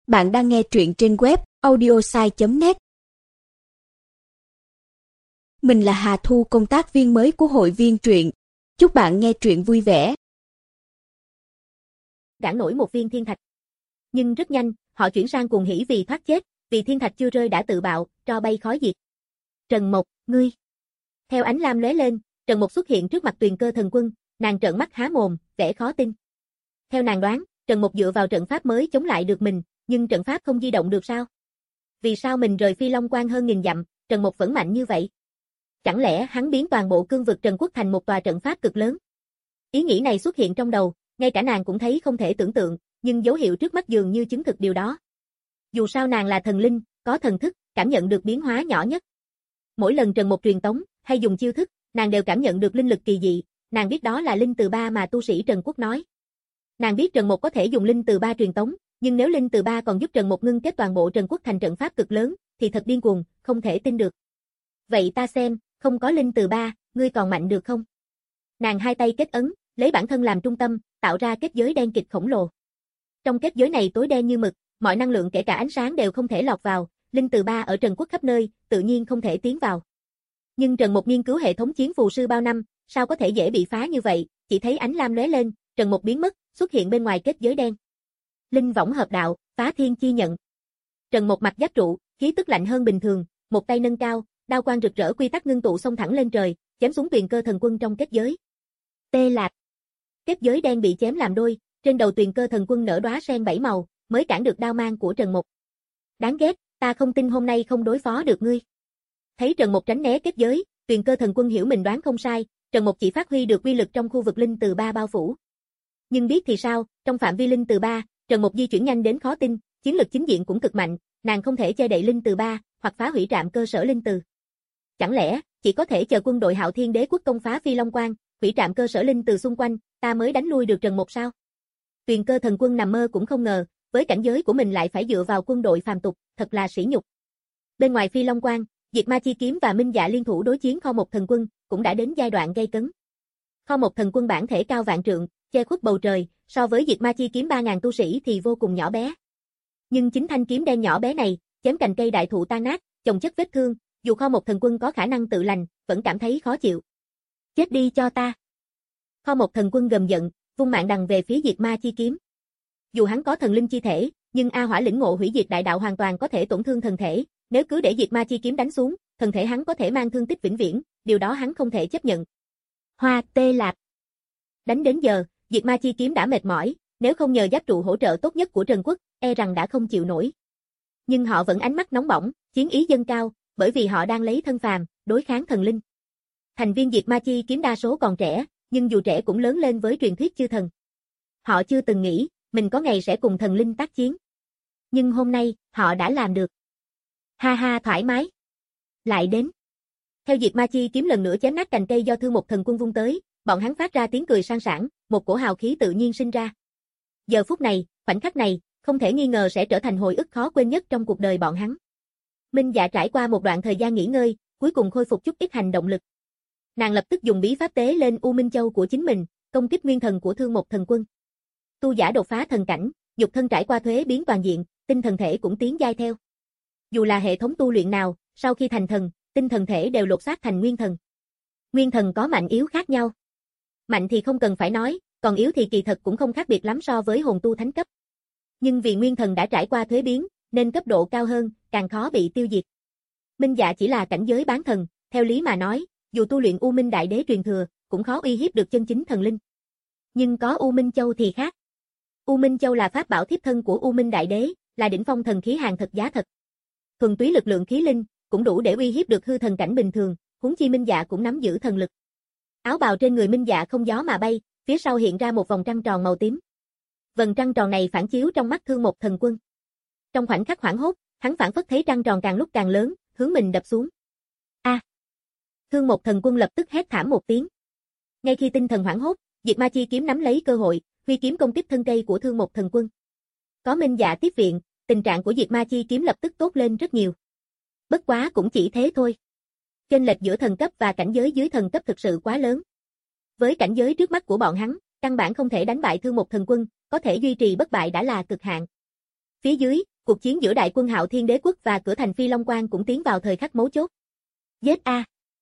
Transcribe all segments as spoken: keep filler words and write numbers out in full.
Bạn đang nghe truyện trên web audiosai chấm net. Mình là Hà Thu, công tác viên mới của hội viên truyện. Chúc bạn nghe truyện vui vẻ. Đãng nổi một viên thiên thạch. Nhưng rất nhanh, họ chuyển sang cuồng hỉ vì thoát chết, vì thiên thạch chưa rơi đã tự bạo, tro bay khói diệt. Trần Mộc, ngươi. Theo ánh lam lóe lên, Trần Mộc xuất hiện trước mặt Tuyền Cơ Thần Quân, nàng trợn mắt há mồm, vẻ khó tin. Theo nàng đoán, Trần Mộc dựa vào trận pháp mới chống lại được mình, nhưng trận pháp không di động được sao? Vì sao mình rời Phi Long Quan hơn nghìn dặm, Trần Mộc vẫn mạnh như vậy? Chẳng lẽ hắn biến toàn bộ cương vực Trần Quốc thành một tòa trận pháp cực lớn? Ý nghĩ này xuất hiện trong đầu, ngay cả nàng cũng thấy không thể tưởng tượng, nhưng dấu hiệu trước mắt dường như chứng thực điều đó. Dù sao nàng là thần linh, có thần thức, cảm nhận được biến hóa nhỏ nhất. Mỗi lần Trần Mộc truyền tống, hay dùng chiêu thức, nàng đều cảm nhận được linh lực kỳ dị, nàng biết đó là linh từ ba mà tu sĩ Trần Quốc nói. Nàng biết Trần Mộc có thể dùng linh từ ba truyền tống, nhưng nếu linh từ ba còn giúp Trần Mộc ngưng kết toàn bộ Trần Quốc thành trận pháp cực lớn, thì thật điên cuồng, không thể tin được. Vậy ta xem, không có linh từ ba, ngươi còn mạnh được không? Nàng hai tay kết ấn, lấy bản thân làm trung tâm, tạo ra kết giới đen kịt khổng lồ. Trong kết giới này tối đen như mực, mọi năng lượng kể cả ánh sáng đều không thể lọt vào, linh từ ba ở Trần Quốc khắp nơi, tự nhiên không thể tiến vào. Nhưng Trần Mộc nghiên cứu hệ thống chiến phù sư bao năm, sao có thể dễ bị phá như vậy? Chỉ thấy ánh lam lóe lên, Trần Mộc biến mất, xuất hiện bên ngoài kết giới đen. Linh võng hợp đạo, phá thiên chi nhận. Trần Mộc mặc giáp trụ, khí tức lạnh hơn bình thường, một tay nâng cao, đao quang rực rỡ quy tắc ngưng tụ xông thẳng lên trời, chém xuống Tuyền Cơ Thần Quân trong kết giới. Tê Lạp. Kết giới đen bị chém làm đôi, trên đầu Tuyền Cơ Thần Quân nở đóa sen bảy màu, mới cản được đao mang của Trần Mộc. Đáng ghét, ta không tin hôm nay không đối phó được ngươi. Thấy Trần Mộc tránh né kết giới, Tuyền Cơ Thần Quân hiểu mình đoán không sai, Trần Mộc chỉ phát huy được uy lực trong khu vực linh từ ba bao phủ. Nhưng biết thì sao, trong phạm vi linh từ ba, Trần Mộc di chuyển nhanh đến khó tin, chiến lực chính diện cũng cực mạnh, nàng không thể che đậy linh từ ba, hoặc phá hủy trạm cơ sở linh từ. Chẳng lẽ, chỉ có thể chờ quân đội Hạo Thiên Đế quốc công phá Phi Long Quan, hủy trạm cơ sở linh từ xung quanh, ta mới đánh lui được Trần Mộc sao? Tuyền Cơ Thần Quân nằm mơ cũng không ngờ, với cảnh giới của mình lại phải dựa vào quân đội phàm tục, thật là sỉ nhục. Bên ngoài Phi Long Quan, Diệt Ma Chi Kiếm và Minh Dạ liên thủ đối chiến Kho Một Thần Quân, cũng đã đến giai đoạn gay cấn. Kho Một Thần Quân bản thể cao vạn trượng, che khuất bầu trời, so với Diệt Ma Chi Kiếm ba ngàn tu sĩ thì vô cùng nhỏ bé. Nhưng chính thanh kiếm đen nhỏ bé này, chém cành cây đại thụ tan nát, chồng chất vết thương, dù Kho Một Thần Quân có khả năng tự lành, vẫn cảm thấy khó chịu. Chết đi cho ta. Kho Một Thần Quân gầm giận, vung mạng đằng về phía Diệt Ma Chi Kiếm. Dù hắn có thần linh chi thể, nhưng A Hỏa lĩnh ngộ hủy diệt đại đạo hoàn toàn có thể tổn thương thần thể, nếu cứ để Diệt Ma Chi Kiếm đánh xuống, thần thể hắn có thể mang thương tích vĩnh viễn, điều đó hắn không thể chấp nhận. Hoa Tê Lạp. Đánh đến giờ, Diệt Ma Chi Kiếm đã mệt mỏi, nếu không nhờ giáp trụ hỗ trợ tốt nhất của Trần Quốc, e rằng đã không chịu nổi. Nhưng họ vẫn ánh mắt nóng bỏng, chiến ý dâng cao, bởi vì họ đang lấy thân phàm, đối kháng thần linh. Thành viên Diệt Ma Chi Kiếm đa số còn trẻ, nhưng dù trẻ cũng lớn lên với truyền thuyết chư thần. Họ chưa từng nghĩ, mình có ngày sẽ cùng thần linh tác chiến. Nhưng hôm nay, họ đã làm được. Ha ha thoải mái. Lại đến. Theo Diệt Ma Chi Kiếm lần nữa chém nát cành cây do Thương Một Thần Quân vung tới, bọn hắn phát ra tiếng cười sang sảng, một cổ hào khí tự nhiên sinh ra. Giờ phút này, khoảnh khắc này, không thể nghi ngờ sẽ trở thành hồi ức khó quên nhất trong cuộc đời bọn hắn. Minh Dạ trải qua một đoạn thời gian nghỉ ngơi, cuối cùng khôi phục chút ít hành động lực. Nàng lập tức dùng bí pháp tế lên U Minh Châu của chính mình, công kích nguyên thần của Thương Một Thần Quân. Tu giả đột phá thần cảnh, nhục thân trải qua thuế biến toàn diện, tinh thần thể cũng tiến giai theo. Dù là hệ thống tu luyện nào, sau khi thành thần, tinh thần thể đều lột xác thành nguyên thần. Nguyên thần có mạnh yếu khác nhau. Mạnh thì không cần phải nói, còn yếu thì kỳ thật cũng không khác biệt lắm so với hồn tu thánh cấp. Nhưng vì nguyên thần đã trải qua thuế biến, nên cấp độ cao hơn, càng khó bị tiêu diệt. Minh Dạ chỉ là cảnh giới bán thần, theo lý mà nói, dù tu luyện U Minh Đại Đế truyền thừa, cũng khó uy hiếp được chân chính thần linh. Nhưng có U Minh Châu thì khác. U Minh Châu là pháp bảo thiếp thân của U Minh Đại Đế, là đỉnh phong thần khí hàng thật giá thật. Thuần túy lực lượng khí linh, cũng đủ để uy hiếp được hư thần cảnh bình thường, huống chi Minh Dạ cũng nắm giữ thần lực. Áo bào trên người Minh Dạ không gió mà bay, phía sau hiện ra một vòng trăng tròn màu tím. Vầng trăng tròn này phản chiếu trong mắt Thương Một Thần Quân. Trong khoảnh khắc hoảng hốt, hắn phản phất thấy trăng tròn càng lúc càng lớn, hướng mình đập xuống. A! À. Thương Một Thần Quân lập tức hét thảm một tiếng. Ngay khi tinh thần hoảng hốt, Diệt Ma Chi Kiếm nắm lấy cơ hội, huy kiếm công kích thân cây của Thương Một Thần Quân. Có Minh Dạ tiếp viện, tình trạng của Diệt Ma Chi Kiếm lập tức tốt lên rất nhiều. Bất quá cũng chỉ thế thôi. Chênh lệch giữa thần cấp và cảnh giới dưới thần cấp thực sự quá lớn. Với cảnh giới trước mắt của bọn hắn, căn bản không thể đánh bại Thương Một Thần Quân, có thể duy trì bất bại đã là cực hạn. Phía dưới, cuộc chiến giữa đại quân Hạo Thiên Đế quốc và cửa thành Phi Long Quan cũng tiến vào thời khắc mấu chốt. Giết a!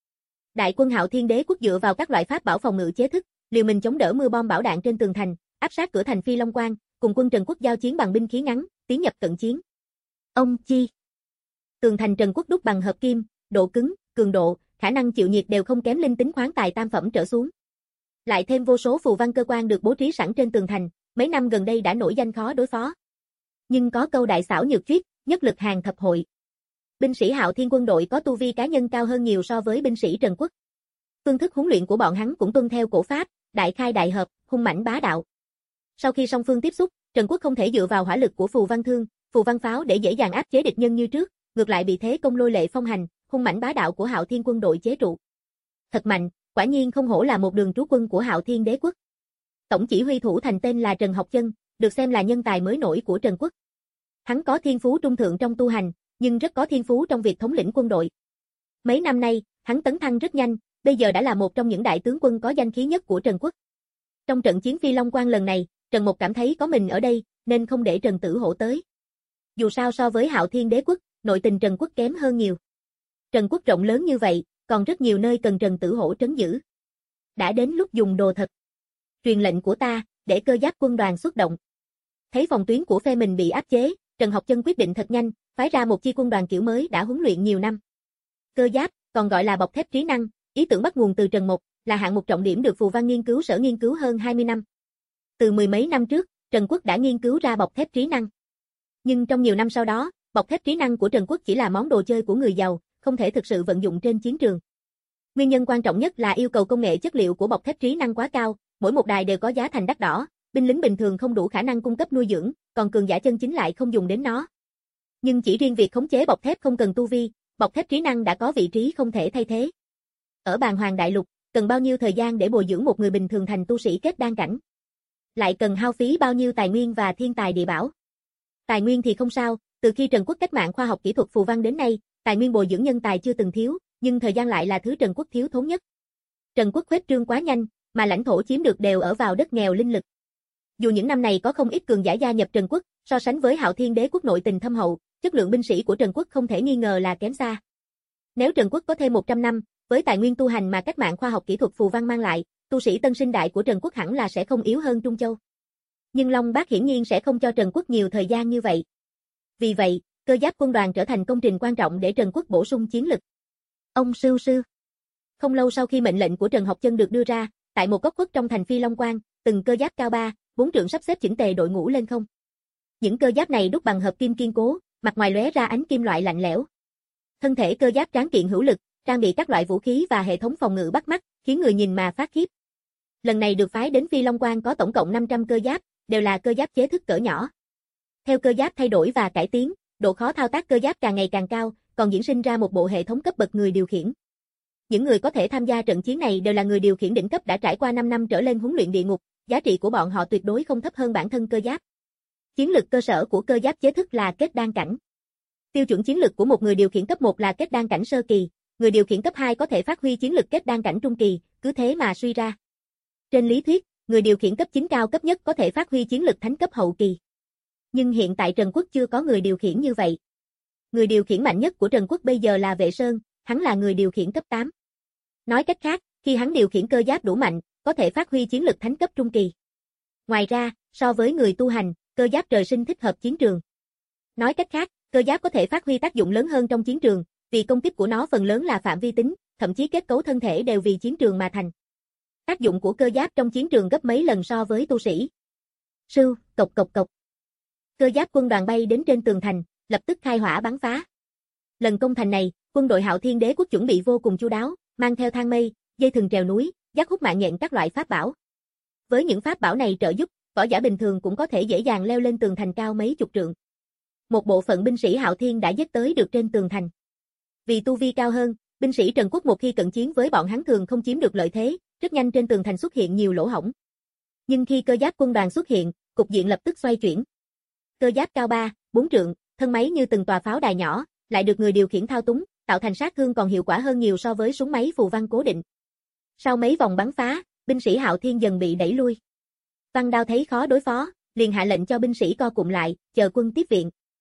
Đại quân Hạo Thiên Đế quốc dựa vào các loại pháp bảo phòng ngự chế thức, liều mình chống đỡ mưa bom bão đạn trên tường thành, áp sát cửa thành Phi Long Quan, cùng quân Trần Quốc giao chiến bằng binh khí ngắn, tiến nhập cận chiến. Ông chi! Tường thành Trần Quốc đúc bằng hợp kim, độ cứng, cường độ, khả năng chịu nhiệt đều không kém linh tính khoáng tài tam phẩm trở xuống. Lại thêm vô số phù văn cơ quan được bố trí sẵn trên tường thành, mấy năm gần đây đã nổi danh khó đối phó. Nhưng có câu đại xảo nhược triết, nhất lực hàng thập hội. Binh sĩ Hạo Thiên quân đội có tu vi cá nhân cao hơn nhiều so với binh sĩ Trần Quốc. Phương thức huấn luyện của bọn hắn cũng tuân theo cổ pháp, đại khai đại hợp, hung mãnh bá đạo. Sau khi song phương tiếp xúc, Trần Quốc không thể dựa vào hỏa lực của phù văn thương, phù văn pháo để dễ dàng áp chế địch nhân như trước, ngược lại bị thế công lôi lệ phong hành, hung mãnh bá đạo của Hạo Thiên quân đội chế trụ. Thật mạnh, quả nhiên không hổ là một đường trú quân của Hạo Thiên Đế quốc. Tổng chỉ huy thủ thành tên là Trần Học Chân, được xem là nhân tài mới nổi của Trần Quốc. Hắn có thiên phú trung thượng trong tu hành, nhưng rất có thiên phú trong việc thống lĩnh quân đội. Mấy năm nay, hắn tấn thăng rất nhanh, bây giờ đã là một trong những đại tướng quân có danh khí nhất của Trần Quốc. Trong trận chiến Phi Long Quan lần này, Trần Mục cảm thấy có mình ở đây, nên không để Trần Tử Hổ tới. Dù sao so với Hạo Thiên Đế quốc, nội tình Trần Quốc kém hơn nhiều. Trần Quốc rộng lớn như vậy, còn rất nhiều nơi cần Trần Tử Hổ trấn giữ. Đã đến lúc dùng đồ thật. Truyền lệnh của ta, để cơ giáp quân đoàn xuất động. Thấy phòng tuyến của phe mình bị áp chế, Trần Học Chân quyết định thật nhanh, phái ra một chi quân đoàn kiểu mới đã huấn luyện nhiều năm. Cơ giáp, còn gọi là bọc thép trí năng, ý tưởng bắt nguồn từ Trần Mục, là hạng mục trọng điểm được Phù Văn nghiên cứu sở nghiên cứu hơn hai mươi năm. Từ mười mấy năm trước, Trần Quốc đã nghiên cứu ra bọc thép trí năng. Nhưng trong nhiều năm sau đó, bọc thép trí năng của Trần Quốc chỉ là món đồ chơi của người giàu, không thể thực sự vận dụng trên chiến trường. Nguyên nhân quan trọng nhất là yêu cầu công nghệ chất liệu của bọc thép trí năng quá cao, mỗi một đài đều có giá thành đắt đỏ, binh lính bình thường không đủ khả năng cung cấp nuôi dưỡng, còn cường giả chân chính lại không dùng đến nó. Nhưng chỉ riêng việc khống chế bọc thép không cần tu vi, bọc thép trí năng đã có vị trí không thể thay thế. Ở Bàn Hoàng Đại Lục, cần bao nhiêu thời gian để bồi dưỡng một người bình thường thành tu sĩ kết đan cảnh? Lại cần hao phí bao nhiêu tài nguyên và thiên tài địa bảo? Tài nguyên thì không sao, từ khi Trần Quốc cách mạng khoa học kỹ thuật phù văn đến nay, tài nguyên bồi dưỡng nhân tài chưa từng thiếu, nhưng thời gian lại là thứ Trần Quốc thiếu thốn nhất. Trần Quốc khuếch trương quá nhanh, mà lãnh thổ chiếm được đều ở vào đất nghèo linh lực. Dù những năm này có không ít cường giả gia nhập Trần Quốc, so sánh với Hạo Thiên Đế quốc nội tình thâm hậu, chất lượng binh sĩ của Trần Quốc không thể nghi ngờ là kém xa. Nếu Trần Quốc có thêm một trăm năm, với tài nguyên tu hành mà cách mạng khoa học kỹ thuật phù văn mang lại, tu sĩ tân sinh đại của Trần Quốc hẳn là sẽ không yếu hơn Trung Châu. Nhưng Long Bác hiển nhiên sẽ không cho Trần Quốc nhiều thời gian như vậy. Vì vậy, cơ giáp quân đoàn trở thành công trình quan trọng để Trần Quốc bổ sung chiến lực. Ông sư sư. Không lâu sau khi mệnh lệnh của Trần Học Chân được đưa ra, tại một góc khuất trong thành Phi Long Quan, từng cơ giáp cao ba, bốn trượng sắp xếp chỉnh tề đội ngũ lên không. Những cơ giáp này đúc bằng hợp kim kiên cố, mặt ngoài lóe ra ánh kim loại lạnh lẽo. Thân thể cơ giáp tráng kiện hữu lực, trang bị các loại vũ khí và hệ thống phòng ngự bắt mắt, khiến người nhìn mà phát khiếp. Lần này được phái đến Phi Long Quan có tổng cộng năm trăm cơ giáp, đều là cơ giáp chế thức cỡ nhỏ. Theo cơ giáp thay đổi và cải tiến, độ khó thao tác cơ giáp càng ngày càng cao, còn diễn sinh ra một bộ hệ thống cấp bậc người điều khiển. Những người có thể tham gia trận chiến này đều là người điều khiển đỉnh cấp đã trải qua năm năm trở lên huấn luyện địa ngục, giá trị của bọn họ tuyệt đối không thấp hơn bản thân cơ giáp. Chiến lực cơ sở của cơ giáp chế thức là kết đan cảnh. Tiêu chuẩn chiến lực của một người điều khiển cấp một là kết đan cảnh sơ kỳ, người điều khiển cấp hai có thể phát huy chiến lực kết đan cảnh trung kỳ, cứ thế mà suy ra. Trên lý thuyết, người điều khiển cấp chín cao cấp nhất có thể phát huy chiến lực thánh cấp hậu kỳ. Nhưng hiện tại Trần Quốc chưa có người điều khiển như vậy. Người điều khiển mạnh nhất của Trần Quốc bây giờ là Vệ Sơn, hắn là người điều khiển cấp tám. Nói cách khác, khi hắn điều khiển cơ giáp đủ mạnh, có thể phát huy chiến lực thánh cấp trung kỳ. Ngoài ra, so với người tu hành, cơ giáp trời sinh thích hợp chiến trường. Nói cách khác, cơ giáp có thể phát huy tác dụng lớn hơn trong chiến trường, vì công kích của nó phần lớn là phạm vi tính, thậm chí kết cấu thân thể đều vì chiến trường mà thành. Tác dụng của cơ giáp trong chiến trường gấp mấy lần so với tu sĩ. Sưu, cộc cộc cộc. Cơ giáp quân đoàn bay đến trên tường thành, lập tức khai hỏa bắn phá. Lần công thành này, quân đội Hạo Thiên Đế quốc chuẩn bị vô cùng chu đáo, mang theo thang mây, dây thừng trèo núi, giác hút mạng nhện các loại pháp bảo. Với những pháp bảo này trợ giúp, võ giả bình thường cũng có thể dễ dàng leo lên tường thành cao mấy chục trượng. Một bộ phận binh sĩ Hạo Thiên đã giết tới được trên tường thành. Vì tu vi cao hơn, binh sĩ Trần Quốc một khi cận chiến với bọn hắn thường không chiếm được lợi thế, rất nhanh trên tường thành xuất hiện nhiều lỗ hổng. Nhưng khi cơ giáp quân đoàn xuất hiện, cục diện lập tức xoay chuyển. Cơ giáp cao ba, bốn trượng, thân máy như từng tòa pháo đài nhỏ, lại được người điều khiển thao túng, tạo thành sát thương còn hiệu quả hơn nhiều so với súng máy phù văn cố định. Sau mấy vòng bắn phá, binh sĩ Hạo Thiên dần bị đẩy lui. Văn Đao thấy khó đối phó, liền hạ lệnh cho binh sĩ co cụm lại, chờ quân tiếp viện.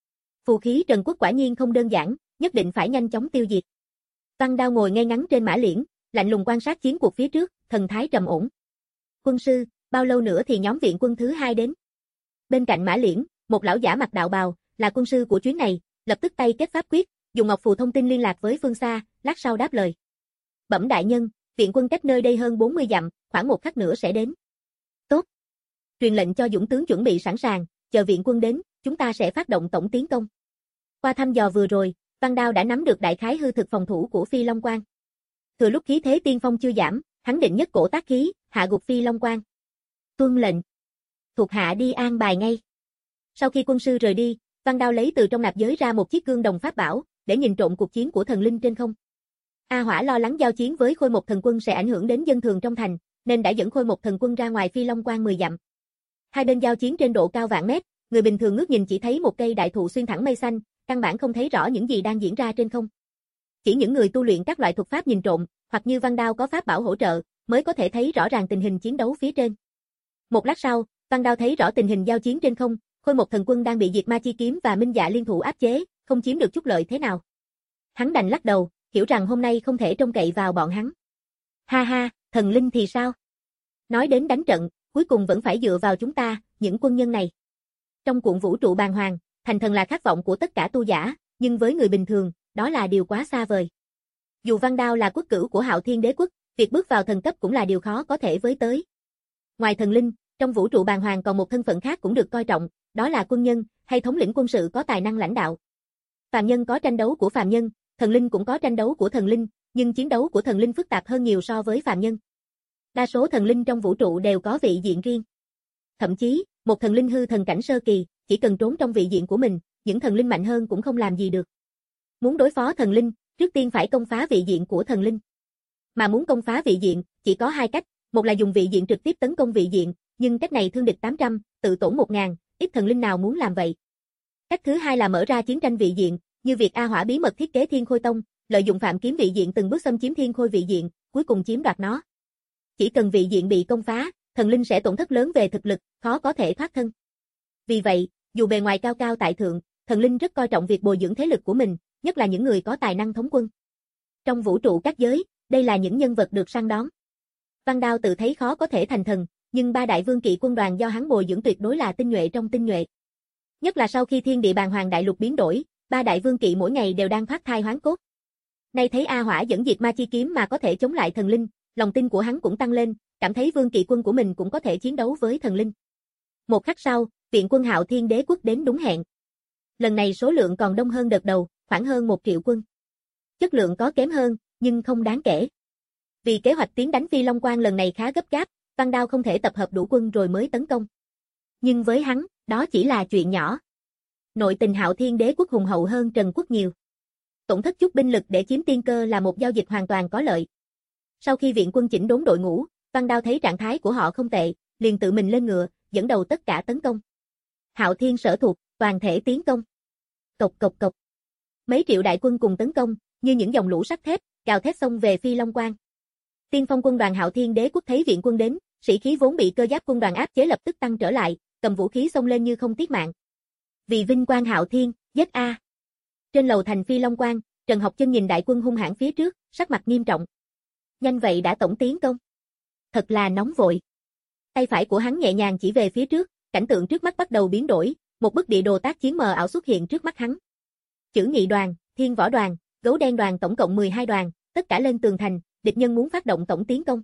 Phù khí Trần Quốc quả nhiên không đơn giản, nhất định phải nhanh chóng tiêu diệt. Văn Đao ngồi ngay ngắn trên mã liễn, lạnh lùng quan sát chiến cuộc phía trước, thần thái trầm ổn. Quân sư, bao lâu nữa thì nhóm viện quân thứ hai đến? Bên cạnh mã liễn, một lão giả mặc đạo bào, là quân sư của chuyến này, lập tức tay kết pháp quyết, dùng ngọc phù thông tin liên lạc với phương xa, lát sau đáp lời. Bẩm đại nhân, viện quân cách nơi đây hơn bốn mươi dặm, khoảng một khắc nữa sẽ đến. Tốt. Truyền lệnh cho dũng tướng chuẩn bị sẵn sàng, chờ viện quân đến, chúng ta sẽ phát động tổng tiến công. Qua thăm dò vừa rồi, Văn Đao đã nắm được đại khái hư thực phòng thủ của Phi Long Quan. Thừa lúc khí thế tiên phong chưa giảm, hắn định nhất cổ tác khí, hạ gục Phi Long Quan. Tuân lệnh. Thuộc hạ đi an bài ngay. Sau khi quân sư rời đi, Văn Đao lấy từ trong nạp giới ra một chiếc gương đồng pháp bảo, để nhìn trộm cuộc chiến của thần linh trên không. A Hỏa lo lắng giao chiến với Khôi Một thần quân sẽ ảnh hưởng đến dân thường trong thành, nên đã dẫn Khôi Một thần quân ra ngoài Phi Long Quan mười dặm. Hai bên giao chiến trên độ cao vạn mét, người bình thường ngước nhìn chỉ thấy một cây đại thụ xuyên thẳng mây xanh, căn bản không thấy rõ những gì đang diễn ra trên không. Chỉ những người tu luyện các loại thuật pháp nhìn trộm, hoặc như Văn Đao có pháp bảo hỗ trợ, mới có thể thấy rõ ràng tình hình chiến đấu phía trên. Một lát sau, Văn Đao thấy rõ tình hình giao chiến trên không, Khôi Một thần quân đang bị Diệt Ma Chi kiếm và Minh Dạ liên thủ áp chế, không chiếm được chút lợi thế nào. Hắn đành lắc đầu, hiểu rằng hôm nay không thể trông cậy vào bọn hắn. Ha ha, thần linh thì sao? Nói đến đánh trận, cuối cùng vẫn phải dựa vào chúng ta, những quân nhân này. Trong cuộn vũ trụ bàng hoàng, thành thần là khát vọng của tất cả tu giả, nhưng với người bình thường, đó là điều quá xa vời. Dù Văn Đao là quốc cửu của Hạo Thiên Đế quốc, việc bước vào thần cấp cũng là điều khó có thể với tới. Ngoài thần linh, trong vũ trụ bàng hoàng còn một thân phận khác cũng được coi trọng, đó là quân nhân, hay thống lĩnh quân sự có tài năng lãnh đạo. Phàm nhân có tranh đấu của phàm nhân, thần linh cũng có tranh đấu của thần linh, nhưng chiến đấu của thần linh phức tạp hơn nhiều so với phàm nhân. Đa số thần linh trong vũ trụ đều có vị diện riêng. Thậm chí, một thần linh hư thần cảnh sơ kỳ, chỉ cần trốn trong vị diện của mình, những thần linh mạnh hơn cũng không làm gì được. Muốn đối phó thần linh, trước tiên phải công phá vị diện của thần linh. Mà muốn công phá vị diện, chỉ có hai cách, một là dùng vị diện trực tiếp tấn công vị diện, nhưng cách này thương địch tám trăm, tự tổn một ngàn, ít thần linh nào muốn làm vậy. Cách thứ hai là mở ra chiến tranh vị diện, như việc A Hỏa bí mật thiết kế Thiên Khôi Tông, lợi dụng phạm kiếm vị diện từng bước xâm chiếm Thiên Khôi vị diện, cuối cùng chiếm đoạt nó. Chỉ cần vị diện bị công phá, thần linh sẽ tổn thất lớn về thực lực, khó có thể thoát thân. Vì vậy, dù bề ngoài cao cao tại thượng, thần linh rất coi trọng việc bồi dưỡng thế lực của mình, nhất là những người có tài năng thống quân. Trong vũ trụ các giới, đây là những nhân vật được săn đón. Văn Đao tự thấy khó có thể thành thần, nhưng ba đại vương kỵ quân đoàn do hắn bồi dưỡng tuyệt đối là tinh nhuệ trong tinh nhuệ. Nhất là sau khi thiên địa bàng hoàng đại lục biến đổi, ba đại vương kỵ mỗi ngày đều đang thoát thai hoán cốt. Nay thấy A Hỏa dẫn Diệt Ma Chi kiếm mà có thể chống lại thần linh, lòng tin của hắn cũng tăng lên, cảm thấy vương kỵ quân của mình cũng có thể chiến đấu với thần linh. Một khắc sau, viện quân Hạo Thiên Đế quốc đến đúng hẹn. Lần này số lượng còn đông hơn đợt đầu, khoảng hơn một triệu quân. Chất lượng có kém hơn, nhưng không đáng kể. Vì kế hoạch tiến đánh Phi Long Quan lần này khá gấp gáp, Văn Đao không thể tập hợp đủ quân rồi mới tấn công. Nhưng với hắn, đó chỉ là chuyện nhỏ. Nội tình Hạo Thiên Đế quốc hùng hậu hơn Trần quốc nhiều. Tổn thất chút binh lực để chiếm tiên cơ là một giao dịch hoàn toàn có lợi. Sau khi viện quân chỉnh đốn đội ngũ, Văn Đao thấy trạng thái của họ không tệ, liền tự mình lên ngựa, dẫn đầu tất cả tấn công. Hạo Thiên sở thuộc, toàn thể tiến công. Cộc cộc cộc. Mấy triệu đại quân cùng tấn công, như những dòng lũ sắt thép, gào thét xông về Phi Long Quan. Tiên phong quân đoàn Hạo Thiên Đế quốc thấy viện quân đến, sĩ khí vốn bị cơ giáp quân đoàn áp chế lập tức tăng trở lại, cầm vũ khí xông lên như không tiếc mạng. Vì vinh quang Hạo Thiên, giết a. Trên lầu thành Phi Long Quan, Trần Học Chân nhìn đại quân hung hãn phía trước, sắc mặt nghiêm trọng. Nhanh vậy đã tổng tiến công. Thật là nóng vội. Tay phải của hắn nhẹ nhàng chỉ về phía trước, cảnh tượng trước mắt bắt đầu biến đổi, một bức địa đồ tác chiến mờ ảo xuất hiện trước mắt hắn. Chữ Nghị đoàn, Thiên Võ đoàn, Gấu Đen đoàn tổng cộng mười hai đoàn, tất cả lên tường thành, địch nhân muốn phát động tổng tiến công.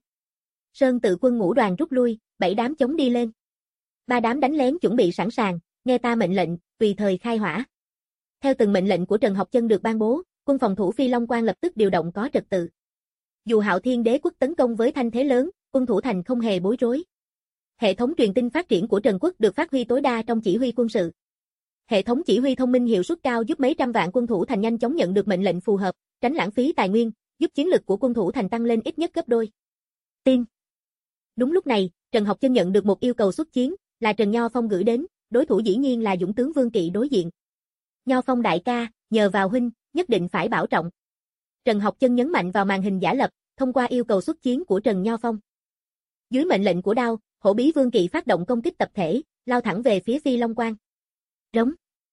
Sơn Tự quân ngũ đoàn rút lui, bảy đám chống đi lên. Ba đám đánh lén chuẩn bị sẵn sàng, nghe ta mệnh lệnh, tùy thời khai hỏa. Theo từng mệnh lệnh của Trần Học Chân được ban bố, quân phòng thủ Phi Long Quan lập tức điều động có trật tự. Dù Hạo Thiên Đế quốc tấn công với thanh thế lớn, quân thủ thành không hề bối rối. Hệ thống truyền tin phát triển của Trần quốc được phát huy tối đa trong chỉ huy quân sự. Hệ thống chỉ huy thông minh hiệu suất cao giúp mấy trăm vạn quân thủ thành nhanh chóng nhận được mệnh lệnh phù hợp, tránh lãng phí tài nguyên, giúp chiến lực của quân thủ thành tăng lên ít nhất gấp đôi. Tiên. Đúng lúc này, Trần Học Chân nhận được một yêu cầu xuất chiến, là Trần Nho Phong gửi đến, đối thủ dĩ nhiên là dũng tướng Vương Kỵ đối diện. Nho Phong đại ca, nhờ vào huynh, nhất định phải bảo trọng. Trần Học Chân nhấn mạnh vào màn hình giả lập, thông qua yêu cầu xuất chiến của Trần Nho Phong. Dưới mệnh lệnh của Đao, Hổ Bí Vương Kỵ phát động công kích tập thể, lao thẳng về phía Phi Long Quan. Rống.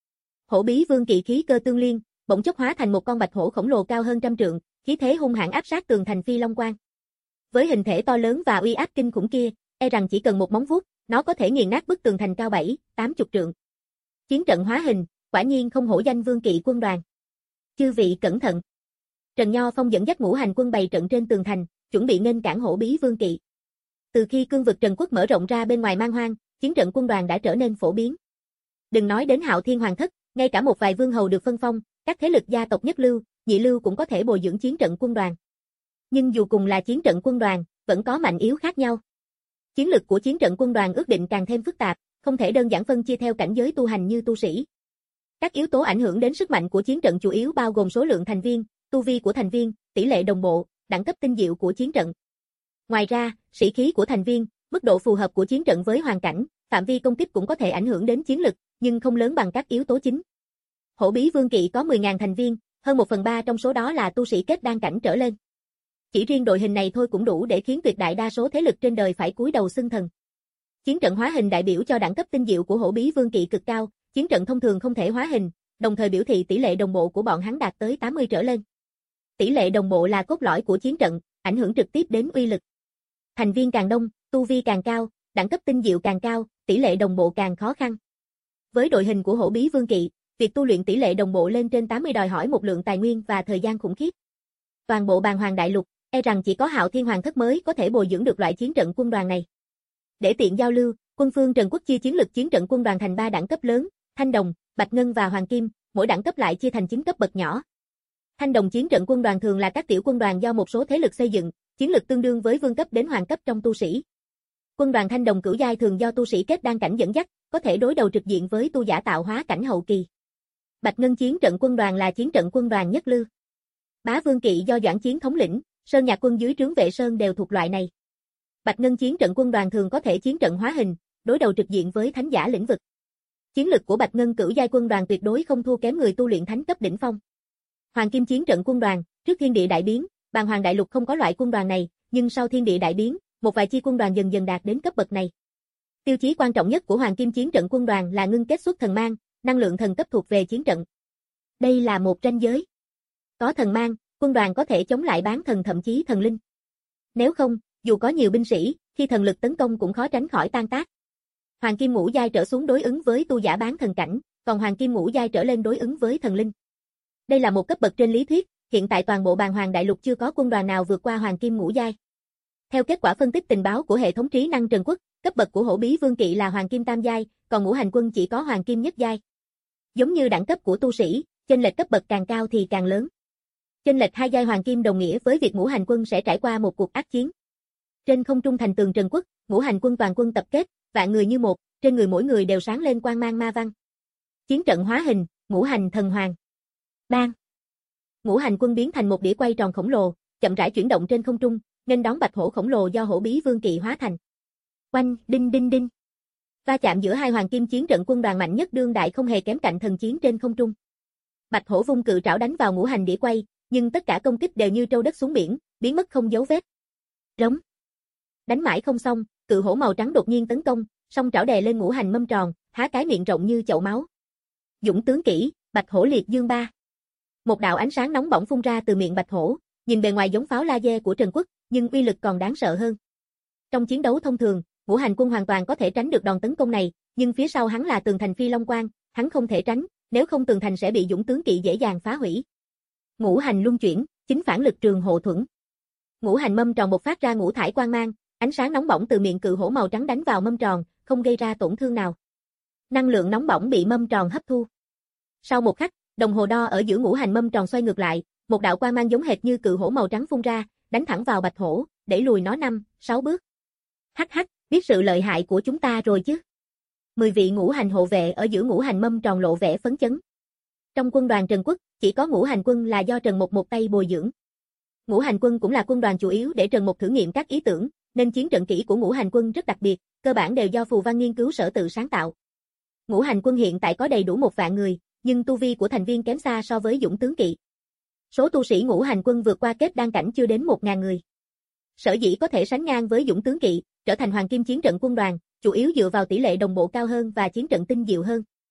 Hổ Bí Vương Kỵ khí cơ tương liên, bỗng chốc hóa thành một con bạch hổ khổng lồ cao hơn trăm trượng, khí thế hung hãn áp sát tường thành Phi Long Quan. Với hình thể to lớn và uy áp kinh khủng kia, e rằng chỉ cần một móng vuốt, nó có thể nghiền nát bức tường thành cao bảy, tám chục trượng. Chiến trận hóa hình, quả nhiên không hổ danh Vương Kỵ quân đoàn. Chư vị cẩn thận. Trần Nho Phong dẫn dắt ngũ hành quân bày trận trên tường thành, chuẩn bị nghênh cản Hổ Bí Vương Kỵ. Từ khi cương vực Trần Quốc mở rộng ra bên ngoài Man Hoang, chiến trận quân đoàn đã trở nên phổ biến. Đừng nói đến Hạo Thiên Hoàng thất, ngay cả một vài vương hầu được phân phong, các thế lực gia tộc nhất lưu, nhị lưu cũng có thể bồi dưỡng chiến trận quân đoàn. Nhưng dù cùng là chiến trận quân đoàn, vẫn có mạnh yếu khác nhau. Chiến lực của chiến trận quân đoàn ước định càng thêm phức tạp, không thể đơn giản phân chia theo cảnh giới tu hành như tu sĩ. Các yếu tố ảnh hưởng đến sức mạnh của chiến trận chủ yếu bao gồm số lượng thành viên, tu vi của thành viên, tỷ lệ đồng bộ, đẳng cấp tinh diệu của chiến trận. Ngoài ra, sĩ khí của thành viên, mức độ phù hợp của chiến trận với hoàn cảnh, phạm vi công kích cũng có thể ảnh hưởng đến chiến lực, nhưng không lớn bằng các yếu tố chính. Hổ Bí Vương Kỵ có mười nghìn thành viên, hơn một phần ba trong số đó là tu sĩ kết đan cảnh trở lên. Chỉ riêng đội hình này thôi cũng đủ để khiến tuyệt đại đa số thế lực trên đời phải cúi đầu xưng thần. Chiến trận hóa hình đại biểu cho đẳng cấp tinh diệu của Hổ Bí Vương Kỵ cực cao, chiến trận thông thường không thể hóa hình, đồng thời biểu thị tỷ lệ đồng bộ của bọn hắn đạt tới tám mươi trở lên. Tỷ lệ đồng bộ là cốt lõi của chiến trận, ảnh hưởng trực tiếp đến uy lực. Thành viên càng đông, tu vi càng cao, đẳng cấp tinh diệu càng cao, tỷ lệ đồng bộ càng khó khăn. Với đội hình của Hổ Bí Vương Kỵ, việc tu luyện tỷ lệ đồng bộ lên trên tám mươi đòi hỏi một lượng tài nguyên và thời gian khủng khiếp. Toàn bộ Bàn Hoàng Đại Lục, e rằng chỉ có Hạo Thiên Hoàng thất mới có thể bồi dưỡng được loại chiến trận quân đoàn này. Để tiện giao lưu, quân phương Trần Quốc chia chiến lực chiến trận quân đoàn thành ba đẳng cấp lớn, Thanh Đồng, Bạch Ngân và Hoàng Kim, mỗi đẳng cấp lại chia thành chín cấp bậc nhỏ. Thanh Đồng chiến trận quân đoàn thường là các tiểu quân đoàn do một số thế lực xây dựng, chiến lực tương đương với vương cấp đến hoàng cấp trong tu sĩ. Quân đoàn Thanh Đồng cửu giai thường do tu sĩ kết đan cảnh dẫn dắt, có thể đối đầu trực diện với tu giả tạo hóa cảnh hậu kỳ. Bạch Ngân chiến trận quân đoàn là chiến trận quân đoàn nhất lưu. Bá Vương Kỵ do Doãn Chiến thống lĩnh, Sơn Nhạc quân dưới trướng Vệ Sơn đều thuộc loại này. Bạch Ngân chiến trận quân đoàn thường có thể chiến trận hóa hình, đối đầu trực diện với thánh giả lĩnh vực. Chiến lực của Bạch Ngân cửu giai quân đoàn tuyệt đối không thua kém người tu luyện thánh cấp đỉnh phong. Hoàng Kim chiến trận quân đoàn, trước thiên địa đại biến, Bàn Hoàng Đại Lục không có loại quân đoàn này, nhưng sau thiên địa đại biến, một vài chi quân đoàn dần dần đạt đến cấp bậc này. Tiêu chí quan trọng nhất của Hoàng Kim chiến trận quân đoàn là ngưng kết xuất thần mang, năng lượng thần cấp thuộc về chiến trận. Đây là một ranh giới. Có thần mang, quân đoàn có thể chống lại bán thần thậm chí thần linh. Nếu không, dù có nhiều binh sĩ, khi thần lực tấn công cũng khó tránh khỏi tan tác. Hoàng Kim ngũ giai trở xuống đối ứng với tu giả bán thần cảnh, còn Hoàng Kim ngũ giai trở lên đối ứng với thần linh. Đây là một cấp bậc trên lý thuyết, hiện tại toàn bộ Bàn Hoàng Đại Lục chưa có quân đoàn nào vượt qua Hoàng Kim ngũ giai. Theo kết quả phân tích tình báo của hệ thống trí năng Trần Quốc, cấp bậc của Hổ Bí Vương Kỵ là Hoàng Kim tam giai, còn ngũ hành quân chỉ có Hoàng Kim nhất giai. Giống như đẳng cấp của tu sĩ, chênh lệch cấp bậc càng cao thì càng lớn. Chênh lệch hai giai Hoàng Kim đồng nghĩa với việc ngũ hành quân sẽ trải qua một cuộc ác chiến. Trên không trung thành tường Trần Quốc, ngũ hành quân toàn quân tập kết, vạn người như một, trên người mỗi người đều sáng lên quang mang ma văn. Chiến trận hóa hình, ngũ hành thần hoàng. Bang. Ngũ hành quân biến thành một đĩa quay tròn khổng lồ, chậm rãi chuyển động trên không trung, nên đón bạch hổ khổng lồ do Hổ Bí Vương Kỵ hóa thành. Oanh, đinh đinh đinh. Va chạm giữa hai hoàng kim chiến trận quân đoàn mạnh nhất đương đại không hề kém cạnh thần chiến trên không trung. Bạch hổ vung cự trảo đánh vào ngũ hành đĩa quay, nhưng tất cả công kích đều như trâu đất xuống biển, biến mất không dấu vết. Rống. Đánh mãi không xong, cự hổ màu trắng đột nhiên tấn công, song trảo đè lên ngũ hành mâm tròn, há cái miệng rộng như chậu máu. Dũng tướng kỹ, Bạch hổ liệt dương ba. Một đạo ánh sáng nóng bỏng phun ra từ miệng bạch hổ, nhìn bề ngoài giống pháo laser của Trần Quốc, nhưng uy lực còn đáng sợ hơn. Trong chiến đấu thông thường, ngũ hành quân hoàn toàn có thể tránh được đòn tấn công này, nhưng phía sau hắn là tường thành Phi Long Quan, hắn không thể tránh, nếu không tường thành sẽ bị dũng tướng kỵ dễ dàng phá hủy. Ngũ hành luân chuyển, chính phản lực trường hộ thuẫn. Ngũ hành mâm tròn bộc phát ra ngũ thải quang mang, ánh sáng nóng bỏng từ miệng cự hổ màu trắng đánh vào mâm tròn, không gây ra tổn thương nào. Năng lượng nóng bỏng bị mâm tròn hấp thu. Sau một khắc, đồng hồ đo ở giữa ngũ hành mâm tròn xoay ngược lại, một đạo quang mang giống hệt như cự hổ màu trắng phun ra, đánh thẳng vào bạch hổ, đẩy lùi nó năm, sáu bước. Hắc hắc, biết sự lợi hại của chúng ta rồi chứ? Mười vị ngũ hành hộ vệ ở giữa ngũ hành mâm tròn lộ vẻ phấn chấn. Trong quân đoàn Trần Quốc, chỉ có ngũ hành quân là do Trần Mục một tay bồi dưỡng. Ngũ hành quân cũng là quân đoàn chủ yếu để Trần Mục thử nghiệm các ý tưởng, nên chiến trận kỹ của ngũ hành quân rất đặc biệt, cơ bản đều do Phù Văn nghiên cứu sở tự sáng tạo. Ngũ hành quân hiện tại có đầy đủ một vạn người, nhưng tu vi của thành viên kém xa so với dũng tướng kỵ. Số tu sĩ ngũ hành quân vượt qua kết đan cảnh chưa đến một ngàn người. Sở dĩ có thể sánh ngang với dũng tướng kỵ, trở thành hoàng kim chiến trận quân đoàn, chủ yếu dựa vào tỷ lệ đồng bộ cao hơn và chiến trận tinh diệu hơn.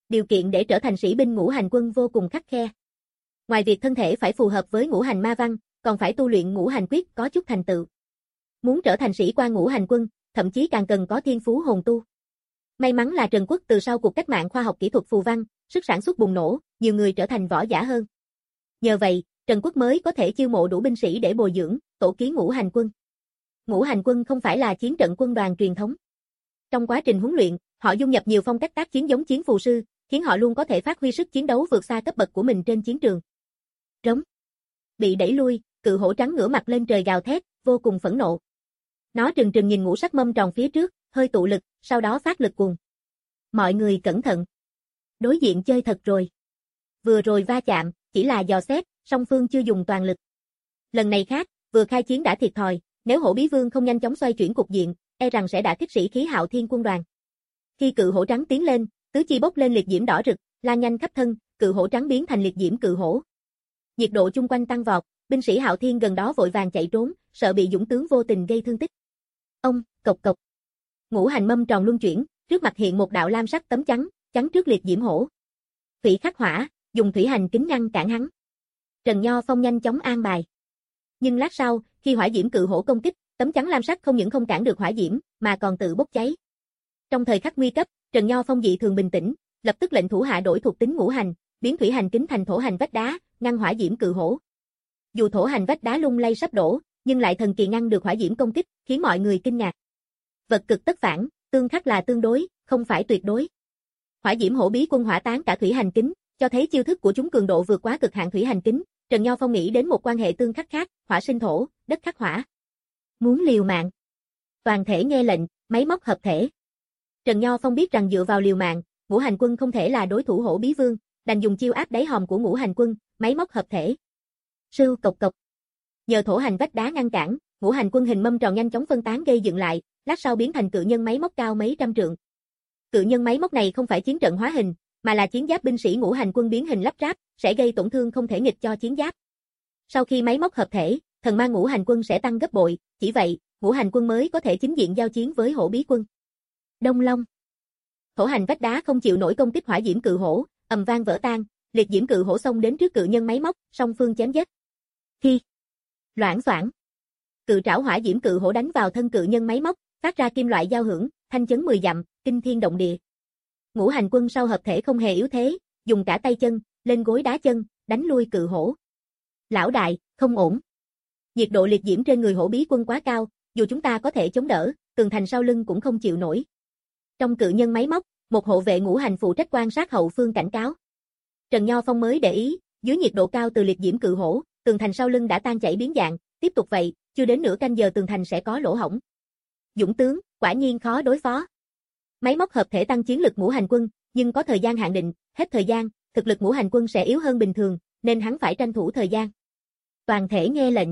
điều kiện để trở thành sĩ binh ngũ hành quân vô cùng khắt khe. Ngoài việc thân thể phải phù hợp với ngũ hành ma văn, còn phải tu luyện ngũ hành quyết có chút thành tựu. Muốn trở thành sĩ quan ngũ hành quân, thậm chí càng cần có thiên phú hồn tu. May mắn là Trần Quốc từ sau cuộc cách mạng khoa học kỹ thuật phù văn, sức sản xuất bùng nổ, nhiều người trở thành võ giả hơn. Nhờ vậy, Trần Quốc mới có thể chiêu mộ đủ binh sĩ để bồi dưỡng, tổ kiến ngũ hành quân. Ngũ hành quân không phải là chiến trận quân đoàn truyền thống. Trong quá trình huấn luyện, họ dung nhập nhiều phong cách tác chiến giống chiến phù sư, khiến họ luôn có thể phát huy sức chiến đấu vượt xa cấp bậc của mình trên chiến trường. Rống. Bị đẩy lui, cự hổ trắng ngửa mặt lên trời gào thét, vô cùng phẫn nộ. Nó trừng trừng nhìn ngũ sắc mâm tròn phía trước, hơi tụ lực, sau đó phát lực cùng. Mọi người cẩn thận. Đối diện chơi thật rồi. Vừa rồi va chạm, chỉ là dò xét, song phương chưa dùng toàn lực. Lần này khác, vừa khai chiến đã thiệt thòi, nếu hổ bí vương không nhanh chóng xoay chuyển cục diện, e rằng sẽ đả kích sĩ khí Hạo Thiên quân đoàn. Khi cự hổ trắng tiến lên, tứ chi bốc lên liệt diễm đỏ rực, lan nhanh khắp thân, cự hổ trắng biến thành liệt diễm cự hổ. Nhiệt độ chung quanh tăng vọt, binh sĩ Hạo Thiên gần đó vội vàng chạy trốn, sợ bị dũng tướng vô tình gây thương tích. Ông, cộc cộc. Ngũ hành mâm tròn luân chuyển, trước mặt hiện một đạo lam sắc tấm chắn, chắn trước liệt diễm hổ. Thủy khắc hỏa, dùng thủy hành kính ngăn cản hắn. Trần Nho Phong nhanh chóng an bài. Nhưng lát sau, khi hỏa diễm cự hổ công kích, tấm chắn lam sắc không những không cản được hỏa diễm, mà còn tự bốc cháy. Trong thời khắc nguy cấp, Trần Nho Phong dị thường bình tĩnh, lập tức lệnh thủ hạ đổi thuộc tính ngũ hành, biến thủy hành kính thành thổ hành vách đá, ngăn hỏa diễm cự hổ. Dù thổ hành vách đá lung lay sắp đổ, nhưng lại thần kỳ ngăn được hỏa diễm công kích, khiến mọi người kinh ngạc. Vật cực tất phản, tương khắc là tương đối, không phải tuyệt đối. Hỏa diễm hổ bí quân hỏa tán cả thủy hành kính, cho thấy chiêu thức của chúng cường độ vượt quá cực hạn thủy hành kính. Trần Nho Phong nghĩ đến một quan hệ tương khắc khác, hỏa sinh thổ, đất khắc hỏa. Muốn liều mạng. Toàn thể nghe lệnh, máy móc hợp thể. Trần Nho Phong biết rằng dựa vào liều mạng, ngũ hành quân không thể là đối thủ hổ bí vương, đành dùng chiêu áp đáy hòm của ngũ hành quân, máy móc hợp thể. Sưu cộc cộc. Nhờ thổ hành vách đá ngăn cản, ngũ hành quân hình mâm tròn nhanh chóng phân tán gây dựng lại, lát sau biến thành cự nhân máy móc cao mấy trăm trượng. Cự nhân máy móc này không phải chiến trận hóa hình, mà là chiến giáp binh sĩ ngũ hành quân biến hình lắp ráp, sẽ gây tổn thương không thể nghịch cho chiến giáp. Sau khi máy móc hợp thể, thần mang ngũ hành quân sẽ tăng gấp bội, chỉ vậy, ngũ hành quân mới có thể chính diện giao chiến với hổ bí quân. Đông Long. Thổ hành vách đá không chịu nổi công kích hỏa diễm cự hổ, ầm vang vỡ tan, liệt diễm cự hổ xông đến trước cự nhân máy móc, song phương chém giết. Khi loảng xoảng, cự trảo hỏa diễm cự hổ đánh vào thân cự nhân máy móc, phát ra kim loại giao hưởng, thanh chấn mười dặm, kinh thiên động địa. Ngũ hành quân sau hợp thể không hề yếu thế, dùng cả tay chân, lên gối đá chân, đánh lui cự hổ. Lão đại, không ổn. Nhiệt độ liệt diễm trên người hổ bí quân quá cao, dù chúng ta có thể chống đỡ, tường thành sau lưng cũng không chịu nổi. Trong cự nhân máy móc, một hộ vệ ngũ hành phụ trách quan sát hậu phương cảnh cáo. Trần Nho Phong mới để ý, dưới nhiệt độ cao từ liệt diễm cự hổ, tường thành sau lưng đã tan chảy biến dạng, tiếp tục vậy, chưa đến nửa canh giờ tường thành sẽ có lỗ hổng. Dũng tướng, quả nhiên khó đối phó. Máy móc hợp thể tăng chiến lực ngũ hành quân, nhưng có thời gian hạn định, hết thời gian, thực lực ngũ hành quân sẽ yếu hơn bình thường, nên hắn phải tranh thủ thời gian. Toàn thể nghe lệnh.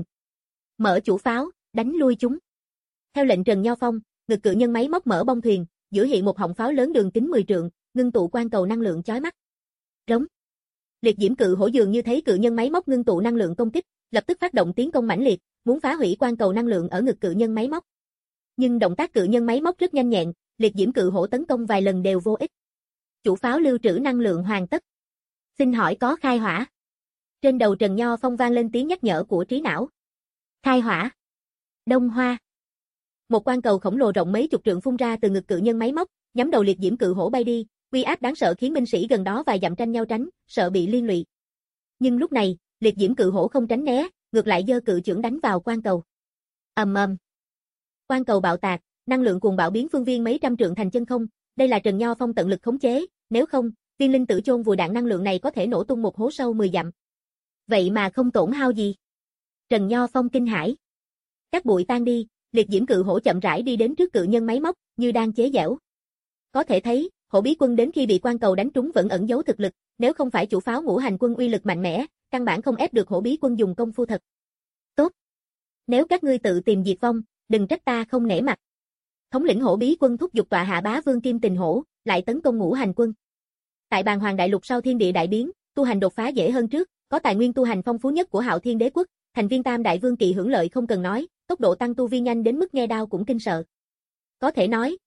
Mở chủ pháo, đánh lui chúng. Theo lệnh Trần Nho Phong, ngực cự nhân máy móc mở bông thuyền, giữa hiện một họng pháo lớn đường kính mười trượng, ngưng tụ quang cầu năng lượng chói mắt. Rống. Liệt diễm cự hổ dường như thấy cự nhân máy móc ngưng tụ năng lượng công kích, lập tức phát động tiến công mãnh liệt, muốn phá hủy quang cầu năng lượng ở ngực cự nhân máy móc. Nhưng động tác cự nhân máy móc rất nhanh nhẹn, liệt diễm cự hổ tấn công vài lần đều vô ích. Chủ pháo lưu trữ năng lượng hoàn tất. Xin hỏi có khai hỏa? Trên đầu Trần Nho Phong vang lên tiếng nhắc nhở của trí não. Khai hỏa. Đông Hoa. Một quang cầu khổng lồ rộng mấy chục trượng phun ra từ ngực cự nhân máy móc, nhắm đầu liệt diễm cự hổ bay đi, uy áp đáng sợ khiến binh sĩ gần đó vài dặm tranh nhau tránh, sợ bị liên lụy. Nhưng lúc này, liệt diễm cự hổ không tránh né, ngược lại giơ cự chưởng đánh vào quang cầu. Ầm ầm. Quang cầu bạo tạc, năng lượng cuồng bạo biến phương viên mấy trăm trượng thành chân không, đây là Trần Nho Phong tận lực khống chế, nếu không, viên linh tử chôn vùi đạn năng lượng này có thể nổ tung một hố sâu mười dặm. Vậy mà không tổn hao gì. Trần Nho Phong kinh hãi. Các bụi tan đi, liệt diễm cự hổ chậm rãi đi đến trước cự nhân máy móc, như đang chế giễu. Có thể thấy, hổ bí quân đến khi bị quang cầu đánh trúng vẫn ẩn giấu thực lực, nếu không phải chủ pháo ngũ hành quân uy lực mạnh mẽ, căn bản không ép được hổ bí quân dùng công phu thật. Tốt. Nếu các ngươi tự tìm diệt vong, đừng trách ta không nể mặt. Thống lĩnh hổ bí quân thúc giục tọa hạ bá vương Kim Tình Hổ, lại tấn công ngũ hành quân. Tại Bàn Hoàng Đại Lục sau thiên địa đại biến, tu hành đột phá dễ hơn trước, có tài nguyên tu hành phong phú nhất của Hạo Thiên Đế quốc, thành viên Tam Đại Vương Kỳ hưởng lợi không cần nói, tốc độ tăng tu vi nhanh đến mức nghe đao cũng kinh sợ. Có thể nói,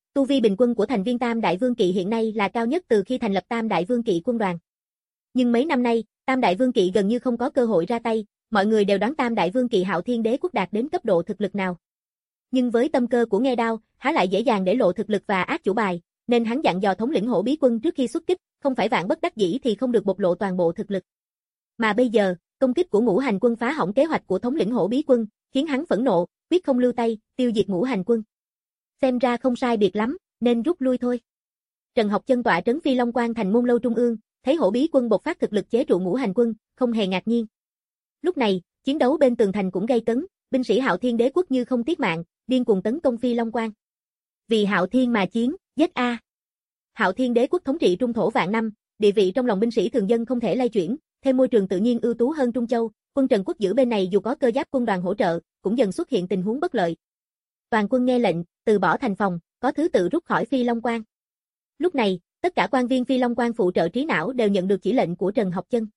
Tu vi bình quân của thành viên Tam Đại Vương Kỵ hiện nay là cao nhất từ khi thành lập Tam Đại Vương Kỵ quân đoàn. Nhưng mấy năm nay, Tam Đại Vương Kỵ gần như không có cơ hội ra tay, mọi người đều đoán Tam Đại Vương Kỵ Hạo Thiên Đế Quốc đạt đến cấp độ thực lực nào. Nhưng với tâm cơ của Nghe Đao, há lại dễ dàng để lộ thực lực và át chủ bài, nên hắn dặn dò thống lĩnh Hổ Bí Quân trước khi xuất kích, không phải vạn bất đắc dĩ thì không được bộc lộ toàn bộ thực lực. Mà bây giờ, công kích của Ngũ Hành Quân phá hỏng kế hoạch của thống lĩnh Hổ Bí Quân, khiến hắn phẫn nộ, quyết không lưu tay, tiêu diệt Ngũ Hành Quân. Xem ra không sai biệt lắm, nên rút lui thôi. Trần Học Chân tọa trấn Phi Long Quan thành môn lâu trung ương, thấy Hổ Bí Quân bộc phát thực lực chế trụ Ngũ Hành Quân, không hề ngạc nhiên. Lúc này, chiến đấu bên tường thành cũng gay cấn, binh sĩ Hạo Thiên Đế Quốc như không tiếc mạng, điên cuồng tấn công Phi Long Quan. Vì Hạo Thiên mà chiến, giết a. Hạo Thiên Đế Quốc thống trị trung thổ vạn năm, địa vị trong lòng binh sĩ thường dân không thể lay chuyển, thêm môi trường tự nhiên ưu tú hơn Trung Châu, quân Trần Quốc giữ bên này dù có cơ giáp quân đoàn hỗ trợ, cũng dần xuất hiện tình huống bất lợi. Toàn quân nghe lệnh, từ bỏ thành phòng, có thứ tự rút khỏi Phi Long Quan. Lúc này, tất cả quan viên Phi Long Quan phụ trợ trí não đều nhận được chỉ lệnh của Trần Học Chân.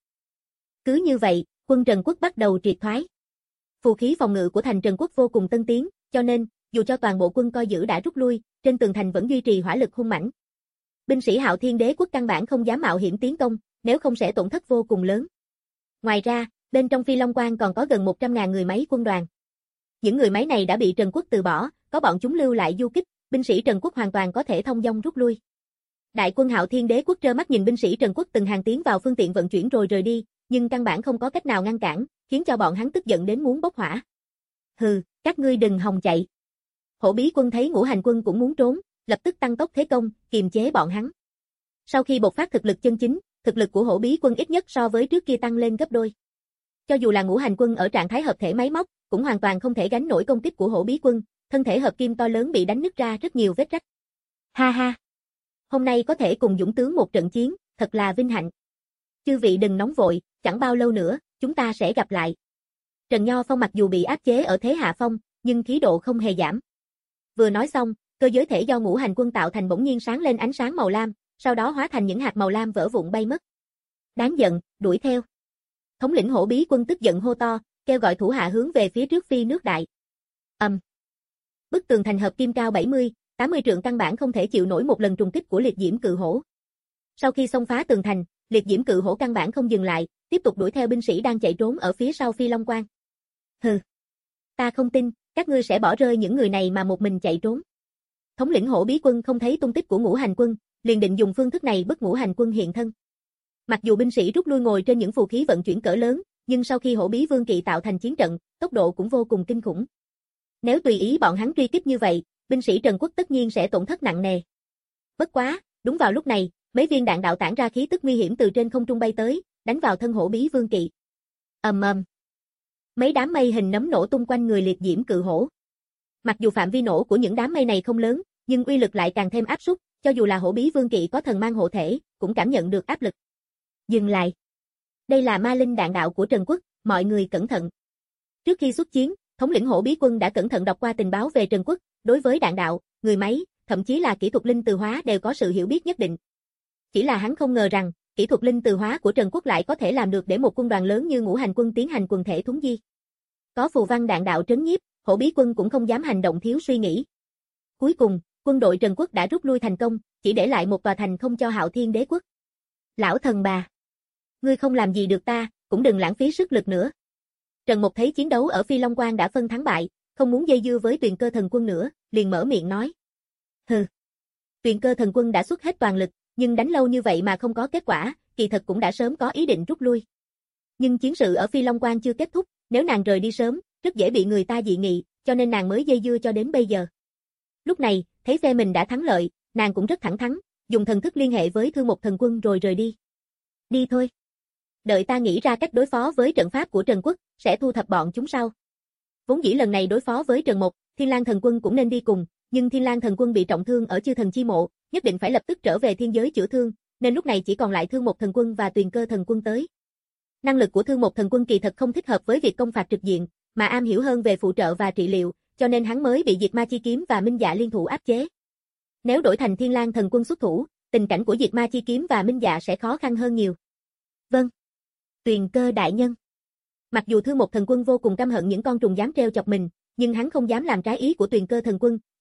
Cứ như vậy, quân Trần Quốc bắt đầu triệt thoái. Phù khí phòng ngự của thành Trần Quốc vô cùng tân tiến, cho nên, dù cho toàn bộ quân coi giữ đã rút lui, trên tường thành vẫn duy trì hỏa lực hung mãnh. Binh sĩ Hạo Thiên Đế Quốc căn bản không dám mạo hiểm tiến công, nếu không sẽ tổn thất vô cùng lớn. Ngoài ra, bên trong Phi Long Quan còn có gần một trăm ngàn người máy quân đoàn. Những người máy này đã bị Trần Quốc từ bỏ, có bọn chúng lưu lại du kích, binh sĩ Trần Quốc hoàn toàn có thể thông dong rút lui. Đại quân Hạo Thiên Đế Quốc trơ mắt nhìn binh sĩ Trần Quốc từng hàng tiến vào phương tiện vận chuyển rồi rời đi, nhưng căn bản không có cách nào ngăn cản, khiến cho bọn hắn tức giận đến muốn bốc hỏa. Hừ, các ngươi đừng hòng chạy. Hổ Bí Quân thấy Ngũ Hành Quân cũng muốn trốn, lập tức tăng tốc thế công, kiềm chế bọn hắn. Sau khi bộc phát thực lực chân chính, thực lực của Hổ Bí Quân ít nhất so với trước kia tăng lên gấp đôi. Cho dù là Ngũ Hành Quân ở trạng thái hợp thể máy móc, cũng hoàn toàn không thể gánh nổi công kích của Hổ Bí Quân, thân thể hợp kim to lớn bị đánh nứt ra rất nhiều vết rách. Ha ha! Hôm nay có thể cùng Dũng tướng một trận chiến, thật là vinh hạnh. Chư vị đừng nóng vội, chẳng bao lâu nữa, chúng ta sẽ gặp lại. Trần Nho Phong mặc dù bị áp chế ở thế hạ phong, nhưng khí độ không hề giảm. Vừa nói xong, cơ giới thể do Ngũ Hành Quân tạo thành bỗng nhiên sáng lên ánh sáng màu lam, sau đó hóa thành những hạt màu lam vỡ vụn bay mất. Đáng giận, đuổi theo. Thống lĩnh Hổ Bí Quân tức giận hô to, kêu gọi thủ hạ hướng về phía trước phi nước đại. Ầm. Um. Bức tường thành hợp kim cao bảy mươi, tám mươi trượng căn bản không thể chịu nổi một lần trùng kích của liệt diễm cự hổ. Sau khi xông phá tường thành, liệt diễm cự hổ căn bản không dừng lại, tiếp tục đuổi theo binh sĩ đang chạy trốn ở phía sau Phi Long Quan. Hừ. Ta không tin, các ngươi sẽ bỏ rơi những người này mà một mình chạy trốn. Thống lĩnh Hổ Bí Quân không thấy tung tích của Ngũ Hành Quân, liền định dùng phương thức này bức Ngũ Hành Quân hiện thân. Mặc dù binh sĩ rút lui ngồi trên những phù khí vận chuyển cỡ lớn, nhưng sau khi Hổ Bí Vương Kỵ tạo thành chiến trận, tốc độ cũng vô cùng kinh khủng. Nếu tùy ý bọn hắn truy kích như vậy, binh sĩ Trần Quốc tất nhiên sẽ tổn thất nặng nề. Bất quá, đúng vào lúc này, mấy viên đạn đạo tản ra khí tức nguy hiểm từ trên không trung bay tới, đánh vào thân Hổ Bí Vương Kỵ. Ầm ầm. Mấy đám mây hình nấm nổ tung quanh người liệt diễm cự hổ. Mặc dù phạm vi nổ của những đám mây này không lớn, nhưng uy lực lại càng thêm áp súc, cho dù là Hổ Bí Vương Kỵ có thần mang hộ thể, cũng cảm nhận được áp lực. Dừng lại. Đây là ma linh đạn đạo của Trần Quốc, mọi người cẩn thận. Trước khi xuất chiến, thống lĩnh Hổ Bí Quân đã cẩn thận đọc qua tình báo về Trần Quốc, đối với đạn đạo, người máy, thậm chí là kỹ thuật linh từ hóa đều có sự hiểu biết nhất định. Chỉ là hắn không ngờ rằng, kỹ thuật linh từ hóa của Trần Quốc lại có thể làm được để một quân đoàn lớn như Ngũ Hành Quân tiến hành quần thể thúng di. Có phù văn đạn đạo trấn nhiếp, Hổ Bí Quân cũng không dám hành động thiếu suy nghĩ. Cuối cùng, quân đội Trần Quốc đã rút lui thành công, chỉ để lại một tòa thành không cho Hạo Thiên Đế Quốc. Lão thần bà! Ngươi không làm gì được ta, cũng đừng lãng phí sức lực nữa. Trần Mục thấy chiến đấu ở Phi Long Quan đã phân thắng bại, không muốn dây dưa với Tuyền Cơ Thần Quân nữa, liền mở miệng nói. Hừ. Tuyền Cơ Thần Quân đã xuất hết toàn lực, nhưng đánh lâu như vậy mà không có kết quả, kỳ thật cũng đã sớm có ý định rút lui. Nhưng chiến sự ở Phi Long Quan chưa kết thúc, nếu nàng rời đi sớm, rất dễ bị người ta dị nghị, cho nên nàng mới dây dưa cho đến bây giờ. Lúc này, thấy phe mình đã thắng lợi, nàng cũng rất thẳng thắn, dùng thần thức liên hệ với Thương Mục Thần Quân rồi rời đi. Đi thôi. Đợi ta nghĩ ra cách đối phó với trận pháp của Trần Quốc, sẽ thu thập bọn chúng sau. Vốn dĩ lần này đối phó với Trần Mục, Thiên Lang Thần Quân cũng nên đi cùng, nhưng Thiên Lang Thần Quân bị trọng thương ở Chư Thần Chi Mộ, nhất định phải lập tức trở về thiên giới chữa thương, nên lúc này chỉ còn lại Thương Mục Thần Quân và Tuyền Cơ Thần Quân tới. Năng lực của Thương Mục Thần Quân kỳ thật không thích hợp với việc công phạt trực diện, mà am hiểu hơn về phụ trợ và trị liệu, cho nên hắn mới bị Diệt Ma Chi Kiếm và Minh Dạ liên thủ áp chế. Nếu đổi thành Thiên Lang Thần Quân xuất thủ, tình cảnh của Diệt Ma Chi Kiếm và Minh Dạ sẽ khó khăn hơn nhiều. Vâng. Tuyền Cơ đại nhân. Mặc dù Thương Mục Thần Quân vô cùng căm hận những con trùng dám treo chọc mình, nhưng hắn không dám làm trái ý của Tuyền Cơ Thần Quân,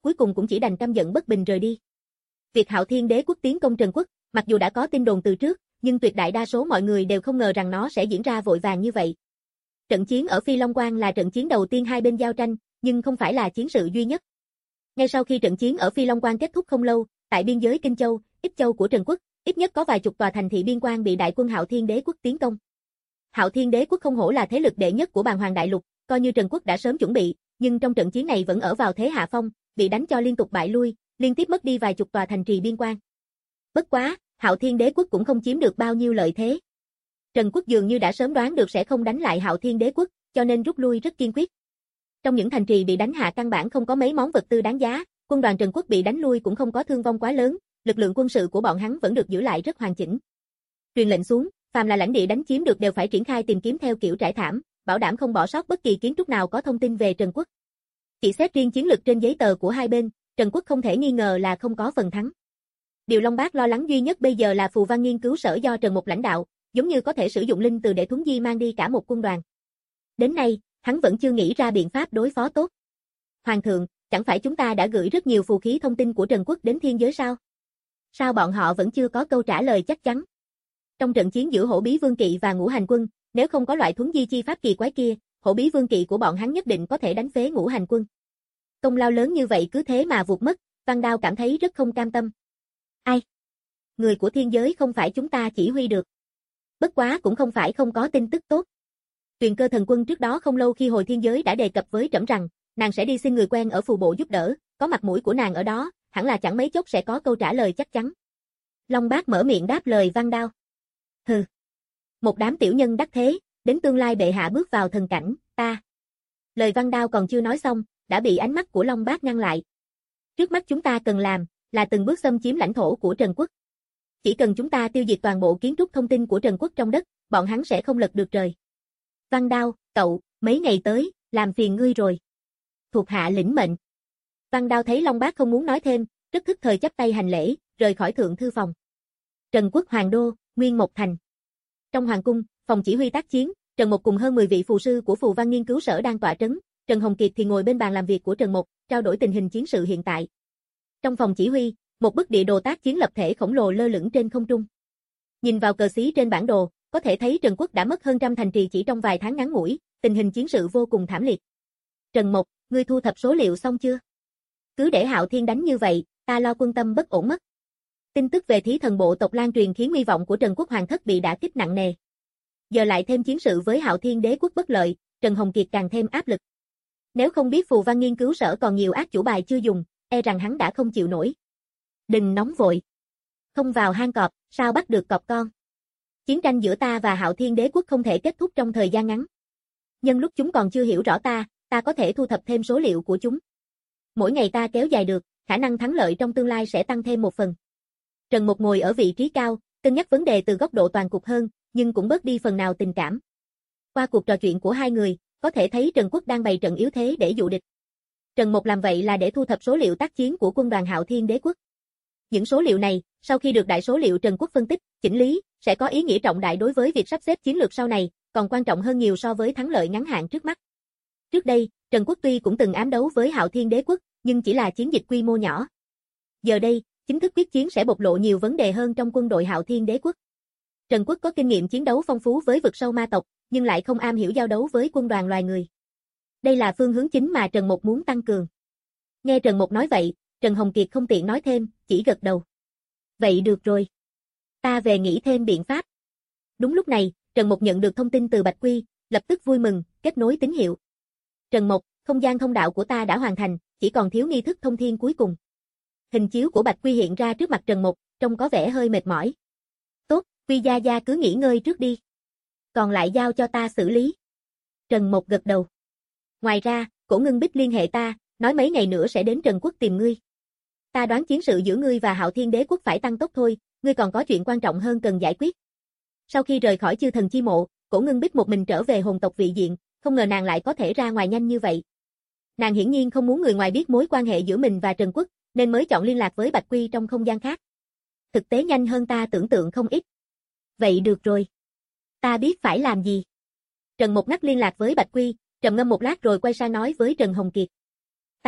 cuối cùng cũng chỉ đành căm giận bất bình rời đi. Việc Hạo Thiên Đế quốc tiến công Trần quốc, mặc dù đã có tin đồn từ trước, nhưng tuyệt đại đa số mọi người đều không ngờ rằng nó sẽ diễn ra vội vàng như vậy. Trận chiến ở Phi Long Quan là trận chiến đầu tiên hai bên giao tranh, nhưng không phải là chiến sự duy nhất. Ngay sau khi trận chiến ở Phi Long Quan kết thúc không lâu, tại biên giới Kinh Châu, Ích Châu của Trần quốc, ít nhất có vài chục tòa thành thị biên quan bị đại quân Hạo Thiên Đế quốc tiến công. Hạo Thiên Đế quốc không hổ là thế lực đệ nhất của Bàn Hoàng đại lục, coi như Trần quốc đã sớm chuẩn bị, nhưng trong trận chiến này vẫn ở vào thế hạ phong, bị đánh cho liên tục bại lui, liên tiếp mất đi vài chục tòa thành trì biên quan. Bất quá, Hạo Thiên Đế quốc cũng không chiếm được bao nhiêu lợi thế. Trần quốc dường như đã sớm đoán được sẽ không đánh lại Hạo Thiên Đế quốc, cho nên rút lui rất kiên quyết. Trong những thành trì bị đánh hạ căn bản không có mấy món vật tư đáng giá, quân đoàn Trần quốc bị đánh lui cũng không có thương vong quá lớn, lực lượng quân sự của bọn hắn vẫn được giữ lại rất hoàn chỉnh. Truyền lệnh xuống, phàm là lãnh địa đánh chiếm được đều phải triển khai tìm kiếm theo kiểu trải thảm, bảo đảm không bỏ sót bất kỳ kiến trúc nào có thông tin về Trần quốc. Chỉ xét riêng chiến lược trên giấy tờ của hai bên, Trần quốc không thể nghi ngờ là không có phần thắng. Điều Long Bác lo lắng duy nhất bây giờ là Phù Văn nghiên cứu sở do Trần Mục lãnh đạo, giống như có thể sử dụng linh từ để thuấn di mang đi cả một quân đoàn. Đến nay, hắn vẫn chưa nghĩ ra biện pháp đối phó tốt. Hoàng thượng, chẳng phải chúng ta đã gửi rất nhiều phù khí thông tin của Trần quốc đến thiên giới sao? Sao bọn họ vẫn chưa có câu trả lời chắc chắn? Trong trận chiến giữa Hổ Bí Vương Kỵ và Ngũ Hành Quân, nếu không có loại thuấn di chi pháp kỳ quái kia, Hổ Bí Vương Kỵ của bọn hắn nhất định có thể đánh phế Ngũ Hành Quân. Công lao lớn như vậy cứ thế mà vụt mất, Văn Đao cảm thấy rất không cam tâm. Ai? Người của thiên giới không phải chúng ta chỉ huy được. Bất quá cũng không phải không có tin tức tốt. Tuyền Cơ Thần Quân trước đó không lâu khi hồi thiên giới đã đề cập với Trẫm rằng, nàng sẽ đi xin người quen ở phù bộ giúp đỡ, có mặt mũi của nàng ở đó, hẳn là chẳng mấy chốc sẽ có câu trả lời chắc chắn. Long Bác mở miệng đáp lời Văn Đao. Hừ. Một đám tiểu nhân đắc thế, đến tương lai bệ hạ bước vào thần cảnh, ta. Lời Văn Đao còn chưa nói xong, đã bị ánh mắt của Long Bác ngăn lại. Trước mắt chúng ta cần làm, là từng bước xâm chiếm lãnh thổ của Trần quốc. Chỉ cần chúng ta tiêu diệt toàn bộ kiến trúc thông tin của Trần quốc trong đất, bọn hắn sẽ không lật được trời. Văn Đao, cậu, mấy ngày tới, làm phiền ngươi rồi. Thuộc hạ lĩnh mệnh. Văn Đao thấy Long Bác không muốn nói thêm, rất thức thời chắp tay hành lễ, rời khỏi thượng thư phòng. Trần quốc hoàng đô, Nguyên Mộc thành. Trong hoàng cung, phòng chỉ huy tác chiến, Trần Mộc cùng hơn mười vị phù sư của Phù Văn nghiên cứu sở đang tọa trấn, Trần Hồng Kiệt thì ngồi bên bàn làm việc của Trần Mộc, trao đổi tình hình chiến sự hiện tại. Trong phòng chỉ huy, một bức địa đồ tác chiến lập thể khổng lồ lơ lửng trên không trung. Nhìn vào cờ xí trên bản đồ, có thể thấy Trần quốc đã mất hơn trăm thành trì chỉ trong vài tháng ngắn ngủi, tình hình chiến sự vô cùng thảm liệt. Trần Mộc, ngươi thu thập số liệu xong chưa? Cứ để Hạo Thiên đánh như vậy, ta lo quân tâm bất ổn mất. Tin tức về thí thần bộ tộc lan truyền khiến uy vọng của Trần quốc hoàng thất bị đả kích nặng nề. Giờ lại thêm chiến sự với Hạo Thiên Đế quốc bất lợi, Trần Hồng Kiệt càng thêm áp lực. Nếu không biết Phù Văn nghiên cứu sở còn nhiều ác chủ bài chưa dùng, e rằng hắn đã không chịu nổi. Đừng nóng vội. Không vào hang cọp, sao bắt được cọp con? Chiến tranh giữa ta và Hạo Thiên Đế quốc không thể kết thúc trong thời gian ngắn. Nhân lúc chúng còn chưa hiểu rõ ta, ta có thể thu thập thêm số liệu của chúng. Mỗi ngày ta kéo dài được, khả năng thắng lợi trong tương lai sẽ tăng thêm một phần. Trần Mục ngồi ở vị trí cao, cân nhắc vấn đề từ góc độ toàn cục hơn, nhưng cũng bớt đi phần nào tình cảm. Qua cuộc trò chuyện của hai người, có thể thấy Trần quốc đang bày trận yếu thế để dụ địch. Trần Mục làm vậy là để thu thập số liệu tác chiến của quân đoàn Hạo Thiên Đế quốc. Những số liệu này, sau khi được đại số liệu Trần quốc phân tích, chỉnh lý, sẽ có ý nghĩa trọng đại đối với việc sắp xếp chiến lược sau này, còn quan trọng hơn nhiều so với thắng lợi ngắn hạn trước mắt. Trước đây, Trần quốc tuy cũng từng ám đấu với Hạo Thiên Đế quốc, nhưng chỉ là chiến dịch quy mô nhỏ. Giờ đây, chính thức quyết chiến sẽ bộc lộ nhiều vấn đề hơn trong quân đội Hạo Thiên Đế quốc. Trần quốc có kinh nghiệm chiến đấu phong phú với vực sâu ma tộc, nhưng lại không am hiểu giao đấu với quân đoàn loài người. Đây là phương hướng chính mà Trần Mục muốn tăng cường. Nghe Trần Mục nói vậy, Trần Hồng Kiệt không tiện nói thêm, chỉ gật đầu. Vậy được rồi. Ta về nghĩ thêm biện pháp. Đúng lúc này, Trần Mục nhận được thông tin từ Bạch Quy, lập tức vui mừng, kết nối tín hiệu. Trần Mục, không gian thông đạo của ta đã hoàn thành, chỉ còn thiếu nghi thức thông thiên cuối cùng. Hình chiếu của Bạch Quy hiện ra trước mặt Trần Mục, trông có vẻ hơi mệt mỏi. Tốt, Quy gia gia cứ nghỉ ngơi trước đi. Còn lại giao cho ta xử lý. Trần Mục gật đầu. Ngoài ra, Cổ Ngưng Bích liên hệ ta, nói mấy ngày nữa sẽ đến Trần quốc tìm ngươi. Ta đoán chiến sự giữa ngươi và Hạo Thiên Đế quốc phải tăng tốc thôi, ngươi còn có chuyện quan trọng hơn cần giải quyết. Sau khi rời khỏi Chư Thần Chi Mộ, Cổ Ngưng Bích một mình trở về hồn tộc vị diện, không ngờ nàng lại có thể ra ngoài nhanh như vậy. Nàng hiển nhiên không muốn người ngoài biết mối quan hệ giữa mình và Trần quốc, nên mới chọn liên lạc với Bạch Quy trong không gian khác. Thực tế nhanh hơn ta tưởng tượng không ít. Vậy được rồi. Ta biết phải làm gì. Trần Mục ngắt liên lạc với Bạch Quy, trầm ngâm một lát rồi quay sang nói với Trần Hồng Kiệt. Tam thúc,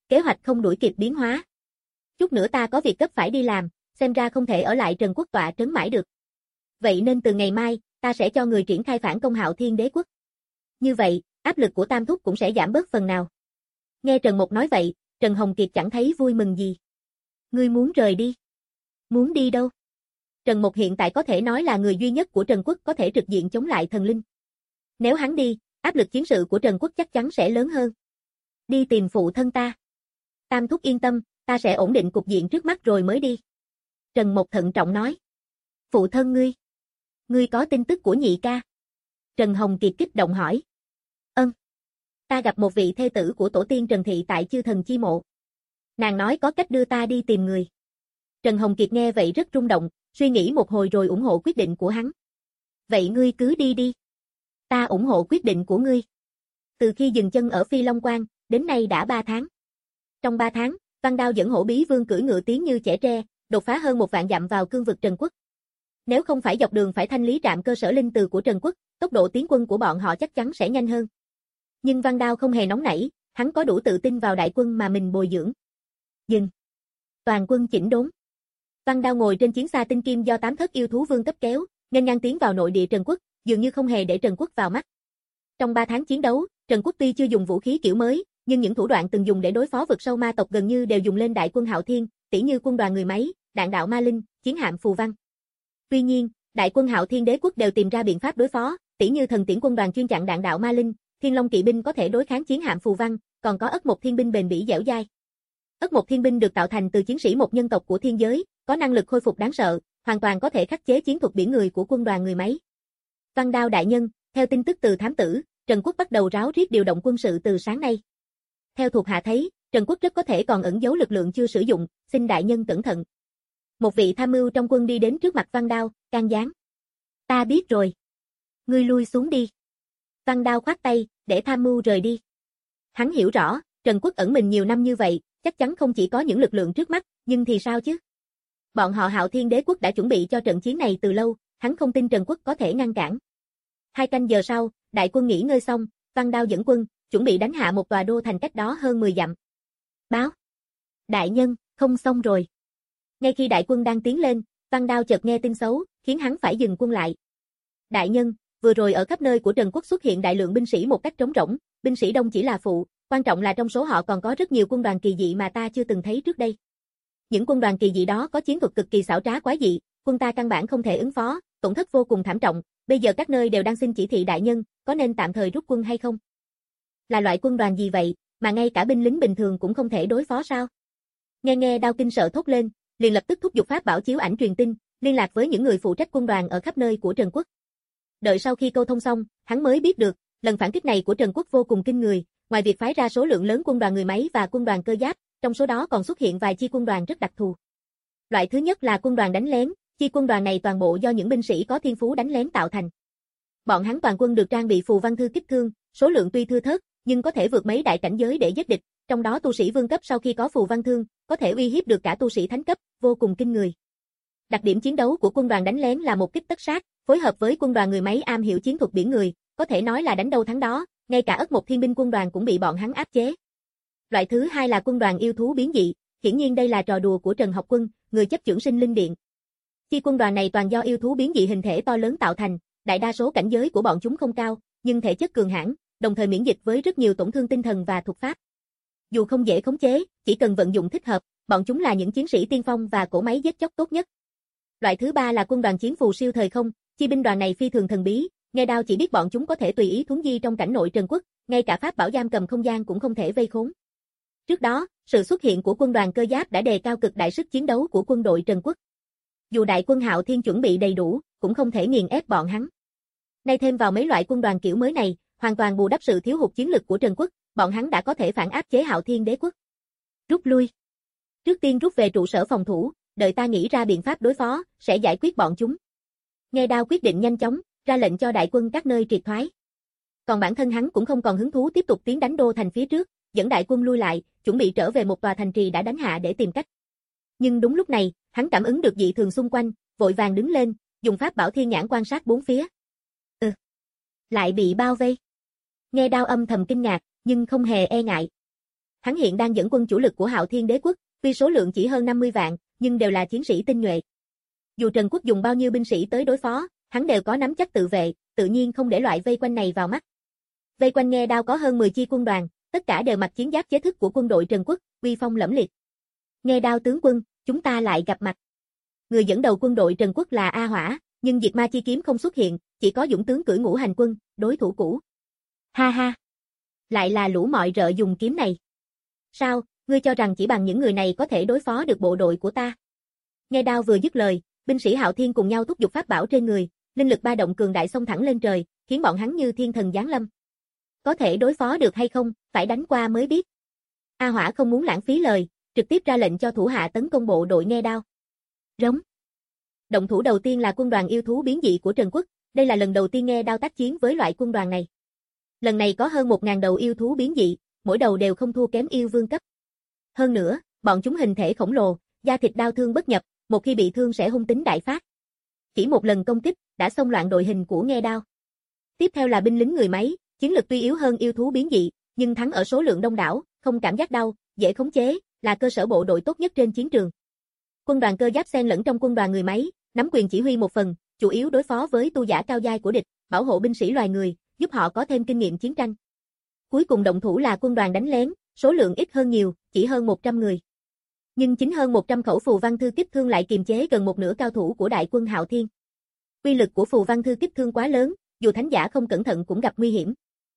kế hoạch không đuổi kịp biến hóa. Chút nữa ta có việc gấp phải đi làm, xem ra không thể ở lại Trần Quốc tọa trấn mãi được. Vậy nên từ ngày mai, ta sẽ cho người triển khai phản công Hạo Thiên Đế quốc. Như vậy, áp lực của Tam Thúc cũng sẽ giảm bớt phần nào. Nghe Trần Mộc nói vậy, Trần Hồng Kiệt chẳng thấy vui mừng gì. Ngươi muốn rời đi? Muốn đi đâu? Trần Mộc hiện tại có thể nói là người duy nhất của Trần Quốc có thể trực diện chống lại thần linh. Nếu hắn đi, áp lực chiến sự của Trần Quốc chắc chắn sẽ lớn hơn. Đi tìm phụ thân ta. Tam Thúc yên tâm, ta sẽ ổn định cục diện trước mắt rồi mới đi. Trần Mộc thận trọng nói. Phụ thân ngươi? Ngươi có tin tức của nhị ca? Trần Hồng Kiệt kích động hỏi. Ân. Ta gặp một vị thê tử của tổ tiên Trần Thị tại Chư Thần Chi Mộ. Nàng nói có cách đưa ta đi tìm người. Trần Hồng Kiệt nghe vậy rất rung động, suy nghĩ một hồi rồi ủng hộ quyết định của hắn. Vậy ngươi cứ đi đi. Ta ủng hộ quyết định của ngươi. Từ khi dừng chân ở Phi Long Quan, đến nay đã ba tháng. Trong ba tháng, Văn Đao dẫn Hổ Bí Vương cưỡi ngựa tiến như chẻ tre, đột phá hơn một vạn dặm vào cương vực Trần Quốc. Nếu không phải dọc đường phải thanh lý trạm cơ sở linh từ của Trần Quốc, tốc độ tiến quân của bọn họ chắc chắn sẽ nhanh hơn. Nhưng Văn Đao không hề nóng nảy, hắn có đủ tự tin vào đại quân mà mình bồi dưỡng. Dừng. Toàn quân chỉnh đốn. Văn Đao ngồi trên chiến xa tinh kim do tám thất yêu thú vương cấp kéo, nghênh ngang tiến vào nội địa Trần Quốc, dường như không hề để Trần Quốc vào mắt. Trong ba tháng chiến đấu, Trần Quốc tuy chưa dùng vũ khí kiểu mới, nhưng những thủ đoạn từng dùng để đối phó vực sâu ma tộc gần như đều dùng lên đại quân Hạo Thiên, tỉ như quân đoàn người máy, đạn đạo ma linh, chiến hạm phù văn. Tuy nhiên, đại quân Hạo Thiên Đế quốc đều tìm ra biện pháp đối phó, tỉ như thần tiễn quân đoàn chuyên chặn đạn đạo ma linh, Thiên Long kỵ binh có thể đối kháng chiến hạm phù văn, còn có Ất Mộc Thiên binh bền bỉ dẻo dai. Ất Mộc Thiên binh được tạo thành từ chiến sĩ một nhân tộc của thiên giới, có năng lực khôi phục đáng sợ, hoàn toàn có thể khắc chế chiến thuật biển người của quân đoàn người máy. Văn Đao đại nhân, theo tin tức từ thám tử, Trần Quốc bắt đầu ráo riết điều động quân sự từ sáng nay. Theo thuộc hạ thấy, Trần Quốc rất có thể còn ẩn giấu lực lượng chưa sử dụng, xin đại nhân cẩn thận. Một vị tham mưu trong quân đi đến trước mặt Văn Đao, can gián. Ta biết rồi. Ngươi lui xuống đi. Văn Đao khoát tay, để tham mưu rời đi. Hắn hiểu rõ, Trần Quốc ẩn mình nhiều năm như vậy, chắc chắn không chỉ có những lực lượng trước mắt, nhưng thì sao chứ? Bọn họ Hạo Thiên Đế quốc đã chuẩn bị cho trận chiến này từ lâu, hắn không tin Trần Quốc có thể ngăn cản. Hai canh giờ sau, đại quân nghỉ ngơi xong, Văn Đao dẫn quân, chuẩn bị đánh hạ một tòa đô thành cách đó hơn mười dặm. Báo. Đại nhân, không xong rồi. Ngay khi đại quân đang tiến lên, Văn Đao chợt nghe tin xấu, khiến hắn phải dừng quân lại. Đại nhân, vừa rồi ở khắp nơi của Trần Quốc xuất hiện đại lượng binh sĩ một cách trống rỗng, binh sĩ đông chỉ là phụ, quan trọng là trong số họ còn có rất nhiều quân đoàn kỳ dị mà ta chưa từng thấy trước đây. Những quân đoàn kỳ dị đó có chiến thuật cực kỳ xảo trá quái dị, quân ta căn bản không thể ứng phó, tổn thất vô cùng thảm trọng, bây giờ các nơi đều đang xin chỉ thị đại nhân, có nên tạm thời rút quân hay không? Là loại quân đoàn gì vậy, mà ngay cả binh lính bình thường cũng không thể đối phó sao? Nghe nghe Đao kinh sợ thốt lên, liền lập tức thúc giục pháp bảo chiếu ảnh truyền tin, liên lạc với những người phụ trách quân đoàn ở khắp nơi của Trần Quốc. Đợi sau khi câu thông xong, hắn mới biết được, lần phản kích này của Trần Quốc vô cùng kinh người, ngoài việc phái ra số lượng lớn quân đoàn người máy và quân đoàn cơ giáp, trong số đó còn xuất hiện vài chi quân đoàn rất đặc thù. Loại thứ nhất là quân đoàn đánh lén, chi quân đoàn này toàn bộ do những binh sĩ có thiên phú đánh lén tạo thành. Bọn hắn toàn quân được trang bị phù văn thư kích thương, số lượng tuy thưa thớt, nhưng có thể vượt mấy đại cảnh giới để giết địch, trong đó tu sĩ vương cấp sau khi có phù văn thương, có thể uy hiếp được cả tu sĩ thánh cấp, vô cùng kinh người. Đặc điểm chiến đấu của quân đoàn đánh lén là một kích tất sát, phối hợp với quân đoàn người máy am hiểu chiến thuật biển người, có thể nói là đánh đâu thắng đó, ngay cả Ất Mộc Thiên binh quân đoàn cũng bị bọn hắn áp chế. Loại thứ hai là quân đoàn yêu thú biến dị, hiển nhiên đây là trò đùa của Trần Học Quân, người chấp chưởng sinh linh điện. Chi quân đoàn này toàn do yêu thú biến dị hình thể to lớn tạo thành, đại đa số cảnh giới của bọn chúng không cao, nhưng thể chất cường hãn, đồng thời miễn dịch với rất nhiều tổn thương tinh thần và thuật pháp. Dù không dễ khống chế, chỉ cần vận dụng thích hợp, bọn chúng là những chiến sĩ tiên phong và cỗ máy giết chóc tốt nhất. Loại thứ ba là quân đoàn chiến phù siêu thời không, chi binh đoàn này phi thường thần bí, nghe Đao chỉ biết bọn chúng có thể tùy ý thuấn di trong cảnh nội Trần Quốc, ngay cả pháp bảo giam cầm không gian cũng không thể vây khốn. Trước đó, sự xuất hiện của quân đoàn cơ giáp đã đề cao cực đại sức chiến đấu của quân đội Trần Quốc. Dù đại quân Hạo Thiên chuẩn bị đầy đủ, cũng không thể nghiền ép bọn hắn. Nay thêm vào mấy loại quân đoàn kiểu mới này, hoàn toàn bù đắp sự thiếu hụt chiến lực của Trần Quốc, bọn hắn đã có thể phản áp chế Hạo Thiên Đế quốc. Rút lui. Trước tiên rút về trụ sở phòng thủ, đợi ta nghĩ ra biện pháp đối phó, sẽ giải quyết bọn chúng. Nghe Đao quyết định nhanh chóng, ra lệnh cho đại quân các nơi triệt thoái. Còn bản thân hắn cũng không còn hứng thú tiếp tục tiến đánh đô thành phía trước, dẫn đại quân lui lại, chuẩn bị trở về một tòa thành trì đã đánh hạ để tìm cách. Nhưng đúng lúc này, hắn cảm ứng được dị thường xung quanh, vội vàng đứng lên, dùng pháp bảo thiên nhãn quan sát bốn phía. Ừ, lại bị bao vây. Nghe Đao âm thầm kinh ngạc, nhưng không hề e ngại. Hắn hiện đang dẫn quân chủ lực của Hạo Thiên Đế quốc, tuy số lượng chỉ hơn năm mươi vạn, nhưng đều là chiến sĩ tinh nhuệ. Dù Trần Quốc dùng bao nhiêu binh sĩ tới đối phó, hắn đều có nắm chắc tự vệ, tự nhiên không để loại vây quanh này vào mắt. Vây quanh Nghe Đao có hơn mười chi quân đoàn, tất cả đều mặc chiến giáp chế thức của quân đội Trần Quốc, uy phong lẫm liệt. Nghe Đao tướng quân, chúng ta lại gặp mặt. Người dẫn đầu quân đội Trần Quốc là A Hỏa, nhưng Diệt Ma chi kiếm không xuất hiện, chỉ có dũng tướng cưỡi Ngũ Hành quân, đối thủ cũ. Ha ha, lại là lũ mọi rợ dùng kiếm này. Sao, ngươi cho rằng chỉ bằng những người này có thể đối phó được bộ đội của ta? Nghe Đao vừa dứt lời, binh sĩ Hạo Thiên cùng nhau thúc giục pháp bảo trên người, linh lực ba động cường đại xông thẳng lên trời, khiến bọn hắn như thiên thần giáng lâm. Có thể đối phó được hay không, phải đánh qua mới biết. A Hỏa không muốn lãng phí lời, trực tiếp ra lệnh cho thủ hạ tấn công bộ đội Nghe Đao. Rống. Động thủ đầu tiên là quân đoàn yêu thú biến dị của Trần Quốc, đây là lần đầu tiên Nghe Đao tác chiến với loại quân đoàn này. Lần này có hơn một nghìn đầu yêu thú biến dị, mỗi đầu đều không thua kém yêu vương cấp. Hơn nữa, bọn chúng hình thể khổng lồ, da thịt đao thương bất nhập, một khi bị thương sẽ hung tính đại phát. Chỉ một lần công kích đã xông loạn đội hình của Nghe Đao. Tiếp theo là binh lính người máy, chiến lực tuy yếu hơn yêu thú biến dị, nhưng thắng ở số lượng đông đảo, không cảm giác đau, dễ khống chế, là cơ sở bộ đội tốt nhất trên chiến trường. Quân đoàn cơ giáp xen lẫn trong quân đoàn người máy, nắm quyền chỉ huy một phần, chủ yếu đối phó với tu giả cao giai của địch, bảo hộ binh sĩ loài người, giúp họ có thêm kinh nghiệm chiến tranh. Cuối cùng động thủ là quân đoàn đánh lén, số lượng ít hơn nhiều, chỉ hơn một trăm người. Nhưng chính hơn một trăm khẩu phù văn thư kích thương lại kiềm chế gần một nửa cao thủ của đại quân Hạo Thiên. Uy lực của phù văn thư kích thương quá lớn, dù thánh giả không cẩn thận cũng gặp nguy hiểm.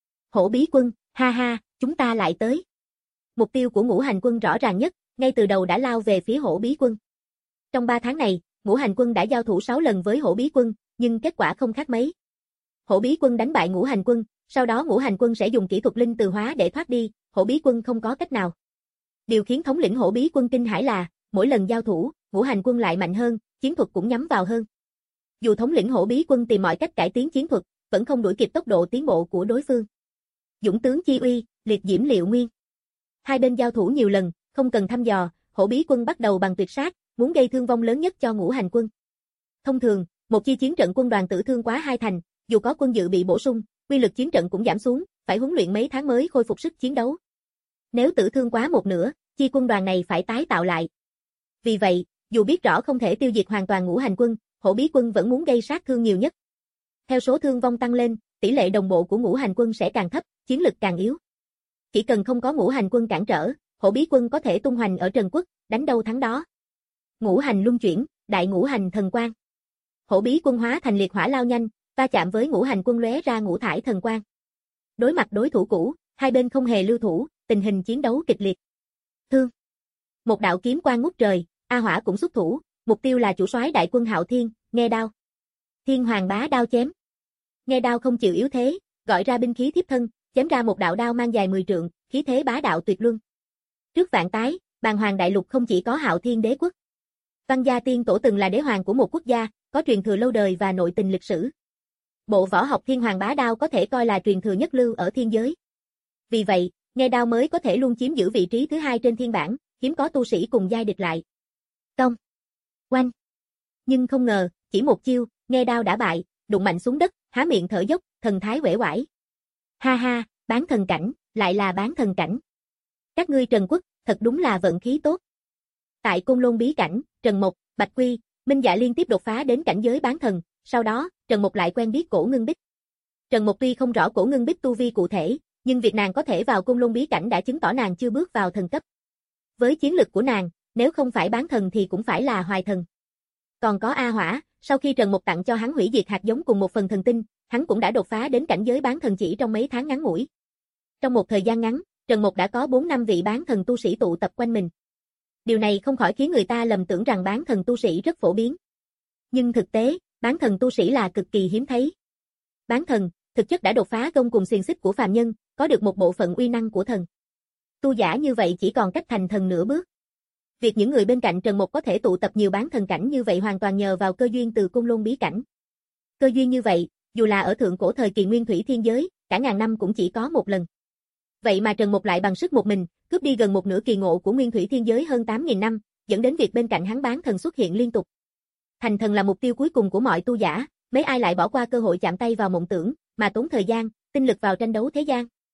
Hổ Bí quân, ha ha, chúng ta lại tới. Mục tiêu của Ngũ Hành quân rõ ràng nhất, ngay từ đầu đã lao về phía Hổ Bí quân. Trong ba tháng này, Ngũ Hành quân đã giao thủ sáu lần với Hổ Bí quân, nhưng kết quả không khác mấy. Hổ Bí quân đánh bại Ngũ Hành quân, sau đó Ngũ Hành quân sẽ dùng kỹ thuật linh từ hóa để thoát đi, Hổ Bí quân không có cách nào. Điều khiến thống lĩnh Hổ Bí quân kinh hãi là, mỗi lần giao thủ, Ngũ Hành quân lại mạnh hơn, chiến thuật cũng nhắm vào hơn. Dù thống lĩnh Hổ Bí quân tìm mọi cách cải tiến chiến thuật, vẫn không đuổi kịp tốc độ tiến bộ của đối phương. Dũng tướng chi uy, liệt diễm liệu nguyên. Hai bên giao thủ nhiều lần, không cần thăm dò, Hổ Bí quân bắt đầu bằng tuyệt sát, muốn gây thương vong lớn nhất cho Ngũ Hành quân. Thông thường, một chi chiến trận quân đoàn tử thương quá hai thành, dù có quân dự bị bổ sung, uy lực chiến trận cũng giảm xuống, phải huấn luyện mấy tháng mới khôi phục sức chiến đấu. Nếu tử thương quá một nửa, chi quân đoàn này phải tái tạo lại. Vì vậy, dù biết rõ không thể tiêu diệt hoàn toàn Ngũ Hành quân, Hổ Bí quân vẫn muốn gây sát thương nhiều nhất. Theo số thương vong tăng lên, tỷ lệ đồng bộ của Ngũ Hành quân sẽ càng thấp, chiến lực càng yếu. Chỉ cần không có Ngũ Hành quân cản trở, Hổ Bí quân có thể tung hoành ở Trần Quốc, đánh đâu thắng đó. Ngũ hành luân chuyển, đại ngũ hành thần quang. Hổ Bí quân hóa thành liệt hỏa lao nhanh, va chạm với Ngũ Hành quân lóe ra ngũ thải thần quang. Đối mặt đối thủ cũ, hai bên không hề lưu thủ, tình hình chiến đấu kịch liệt. Thương. Một đạo kiếm quang ngút trời, A Hỏa cũng xuất thủ, mục tiêu là chủ soái đại quân Hạo Thiên, Nghe Đao. Thiên Hoàng bá đao chém. Nghe Đao không chịu yếu thế, gọi ra binh khí thiếp thân, chém ra một đạo đao mang dài mười trượng, khí thế bá đạo tuyệt luân. Trước vạn tái, Bàn Hoàng đại lục không chỉ có Hạo Thiên đế quốc. Văn gia tiên tổ từng là đế hoàng của một quốc gia, có truyền thừa lâu đời và nội tình lịch sử. Bộ võ học Thiên Hoàng bá đao có thể coi là truyền thừa nhất lưu ở thiên giới. Vì vậy, Nghe Đao mới có thể luôn chiếm giữ vị trí thứ hai trên thiên bảng, hiếm có tu sĩ cùng giai địch lại. Công. Oanh. Nhưng không ngờ, chỉ một chiêu, Nghe Đao đã bại, đụng mạnh xuống đất, há miệng thở dốc, thần thái uể oải. Ha ha, bán thần cảnh, lại là bán thần cảnh. Các ngươi Trần Quốc, thật đúng là vận khí tốt. Tại Côn Lôn bí cảnh, Trần Mộc, Bạch Quy, Minh Dạ liên tiếp đột phá đến cảnh giới bán thần, sau đó, Trần Mộc lại quen biết Cổ Ngưng Bích. Trần Mộc tuy không rõ Cổ Ngưng Bích tu vi cụ thể, nhưng việc nàng có thể vào Côn Lôn bí cảnh đã chứng tỏ nàng chưa bước vào thần cấp. Với chiến lực của nàng, nếu không phải bán thần thì cũng phải là hoài thần. Còn có A Hỏa, sau khi Trần Mộc tặng cho hắn hủy diệt hạt giống cùng một phần thần tinh, hắn cũng đã đột phá đến cảnh giới bán thần chỉ trong mấy tháng ngắn ngủi. Trong một thời gian ngắn, Trần Mộc đã có bốn năm vị bán thần tu sĩ tụ tập quanh mình. Điều này không khỏi khiến người ta lầm tưởng rằng bán thần tu sĩ rất phổ biến. Nhưng thực tế, bán thần tu sĩ là cực kỳ hiếm thấy. Bán thần, thực chất đã đột phá gông cùng xiềng xích của phàm nhân, có được một bộ phận uy năng của thần. Tu giả như vậy chỉ còn cách thành thần nửa bước. Việc những người bên cạnh Trần Mộc có thể tụ tập nhiều bán thần cảnh như vậy hoàn toàn nhờ vào cơ duyên từ Côn Lôn bí cảnh. Cơ duyên như vậy, dù là ở thượng cổ thời kỳ nguyên thủy thiên giới, cả ngàn năm cũng chỉ có một lần. Vậy mà Trần Mộc lại bằng sức một mình, cướp đi gần một nửa kỳ ngộ của nguyên thủy thiên giới hơn tám nghìn năm, dẫn đến việc bên cạnh hắn bán thần xuất hiện liên tục. Thành thần là mục tiêu cuối cùng của mọi tu giả, mấy ai lại bỏ qua cơ hội chạm tay vào mộng tưởng, mà tốn thời gian, tinh lực vào tranh đấu thế gian.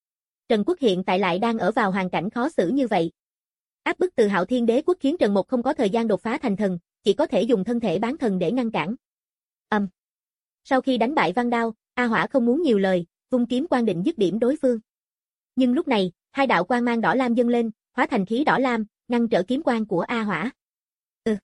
Trần Quốc hiện tại lại đang ở vào hoàn cảnh khó xử như vậy. Áp bức từ Hạo Thiên Đế Quốc khiến Trần Mộc không có thời gian đột phá thành thần, chỉ có thể dùng thân thể bán thần để ngăn cản. Âm. Um. Sau khi đánh bại Văn Đao, A Hỏa không muốn nhiều lời, vung kiếm quan định dứt điểm đối phương. Nhưng lúc này, hai đạo quang mang đỏ lam dâng lên, hóa thành khí đỏ lam, ngăn trở kiếm quang của A Hỏa. Ừ.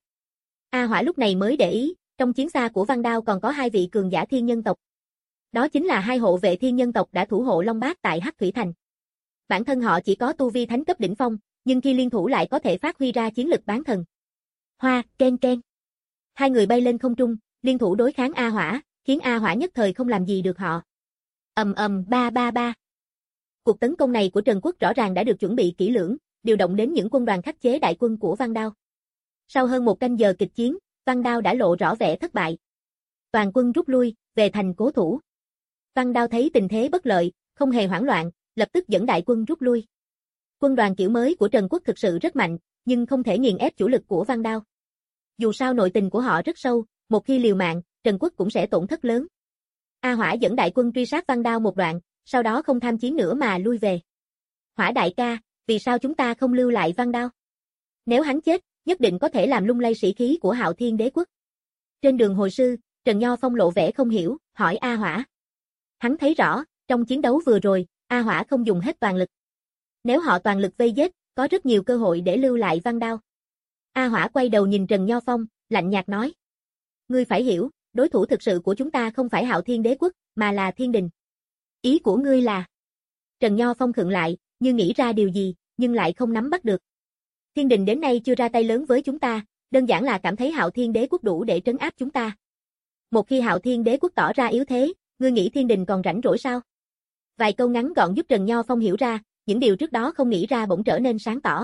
A Hỏa lúc này mới để ý, trong chiến xa của Văn Đao còn có hai vị cường giả thiên nhân tộc. Đó chính là hai hộ vệ thiên nhân tộc đã thủ hộ Long Bác tại Hắc Thủy Thành. Bản thân họ chỉ có tu vi thánh cấp đỉnh phong, nhưng khi liên thủ lại có thể phát huy ra chiến lực bán thần. Hoa, ken ken. Hai người bay lên không trung, liên thủ đối kháng A Hỏa, khiến A Hỏa nhất thời không làm gì được họ. Ầm ầm ba ba ba. Cuộc tấn công này của Trần Quốc rõ ràng đã được chuẩn bị kỹ lưỡng, điều động đến những quân đoàn khắc chế đại quân của Văn Đao. Sau hơn một canh giờ kịch chiến, Văn Đao đã lộ rõ vẻ thất bại. Toàn quân rút lui, về thành cố thủ. Văn Đao thấy tình thế bất lợi, không hề hoảng loạn, lập tức dẫn đại quân rút lui. Quân đoàn kiểu mới của Trần Quốc thực sự rất mạnh, nhưng không thể nghiền ép chủ lực của Văn Đao. Dù sao nội tình của họ rất sâu, một khi liều mạng, Trần Quốc cũng sẽ tổn thất lớn. A Hỏa dẫn đại quân truy sát Văn Đao một đoạn, sau đó không tham chiến nữa mà lui về. Hỏa đại ca, vì sao chúng ta không lưu lại Văn Đao? Nếu hắn chết, nhất định có thể làm lung lay sĩ khí của Hạo Thiên Đế Quốc. Trên đường hồi sư, Trần Nho Phong lộ vẻ không hiểu, hỏi A Hỏa. Hắn thấy rõ, trong chiến đấu vừa rồi, A Hỏa không dùng hết toàn lực. Nếu họ toàn lực vây giết, có rất nhiều cơ hội để lưu lại Văn Đao. A Hỏa quay đầu nhìn Trần Nho Phong, lạnh nhạt nói. Ngươi phải hiểu, đối thủ thực sự của chúng ta không phải Hạo Thiên Đế Quốc, mà là Thiên Đình. Ý của ngươi là... Trần Nho Phong khựng lại, như nghĩ ra điều gì, nhưng lại không nắm bắt được. Thiên Đình đến nay chưa ra tay lớn với chúng ta, đơn giản là cảm thấy Hạo Thiên Đế Quốc đủ để trấn áp chúng ta. Một khi Hạo Thiên Đế Quốc tỏ ra yếu thế, ngươi nghĩ Thiên Đình còn rảnh rỗi sao? Vài câu ngắn gọn giúp Trần Nho Phong hiểu ra, những điều trước đó không nghĩ ra bỗng trở nên sáng tỏ.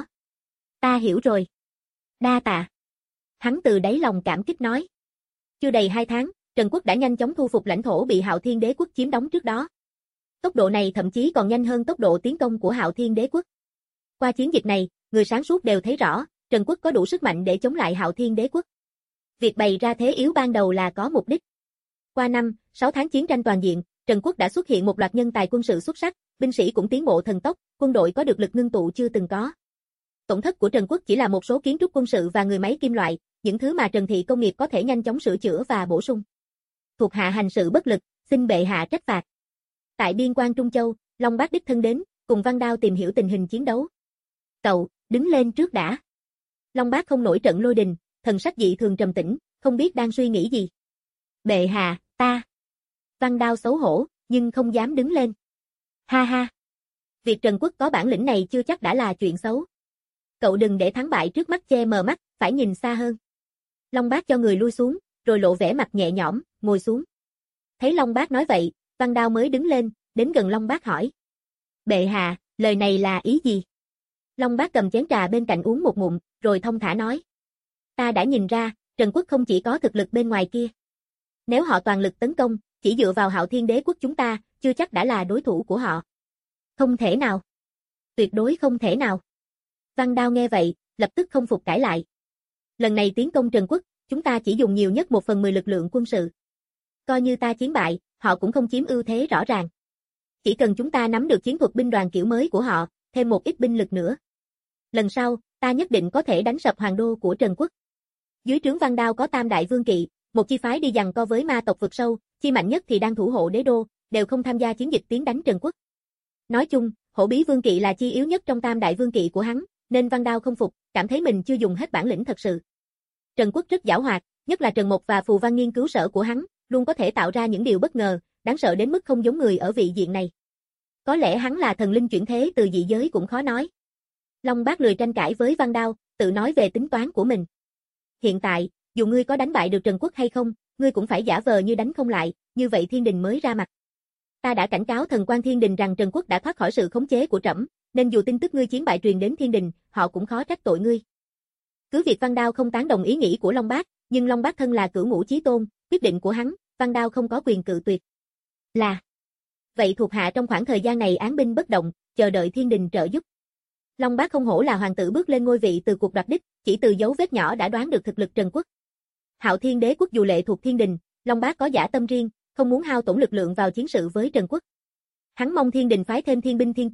Ta hiểu rồi. Đa tạ. Hắn từ đáy lòng cảm kích nói. Chưa đầy hai tháng, Trần Quốc đã nhanh chóng thu phục lãnh thổ bị Hạo Thiên Đế Quốc chiếm đóng trước đó. Tốc độ này thậm chí còn nhanh hơn tốc độ tiến công của Hạo Thiên Đế Quốc. Qua chiến dịch này, người sáng suốt đều thấy rõ, Trần Quốc có đủ sức mạnh để chống lại Hạo Thiên Đế Quốc. Việc bày ra thế yếu ban đầu là có mục đích. Qua năm, sáu tháng chiến tranh toàn diện, Trần Quốc đã xuất hiện một loạt nhân tài quân sự xuất sắc, binh sĩ cũng tiến bộ thần tốc, quân đội có được lực ngưng tụ chưa từng có. Tổn thất của Trần Quốc chỉ là một số kiến trúc quân sự và người máy kim loại, những thứ mà Trần thị công nghiệp có thể nhanh chóng sửa chữa và bổ sung. Thuộc hạ hành sự bất lực, xin bệ hạ trách phạt. Tại biên quan Trung Châu, Long Bác đích thân đến, cùng Văn Đao tìm hiểu tình hình chiến đấu. Cậu, đứng lên trước đã. Long Bác không nổi trận lôi đình, thần sắc dị thường trầm tĩnh, không biết đang suy nghĩ gì. Bệ hạ, ta. Văn Đao xấu hổ, nhưng không dám đứng lên. Ha ha. Việc Trần Quốc có bản lĩnh này chưa chắc đã là chuyện xấu. Cậu đừng để thắng bại trước mắt che mờ mắt, phải nhìn xa hơn. Long Bác cho người lui xuống, rồi lộ vẻ mặt nhẹ nhõm, ngồi xuống. Thấy Long Bác nói vậy, Văn Đao mới đứng lên, đến gần Long Bác hỏi. Bệ hạ, lời này là ý gì? Long Bác cầm chén trà bên cạnh uống một ngụm, rồi thông thả nói. Ta đã nhìn ra, Trần Quốc không chỉ có thực lực bên ngoài kia. Nếu họ toàn lực tấn công, chỉ dựa vào Hạo Thiên Đế Quốc chúng ta, chưa chắc đã là đối thủ của họ. Không thể nào. Tuyệt đối không thể nào. Văn Đao nghe vậy, lập tức không phục cãi lại. Lần này tiến công Trần Quốc, chúng ta chỉ dùng nhiều nhất một phần mười lực lượng quân sự. Coi như ta chiến bại, họ cũng không chiếm ưu thế rõ ràng. Chỉ cần chúng ta nắm được chiến thuật binh đoàn kiểu mới của họ, thêm một ít binh lực nữa. Lần sau, ta nhất định có thể đánh sập hoàng đô của Trần Quốc. Dưới trướng Văn Đao có Tam Đại Vương Kỵ, một chi phái đi giằng co với ma tộc vực sâu, chi mạnh nhất thì đang thủ hộ đế đô, đều không tham gia chiến dịch tiến đánh Trần Quốc. Nói chung, Hổ Bí Vương Kỵ là chi yếu nhất trong Tam Đại Vương Kỵ của hắn, nên Văn Đao không phục, cảm thấy mình chưa dùng hết bản lĩnh thật sự. Trần Quốc rất giảo hoạt, nhất là Trần Mộc và Phù Văn nghiên cứu sở của hắn, luôn có thể tạo ra những điều bất ngờ, đáng sợ đến mức không giống người ở vị diện này. Có lẽ hắn là thần linh chuyển thế từ dị giới cũng khó nói. Long Bác lười tranh cãi với Văn Đao, tự nói về tính toán của mình. Hiện tại, dù ngươi có đánh bại được Trần Quốc hay không, ngươi cũng phải giả vờ như đánh không lại, như vậy Thiên Đình mới ra mặt. Ta đã cảnh cáo thần quan Thiên Đình rằng Trần Quốc đã thoát khỏi sự khống chế của trẫm, nên dù tin tức ngươi chiến bại truyền đến Thiên Đình, họ cũng khó trách tội ngươi. Cứ việc Văn Đao không tán đồng ý nghĩ của Long Bác, nhưng Long Bác thân là cửu ngũ chí tôn, quyết định của hắn, Văn Đao không có quyền cự tuyệt. Là. Vậy thuộc hạ trong khoảng thời gian này án binh bất động, chờ đợi Thiên Đình trợ giúp. Long Bác không hổ là hoàng tử bước lên ngôi vị từ cuộc đoạt đích, chỉ từ dấu vết nhỏ đã đoán được thực lực Trần Quốc. Hạo Thiên Đế Quốc dù lệ thuộc Thiên Đình, Long Bác có dã tâm riêng, không muốn hao tổn lực lượng vào chiến sự với Trần Quốc. Hắn mong Thiên Đình phái thêm thiên binh thiên tướng,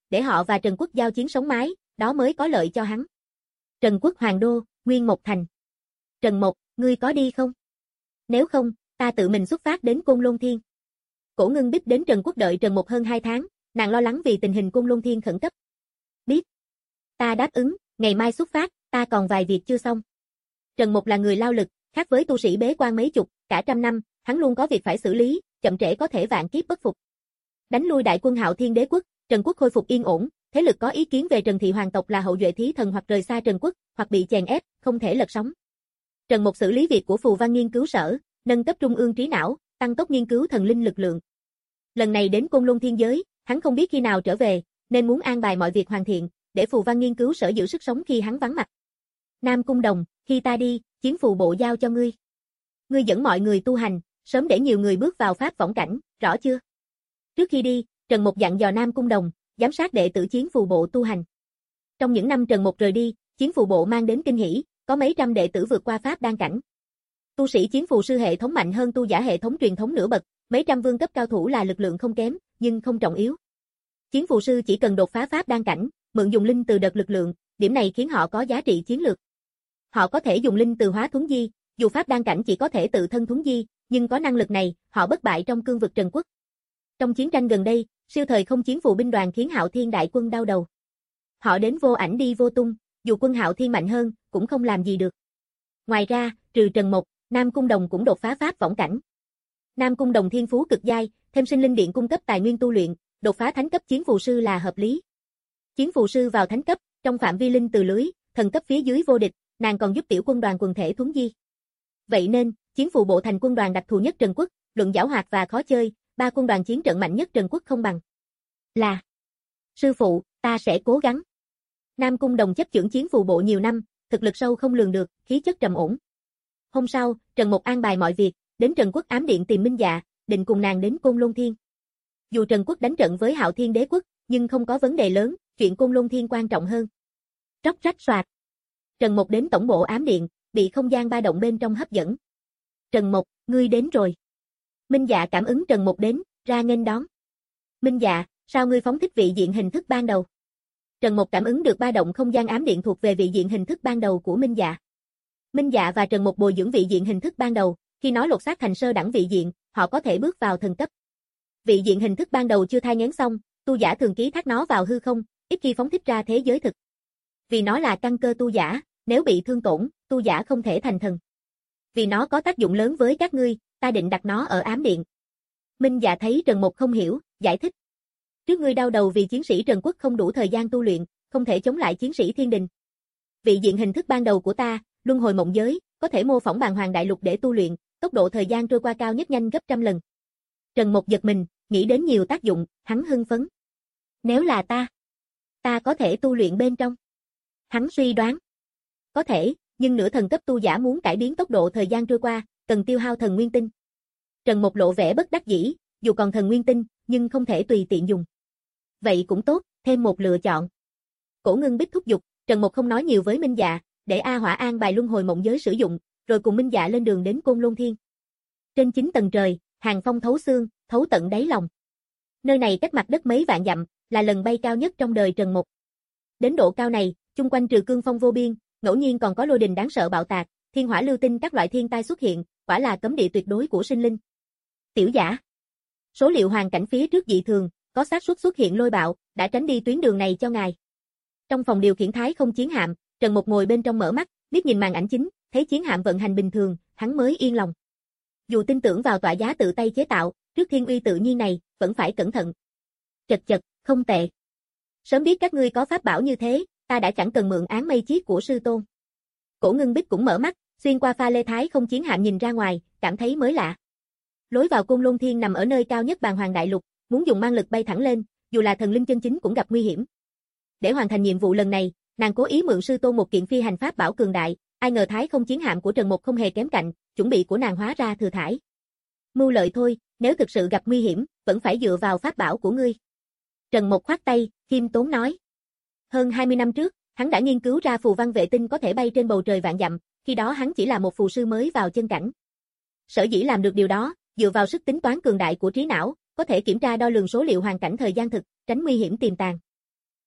để họ và Trần Quốc giao chiến sống mái, đó mới có lợi cho hắn. Trần Quốc Hoàng đô, Nguyên Mộc thành. Trần Mộc, ngươi có đi không? Nếu không, ta tự mình xuất phát đến Côn Lôn Thiên. Cổ Ngưng Bích đến Trần Quốc đợi Trần Mộc hơn hai tháng, nàng lo lắng vì tình hình Côn Lôn Thiên khẩn cấp. Biết. Ta đáp ứng, ngày mai xuất phát, ta còn vài việc chưa xong. Trần Mộc là người lao lực, khác với tu sĩ bế quan mấy chục, cả trăm năm, hắn luôn có việc phải xử lý, chậm trễ có thể vạn kiếp bất phục. Đánh lui đại quân Hạo Thiên Đế quốc, Trần Quốc khôi phục yên ổn, thế lực có ý kiến về Trần thị hoàng tộc là hậu duệ Thí Thần hoặc rời xa Trần Quốc, hoặc bị chèn ép, không thể lật sóng. Trần Mộc xử lý việc của Phù Văn nghiên cứu sở, nâng cấp trung ương trí não, tăng tốc nghiên cứu thần linh lực lượng. Lần này đến Côn Lôn Thiên giới, hắn không biết khi nào trở về, nên muốn an bài mọi việc hoàn thiện, để Phù Văn nghiên cứu sở giữ sức sống khi hắn vắng mặt. Nam Cung Đồng, khi ta đi, chiến phù bộ giao cho ngươi. Ngươi dẫn mọi người tu hành, sớm để nhiều người bước vào pháp võng cảnh, rõ chưa? Trước khi đi, Trần Mộc dặn dò Nam Cung Đồng, giám sát đệ tử chiến phù bộ tu hành. Trong những năm Trần Mộc rời đi, chiến phù bộ mang đến kinh hỉ, có mấy trăm đệ tử vượt qua pháp đan cảnh. Tu sĩ chiến phù sư hệ thống mạnh hơn tu giả hệ thống truyền thống nửa bậc, mấy trăm vương cấp cao thủ là lực lượng không kém, nhưng không trọng yếu. Chiến phù sư chỉ cần đột phá pháp đan cảnh, mượn dùng linh từ đợt lực lượng, điểm này khiến họ có giá trị chiến lược. Họ có thể dùng linh từ hóa thuấn di, dù pháp đan cảnh chỉ có thể tự thân thuấn di, nhưng có năng lực này, họ bất bại trong cương vực Trần Quốc. Trong chiến tranh gần đây, siêu thời không chiến phù binh đoàn khiến Hạo Thiên đại quân đau đầu. Họ đến vô ảnh đi vô tung, dù quân Hạo Thiên mạnh hơn, cũng không làm gì được. Ngoài ra, trừ Trần Mộc, Nam Cung Đồng cũng đột phá pháp võng cảnh. Nam Cung Đồng thiên phú cực giai, thêm sinh linh điện cung cấp tài nguyên tu luyện, đột phá thánh cấp chiến phù sư là hợp lý. Chiến phù sư vào thánh cấp, trong phạm vi linh từ lưới, thần cấp phía dưới vô địch, nàng còn giúp tiểu quân đoàn quần thể thuấn di. Vậy nên, chiến phù bộ thành quân đoàn đặc thù nhất Trần Quốc, luận giảo hoạt và khó chơi, ba quân đoàn chiến trận mạnh nhất Trần Quốc không bằng. Là sư phụ, ta sẽ cố gắng. Nam Cung Đồng chấp chưởng chiến phù bộ nhiều năm, thực lực sâu không lường được, khí chất trầm ổn. Hôm sau, Trần Mộc an bài mọi việc, đến Trần Quốc ám điện tìm Minh Dạ, định cùng nàng đến Côn Lôn Thiên. Dù Trần Quốc đánh trận với Hạo Thiên Đế quốc, nhưng không có vấn đề lớn, chuyện Côn Lôn Thiên quan trọng hơn. Róc rách soạt. Trần Mộc đến tổng bộ ám điện, bị không gian ba động bên trong hấp dẫn. Trần Mộc, ngươi đến rồi. Minh Dạ cảm ứng Trần Mộc đến, ra nghênh đón. Minh Dạ, sao ngươi phóng thích vị diện hình thức ban đầu? Trần Mộc cảm ứng được ba động không gian ám điện thuộc về vị diện hình thức ban đầu của Minh Dạ. Minh Dạ và Trần Mộc bồi dưỡng vị diện hình thức ban đầu, khi nó lột xác thành sơ đẳng vị diện, họ có thể bước vào thần cấp. Vị diện hình thức ban đầu chưa thai nghén xong, tu giả thường ký thác nó vào hư không, ít khi phóng thích ra thế giới thực. Vì nó là căn cơ tu giả, nếu bị thương tổn, tu giả không thể thành thần. Vì nó có tác dụng lớn với các ngươi, ta định đặt nó ở ám điện. Minh Dạ thấy Trần Mộc không hiểu, giải thích. Trước ngươi đau đầu vì chiến sĩ Trần Quốc không đủ thời gian tu luyện, không thể chống lại chiến sĩ thiên đình. Vị diện hình thức ban đầu của ta, luân hồi mộng giới, có thể mô phỏng bàn hoàng đại lục để tu luyện, tốc độ thời gian trôi qua cao nhất nhanh gấp trăm lần. Trần Mộc giật mình, nghĩ đến nhiều tác dụng, hắn hưng phấn. Nếu là ta, ta có thể tu luyện bên trong. Hắn suy đoán. Có thể, nhưng nửa thần cấp tu giả muốn cải biến tốc độ thời gian trôi qua, cần tiêu hao thần nguyên tinh. Trần Mộc lộ vẻ bất đắc dĩ, dù còn thần nguyên tinh, nhưng không thể tùy tiện dùng. Vậy cũng tốt, thêm một lựa chọn. Cổ Ngưng Bích thúc giục, Trần Mộc không nói nhiều với Minh Dạ, để A Hỏa an bài luân hồi mộng giới sử dụng, rồi cùng Minh Dạ lên đường đến Côn Lôn Thiên. Trên chín tầng trời, hàng phong thấu xương, thấu tận đáy lòng. Nơi này cách mặt đất mấy vạn dặm, là lần bay cao nhất trong đời Trần Mộc. Đến độ cao này, chung quanh trừ cương phong vô biên, ngẫu nhiên còn có lôi đình đáng sợ bạo tạc, thiên hỏa lưu tinh các loại thiên tai xuất hiện, quả là cấm địa tuyệt đối của sinh linh. Tiểu giả, số liệu hoàn cảnh phía trước dị thường, có xác suất xuất hiện lôi bạo, đã tránh đi tuyến đường này cho ngài. Trong phòng điều khiển thái không chiến hạm, Trần Mộc ngồi bên trong mở mắt, liếc nhìn màn ảnh chính, thấy chiến hạm vận hành bình thường, hắn mới yên lòng. Dù tin tưởng vào tọa giá tự tay chế tạo, trước thiên uy tự nhiên này, vẫn phải cẩn thận. Chật chật, không tệ. Sớm biết các ngươi có pháp bảo như thế, ta đã chẳng cần mượn áng mây chiết của sư tôn. Cổ Ngưng Bích cũng mở mắt, xuyên qua pha lê thái không chiến hạm nhìn ra ngoài, cảm thấy mới lạ. Lối vào Côn Lôn Thiên nằm ở nơi cao nhất bàn hoàng đại lục, muốn dùng mang lực bay thẳng lên, dù là thần linh chân chính cũng gặp nguy hiểm. Để hoàn thành nhiệm vụ lần này, nàng cố ý mượn sư tôn một kiện phi hành pháp bảo cường đại, ai ngờ thái không chiến hạm của Trần Mộc không hề kém cạnh, chuẩn bị của nàng hóa ra thừa thải. Mưu lợi thôi, nếu thực sự gặp nguy hiểm, vẫn phải dựa vào pháp bảo của ngươi. Trần Mộc khoát tay, khiêm tốn nói. Hơn hai mươi năm trước, hắn đã nghiên cứu ra phù văn vệ tinh có thể bay trên bầu trời vạn dặm, khi đó hắn chỉ là một phù sư mới vào chân cảnh. Sở dĩ làm được điều đó, dựa vào sức tính toán cường đại của trí não, có thể kiểm tra đo lường số liệu hoàn cảnh thời gian thực, tránh nguy hiểm tiềm tàng.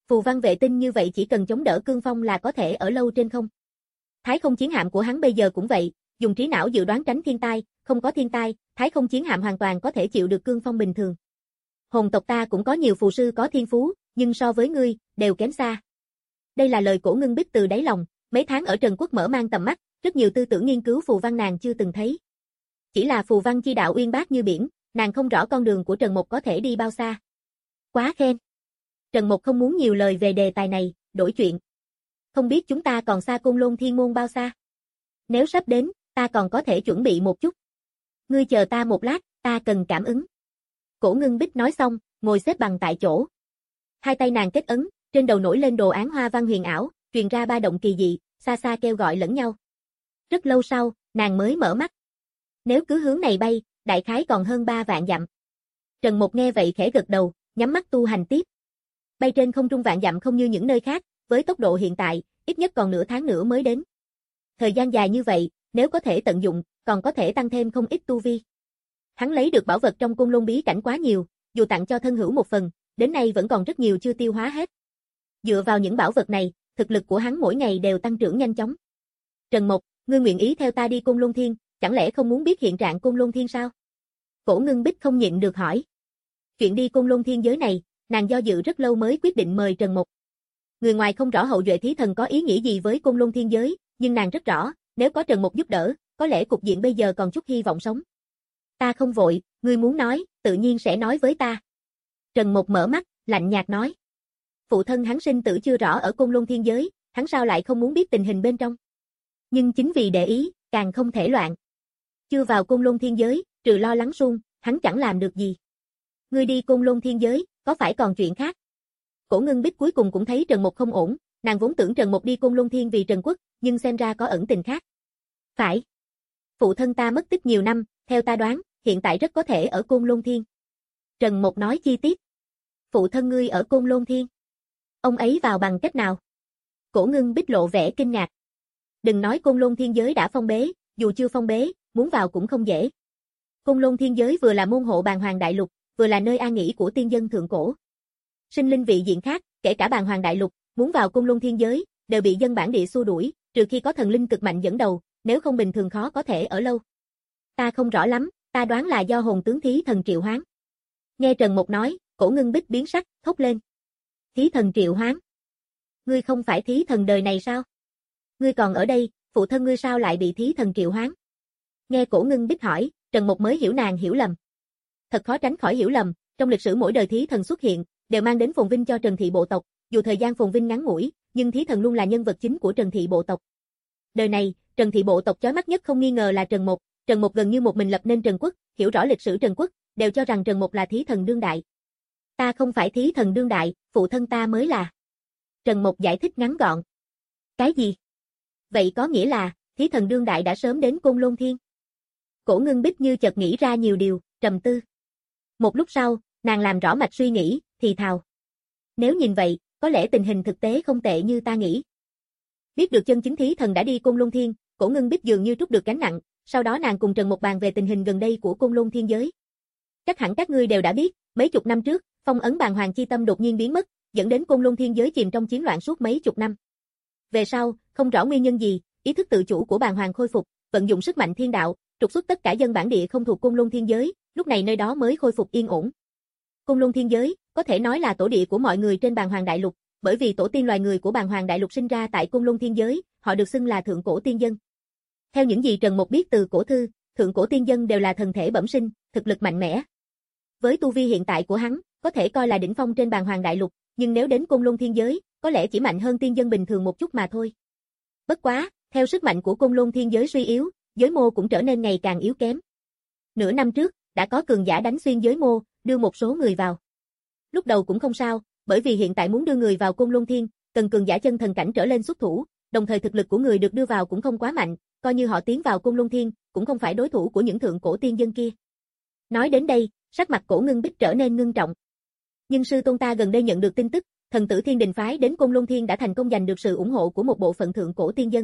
Phù văn vệ tinh như vậy chỉ cần chống đỡ cương phong là có thể ở lâu trên không. Thái không chiến hạm của hắn bây giờ cũng vậy, dùng trí não dự đoán tránh thiên tai, không có thiên tai, thái không chiến hạm hoàn toàn có thể chịu được cương phong bình thường. Hồn tộc ta cũng có nhiều phù sư có thiên phú, nhưng so với ngươi, đều kém xa. Đây là lời Cổ Ngưng Bích từ đáy lòng, mấy tháng ở Trần Quốc mở mang tầm mắt, rất nhiều tư tưởng nghiên cứu phù văn nàng chưa từng thấy. Chỉ là phù văn chi đạo uyên bác như biển, nàng không rõ con đường của Trần Mộc có thể đi bao xa. Quá khen. Trần Mộc không muốn nhiều lời về đề tài này, đổi chuyện. Không biết chúng ta còn xa Côn Lôn Thiên Môn bao xa? Nếu sắp đến, ta còn có thể chuẩn bị một chút. Ngươi chờ ta một lát, ta cần cảm ứng. Cổ Ngưng Bích nói xong, ngồi xếp bằng tại chỗ. Hai tay nàng kết ấn, trên đầu nổi lên đồ án hoa văn huyền ảo, truyền ra ba động kỳ dị, xa xa kêu gọi lẫn nhau. Rất lâu sau, nàng mới mở mắt. Nếu cứ hướng này bay, đại khái còn hơn ba vạn dặm. Trần Mộc nghe vậy khẽ gật đầu, nhắm mắt tu hành tiếp. Bay trên không trung vạn dặm không như những nơi khác, với tốc độ hiện tại, ít nhất còn nửa tháng nữa mới đến. Thời gian dài như vậy, nếu có thể tận dụng, còn có thể tăng thêm không ít tu vi. Hắn lấy được bảo vật trong Côn Lôn bí cảnh quá nhiều, dù tặng cho thân hữu một phần, đến nay vẫn còn rất nhiều chưa tiêu hóa hết. Dựa vào những bảo vật này, thực lực của hắn mỗi ngày đều tăng trưởng nhanh chóng. Trần Mộc, ngươi nguyện ý theo ta đi Côn Lôn Thiên, chẳng lẽ không muốn biết hiện trạng Côn Lôn Thiên sao? Cổ Ngưng Bích không nhịn được hỏi. Chuyện đi Côn Lôn Thiên giới này, nàng do dự rất lâu mới quyết định mời Trần Mộc. Người ngoài không rõ hậu duệ thí thần có ý nghĩa gì với Côn Lôn Thiên giới, nhưng nàng rất rõ, nếu có Trần Mộc giúp đỡ, có lẽ cục diện bây giờ còn chút hy vọng sống. Ta không vội, ngươi muốn nói, tự nhiên sẽ nói với ta. Trần Mộc mở mắt, lạnh nhạt nói. Phụ thân hắn sinh tử chưa rõ ở Côn Lôn Thiên giới, hắn sao lại không muốn biết tình hình bên trong. Nhưng chính vì để ý, càng không thể loạn. Chưa vào Côn Lôn Thiên giới, trừ lo lắng suông, hắn chẳng làm được gì. Ngươi đi Côn Lôn Thiên giới, có phải còn chuyện khác? Cổ Ngưng Bích cuối cùng cũng thấy Trần Mộc không ổn, nàng vốn tưởng Trần Mộc đi Côn Lôn Thiên vì Trần Quốc, nhưng xem ra có ẩn tình khác. Phải. Phụ thân ta mất tích nhiều năm, theo ta đoán, hiện tại rất có thể ở Côn Lôn Thiên. Trần Mộc nói chi tiết. Phụ thân ngươi ở Côn Lôn Thiên. Ông ấy vào bằng cách nào? Cổ Ngưng Bích lộ vẻ kinh ngạc. Đừng nói Côn Lôn Thiên giới đã phong bế, dù chưa phong bế, muốn vào cũng không dễ. Côn Lôn Thiên giới vừa là môn hộ Bàn Hoàng Đại Lục, vừa là nơi an nghỉ của tiên dân thượng cổ. Sinh linh vị diện khác, kể cả Bàn Hoàng Đại Lục, muốn vào Côn Lôn Thiên giới, đều bị dân bản địa xua đuổi, trừ khi có thần linh cực mạnh dẫn đầu, nếu không bình thường khó có thể ở lâu. Ta không rõ lắm, ta đoán là do hồn tướng thí thần triệu hoán. Nghe Trần Mộc nói, Cổ Ngưng Bích biến sắc, thốt lên. Thí thần triệu hoán? Ngươi không phải thí thần đời này sao? Ngươi còn ở đây, phụ thân ngươi sao lại bị thí thần triệu hoán? Nghe Cổ Ngưng Bích hỏi, Trần Mộc mới hiểu nàng hiểu lầm. Thật khó tránh khỏi hiểu lầm, trong lịch sử mỗi đời thí thần xuất hiện, đều mang đến phồn vinh cho Trần thị bộ tộc, dù thời gian phồn vinh ngắn ngủi, nhưng thí thần luôn là nhân vật chính của Trần thị bộ tộc. Đời này, Trần thị bộ tộc chói mắt nhất không nghi ngờ là Trần Mộc, Trần Mộc gần như một mình lập nên Trần Quốc, hiểu rõ lịch sử Trần Quốc, đều cho rằng Trần Mộc là thí thần đương đại. Ta không phải thí thần đương đại, phụ thân ta mới là. Trần Mộc giải thích ngắn gọn. Cái gì? Vậy có nghĩa là, thí thần đương đại đã sớm đến Côn Lôn Thiên. Cổ Ngưng Bích như chợt nghĩ ra nhiều điều, trầm tư. Một lúc sau, nàng làm rõ mạch suy nghĩ, thì thào. Nếu nhìn vậy, có lẽ tình hình thực tế không tệ như ta nghĩ. Biết được chân chính thí thần đã đi Côn Lôn Thiên, Cổ Ngưng Bích dường như trút được gánh nặng, sau đó nàng cùng Trần Mộc bàn về tình hình gần đây của Côn Lôn Thiên giới. Chắc hẳn các ngươi đều đã biết, mấy chục năm trước, phong ấn Bàn Hoàng chi tâm đột nhiên biến mất, dẫn đến Côn Lôn Thiên giới chìm trong chiến loạn suốt mấy chục năm. Về sau, không rõ nguyên nhân gì, ý thức tự chủ của Bàn Hoàng khôi phục, vận dụng sức mạnh thiên đạo, trục xuất tất cả dân bản địa không thuộc Côn Lôn Thiên giới, lúc này nơi đó mới khôi phục yên ổn. Côn Lôn Thiên giới, có thể nói là tổ địa của mọi người trên Bàn Hoàng Đại Lục, bởi vì tổ tiên loài người của Bàn Hoàng Đại Lục sinh ra tại Côn Lôn Thiên giới, họ được xưng là thượng cổ tiên dân. Theo những gì Trần Mộc biết từ cổ thư, thượng cổ tiên dân đều là thần thể bẩm sinh, thực lực mạnh mẽ. Với tu vi hiện tại của hắn, có thể coi là đỉnh phong trên Bàn Hoàng Đại Lục, nhưng nếu đến Côn Lôn Thiên giới, có lẽ chỉ mạnh hơn tiên dân bình thường một chút mà thôi. Bất quá, theo sức mạnh của Côn Lôn Thiên giới suy yếu, giới mô cũng trở nên ngày càng yếu kém. Nửa năm trước, đã có cường giả đánh xuyên giới mô, đưa một số người vào. Lúc đầu cũng không sao, bởi vì hiện tại muốn đưa người vào Côn Lôn Thiên, cần cường giả chân thần cảnh trở lên xuất thủ, đồng thời thực lực của người được đưa vào cũng không quá mạnh, coi như họ tiến vào Côn Lôn Thiên, cũng không phải đối thủ của những thượng cổ tiên dân kia. Nói đến đây, sắc mặt Cổ Ngưng Bích trở nên ngưng trọng. Nhưng sư tôn ta gần đây nhận được tin tức, thần tử Thiên Đình phái đến Côn Lôn Thiên đã thành công giành được sự ủng hộ của một bộ phận thượng cổ tiên dân.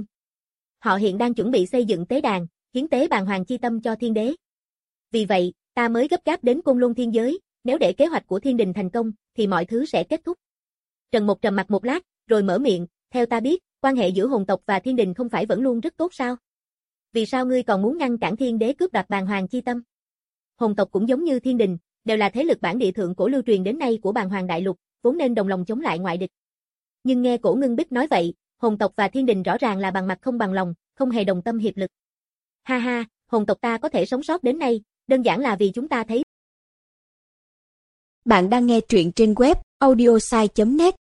Họ hiện đang chuẩn bị xây dựng tế đàn, hiến tế Bàn Hoàng chi tâm cho Thiên Đế. Vì vậy, ta mới gấp gáp đến Côn Lôn Thiên giới, nếu để kế hoạch của Thiên Đình thành công, thì mọi thứ sẽ kết thúc. Trần Mục trầm mặt một lát, rồi mở miệng, theo ta biết, quan hệ giữa hồn tộc và thiên đình không phải vẫn luôn rất tốt sao? Vì sao ngươi còn muốn ngăn cản thiên đế cướp đoạt Bàng Hoàng chi tâm? Hồn tộc cũng giống như thiên đình, đều là thế lực bản địa thượng cổ lưu truyền đến nay của Bàng Hoàng đại lục, vốn nên đồng lòng chống lại ngoại địch. Nhưng nghe Cổ Ngưng Bích nói vậy, hồn tộc và thiên đình rõ ràng là bằng mặt không bằng lòng, không hề đồng tâm hiệp lực. Ha ha, hồn tộc ta có thể sống sót đến nay, đơn giản là vì chúng ta thấy. Bạn đang nghe truyện trên web audiosai chấm net.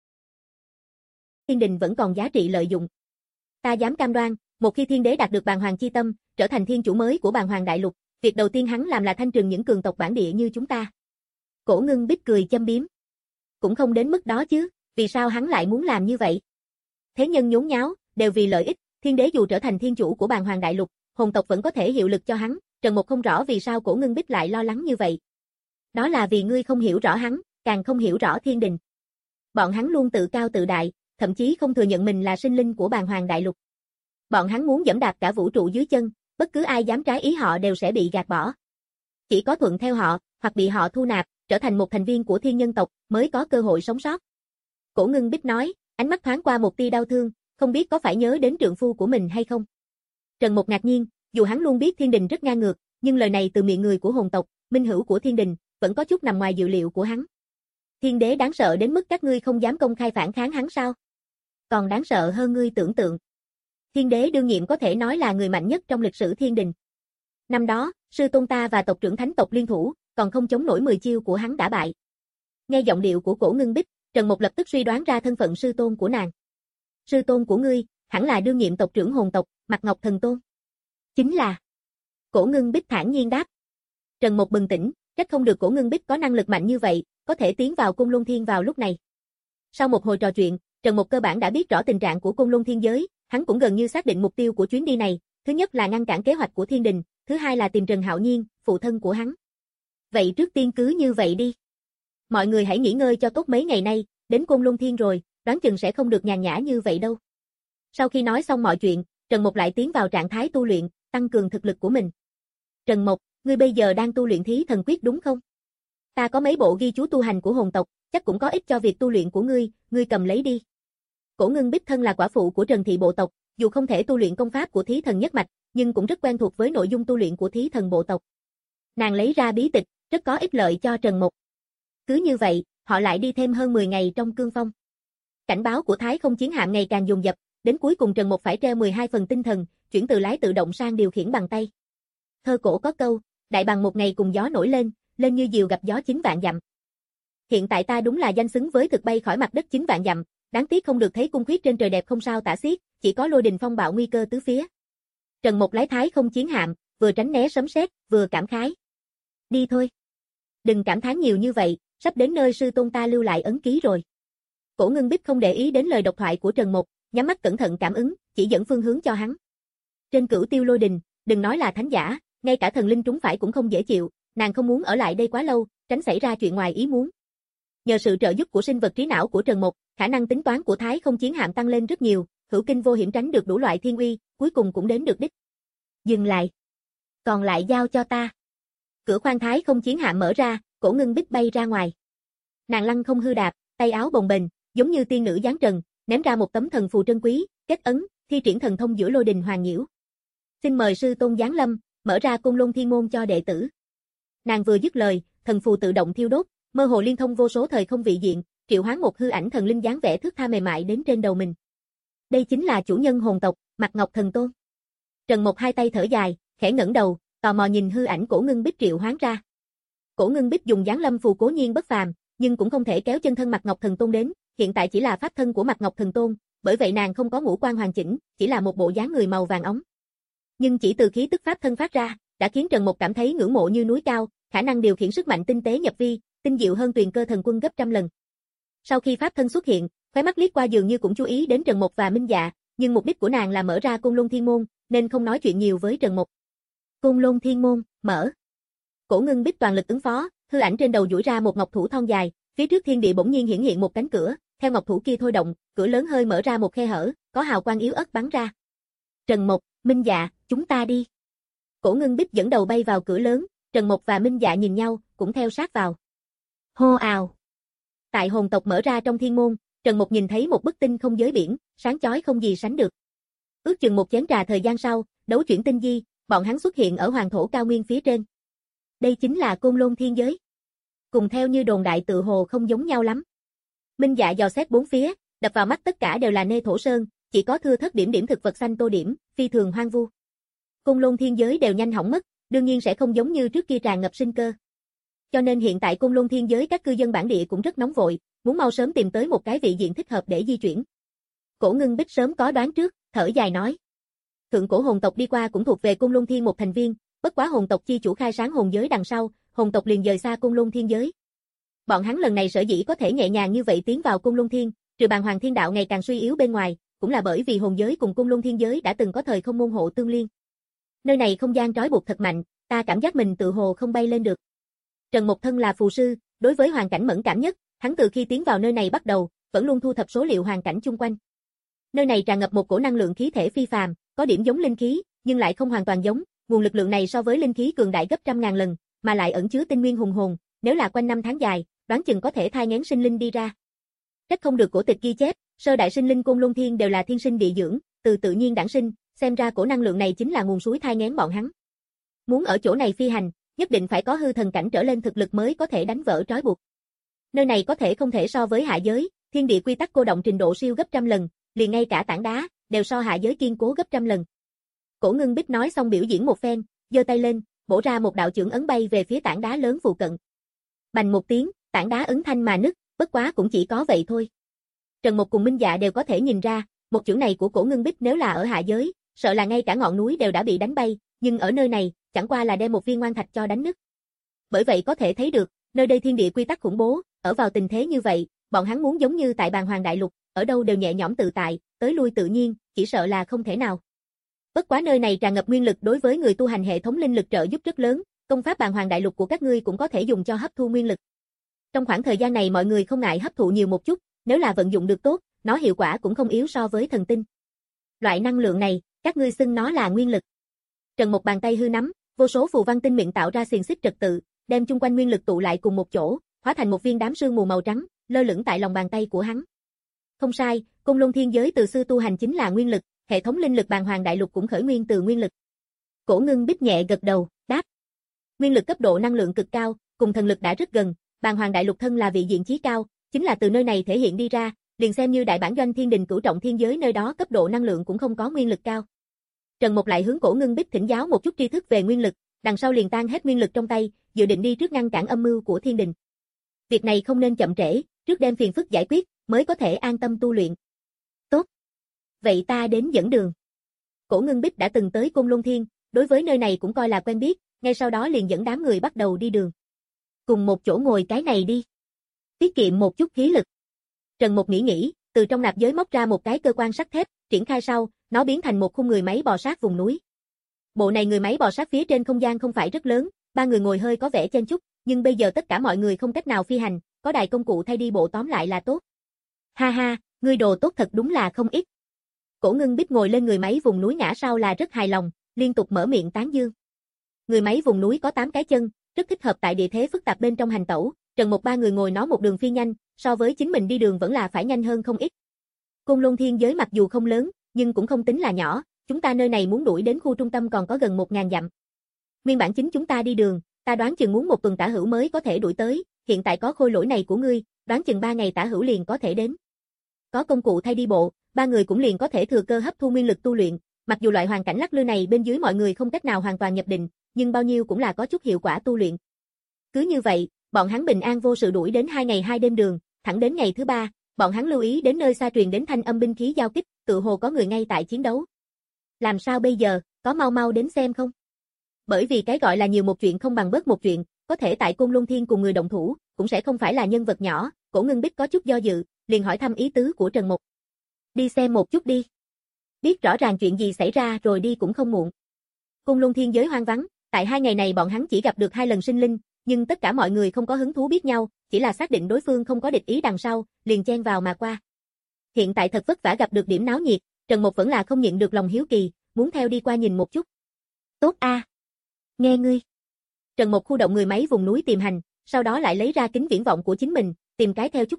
Thiên đình vẫn còn giá trị lợi dụng. Ta dám cam đoan, một khi thiên đế đạt được Bàng Hoàng chi tâm, trở thành thiên chủ mới của Bàng Hoàng đại lục, việc đầu tiên hắn làm là thanh trừng những cường tộc bản địa như chúng ta. Cổ Ngưng Bích cười châm biếm. Cũng không đến mức đó chứ, vì sao hắn lại muốn làm như vậy? Thế nhân nhốn nháo, đều vì lợi ích, thiên đế dù trở thành thiên chủ của Bàng Hoàng đại lục, hồn tộc vẫn có thể hiệu lực cho hắn, Trần Mục không rõ vì sao Cổ Ngưng Bích lại lo lắng như vậy. Đó là vì ngươi không hiểu rõ hắn, càng không hiểu rõ thiên đình. Bọn hắn luôn tự cao tự đại, thậm chí không thừa nhận mình là sinh linh của Bàng Hoàng đại lục. Bọn hắn muốn giẫm đạp cả vũ trụ dưới chân, bất cứ ai dám trái ý họ đều sẽ bị gạt bỏ. Chỉ có thuận theo họ, hoặc bị họ thu nạp, trở thành một thành viên của thiên nhân tộc, mới có cơ hội sống sót. Cổ Ngưng Bích nói, ánh mắt thoáng qua một tia đau thương, không biết có phải nhớ đến trượng phu của mình hay không. Trần Mục ngạc nhiên, dù hắn luôn biết thiên đình rất ngang ngược, nhưng lời này từ miệng người của hồn tộc, minh hữu của thiên đình, vẫn có chút nằm ngoài dự liệu của hắn. Thiên đế đáng sợ đến mức các ngươi không dám công khai phản kháng hắn sao? Còn đáng sợ hơn ngươi tưởng tượng. Thiên đế đương nhiệm có thể nói là người mạnh nhất trong lịch sử thiên đình. Năm đó, sư tôn ta và tộc trưởng thánh tộc liên thủ, còn không chống nổi mười chiêu của hắn đã bại. Nghe giọng điệu của Cổ Ngưng Bích, Trần Mục lập tức suy đoán ra thân phận sư tôn của nàng. Sư tôn của ngươi, hẳn là đương nhiệm tộc trưởng hồn tộc, Mạc Ngọc Thần Tôn. Chính là. Cổ Ngưng Bích thản nhiên đáp. Trần Mục bừng tỉnh, trách không được Cổ Ngưng Bích có năng lực mạnh như vậy, có thể tiến vào Côn Luân Thiên vào lúc này. Sau một hồi trò chuyện, Trần Mục cơ bản đã biết rõ tình trạng của Côn Luân Thiên giới, hắn cũng gần như xác định mục tiêu của chuyến đi này, thứ nhất là ngăn cản kế hoạch của thiên đình, thứ hai là tìm Trần Hạo Nhiên, phụ thân của hắn. Vậy trước tiên cứ như vậy đi. Mọi người hãy nghỉ ngơi cho tốt mấy ngày nay, đến Côn Luân Thiên rồi, đoán chừng sẽ không được nhàn nhã như vậy đâu. Sau khi nói xong mọi chuyện, Trần Mục lại tiến vào trạng thái tu luyện, tăng cường thực lực của mình. Trần Mục, ngươi bây giờ đang tu luyện Thí Thần Quyết đúng không? Ta có mấy bộ ghi chú tu hành của hồn tộc, chắc cũng có ích cho việc tu luyện của ngươi, ngươi cầm lấy đi. Cổ Ngưng Bích thân là quả phụ của Trần thị bộ tộc, dù không thể tu luyện công pháp của Thí Thần nhất mạch, nhưng cũng rất quen thuộc với nội dung tu luyện của Thí Thần bộ tộc. Nàng lấy ra bí tịch, rất có ích lợi cho Trần Mục. Cứ như vậy, họ lại đi thêm hơn mười ngày trong cương phong. Cảnh báo của Thái Không chiến hạm ngày càng dồn dập, đến cuối cùng Trần Mục phải treo mười hai phần tinh thần, chuyển từ lái tự động sang điều khiển bằng tay. Thơ cổ có câu, đại bằng một ngày cùng gió nổi lên, lên như diều gặp gió chín vạn dặm. Hiện tại ta đúng là danh xứng với thực bay khỏi mặt đất chín vạn dặm, đáng tiếc không được thấy cung khuyết trên trời đẹp không sao tả xiết, chỉ có lôi đình phong bạo nguy cơ tứ phía. Trần Mục lái Thái Không chiến hạm, vừa tránh né sấm sét, vừa cảm khái. Đi thôi. Đừng cảm thán nhiều như vậy, sắp đến nơi sư tôn ta lưu lại ấn ký rồi. Cổ Ngưng Bích không để ý đến lời độc thoại của Trần Mục, nhắm mắt cẩn thận cảm ứng, chỉ dẫn phương hướng cho hắn. Trên Cửu Tiêu lôi đình, đừng nói là thánh giả, ngay cả thần linh trúng phải cũng không dễ chịu, nàng không muốn ở lại đây quá lâu, tránh xảy ra chuyện ngoài ý muốn. Nhờ sự trợ giúp của sinh vật trí não của Trần Mục, khả năng tính toán của Thái Không chiến hạm tăng lên rất nhiều, hữu kinh vô hiểm tránh được đủ loại thiên uy, cuối cùng cũng đến được đích. Dừng lại. Còn lại giao cho ta. Cửa khoang Thái Không chiến hạm mở ra, Cổ Ngưng Bích bay ra ngoài. Nàng lăng không hư đạp, tay áo bồng bềnh, giống như tiên nữ giáng trần, ném ra một tấm thần phù trân quý, kết ấn, thi triển thần thông giữa lôi đình hoàng nhiễu. Xin mời sư tôn giáng lâm, mở ra Côn Luân Thiên môn cho đệ tử. Nàng vừa dứt lời, thần phù tự động thiêu đốt, mơ hồ liên thông vô số thời không vị diện, triệu hoán một hư ảnh thần linh dáng vẻ thước tha mềm mại đến trên đầu mình. Đây chính là chủ nhân hồn tộc, Mạc Ngọc Thần Tôn. Trần Mục hai tay thở dài, khẽ ngẩng đầu, tò mò nhìn hư ảnh Cổ Ngưng Bích triệu hoán ra. Cổ Ngưng Bích dùng giáng lâm phù cố nhiên bất phàm, nhưng cũng không thể kéo chân thân Mạc Ngọc Thần Tôn đến, hiện tại chỉ là pháp thân của Mạc Ngọc Thần Tôn, bởi vậy nàng không có ngũ quan hoàn chỉnh, chỉ là một bộ dáng người màu vàng óng. Nhưng chỉ từ khí tức pháp thân phát ra, đã khiến Trần Mục cảm thấy ngưỡng mộ như núi cao, khả năng điều khiển sức mạnh tinh tế nhập vi, tinh diệu hơn Tuyền Cơ Thần Quân gấp trăm lần. Sau khi pháp thân xuất hiện, khóe mắt liếc qua dường như cũng chú ý đến Trần Mục và Minh Dạ, nhưng mục đích của nàng là mở ra Côn Luân Thiên môn, nên không nói chuyện nhiều với Trần Mục. Côn Luân Thiên môn, mở. Cổ Ngưng Bích toàn lực ứng phó, hư ảnh trên đầu duỗi ra một ngọc thủ thon dài, phía trước thiên địa bỗng nhiên hiển hiện một cánh cửa, theo ngọc thủ kia thôi động, cửa lớn hơi mở ra một khe hở, có hào quang yếu ớt bắn ra. Trần Mục, Minh Dạ, chúng ta đi. Cổ Ngưng Bích dẫn đầu bay vào cửa lớn, Trần Mục và Minh Dạ nhìn nhau, cũng theo sát vào. Hô ào. Tại hồn tộc mở ra trong thiên môn, Trần Mục nhìn thấy một bức tinh không giới biển, sáng chói không gì sánh được. Ước chừng một chén trà thời gian sau, đấu chuyển tinh di, bọn hắn xuất hiện ở hoàng thổ cao nguyên phía trên. Đây chính là Côn Lôn Thiên Giới. Cùng theo như đồn đại tự hồ không giống nhau lắm. Minh Dạ dò xét bốn phía, đập vào mắt tất cả đều là nê thổ sơn, chỉ có thưa thớt điểm điểm thực vật xanh tô điểm, phi thường hoang vu. Côn Lôn Thiên Giới đều nhanh hỏng mất, đương nhiên sẽ không giống như trước kia tràn ngập sinh cơ. Cho nên hiện tại Côn Lôn Thiên Giới các cư dân bản địa cũng rất nóng vội, muốn mau sớm tìm tới một cái vị diện thích hợp để di chuyển. Cổ Ngưng Bích sớm có đoán trước, thở dài nói. Thượng cổ hồn tộc đi qua cũng thuộc về Côn Lôn Thiên một thành viên, bất quá hồn tộc chi chủ khai sáng hồn giới đằng sau, hồn tộc liền dời xa Côn Lôn Thiên Giới. Bọn hắn lần này sở dĩ có thể nhẹ nhàng như vậy tiến vào Côn Lôn Thiên, trừ bàn Hoàng Thiên Đạo ngày càng suy yếu bên ngoài, cũng là bởi vì hồn giới cùng Côn Lôn Thiên Giới đã từng có thời không môn hộ tương liên. Nơi này không gian trói buộc thật mạnh, ta cảm giác mình tự hồ không bay lên được. Trần Mục thân là phù sư, đối với hoàn cảnh mẫn cảm nhất, hắn từ khi tiến vào nơi này bắt đầu, vẫn luôn thu thập số liệu hoàn cảnh chung quanh. Nơi này tràn ngập một cổ năng lượng khí thể phi phàm, có điểm giống linh khí, nhưng lại không hoàn toàn giống, nguồn lực lượng này so với linh khí cường đại gấp trăm ngàn lần, mà lại ẩn chứa tinh nguyên hùng hồn, nếu là quanh năm tháng dài, đoán chừng có thể thai nghén sinh linh đi ra. Trách không được cổ tịch ghi chép, sơ đại sinh linh Côn Lôn Thiên đều là thiên sinh địa dưỡng, từ tự nhiên đản sinh, xem ra cổ năng lượng này chính là nguồn suối thai nghén bọn hắn. Muốn ở chỗ này phi hành, nhất định phải có hư thần cảnh trở lên thực lực mới có thể đánh vỡ trói buộc. Nơi này có thể không thể so với hạ giới, thiên địa quy tắc cô động trình độ siêu gấp trăm lần, liền ngay cả tảng đá đều so hạ giới kiên cố gấp trăm lần. Cổ Ngưng Bích nói xong biểu diễn một phen, giơ tay lên, bổ ra một đạo chưởng ấn bay về phía tảng đá lớn phụ cận. Bành một tiếng, tảng đá ấn thanh mà nứt, bất quá cũng chỉ có vậy thôi. Trần Mục cùng Minh Dạ đều có thể nhìn ra, một chưởng này của Cổ Ngưng Bích nếu là ở hạ giới, sợ là ngay cả ngọn núi đều đã bị đánh bay, nhưng ở nơi này, chẳng qua là đem một viên ngoan thạch cho đánh nứt. Bởi vậy có thể thấy được, nơi đây thiên địa quy tắc khủng bố, ở vào tình thế như vậy, bọn hắn muốn giống như tại Bàn Hoàng Đại Lục, ở đâu đều nhẹ nhõm tự tại, tới lui tự nhiên, chỉ sợ là không thể nào. Bất quá nơi này tràn ngập nguyên lực đối với người tu hành hệ thống linh lực trợ giúp rất lớn, công pháp Bàn Hoàng Đại Lục của các ngươi cũng có thể dùng cho hấp thu nguyên lực. Trong khoảng thời gian này mọi người không ngại hấp thụ nhiều một chút, nếu là vận dụng được tốt, nó hiệu quả cũng không yếu so với thần tinh. Loại năng lượng này, các ngươi xưng nó là nguyên lực. Trần một bàn tay hư nắm, vô số phù văn tinh mịn tạo ra xiềng xích trật tự, đem chung quanh nguyên lực tụ lại cùng một chỗ, hóa thành một viên đám sương mù màu trắng, lơ lửng tại lòng bàn tay của hắn. Không sai, Côn Lôn Thiên Giới từ xưa tu hành chính là nguyên lực, hệ thống linh lực Bàn Hoàng Đại Lục cũng khởi nguyên từ nguyên lực. Cổ Ngưng Bích nhẹ gật đầu, đáp. Nguyên lực cấp độ năng lượng cực cao, cùng thần lực đã rất gần, Bàn Hoàng Đại Lục thân là vị diện chí cao, chính là từ nơi này thể hiện đi ra, liền xem như đại bản doanh Thiên Đình Cửu Trọng Thiên Giới nơi đó cấp độ năng lượng cũng không có nguyên lực cao. Trần Mục lại hướng Cổ Ngưng Bích thỉnh giáo một chút tri thức về nguyên lực, đằng sau liền tan hết nguyên lực trong tay, dự định đi trước ngăn cản âm mưu của Thiên Đình. Việc này không nên chậm trễ, trước đem phiền phức giải quyết, mới có thể an tâm tu luyện. Tốt. Vậy ta đến dẫn đường. Cổ Ngưng Bích đã từng tới Côn Lôn Thiên, đối với nơi này cũng coi là quen biết, ngay sau đó liền dẫn đám người bắt đầu đi đường. Cùng một chỗ ngồi cái này đi. Tiết kiệm một chút khí lực. Trần Mục nghĩ nghĩ, từ trong nạp giới móc ra một cái cơ quan sắt thép, triển khai sau, nó biến thành một khung người máy bò sát vùng núi. Bộ này người máy bò sát phía trên không gian không phải rất lớn, ba người ngồi hơi có vẻ chen chúc, nhưng bây giờ tất cả mọi người không cách nào phi hành, có đài công cụ thay đi bộ tóm lại là tốt. Ha ha, ngươi đồ tốt thật đúng là không ít. Cổ Ngưng Bích ngồi lên người máy vùng núi ngã sau là rất hài lòng, liên tục mở miệng tán dương. Người máy vùng núi có tám cái chân, rất thích hợp tại địa thế phức tạp bên trong hành tẩu, Trần Mục ba người ngồi nó một đường phi nhanh, so với chính mình đi đường vẫn là phải nhanh hơn không ít. Côn Lôn Thiên Giới mặc dù không lớn, nhưng cũng không tính là nhỏ, chúng ta nơi này muốn đuổi đến khu trung tâm còn có gần một ngàn dặm. Nguyên bản chính chúng ta đi đường, ta đoán chừng muốn một tuần tả hữu mới có thể đuổi tới, hiện tại có khôi lỗi này của ngươi, đoán chừng ba ngày tả hữu liền có thể đến. Có công cụ thay đi bộ, ba người cũng liền có thể thừa cơ hấp thu nguyên lực tu luyện, mặc dù loại hoàn cảnh lắc lư này bên dưới mọi người không cách nào hoàn toàn nhập định, nhưng bao nhiêu cũng là có chút hiệu quả tu luyện. Cứ như vậy, bọn hắn bình an vô sự đuổi đến hai ngày hai đêm đường, thẳng đến ngày thứ ba, bọn hắn lưu ý đến nơi xa truyền đến thanh âm binh khí giao kích, tự hồ có người ngay tại chiến đấu. Làm sao bây giờ, có mau mau đến xem không? Bởi vì cái gọi là nhiều một chuyện không bằng bớt một chuyện, có thể tại Côn Lôn Thiên cùng người động thủ, cũng sẽ không phải là nhân vật nhỏ, Cổ Ngưng Bích có chút do dự, liền hỏi thăm ý tứ của Trần Mục. Đi xem một chút đi. Biết rõ ràng chuyện gì xảy ra rồi đi cũng không muộn. Côn Lôn Thiên Giới hoang vắng, tại hai ngày này bọn hắn chỉ gặp được hai lần sinh linh, nhưng tất cả mọi người không có hứng thú biết nhau, chỉ là xác định đối phương không có địch ý đằng sau, liền chen vào mà qua. Hiện tại thật vất vả gặp được điểm náo nhiệt, Trần Mục vẫn là không nhịn được lòng hiếu kỳ, muốn theo đi qua nhìn một chút. Tốt a, à. Nghe ngươi. Trần Mục khu động người máy vùng núi tìm hành, sau đó lại lấy ra kính viễn vọng của chính mình, tìm cái theo chút cao,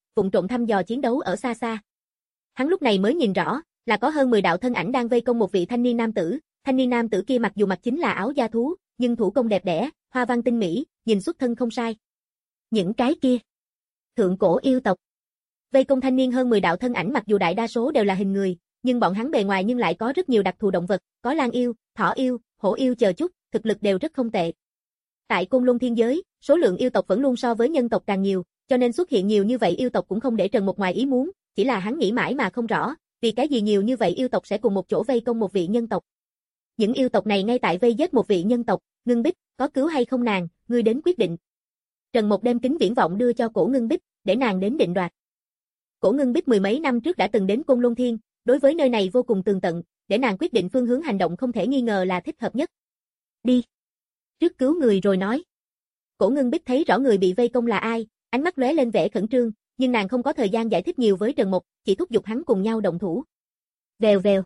vụng trộm thăm dò chiến đấu ở xa xa. Hắn lúc này mới nhìn rõ, là có hơn mười đạo thân ảnh đang vây công một vị thanh niên nam tử, thanh niên nam tử kia mặc dù mặc chính là áo da thú, nhưng thủ công đẹp đẽ, hoa văn tinh mỹ, nhìn xuất thân không sai. Những cái kia, thượng cổ yêu tộc. Vây công thanh niên hơn mười đạo thân ảnh mặc dù đại đa số đều là hình người, nhưng bọn hắn bề ngoài nhưng lại có rất nhiều đặc thù động vật, có lang yêu, thỏ yêu, hổ yêu chờ chút, thực lực đều rất không tệ. Tại Côn Luân Thiên Giới, số lượng yêu tộc vẫn luôn so với nhân tộc càng nhiều, cho nên xuất hiện nhiều như vậy yêu tộc cũng không để Trần Mục ngoài ý muốn, chỉ là hắn nghĩ mãi mà không rõ, vì cái gì nhiều như vậy yêu tộc sẽ cùng một chỗ vây công một vị nhân tộc. Những yêu tộc này ngay tại vây giết một vị nhân tộc, Ngưng Bích, có cứu hay không nàng, ngươi đến quyết định. Trần Mục đem kính viễn vọng đưa cho Cổ Ngưng Bích, để nàng đến định đoạt. Cổ Ngưng Bích mười mấy năm trước đã từng đến Côn Luân Thiên, đối với nơi này vô cùng tường tận, để nàng quyết định phương hướng hành động không thể nghi ngờ là thích hợp nhất. Đi. Trước cứu người rồi nói. Cổ Ngưng Bích thấy rõ người bị vây công là ai, ánh mắt lóe lên vẻ khẩn trương, nhưng nàng không có thời gian giải thích nhiều với Trần Mục, chỉ thúc giục hắn cùng nhau động thủ. Vèo vèo.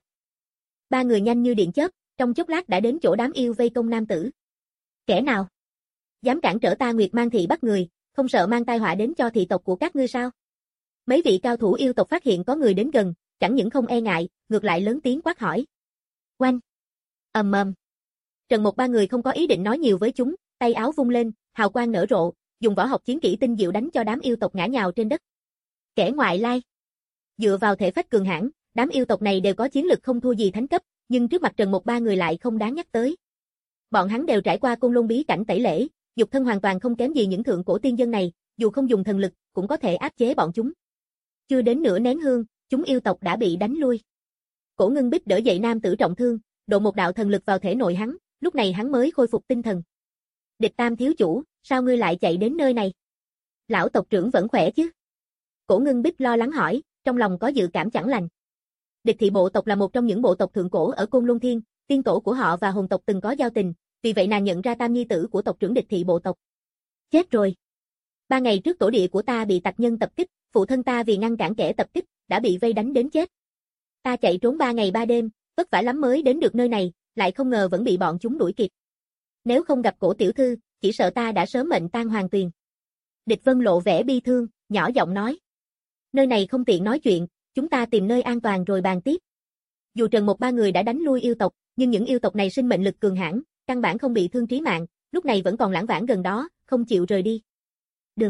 Ba người nhanh như điện chớp, trong chốc lát đã đến chỗ đám yêu vây công nam tử. Kẻ nào dám cản trở ta Nguyệt Mang thị bắt người, không sợ mang tai họa đến cho thị tộc của các ngươi sao? Mấy vị cao thủ yêu tộc phát hiện có người đến gần, chẳng những không e ngại, ngược lại lớn tiếng quát hỏi. Oanh! Ầm ầm. Trần Mục ba người không có ý định nói nhiều với chúng, tay áo vung lên, hào quang nở rộ, dùng võ học chiến kỹ tinh diệu đánh cho đám yêu tộc ngã nhào trên đất. Kẻ ngoại lai. Dựa vào thể phách cường hãn, đám yêu tộc này đều có chiến lực không thua gì thánh cấp, nhưng trước mặt Trần Mục ba người lại không đáng nhắc tới. Bọn hắn đều trải qua Côn Luân bí cảnh tẩy lễ, dục thân hoàn toàn không kém gì những thượng cổ tiên dân này, dù không dùng thần lực, cũng có thể áp chế bọn chúng. Chưa đến nửa nén hương, chúng yêu tộc đã bị đánh lui. Cổ Ngưng Bích đỡ dậy nam tử trọng thương, độ một đạo thần lực vào thể nội hắn, lúc này hắn mới khôi phục tinh thần. Địch Tam thiếu chủ, sao ngươi lại chạy đến nơi này? Lão tộc trưởng vẫn khỏe chứ? Cổ Ngưng Bích lo lắng hỏi, trong lòng có dự cảm chẳng lành. Địch thị bộ tộc là một trong những bộ tộc thượng cổ ở Côn Luân Thiên, tiên tổ của họ và hồn tộc từng có giao tình, vì vậy nàng nhận ra tam nhi tử của tộc trưởng địch thị bộ tộc. Chết rồi. Ba ngày trước tổ địa của ta bị tặc nhân tập kích, phụ thân ta vì ngăn cản kẻ tập kích, đã bị vây đánh đến chết. Ta chạy trốn ba ngày ba đêm, vất vả lắm mới đến được nơi này, lại không ngờ vẫn bị bọn chúng đuổi kịp. Nếu không gặp Cổ tiểu thư, chỉ sợ ta đã sớm mệnh tang hoàng tuyền. Địch Vân lộ vẻ bi thương, nhỏ giọng nói. Nơi này không tiện nói chuyện, chúng ta tìm nơi an toàn rồi bàn tiếp. Dù Trần Mục ba người đã đánh lui yêu tộc, nhưng những yêu tộc này sinh mệnh lực cường hãn, căn bản không bị thương trí mạng, lúc này vẫn còn lãng vãng gần đó, không chịu rời đi. Được.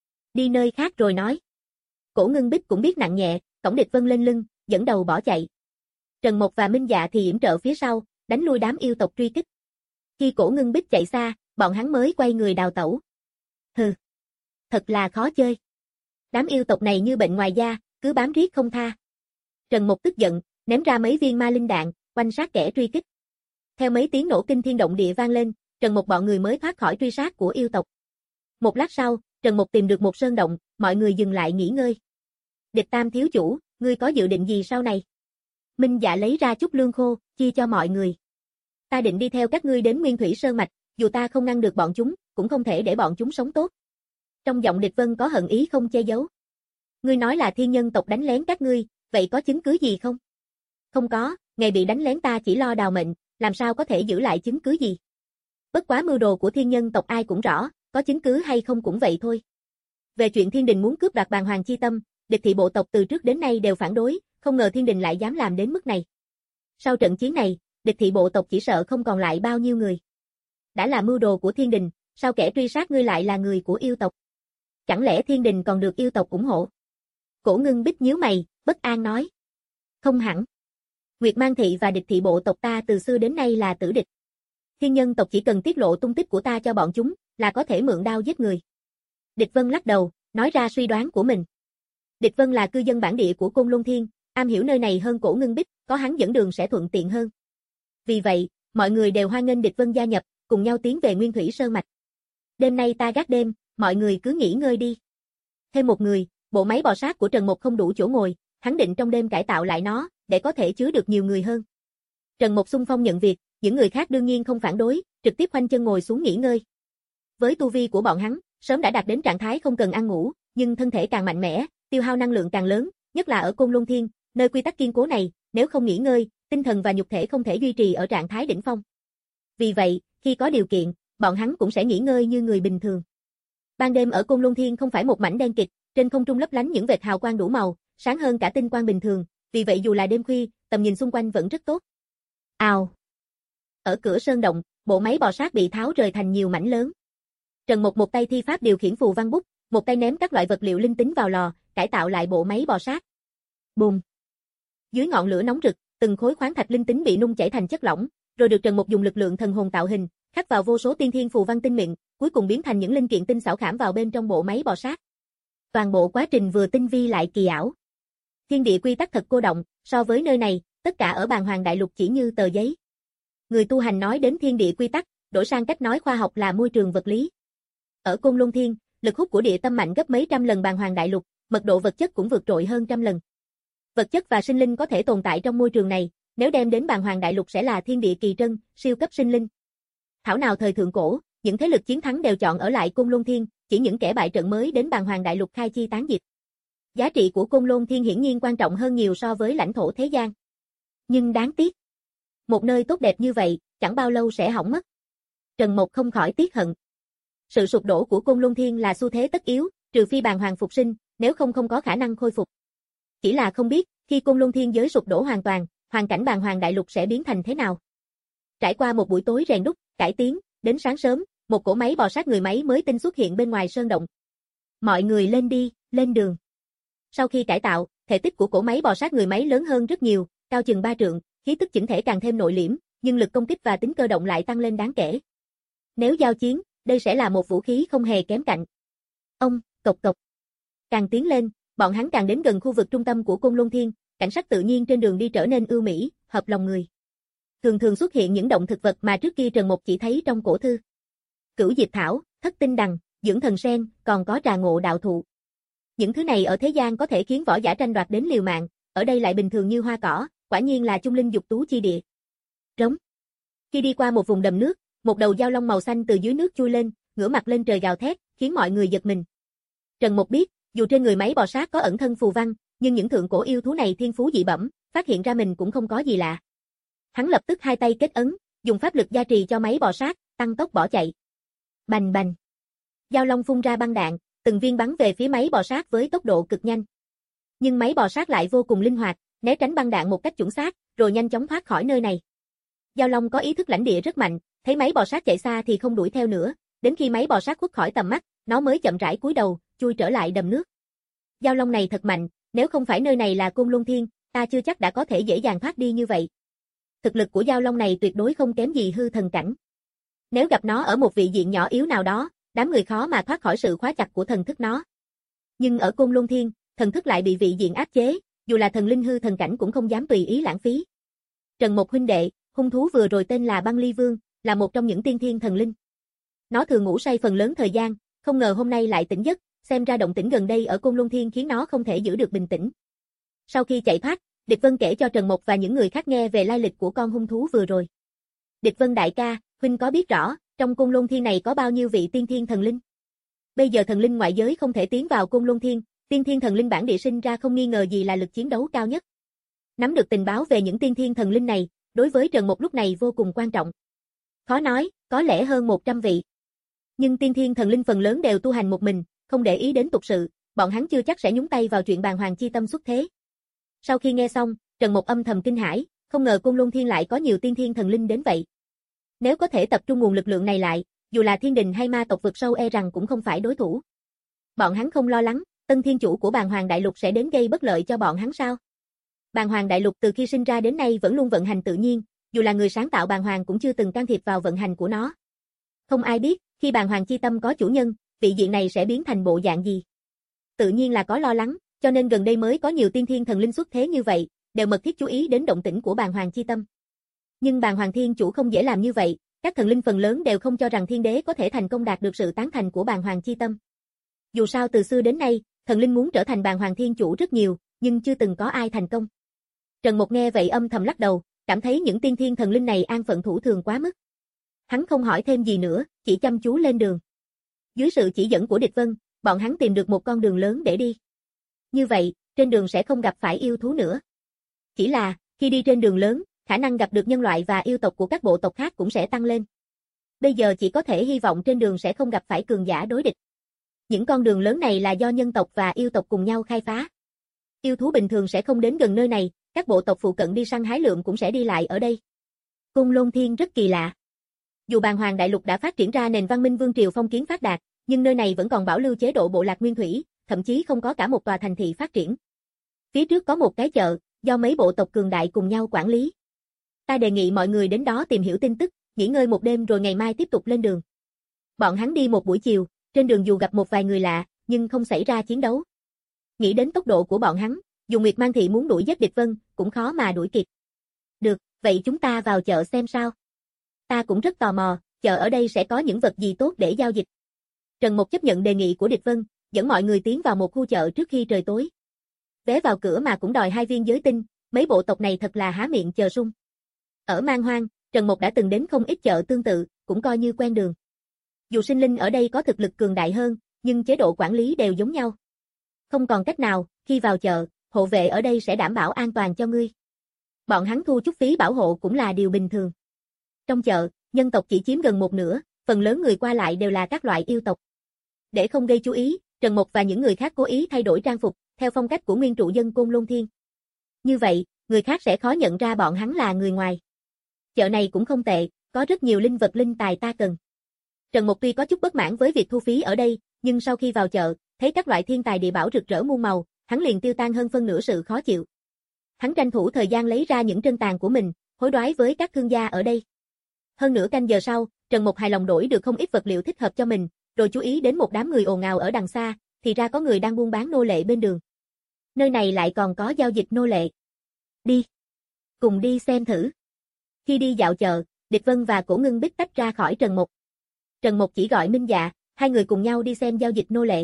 Đi nơi khác rồi nói. Cổ Ngưng Bích cũng biết nặng nhẹ, cõng Địch Vân lên lưng, dẫn đầu bỏ chạy. Trần Mục và Minh Dạ thì yểm trợ phía sau, đánh lui đám yêu tộc truy kích. Khi Cổ Ngưng Bích chạy xa, bọn hắn mới quay người đào tẩu. Hừ. Thật là khó chơi. Đám yêu tộc này như bệnh ngoài da, cứ bám riết không tha. Trần Mục tức giận, ném ra mấy viên ma linh đạn, quanh sát kẻ truy kích. Theo mấy tiếng nổ kinh thiên động địa vang lên, Trần Mục bọn người mới thoát khỏi truy sát của yêu tộc. Một lát sau, Trần Mục tìm được một sơn động, mọi người dừng lại nghỉ ngơi. Địch Tam thiếu chủ, ngươi có dự định gì sau này? Minh Dạ lấy ra chút lương khô, chia cho mọi người. Ta định đi theo các ngươi đến Nguyên Thủy Sơn Mạch, dù ta không ngăn được bọn chúng, cũng không thể để bọn chúng sống tốt. Trong giọng Địch Vân có hận ý không che giấu. Ngươi nói là thiên nhân tộc đánh lén các ngươi, vậy có chứng cứ gì không? Không có, ngày bị đánh lén ta chỉ lo đào mệnh, làm sao có thể giữ lại chứng cứ gì? Bất quá mưu đồ của thiên nhân tộc ai cũng rõ, có chứng cứ hay không cũng vậy thôi. Về chuyện thiên đình muốn cướp đoạt bàn hoàng chi tâm, địch thị bộ tộc từ trước đến nay đều phản đối, không ngờ thiên đình lại dám làm đến mức này. Sau trận chiến này, địch thị bộ tộc chỉ sợ không còn lại bao nhiêu người. Đã là mưu đồ của thiên đình, sao kẻ truy sát ngươi lại là người của yêu tộc? Chẳng lẽ thiên đình còn được yêu tộc ủng hộ? Cổ Ngưng Bích nhíu mày, bất an nói. Không hẳn. Nguyệt Mang thị và địch thị bộ tộc ta từ xưa đến nay là tử địch. Thiên nhân tộc chỉ cần tiết lộ tung tích của ta cho bọn chúng, là có thể mượn đao giết người. Địch Vân lắc đầu, nói ra suy đoán của mình. Địch Vân là cư dân bản địa của Côn Luân Thiên, am hiểu nơi này hơn Cổ Ngưng Bích, có hắn dẫn đường sẽ thuận tiện hơn. Vì vậy, mọi người đều hoan nghênh Địch Vân gia nhập, cùng nhau tiến về Nguyên Thủy Sơn Mạch. Đêm nay ta gác đêm, mọi người cứ nghỉ ngơi đi. Thêm một người, bộ máy bò sát của Trần Mục không đủ chỗ ngồi, hắn định trong đêm cải tạo lại nó, để có thể chứa được nhiều người hơn. Trần Mục xung phong nhận việc, những người khác đương nhiên không phản đối, trực tiếp khoanh chân ngồi xuống nghỉ ngơi. Với tu vi của bọn hắn, sớm đã đạt đến trạng thái không cần ăn ngủ, nhưng thân thể càng mạnh mẽ, tiêu hao năng lượng càng lớn, nhất là ở Côn Luân Thiên, nơi quy tắc kiên cố này, nếu không nghỉ ngơi, tinh thần và nhục thể không thể duy trì ở trạng thái đỉnh phong. Vì vậy, khi có điều kiện, bọn hắn cũng sẽ nghỉ ngơi như người bình thường. Ban đêm ở Côn Luân Thiên không phải một mảnh đen kịt, trên không trung lấp lánh những vệt hào quang đủ màu, sáng hơn cả tinh quang bình thường, vì vậy dù là đêm khuya, tầm nhìn xung quanh vẫn rất tốt. Ào. Ở cửa sơn động, bộ máy bò sát bị tháo rời thành nhiều mảnh lớn. Trần Mộc một tay thi pháp điều khiển phù văn bút, một tay ném các loại vật liệu linh tính vào lò, cải tạo lại bộ máy bò sát. Bùm. Dưới ngọn lửa nóng rực, từng khối khoáng thạch linh tính bị nung chảy thành chất lỏng, rồi được Trần Mộc dùng lực lượng thần hồn tạo hình, khắc vào vô số tiên thiên phù văn tinh mịn, cuối cùng biến thành những linh kiện tinh xảo khảm vào bên trong bộ máy bò sát. Toàn bộ quá trình vừa tinh vi lại kỳ ảo. Thiên địa quy tắc thật cô động, so với nơi này, tất cả ở Bàn Hoàng Đại Lục chỉ như tờ giấy. Người tu hành nói đến thiên địa quy tắc, đổi sang cách nói khoa học là môi trường vật lý. Ở Côn Lôn Thiên, lực hút của địa tâm mạnh gấp mấy trăm lần Bàn Hoàng Đại Lục, mật độ vật chất cũng vượt trội hơn trăm lần. Vật chất và sinh linh có thể tồn tại trong môi trường này, nếu đem đến Bàn Hoàng Đại Lục sẽ là thiên địa kỳ trân, siêu cấp sinh linh. Thảo nào thời thượng cổ, những thế lực chiến thắng đều chọn ở lại Côn Lôn Thiên, chỉ những kẻ bại trận mới đến Bàn Hoàng Đại Lục khai chi tán diệt. Giá trị của Côn Lôn Thiên hiển nhiên quan trọng hơn nhiều so với lãnh thổ thế gian. Nhưng đáng tiếc, một nơi tốt đẹp như vậy, chẳng bao lâu sẽ hỏng mất. Trần Mộc không khỏi tiếc hận. Sự sụp đổ của Côn Lôn Thiên là xu thế tất yếu, trừ phi Bàn Hoàng phục sinh, nếu không không có khả năng khôi phục. Chỉ là không biết, khi Côn Lôn Thiên giới sụp đổ hoàn toàn, hoàn cảnh Bàn Hoàng Đại Lục sẽ biến thành thế nào. Trải qua một buổi tối rèn đúc, cải tiến, đến sáng sớm, một cỗ máy bò sát người máy mới tinh xuất hiện bên ngoài sơn động. Mọi người lên đi, lên đường. Sau khi cải tạo, thể tích của cỗ máy bò sát người máy lớn hơn rất nhiều, cao chừng ba trượng, khí tức chỉnh thể càng thêm nội liễm, nhưng lực công kích và tính cơ động lại tăng lên đáng kể. Nếu giao chiến, đây sẽ là một vũ khí không hề kém cạnh. Ông, cộc cộc. Càng tiến lên, bọn hắn càng đến gần khu vực trung tâm của Côn Lôn Thiên, cảnh sắc tự nhiên trên đường đi trở nên ưu mỹ, hợp lòng người. Thường thường xuất hiện những động thực vật mà trước kia Trần Mộc chỉ thấy trong cổ thư. Cửu diệp thảo, thất tinh đằng, dưỡng thần sen, còn có trà ngộ đạo thụ. Những thứ này ở thế gian có thể khiến võ giả tranh đoạt đến liều mạng, ở đây lại bình thường như hoa cỏ, quả nhiên là chung linh dục tú chi địa. Trống. Khi đi qua một vùng đầm nước, một đầu dao long màu xanh từ dưới nước chui lên, ngửa mặt lên trời gào thét, khiến mọi người giật mình. Trần Mộc biết, dù trên người máy bò sát có ẩn thân phù văn, nhưng những thượng cổ yêu thú này thiên phú dị bẩm, phát hiện ra mình cũng không có gì lạ. Hắn lập tức hai tay kết ấn, dùng pháp lực gia trì cho máy bò sát, tăng tốc bỏ chạy. Bành bành. Dao long phun ra băng đạn, từng viên bắn về phía máy bò sát với tốc độ cực nhanh. Nhưng máy bò sát lại vô cùng linh hoạt, né tránh băng đạn một cách chuẩn xác, rồi nhanh chóng thoát khỏi nơi này. Dao long có ý thức lãnh địa rất mạnh, thấy máy bò sát chạy xa thì không đuổi theo nữa, đến khi máy bò sát khuất khỏi tầm mắt, nó mới chậm rãi cúi đầu, chui trở lại đầm nước. Dao long này thật mạnh, nếu không phải nơi này là Côn Lôn Thiên, ta chưa chắc đã có thể dễ dàng thoát đi như vậy. Thực lực của dao long này tuyệt đối không kém gì hư thần cảnh. Nếu gặp nó ở một vị diện nhỏ yếu nào đó, đám người khó mà thoát khỏi sự khóa chặt của thần thức nó. Nhưng ở Côn Lôn Thiên, thần thức lại bị vị diện áp chế, dù là thần linh hư thần cảnh cũng không dám tùy ý lãng phí. Trần Mộc huynh đệ, hung thú vừa rồi tên là Băng Ly Vương, là một trong những tiên thiên thần linh. Nó thường ngủ say phần lớn thời gian, không ngờ hôm nay lại tỉnh giấc, xem ra động tĩnh gần đây ở Côn Lôn Thiên khiến nó không thể giữ được bình tĩnh. Sau khi chạy thoát, Địch Vân kể cho Trần Mộc và những người khác nghe về lai lịch của con hung thú vừa rồi. Địch Vân đại ca, huynh có biết rõ, trong Côn Lôn Thiên này có bao nhiêu vị tiên thiên thần linh? Bây giờ thần linh ngoại giới không thể tiến vào Côn Lôn Thiên, tiên thiên thần linh bản địa sinh ra không nghi ngờ gì là lực chiến đấu cao nhất. Nắm được tình báo về những tiên thiên thần linh này, đối với Trần Mộc lúc này vô cùng quan trọng. Khó nói, có lẽ hơn một trăm vị. Nhưng tiên thiên thần linh phần lớn đều tu hành một mình, không để ý đến tục sự, bọn hắn chưa chắc sẽ nhúng tay vào chuyện Bàn Hoàng chi tâm xuất thế. Sau khi nghe xong, Trần Mộc âm thầm kinh hãi, không ngờ Côn Lôn Thiên lại có nhiều tiên thiên thần linh đến vậy. Nếu có thể tập trung nguồn lực lượng này lại, dù là thiên đình hay ma tộc vực sâu e rằng cũng không phải đối thủ. Bọn hắn không lo lắng, tân thiên chủ của Bàn Hoàng Đại Lục sẽ đến gây bất lợi cho bọn hắn sao? Bàn Hoàng Đại Lục từ khi sinh ra đến nay vẫn luôn vận hành tự nhiên, dù là người sáng tạo Bàn Hoàng cũng chưa từng can thiệp vào vận hành của nó. Không ai biết, khi Bàn Hoàng chi tâm có chủ nhân, vị diện này sẽ biến thành bộ dạng gì. Tự nhiên là có lo lắng, cho nên gần đây mới có nhiều tiên thiên thần linh xuất thế như vậy, đều mật thiết chú ý đến động tĩnh của Bàn Hoàng chi tâm. Nhưng Bàn Hoàng Thiên Chủ không dễ làm như vậy, các thần linh phần lớn đều không cho rằng thiên đế có thể thành công đạt được sự tán thành của Bàn Hoàng chi tâm. Dù sao từ xưa đến nay, thần linh muốn trở thành Bàn Hoàng Thiên Chủ rất nhiều, nhưng chưa từng có ai thành công. Trần Mộc nghe vậy âm thầm lắc đầu, cảm thấy những tiên thiên thần linh này an phận thủ thường quá mức. Hắn không hỏi thêm gì nữa, chỉ chăm chú lên đường. Dưới sự chỉ dẫn của Địch Vân, bọn hắn tìm được một con đường lớn để đi. Như vậy, trên đường sẽ không gặp phải yêu thú nữa. Chỉ là, khi đi trên đường lớn, khả năng gặp được nhân loại và yêu tộc của các bộ tộc khác cũng sẽ tăng lên. Bây giờ chỉ có thể hy vọng trên đường sẽ không gặp phải cường giả đối địch. Những con đường lớn này là do nhân tộc và yêu tộc cùng nhau khai phá. Yêu thú bình thường sẽ không đến gần nơi này, các bộ tộc phụ cận đi săn hái lượm cũng sẽ đi lại ở đây. Côn Lôn Thiên rất kỳ lạ. Dù Bàn Hoàng Đại Lục đã phát triển ra nền văn minh vương triều phong kiến phát đạt, nhưng nơi này vẫn còn bảo lưu chế độ bộ lạc nguyên thủy, thậm chí không có cả một tòa thành thị phát triển. Phía trước có một cái chợ, do mấy bộ tộc cường đại cùng nhau quản lý. Ta đề nghị mọi người đến đó tìm hiểu tin tức, nghỉ ngơi một đêm rồi ngày mai tiếp tục lên đường. Bọn hắn đi một buổi chiều, trên đường dù gặp một vài người lạ, nhưng không xảy ra chiến đấu. Nghĩ đến tốc độ của bọn hắn, dù Nguyệt Mang Thị muốn đuổi giết địch Vân, cũng khó mà đuổi kịp. Được, vậy chúng ta vào chợ xem sao. Ta cũng rất tò mò, chợ ở đây sẽ có những vật gì tốt để giao dịch. Trần Mục chấp nhận đề nghị của địch Vân, dẫn mọi người tiến vào một khu chợ trước khi trời tối. Vé vào cửa mà cũng đòi hai viên giới tinh, mấy bộ tộc này thật là há miệng chờ sung. Ở Man Hoang, Trần Mục đã từng đến không ít chợ tương tự, cũng coi như quen đường. Dù sinh linh ở đây có thực lực cường đại hơn, nhưng chế độ quản lý đều giống nhau. Không còn cách nào, khi vào chợ, hộ vệ ở đây sẽ đảm bảo an toàn cho ngươi. Bọn hắn thu chút phí bảo hộ cũng là điều bình thường. Trong chợ, nhân tộc chỉ chiếm gần một nửa, phần lớn người qua lại đều là các loại yêu tộc. Để không gây chú ý, Trần Mục và những người khác cố ý thay đổi trang phục, theo phong cách của nguyên trụ dân Côn Lôn Thiên. Như vậy, người khác sẽ khó nhận ra bọn hắn là người ngoài. Chợ này cũng không tệ, có rất nhiều linh vật linh tài ta cần. Trần Mục tuy có chút bất mãn với việc thu phí ở đây, nhưng sau khi vào chợ, thấy các loại thiên tài địa bảo rực rỡ muôn màu, hắn liền tiêu tan hơn phân nửa sự khó chịu. Hắn tranh thủ thời gian lấy ra những trân tàn của mình, hối đoái với các thương gia ở đây. Hơn nửa canh giờ sau, Trần Mục hài lòng đổi được không ít vật liệu thích hợp cho mình, rồi chú ý đến một đám người ồn ào ở đằng xa, thì ra có người đang buôn bán nô lệ bên đường. Nơi này lại còn có giao dịch nô lệ. Đi. Cùng đi xem thử. Khi đi dạo chợ, Địch Vân và Cổ Ngưng Bích tách ra khỏi Trần Mục. Trần Mục chỉ gọi Minh Dạ, hai người cùng nhau đi xem giao dịch nô lệ.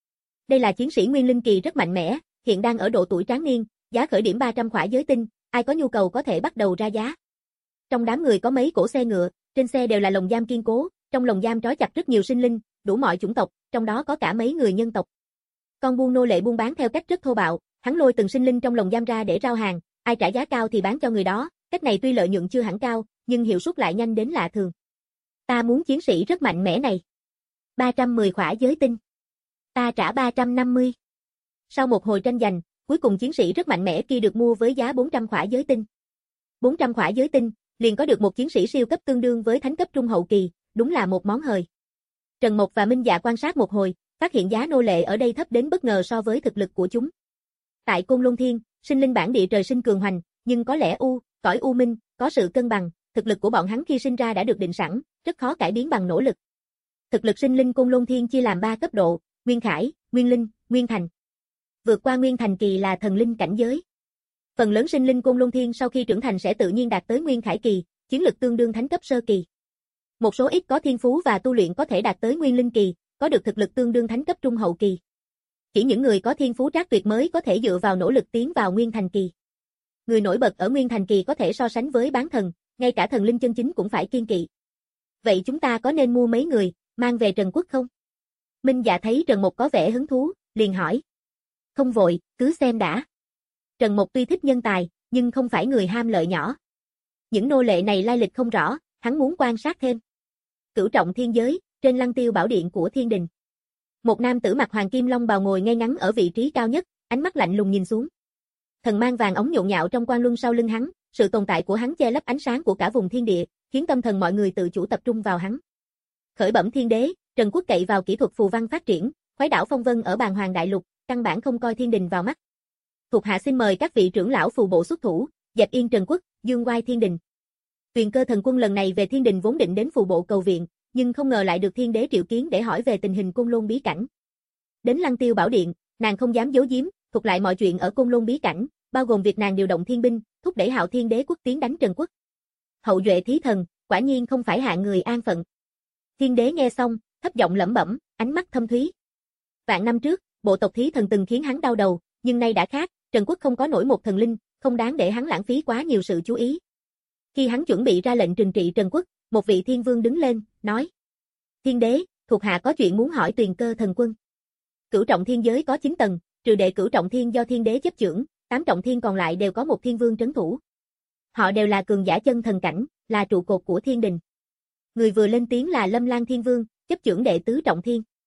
Đây là chiến sĩ nguyên linh kỳ rất mạnh mẽ, hiện đang ở độ tuổi tráng niên, giá khởi điểm ba trăm khỏa giới tinh, ai có nhu cầu có thể bắt đầu ra giá. Trong đám người có mấy cỗ xe ngựa, trên xe đều là lồng giam kiên cố, trong lồng giam trói chặt rất nhiều sinh linh, đủ mọi chủng tộc, trong đó có cả mấy người nhân tộc. Con buôn nô lệ buôn bán theo cách rất thô bạo, hắn lôi từng sinh linh trong lồng giam ra để rao hàng, ai trả giá cao thì bán cho người đó, cách này tuy lợi nhuận chưa hẳn cao, nhưng hiệu suất lại nhanh đến lạ thường. Ta muốn chiến sĩ rất mạnh mẽ này. ba trăm mười khỏa giới tinh. Ta trả ba trăm năm mươi. Sau một hồi tranh giành, cuối cùng chiến sĩ rất mạnh mẽ kia được mua với giá bốn trăm khỏa giới tinh. bốn trăm khỏa giới tinh, liền có được một chiến sĩ siêu cấp tương đương với thánh cấp trung hậu kỳ, đúng là một món hời. Trần Mục và Minh Dạ quan sát một hồi, phát hiện giá nô lệ ở đây thấp đến bất ngờ so với thực lực của chúng. Tại Côn Lôn Thiên, sinh linh bản địa trời sinh cường hoành, nhưng có lẽ u, cõi u minh, có sự cân bằng, thực lực của bọn hắn khi sinh ra đã được định sẵn, rất khó cải biến bằng nỗ lực. Thực lực sinh linh Côn Lôn Thiên chia làm ba cấp độ, Nguyên Khải, Nguyên Linh, Nguyên Thành. Vượt qua Nguyên Thành kỳ là thần linh cảnh giới. Phần lớn sinh linh Côn Lôn Thiên sau khi trưởng thành sẽ tự nhiên đạt tới Nguyên Khải kỳ, chiến lực tương đương thánh cấp sơ kỳ. Một số ít có thiên phú và tu luyện có thể đạt tới Nguyên Linh kỳ, có được thực lực tương đương thánh cấp trung hậu kỳ. Chỉ những người có thiên phú trác tuyệt mới có thể dựa vào nỗ lực tiến vào Nguyên Thành kỳ. Người nổi bật ở Nguyên Thành kỳ có thể so sánh với bán thần, ngay cả thần linh chân chính cũng phải kiêng kỵ. Vậy chúng ta có nên mua mấy người, mang về Trần Quốc không? Minh Dạ thấy Trần Mục có vẻ hứng thú, liền hỏi. Không vội, cứ xem đã. Trần Mục tuy thích nhân tài, nhưng không phải người ham lợi nhỏ. Những nô lệ này lai lịch không rõ, hắn muốn quan sát thêm. Cửu trọng thiên giới, trên lăng tiêu bảo điện của thiên đình. Một nam tử mặc hoàng kim long bào ngồi ngay ngắn ở vị trí cao nhất, ánh mắt lạnh lùng nhìn xuống. Thần mang vàng ống nhộn nhạo trong quan luân sau lưng hắn, sự tồn tại của hắn che lấp ánh sáng của cả vùng thiên địa, khiến tâm thần mọi người tự chủ tập trung vào hắn. Khởi bẩm thiên đế, Trần Quốc cậy vào kỹ thuật phù văn phát triển, khoái đảo phong vân ở Bàn Hoàng Đại Lục, căn bản không coi thiên đình vào mắt. Thuộc hạ xin mời các vị trưởng lão phù bộ xuất thủ, dẹp yên Trần Quốc, dương oai thiên đình. Tuyền Cơ thần quân lần này về thiên đình vốn định đến phù bộ cầu viện, nhưng không ngờ lại được thiên đế triệu kiến để hỏi về tình hình Côn Lôn bí cảnh. Đến lăng tiêu bảo điện, nàng không dám giấu giếm, thuật lại mọi chuyện ở Côn Lôn bí cảnh, bao gồm việc nàng điều động thiên binh, thúc đẩy Hạo Thiên Đế quốc tiến đánh Trần Quốc. Hậu duệ thí thần, quả nhiên không phải hạng người an phận. Thiên đế nghe xong, thấp giọng lẩm bẩm, ánh mắt thâm thúy. Vạn năm trước, bộ tộc thí thần từng khiến hắn đau đầu, nhưng nay đã khác, Trần Quốc không có nổi một thần linh, không đáng để hắn lãng phí quá nhiều sự chú ý. Khi hắn chuẩn bị ra lệnh trừng trị Trần Quốc, một vị thiên vương đứng lên, nói: Thiên đế, thuộc hạ có chuyện muốn hỏi Tuyền Cơ thần quân. Cửu trọng thiên giới có chín tầng, trừ đệ cửu trọng thiên do thiên đế chấp chưởng, tám trọng thiên còn lại đều có một thiên vương trấn thủ. Họ đều là cường giả chân thần cảnh, là trụ cột của thiên đình. Người vừa lên tiếng là Lâm Lan Thiên Vương, chấp chưởng đệ tứ trọng thiên.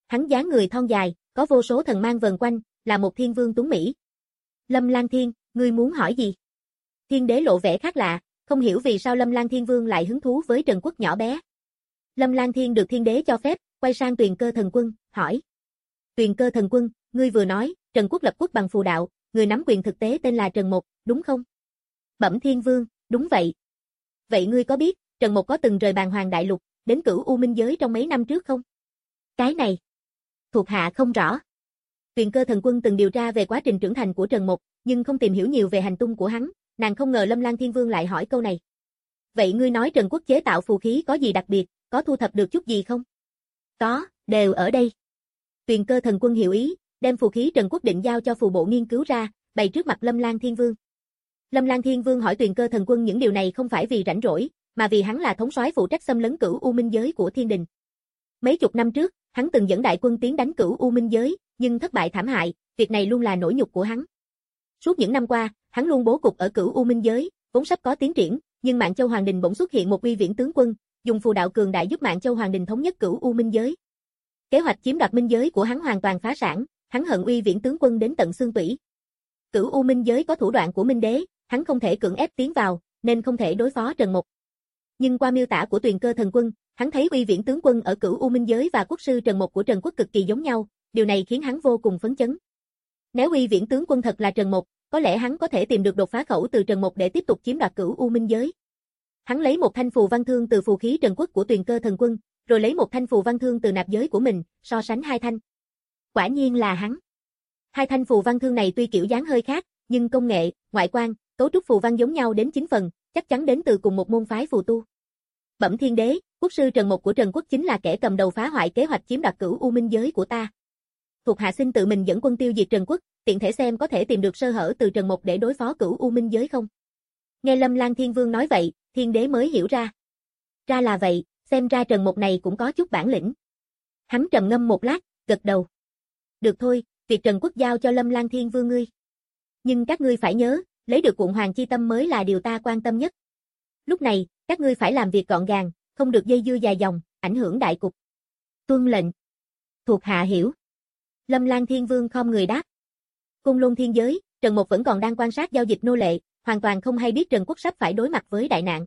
Hắn dáng người thon dài, có vô số thần mang vần quanh, là một thiên vương tuấn mỹ. Lâm Lang Thiên, ngươi muốn hỏi gì? Thiên đế lộ vẻ khác lạ, không hiểu vì sao Lâm Lang Thiên Vương lại hứng thú với Trần Quốc nhỏ bé. Lâm Lang Thiên được thiên đế cho phép, quay sang Tuyền Cơ Thần Quân, hỏi. Tuyền Cơ Thần Quân, ngươi vừa nói, Trần Quốc lập quốc bằng phù đạo, người nắm quyền thực tế tên là Trần Mục, đúng không? Bẩm Thiên Vương, đúng vậy. Vậy ngươi có biết, Trần Mục có từng rời Bàn Hoàng Đại Lục, đến Cửu U Minh Giới trong mấy năm trước không? Cái này, thuộc hạ không rõ. Tuyền Cơ Thần Quân từng điều tra về quá trình trưởng thành của Trần Mục, nhưng không tìm hiểu nhiều về hành tung của hắn, nàng không ngờ Lâm Lang Thiên Vương lại hỏi câu này. Vậy ngươi nói Trần Quốc chế tạo phù khí có gì đặc biệt, có thu thập được chút gì không? Có, đều ở đây. Tuyền Cơ Thần Quân hiểu ý, đem phù khí Trần Quốc định giao cho phù bộ nghiên cứu ra, bày trước mặt Lâm Lang Thiên Vương. Lâm Lang Thiên Vương hỏi Tuyền Cơ Thần Quân những điều này không phải vì rảnh rỗi, mà vì hắn là thống soái phụ trách xâm lấn Cửu U Minh Giới của Thiên Đình. Mấy chục năm trước, hắn từng dẫn đại quân tiến đánh Cửu U Minh Giới, nhưng thất bại thảm hại, việc này luôn là nỗi nhục của hắn. Suốt những năm qua, hắn luôn bố cục ở Cửu U Minh Giới, vốn sắp có tiến triển, nhưng Mạn Châu Hoàng Đình bỗng xuất hiện một uy viễn tướng quân, dùng phù đạo cường đại giúp Mạn Châu Hoàng Đình thống nhất Cửu U Minh Giới. Kế hoạch chiếm đoạt Minh Giới của hắn hoàn toàn phá sản, hắn hận uy viễn tướng quân đến tận xương tủy. Cửu U Minh Giới có thủ đoạn của Minh Đế, hắn không thể cưỡng ép tiến vào, nên không thể đối phó Trần Mục. Nhưng qua miêu tả của Tuyền Cơ Thần Quân, hắn thấy uy viễn tướng quân ở Cửu U Minh Giới và quốc sư Trần Mục của Trần Quốc cực kỳ giống nhau, điều này khiến hắn vô cùng phấn chấn. Nếu uy viễn tướng quân thật là Trần Mục, có lẽ hắn có thể tìm được đột phá khẩu từ Trần Mục để tiếp tục chiếm đoạt Cửu U Minh Giới. Hắn lấy một thanh phù văn thương từ phù khí Trần Quốc của Tuyền Cơ Thần Quân, rồi lấy một thanh phù văn thương từ nạp giới của mình, so sánh hai thanh. Quả nhiên là hắn. Hai thanh phù văn thương này tuy kiểu dáng hơi khác, nhưng công nghệ, ngoại quan, cấu trúc phù văn giống nhau đến chín phần, chắc chắn đến từ cùng một môn phái phù tu. Bẩm Thiên Đế, quốc sư Trần Mục của Trần Quốc chính là kẻ cầm đầu phá hoại kế hoạch chiếm đoạt Cửu U Minh Giới của ta. Thuộc hạ xin tự mình dẫn quân tiêu diệt Trần Quốc, tiện thể xem có thể tìm được sơ hở từ Trần Mục để đối phó Cửu U Minh Giới không. Nghe Lâm Lang Thiên Vương nói vậy, Thiên Đế mới hiểu ra. Ra là vậy, xem ra Trần Mục này cũng có chút bản lĩnh. Hắn trầm ngâm một lát, gật đầu. Được thôi, việc Trần Quốc giao cho Lâm Lang Thiên Vương ngươi. Nhưng các ngươi phải nhớ, lấy được Quận Hoàng chi tâm mới là điều ta quan tâm nhất. Lúc này, các ngươi phải làm việc gọn gàng, không được dây dưa dài dòng, ảnh hưởng đại cục. Tuân lệnh. Thuộc hạ hiểu. Lâm Lang Thiên Vương khom người đáp. Côn Lôn Thiên Giới, Trần Mục vẫn còn đang quan sát giao dịch nô lệ, hoàn toàn không hay biết Trần Quốc sắp phải đối mặt với đại nạn.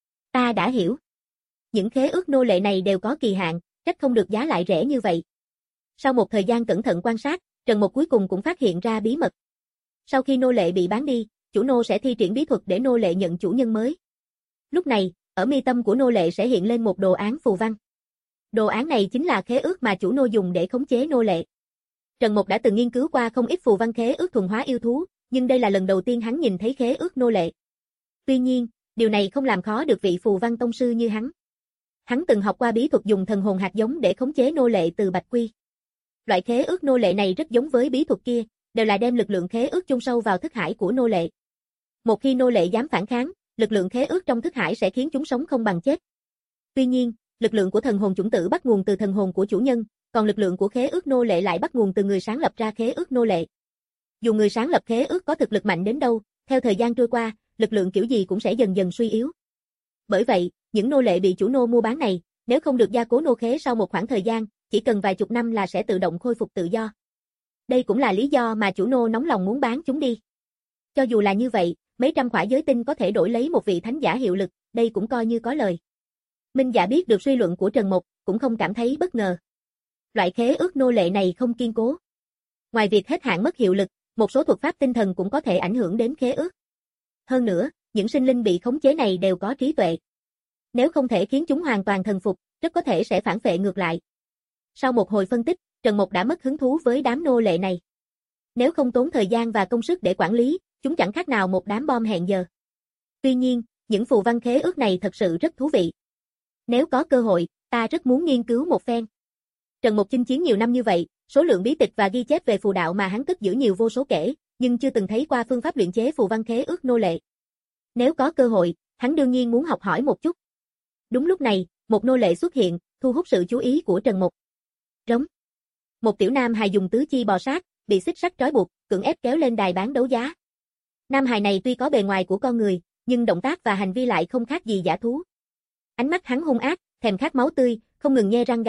Ta đã hiểu. Những khế ước nô lệ này đều có kỳ hạn, trách không được giá lại rẻ như vậy. Sau một thời gian cẩn thận quan sát, Trần Mục cuối cùng cũng phát hiện ra bí mật. Sau khi nô lệ bị bán đi, chủ nô sẽ thi triển bí thuật để nô lệ nhận chủ nhân mới. Lúc này, ở mi tâm của nô lệ sẽ hiện lên một đồ án phù văn. Đồ án này chính là khế ước mà chủ nô dùng để khống chế nô lệ. Trần Mục đã từng nghiên cứu qua không ít phù văn khế ước thuần hóa yêu thú, nhưng đây là lần đầu tiên hắn nhìn thấy khế ước nô lệ. Tuy nhiên, điều này không làm khó được vị phù văn tông sư như hắn. Hắn từng học qua bí thuật dùng thần hồn hạt giống để khống chế nô lệ từ bạch quy. Loại khế ước nô lệ này rất giống với bí thuật kia, đều là đem lực lượng khế ước chôn sâu vào thức hải của nô lệ. Một khi nô lệ dám phản kháng, lực lượng khế ước trong thức hải sẽ khiến chúng sống không bằng chết. Tuy nhiên, lực lượng của thần hồn chủng tử bắt nguồn từ thần hồn của chủ nhân, còn lực lượng của khế ước nô lệ lại bắt nguồn từ người sáng lập ra khế ước nô lệ. Dù người sáng lập khế ước có thực lực mạnh đến đâu, theo thời gian trôi qua, lực lượng kiểu gì cũng sẽ dần dần suy yếu. Bởi vậy, những nô lệ bị chủ nô mua bán này, nếu không được gia cố nô khế sau một khoảng thời gian, chỉ cần vài chục năm là sẽ tự động khôi phục tự do. Đây cũng là lý do mà chủ nô nóng lòng muốn bán chúng đi. Cho dù là như vậy, mấy trăm khỏa giới tinh có thể đổi lấy một vị thánh giả hiệu lực, đây cũng coi như có lời. Minh Dạ biết được suy luận của Trần Mục, cũng không cảm thấy bất ngờ. Loại khế ước nô lệ này không kiên cố. Ngoài việc hết hạn mất hiệu lực, một số thuật pháp tinh thần cũng có thể ảnh hưởng đến khế ước. Hơn nữa, những sinh linh bị khống chế này đều có trí tuệ. Nếu không thể khiến chúng hoàn toàn thần phục, rất có thể sẽ phản phệ ngược lại. Sau một hồi phân tích, Trần Mục đã mất hứng thú với đám nô lệ này. Nếu không tốn thời gian và công sức để quản lý, chúng chẳng khác nào một đám bom hẹn giờ. Tuy nhiên, những phù văn khế ước này thật sự rất thú vị. Nếu có cơ hội, ta rất muốn nghiên cứu một phen. Trần Mục chinh chiến nhiều năm như vậy, số lượng bí tịch và ghi chép về phù đạo mà hắn cất giữ nhiều vô số kể, nhưng chưa từng thấy qua phương pháp luyện chế phù văn khế ước nô lệ. Nếu có cơ hội, hắn đương nhiên muốn học hỏi một chút. Đúng lúc này, một nô lệ xuất hiện, thu hút sự chú ý của Trần Mục. Rống. Một tiểu nam hài dùng tứ chi bò sát, bị xích sắt trói buộc, cưỡng ép kéo lên đài bán đấu giá. Nam hài này tuy có bề ngoài của con người, nhưng động tác và hành vi lại không khác gì dã thú. Ánh mắt hắn hung ác, thèm khát máu tươi, không ngừng nhe răng gào thét,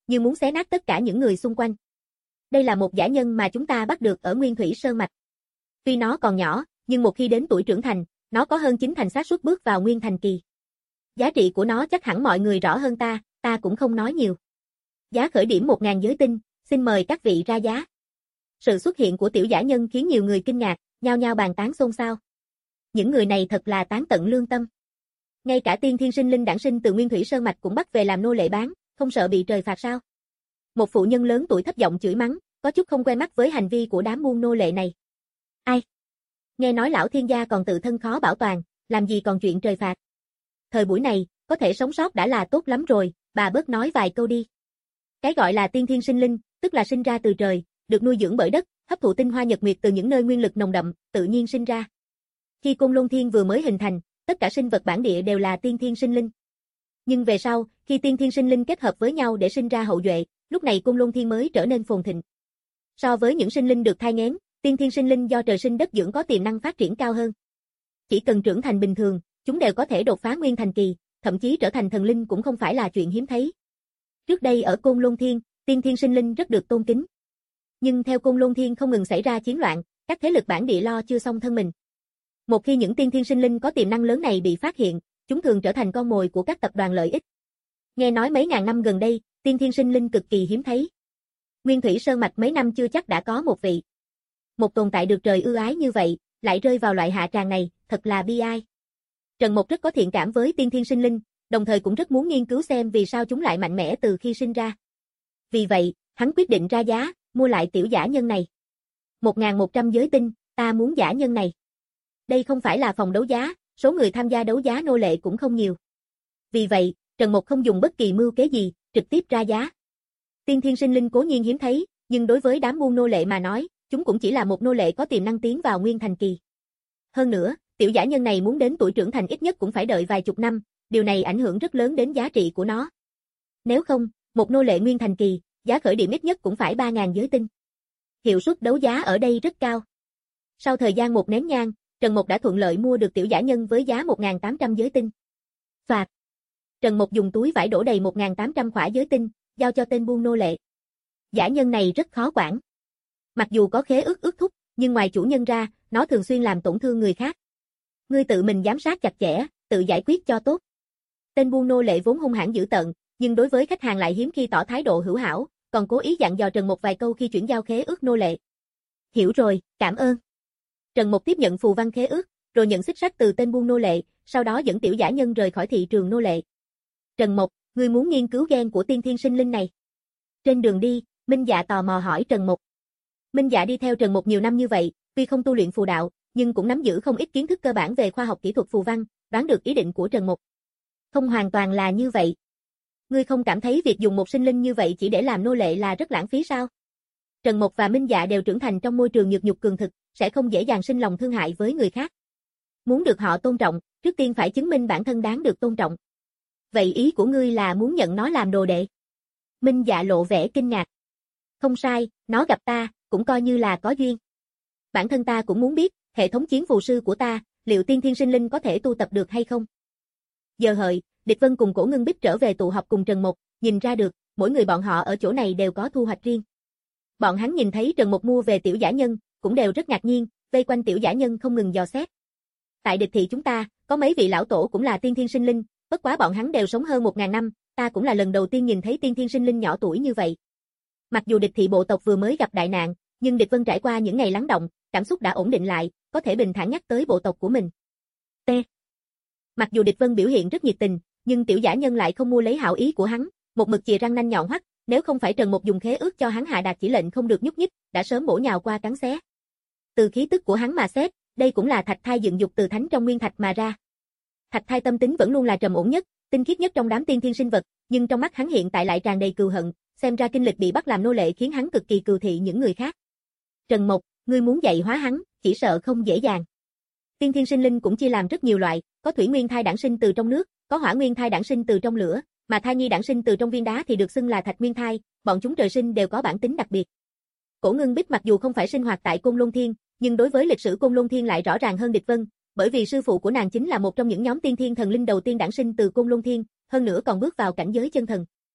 như muốn xé nát tất cả những người xung quanh. Đây là một dã nhân mà chúng ta bắt được ở Nguyên Thủy Sơn Mạch. Tuy nó còn nhỏ, nhưng một khi đến tuổi trưởng thành, nó có hơn chín thành xác suất bước vào Nguyên Thành Kỳ. Giá trị của nó chắc hẳn mọi người rõ hơn ta, ta cũng không nói nhiều. Giá khởi điểm một nghìn giới tinh, xin mời các vị ra giá. Sự xuất hiện của tiểu dã nhân khiến nhiều người kinh ngạc, nhao nhao bàn tán xôn xao. Những người này thật là tán tận lương tâm. Ngay cả tiên thiên sinh linh đản sinh từ Nguyên Thủy Sơn Mạch cũng bắt về làm nô lệ bán, không sợ bị trời phạt sao? Một phụ nhân lớn tuổi thấp giọng chửi mắng, có chút không quen mắt với hành vi của đám buôn nô lệ này. Ai? Nghe nói lão thiên gia còn tự thân khó bảo toàn, làm gì còn chuyện trời phạt. Thời buổi này, có thể sống sót đã là tốt lắm rồi, bà bớt nói vài câu đi. Cái gọi là tiên thiên sinh linh, tức là sinh ra từ trời, được nuôi dưỡng bởi đất, hấp thụ tinh hoa nhật nguyệt từ những nơi nguyên lực nồng đậm, tự nhiên sinh ra. Khi Côn Lôn Thiên vừa mới hình thành, tất cả sinh vật bản địa đều là tiên thiên sinh linh. Nhưng về sau, khi tiên thiên sinh linh kết hợp với nhau để sinh ra hậu duệ, lúc này Côn Lôn Thiên mới trở nên phồn thịnh. So với những sinh linh được thai nghén, tiên thiên sinh linh do trời sinh đất dưỡng có tiềm năng phát triển cao hơn. Chỉ cần trưởng thành bình thường, chúng đều có thể đột phá Nguyên Thành Kỳ, thậm chí trở thành thần linh cũng không phải là chuyện hiếm thấy. Trước đây ở Côn Lôn Thiên, tiên thiên sinh linh rất được tôn kính. Nhưng theo Côn Lôn Thiên không ngừng xảy ra chiến loạn, các thế lực bản địa lo chưa xong thân mình. Một khi những tiên thiên sinh linh có tiềm năng lớn này bị phát hiện, chúng thường trở thành con mồi của các tập đoàn lợi ích. Nghe nói mấy ngàn năm gần đây, tiên thiên sinh linh cực kỳ hiếm thấy. Nguyên Thủy Sơn Mạch mấy năm chưa chắc đã có một vị. Một tồn tại được trời ưu ái như vậy, lại rơi vào loại hạ tràng này, thật là bi ai. Trần Mộc rất có thiện cảm với tiên thiên sinh linh, đồng thời cũng rất muốn nghiên cứu xem vì sao chúng lại mạnh mẽ từ khi sinh ra. Vì vậy, hắn quyết định ra giá, mua lại tiểu dã nhân này. một nghìn một trăm giới tinh, ta muốn dã nhân này. Đây không phải là phòng đấu giá, số người tham gia đấu giá nô lệ cũng không nhiều. Vì vậy, Trần Mộc không dùng bất kỳ mưu kế gì, trực tiếp ra giá. Tiên thiên sinh linh cố nhiên hiếm thấy, nhưng đối với đám buôn nô lệ mà nói, chúng cũng chỉ là một nô lệ có tiềm năng tiến vào Nguyên Thành Kỳ. Hơn nữa, tiểu dã nhân này muốn đến tuổi trưởng thành ít nhất cũng phải đợi vài chục năm, điều này ảnh hưởng rất lớn đến giá trị của nó. Nếu không, một nô lệ Nguyên Thành Kỳ, giá khởi điểm ít nhất cũng phải ba nghìn giới tinh. Hiệu suất đấu giá ở đây rất cao. Sau thời gian một nén nhang, Trần Mộc đã thuận lợi mua được tiểu dã nhân với giá một nghìn tám trăm giới tinh. Phạt. Trần Mộc dùng túi vải đổ đầy một nghìn tám trăm khỏa giới tinh, giao cho tên buôn nô lệ. Dã nhân này rất khó quản. Mặc dù có khế ước ước thúc, nhưng ngoài chủ nhân ra, nó thường xuyên làm tổn thương người khác. Ngươi tự mình giám sát chặt chẽ, tự giải quyết cho tốt. Tên buôn nô lệ vốn hung hãn dữ tợn, nhưng đối với khách hàng lại hiếm khi tỏ thái độ hữu hảo, còn cố ý dặn dò Trần Mộc vài câu khi chuyển giao khế ước nô lệ. Hiểu rồi, cảm ơn. Trần Mộc tiếp nhận phù văn khế ước, rồi nhận xích sắt từ tên buôn nô lệ, sau đó dẫn tiểu dã nhân rời khỏi thị trường nô lệ. Trần Mộc, ngươi muốn nghiên cứu gen của tiên thiên sinh linh này. Trên đường đi, Minh Dạ tò mò hỏi Trần Mộc. Minh Dạ đi theo Trần Mộc nhiều năm như vậy, tuy không tu luyện phù đạo, nhưng cũng nắm giữ không ít kiến thức cơ bản về khoa học kỹ thuật phù văn, đoán được ý định của Trần Mộc. Không hoàn toàn là như vậy. Ngươi không cảm thấy việc dùng một sinh linh như vậy chỉ để làm nô lệ là rất lãng phí sao? Trần Mộc và Minh Dạ đều trưởng thành trong môi trường nhược nhục cường thực, sẽ không dễ dàng sinh lòng thương hại với người khác. Muốn được họ tôn trọng, trước tiên phải chứng minh bản thân đáng được tôn trọng. Vậy ý của ngươi là muốn nhận nó làm đồ đệ? Minh Dạ lộ vẻ kinh ngạc. Không sai, nó gặp ta, cũng coi như là có duyên. Bản thân ta cũng muốn biết, hệ thống chiến phù sư của ta, liệu tiên thiên sinh linh có thể tu tập được hay không? Giờ hợi, Địch Vân cùng Cổ Ngưng Bích trở về tụ họp cùng Trần Mộc, nhìn ra được, mỗi người bọn họ ở chỗ này đều có thu hoạch riêng. Bọn hắn nhìn thấy Trần Mộc mua về tiểu dã nhân, cũng đều rất ngạc nhiên, vây quanh tiểu dã nhân không ngừng dò xét. Tại địch thị chúng ta, có mấy vị lão tổ cũng là tiên thiên sinh linh, bất quá bọn hắn đều sống hơn một nghìn năm, ta cũng là lần đầu tiên nhìn thấy tiên thiên sinh linh nhỏ tuổi như vậy. Mặc dù địch thị bộ tộc vừa mới gặp đại nạn, nhưng Địch Vân trải qua những ngày lắng động, cảm xúc đã ổn định lại, có thể bình thản nhắc tới bộ tộc của mình. T. Mặc dù Địch Vân biểu hiện rất nhiệt tình, nhưng tiểu dã nhân lại không mua lấy hảo ý của hắn, một mực chìa răng nanh nhọn hoắt, nếu không phải Trần Mộc dùng khế ước cho hắn hạ đạt chỉ lệnh không được nhúc nhích, đã sớm bổ nhào qua cắn xé. Từ khí tức của hắn mà xét, đây cũng là thạch thai dựng dục từ thánh trong nguyên thạch mà ra. Thạch thai tâm tính vẫn luôn là trầm ổn nhất, tinh khiết nhất trong đám tiên thiên sinh vật, nhưng trong mắt hắn hiện tại lại tràn đầy cừu hận, xem ra kinh lịch bị bắt làm nô lệ khiến hắn cực kỳ cừu thị những người khác. Trần Mộc, ngươi muốn dạy hóa hắn, chỉ sợ không dễ dàng. Tiên thiên sinh linh cũng chia làm rất nhiều loại, có thủy nguyên thai đản sinh từ trong nước, có hỏa nguyên thai đản sinh từ trong lửa, mà thai nhi đản sinh từ trong viên đá thì được xưng là thạch nguyên thai, bọn chúng trời sinh đều có bản tính đặc biệt. Cổ Ngưng Bích mặc dù không phải sinh hoạt tại Côn Lôn Thiên, nhưng đối với lịch sử Côn Lôn Thiên lại rõ ràng hơn Địch Vân, bởi vì sư phụ của nàng chính là một trong những nhóm tiên thiên thần linh đầu tiên đản sinh từ Côn Lôn Thiên, hơn nữa còn bước vào cảnh giới chân thần.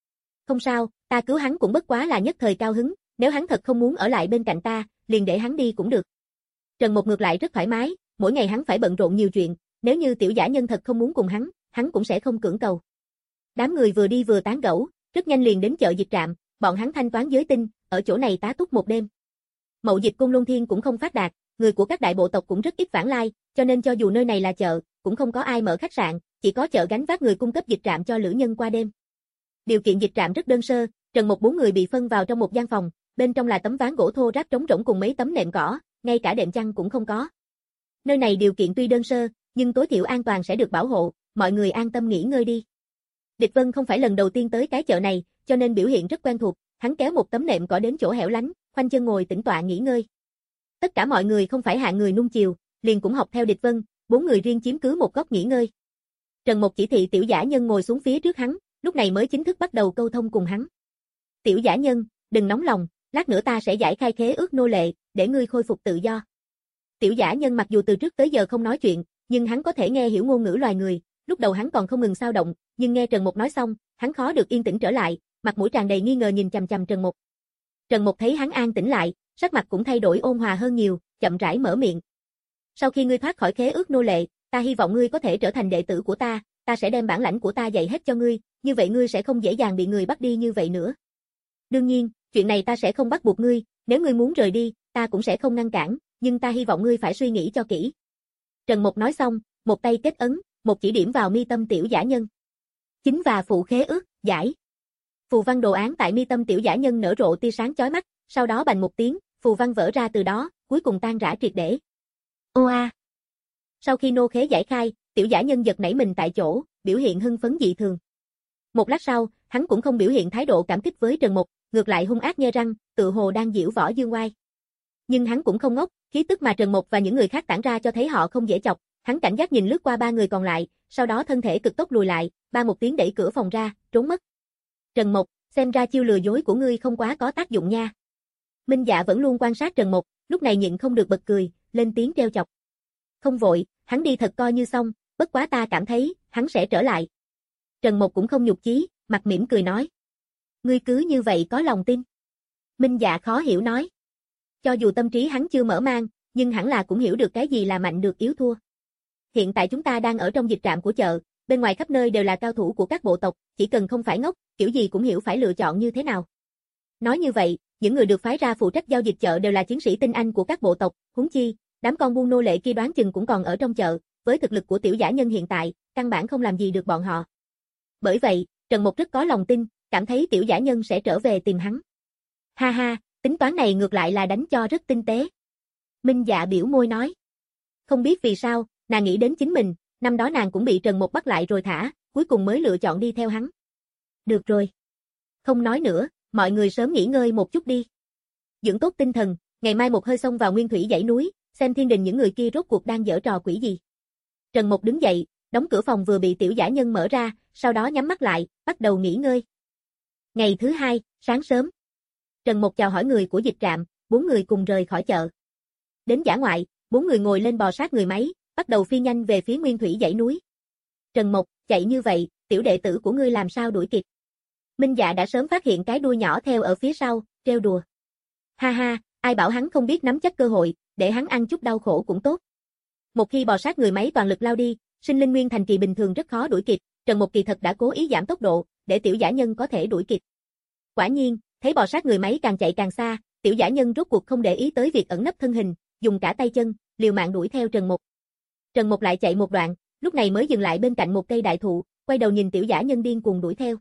Không sao, ta cứu hắn cũng bất quá là nhất thời cao hứng, nếu hắn thật không muốn ở lại bên cạnh ta, liền để hắn đi cũng được. Trần Mục ngược lại rất thoải mái, mỗi ngày hắn phải bận rộn nhiều chuyện, nếu như tiểu giả nhân thật không muốn cùng hắn, hắn cũng sẽ không cưỡng cầu. Đám người vừa đi vừa tán gẫu, rất nhanh liền đến chợ dịch trạm, bọn hắn thanh toán giới tinh, ở chỗ này tá túc một đêm. Mậu dịch Côn Luân Thiên cũng không phát đạt, người của các đại bộ tộc cũng rất ít vãng lai, cho nên cho dù nơi này là chợ, cũng không có ai mở khách sạn, chỉ có chợ gánh vác người cung cấp dịch trạm cho lữ nhân qua đêm. Điều kiện dịch trạm rất đơn sơ, Trần Mục bốn người bị phân vào trong một gian phòng, bên trong là tấm ván gỗ thô ráp trống rỗng cùng mấy tấm nệm cỏ, ngay cả đệm chăn cũng không có. Nơi này điều kiện tuy đơn sơ, nhưng tối thiểu an toàn sẽ được bảo hộ, mọi người an tâm nghỉ ngơi đi. Địch Vân không phải lần đầu tiên tới cái chợ này, cho nên biểu hiện rất quen thuộc, hắn kéo một tấm nệm cỏ đến chỗ hẻo lánh, khoanh chân ngồi tĩnh tọa nghỉ ngơi. Tất cả mọi người không phải hạng người nung chiều, liền cũng học theo Địch Vân, bốn người riêng chiếm cứ một góc nghỉ ngơi. Trần Mục chỉ thị tiểu giả nhân ngồi xuống phía trước hắn, lúc này mới chính thức bắt đầu câu thông cùng hắn. Tiểu giả nhân, đừng nóng lòng, lát nữa ta sẽ giải khai khế ước nô lệ, để ngươi khôi phục tự do. Tiểu giả nhân mặc dù từ trước tới giờ không nói chuyện, nhưng hắn có thể nghe hiểu ngôn ngữ loài người, lúc đầu hắn còn không ngừng xao động, nhưng nghe Trần Mục nói xong, hắn khó được yên tĩnh trở lại, mặt mũi tràn đầy nghi ngờ nhìn chằm chằm Trần Mục. Trần Mục thấy hắn an tĩnh lại, sắc mặt cũng thay đổi ôn hòa hơn nhiều, chậm rãi mở miệng. Sau khi ngươi thoát khỏi khế ước nô lệ, ta hy vọng ngươi có thể trở thành đệ tử của ta, ta sẽ đem bản lãnh của ta dạy hết cho ngươi, như vậy ngươi sẽ không dễ dàng bị người bắt đi như vậy nữa. Đương nhiên, chuyện này ta sẽ không bắt buộc ngươi, nếu ngươi muốn rời đi, ta cũng sẽ không ngăn cản, nhưng ta hy vọng ngươi phải suy nghĩ cho kỹ. Trần Mục nói xong, một tay kết ấn, một chỉ điểm vào mi tâm tiểu giả nhân. Chính và phụ khế ước, giải. Phù văn đồ án tại mi tâm tiểu giả nhân nở rộ tia sáng chói mắt, sau đó bành một tiếng, phù văn vỡ ra từ đó, cuối cùng tan rã triệt để. Ô a. Sau khi nô khế giải khai, tiểu giả nhân giật nảy mình tại chỗ, biểu hiện hưng phấn dị thường. Một lát sau, hắn cũng không biểu hiện thái độ cảm kích với Trần Mục, ngược lại hung ác nhe răng, tự hồ đang giễu võ dương oai. Nhưng hắn cũng không ngốc, khí tức mà Trần Mục và những người khác tản ra cho thấy họ không dễ chọc, hắn cảnh giác nhìn lướt qua ba người còn lại, sau đó thân thể cực tốc lùi lại, ba một tiếng đẩy cửa phòng ra, trốn mất. Trần Mục, xem ra chiêu lừa dối của ngươi không quá có tác dụng nha. Minh Dạ vẫn luôn quan sát Trần Mục, lúc này nhịn không được bật cười, lên tiếng trêu chọc. Không vội, hắn đi thật coi như xong, bất quá ta cảm thấy, hắn sẽ trở lại. Trần Mục cũng không nhục chí, mặt mỉm cười nói. Ngươi cứ như vậy có lòng tin. Minh Dạ khó hiểu nói. Cho dù tâm trí hắn chưa mở mang, nhưng hẳn là cũng hiểu được cái gì là mạnh được yếu thua. Hiện tại chúng ta đang ở trong dịch trạm của chợ, bên ngoài khắp nơi đều là cao thủ của các bộ tộc, chỉ cần không phải ngốc, kiểu gì cũng hiểu phải lựa chọn như thế nào. Nói như vậy, những người được phái ra phụ trách giao dịch chợ đều là chiến sĩ tinh anh của các bộ tộc, huống chi, đám con buôn nô lệ kia đoán chừng cũng còn ở trong chợ, với thực lực của tiểu giả nhân hiện tại, căn bản không làm gì được bọn họ. Bởi vậy, Trần Mục rất có lòng tin, cảm thấy tiểu giả nhân sẽ trở về tìm hắn. Ha ha, tính toán này ngược lại là đánh cho rất tinh tế. Minh Dạ biểu môi nói. Không biết vì sao, nàng nghĩ đến chính mình, năm đó nàng cũng bị Trần Mục bắt lại rồi thả, cuối cùng mới lựa chọn đi theo hắn. Được rồi. Không nói nữa, mọi người sớm nghỉ ngơi một chút đi. Dưỡng tốt tinh thần, ngày mai một hơi xông vào nguyên thủy dãy núi, xem thiên đình những người kia rốt cuộc đang giở trò quỷ gì. Trần Mục đứng dậy, đóng cửa phòng vừa bị tiểu giả nhân mở ra, sau đó nhắm mắt lại, bắt đầu nghỉ ngơi. Ngày thứ hai, sáng sớm. Trần Mục chào hỏi người của dịch trạm, bốn người cùng rời khỏi chợ. Đến dã ngoại, bốn người ngồi lên bò sát người máy, bắt đầu phi nhanh về phía nguyên thủy dãy núi. Trần Mục, chạy như vậy, tiểu đệ tử của ngươi làm sao đuổi kịp? Minh Dạ đã sớm phát hiện cái đuôi nhỏ theo ở phía sau, trêu đùa. Ha ha, ai bảo hắn không biết nắm chắc cơ hội, để hắn ăn chút đau khổ cũng tốt. Một khi bò sát người máy toàn lực lao đi, sinh linh nguyên thành kỳ bình thường rất khó đuổi kịp, Trần Mục kỳ thật đã cố ý giảm tốc độ, để tiểu giả nhân có thể đuổi kịp. Quả nhiên, thấy bò sát người máy càng chạy càng xa, tiểu giả nhân rốt cuộc không để ý tới việc ẩn nấp thân hình, dùng cả tay chân, liều mạng đuổi theo Trần Mục. Trần Mục lại chạy một đoạn, lúc này mới dừng lại bên cạnh một cây đại thụ, quay đầu nhìn tiểu giả nhân điên cuồng đuổi theo.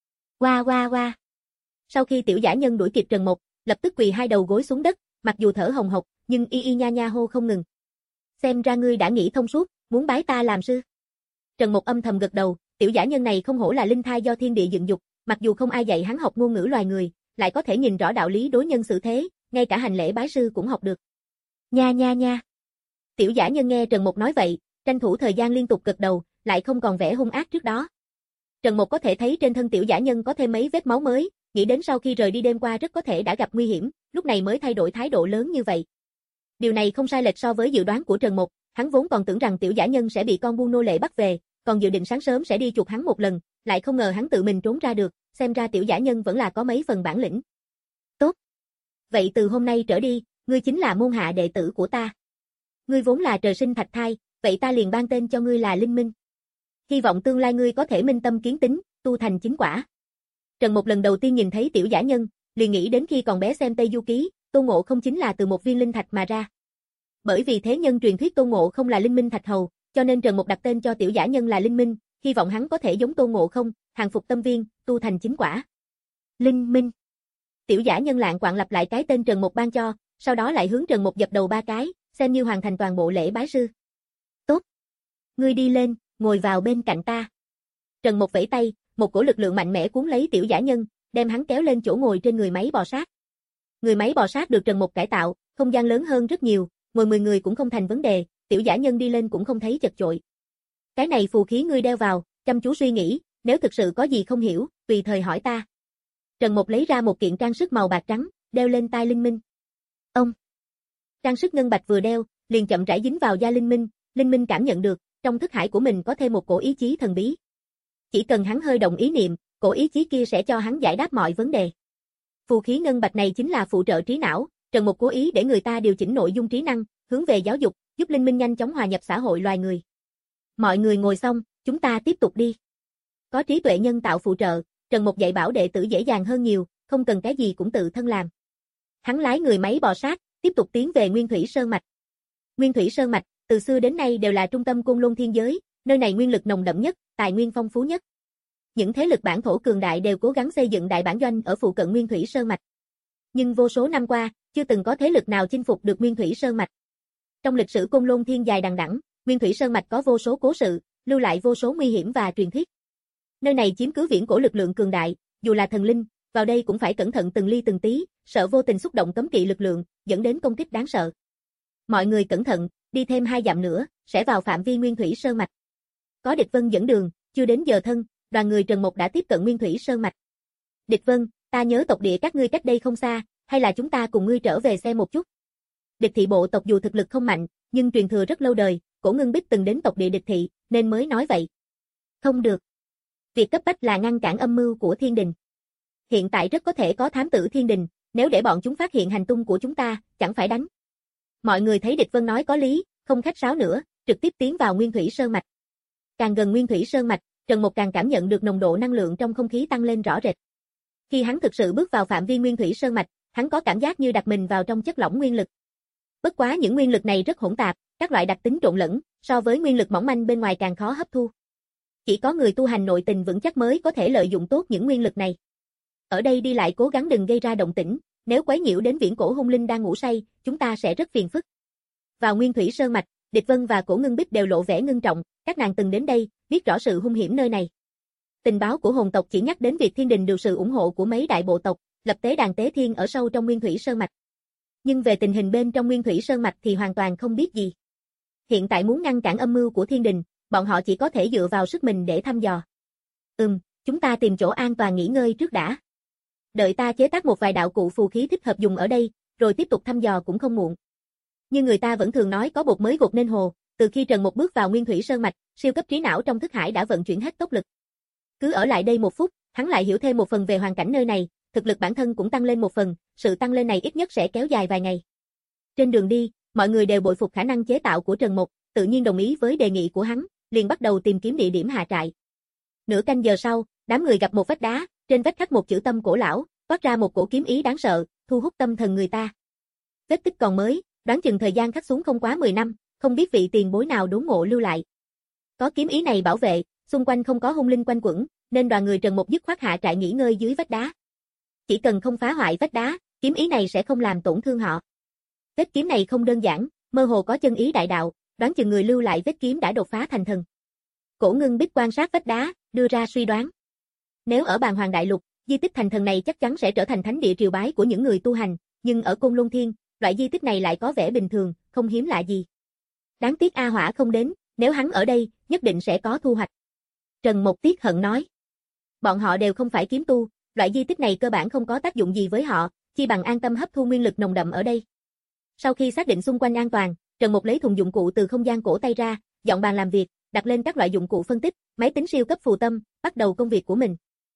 Oa oa oa. Sau khi tiểu giả nhân đuổi kịp Trần Mục, lập tức quỳ hai đầu gối xuống đất, mặc dù thở hồng hộc, nhưng y y nha nha hô không ngừng. Xem ra ngươi đã nghĩ thông suốt, muốn bái ta làm sư. Trần Mục âm thầm gật đầu, tiểu giả nhân này không hổ là linh thai do thiên địa dựng dục, mặc dù không ai dạy hắn học ngôn ngữ loài người, lại có thể nhìn rõ đạo lý đối nhân xử thế, ngay cả hành lễ bái sư cũng học được. Nha nha nha. Tiểu giả nhân nghe Trần Mục nói vậy, tranh thủ thời gian liên tục gật đầu, lại không còn vẻ hung ác trước đó. Trần Mục có thể thấy trên thân tiểu giả nhân có thêm mấy vết máu mới, nghĩ đến sau khi rời đi đêm qua rất có thể đã gặp nguy hiểm, lúc này mới thay đổi thái độ lớn như vậy. Điều này không sai lệch so với dự đoán của Trần Mục, hắn vốn còn tưởng rằng tiểu giả nhân sẽ bị con buôn nô lệ bắt về, còn dự định sáng sớm sẽ đi chuộc hắn một lần, lại không ngờ hắn tự mình trốn ra được, xem ra tiểu giả nhân vẫn là có mấy phần bản lĩnh. Tốt. Vậy từ hôm nay trở đi, ngươi chính là môn hạ đệ tử của ta. Ngươi vốn là trời sinh thạch thai, vậy ta liền ban tên cho ngươi là Linh Minh. Hy vọng tương lai ngươi có thể minh tâm kiến tính, tu thành chính quả. Trần Mục lần đầu tiên nhìn thấy tiểu giả nhân, liền nghĩ đến khi còn bé xem Tây Du Ký, Tôn Ngộ Không chính là từ một viên linh thạch mà ra. Bởi vì thế nhân truyền thuyết Tôn Ngộ Không là Linh Minh Thạch Hầu, cho nên Trần Mục đặt tên cho tiểu giả nhân là Linh Minh, hy vọng hắn có thể giống Tôn Ngộ Không, hàng phục tâm viên, tu thành chính quả. Linh Minh. Tiểu giả nhân lạng quạng lặp lại cái tên Trần Mục ban cho, sau đó lại hướng Trần Mục dập đầu ba cái, xem như hoàn thành toàn bộ lễ bái sư. Tốt. Ngươi đi lên, ngồi vào bên cạnh ta. Trần Mục vẫy tay, một cổ lực lượng mạnh mẽ cuốn lấy tiểu giả nhân, đem hắn kéo lên chỗ ngồi trên người máy bò sát. Người máy bò sát được Trần Mục cải tạo, không gian lớn hơn rất nhiều, ngồi mười người cũng không thành vấn đề, tiểu giả nhân đi lên cũng không thấy chật chội. Cái này phù khí ngươi đeo vào, chăm chú suy nghĩ, nếu thực sự có gì không hiểu, tùy thời hỏi ta. Trần Mục lấy ra một kiện trang sức màu bạc trắng, đeo lên tai Linh Minh. Ông. Trang sức ngân bạch vừa đeo, liền chậm rãi dính vào da Linh Minh, Linh Minh cảm nhận được, trong thức hải của mình có thêm một cổ ý chí thần bí. Chỉ cần hắn hơi động ý niệm, cổ ý chí kia sẽ cho hắn giải đáp mọi vấn đề. Phù khí ngân bạch này chính là phụ trợ trí não, Trần Mục cố ý để người ta điều chỉnh nội dung trí năng, hướng về giáo dục, giúp Linh Minh nhanh chóng hòa nhập xã hội loài người. Mọi người ngồi xong, chúng ta tiếp tục đi. Có trí tuệ nhân tạo phụ trợ, Trần Mục dạy bảo đệ tử dễ dàng hơn nhiều, không cần cái gì cũng tự thân làm. Hắn lái người máy bò sát, tiếp tục tiến về Nguyên Thủy Sơn Mạch. Nguyên Thủy Sơn Mạch, từ xưa đến nay đều là trung tâm Côn Lôn thiên giới, nơi này nguyên lực nồng đậm nhất, tài nguyên phong phú nhất. Những thế lực bản thổ cường đại đều cố gắng xây dựng đại bản doanh ở phụ cận Nguyên Thủy Sơn Mạch. Nhưng vô số năm qua, chưa từng có thế lực nào chinh phục được Nguyên Thủy Sơn Mạch. Trong lịch sử Côn Lôn thiên dài đằng đẵng, Nguyên Thủy Sơn Mạch có vô số cố sự, lưu lại vô số nguy hiểm và truyền thuyết. Nơi này chiếm cứ viễn cổ lực lượng cường đại, dù là thần linh, vào đây cũng phải cẩn thận từng ly từng tí, sợ vô tình xúc động cấm kỵ lực lượng, dẫn đến công kích đáng sợ. Mọi người cẩn thận, đi thêm hai dặm nữa, sẽ vào phạm vi Nguyên Thủy Sơn Mạch. Có Địch Vân dẫn đường, chưa đến giờ thân, đoàn người Trần Mục đã tiếp cận Nguyên Thủy Sơn Mạch. Địch Vân, ta nhớ tộc địa các ngươi cách đây không xa, hay là chúng ta cùng ngươi trở về xem một chút. Địch thị bộ tộc dù thực lực không mạnh, nhưng truyền thừa rất lâu đời, Cổ Ngưng Bích từng đến tộc địa địch thị, nên mới nói vậy. Không được. Việc cấp bách là ngăn cản âm mưu của Thiên Đình. Hiện tại rất có thể có thám tử Thiên Đình, nếu để bọn chúng phát hiện hành tung của chúng ta, chẳng phải đánh. Mọi người thấy Địch Vân nói có lý, không khách sáo nữa, trực tiếp tiến vào Nguyên Thủy Sơn Mạch. Càng gần Nguyên Thủy Sơn Mạch, Trần Mục càng cảm nhận được nồng độ năng lượng trong không khí tăng lên rõ rệt. Khi hắn thực sự bước vào phạm vi Nguyên Thủy Sơn Mạch, hắn có cảm giác như đặt mình vào trong chất lỏng nguyên lực. Bất quá những nguyên lực này rất hỗn tạp, các loại đặc tính trộn lẫn, so với nguyên lực mỏng manh bên ngoài càng khó hấp thu. Chỉ có người tu hành nội tình vững chắc mới có thể lợi dụng tốt những nguyên lực này. Ở đây đi lại cố gắng đừng gây ra động tĩnh, nếu quấy nhiễu đến viễn cổ hung linh đang ngủ say, chúng ta sẽ rất phiền phức. Vào Nguyên Thủy Sơn Mạch, Địch Vân và Cổ Ngưng Bích đều lộ vẻ ngưng trọng, các nàng từng đến đây, biết rõ sự hung hiểm nơi này. Tình báo của hồn tộc chỉ nhắc đến việc Thiên Đình được sự ủng hộ của mấy đại bộ tộc, lập tế đàn tế thiên ở sâu trong Nguyên Thủy Sơn Mạch. Nhưng về tình hình bên trong Nguyên Thủy Sơn Mạch thì hoàn toàn không biết gì. Hiện tại muốn ngăn cản âm mưu của Thiên Đình, bọn họ chỉ có thể dựa vào sức mình để thăm dò. Ừm, chúng ta tìm chỗ an toàn nghỉ ngơi trước đã. Đợi ta chế tác một vài đạo cụ phù khí thích hợp dùng ở đây, rồi tiếp tục thăm dò cũng không muộn. Nhưng người ta vẫn thường nói có bột mới gột nên hồ, từ khi Trần Mục bước vào Nguyên Thủy Sơn Mạch, siêu cấp trí não trong thức hải đã vận chuyển hết tốc lực. Cứ ở lại đây một phút, hắn lại hiểu thêm một phần về hoàn cảnh nơi này, thực lực bản thân cũng tăng lên một phần, sự tăng lên này ít nhất sẽ kéo dài vài ngày. Trên đường đi, mọi người đều bội phục khả năng chế tạo của Trần Mục, tự nhiên đồng ý với đề nghị của hắn, liền bắt đầu tìm kiếm địa điểm hạ trại. Nửa canh giờ sau, đám người gặp một vách đá, trên vách khắc một chữ tâm cổ lão, toát ra một cổ kiếm ý đáng sợ, thu hút tâm thần người ta. Vết tích còn mới, đoán chừng thời gian khắc xuống không quá mười năm, không biết vị tiền bối nào đốn ngộ lưu lại. Có kiếm ý này bảo vệ, xung quanh không có hung linh quanh quẩn, nên đoàn người Trần Mục dứt khoát hạ trại nghỉ ngơi dưới vách đá. Chỉ cần không phá hoại vách đá, kiếm ý này sẽ không làm tổn thương họ. Vết kiếm này không đơn giản, mơ hồ có chân ý đại đạo, đoán chừng người lưu lại vết kiếm đã đột phá thành thần. Cổ Ngưng Bích quan sát vách đá, đưa ra suy đoán. Nếu ở Bàn Hoàng Đại Lục, di tích thành thần này chắc chắn sẽ trở thành thánh địa triều bái của những người tu hành, nhưng ở Côn Lôn Thiên, loại di tích này lại có vẻ bình thường, không hiếm lạ gì. Đáng tiếc A Hỏa không đến, nếu hắn ở đây, nhất định sẽ có thu hoạch. Trần Mục tiếc hận nói. Bọn họ đều không phải kiếm tu, loại di tích này cơ bản không có tác dụng gì với họ, chi bằng an tâm hấp thu nguyên lực nồng đậm ở đây. Sau khi xác định xung quanh an toàn, Trần Mục lấy thùng dụng cụ từ không gian cổ tay ra, dọn bàn làm việc, đặt lên các loại dụng cụ phân tích, máy tính siêu cấp phù tâm, bắt đầu công việc của mình.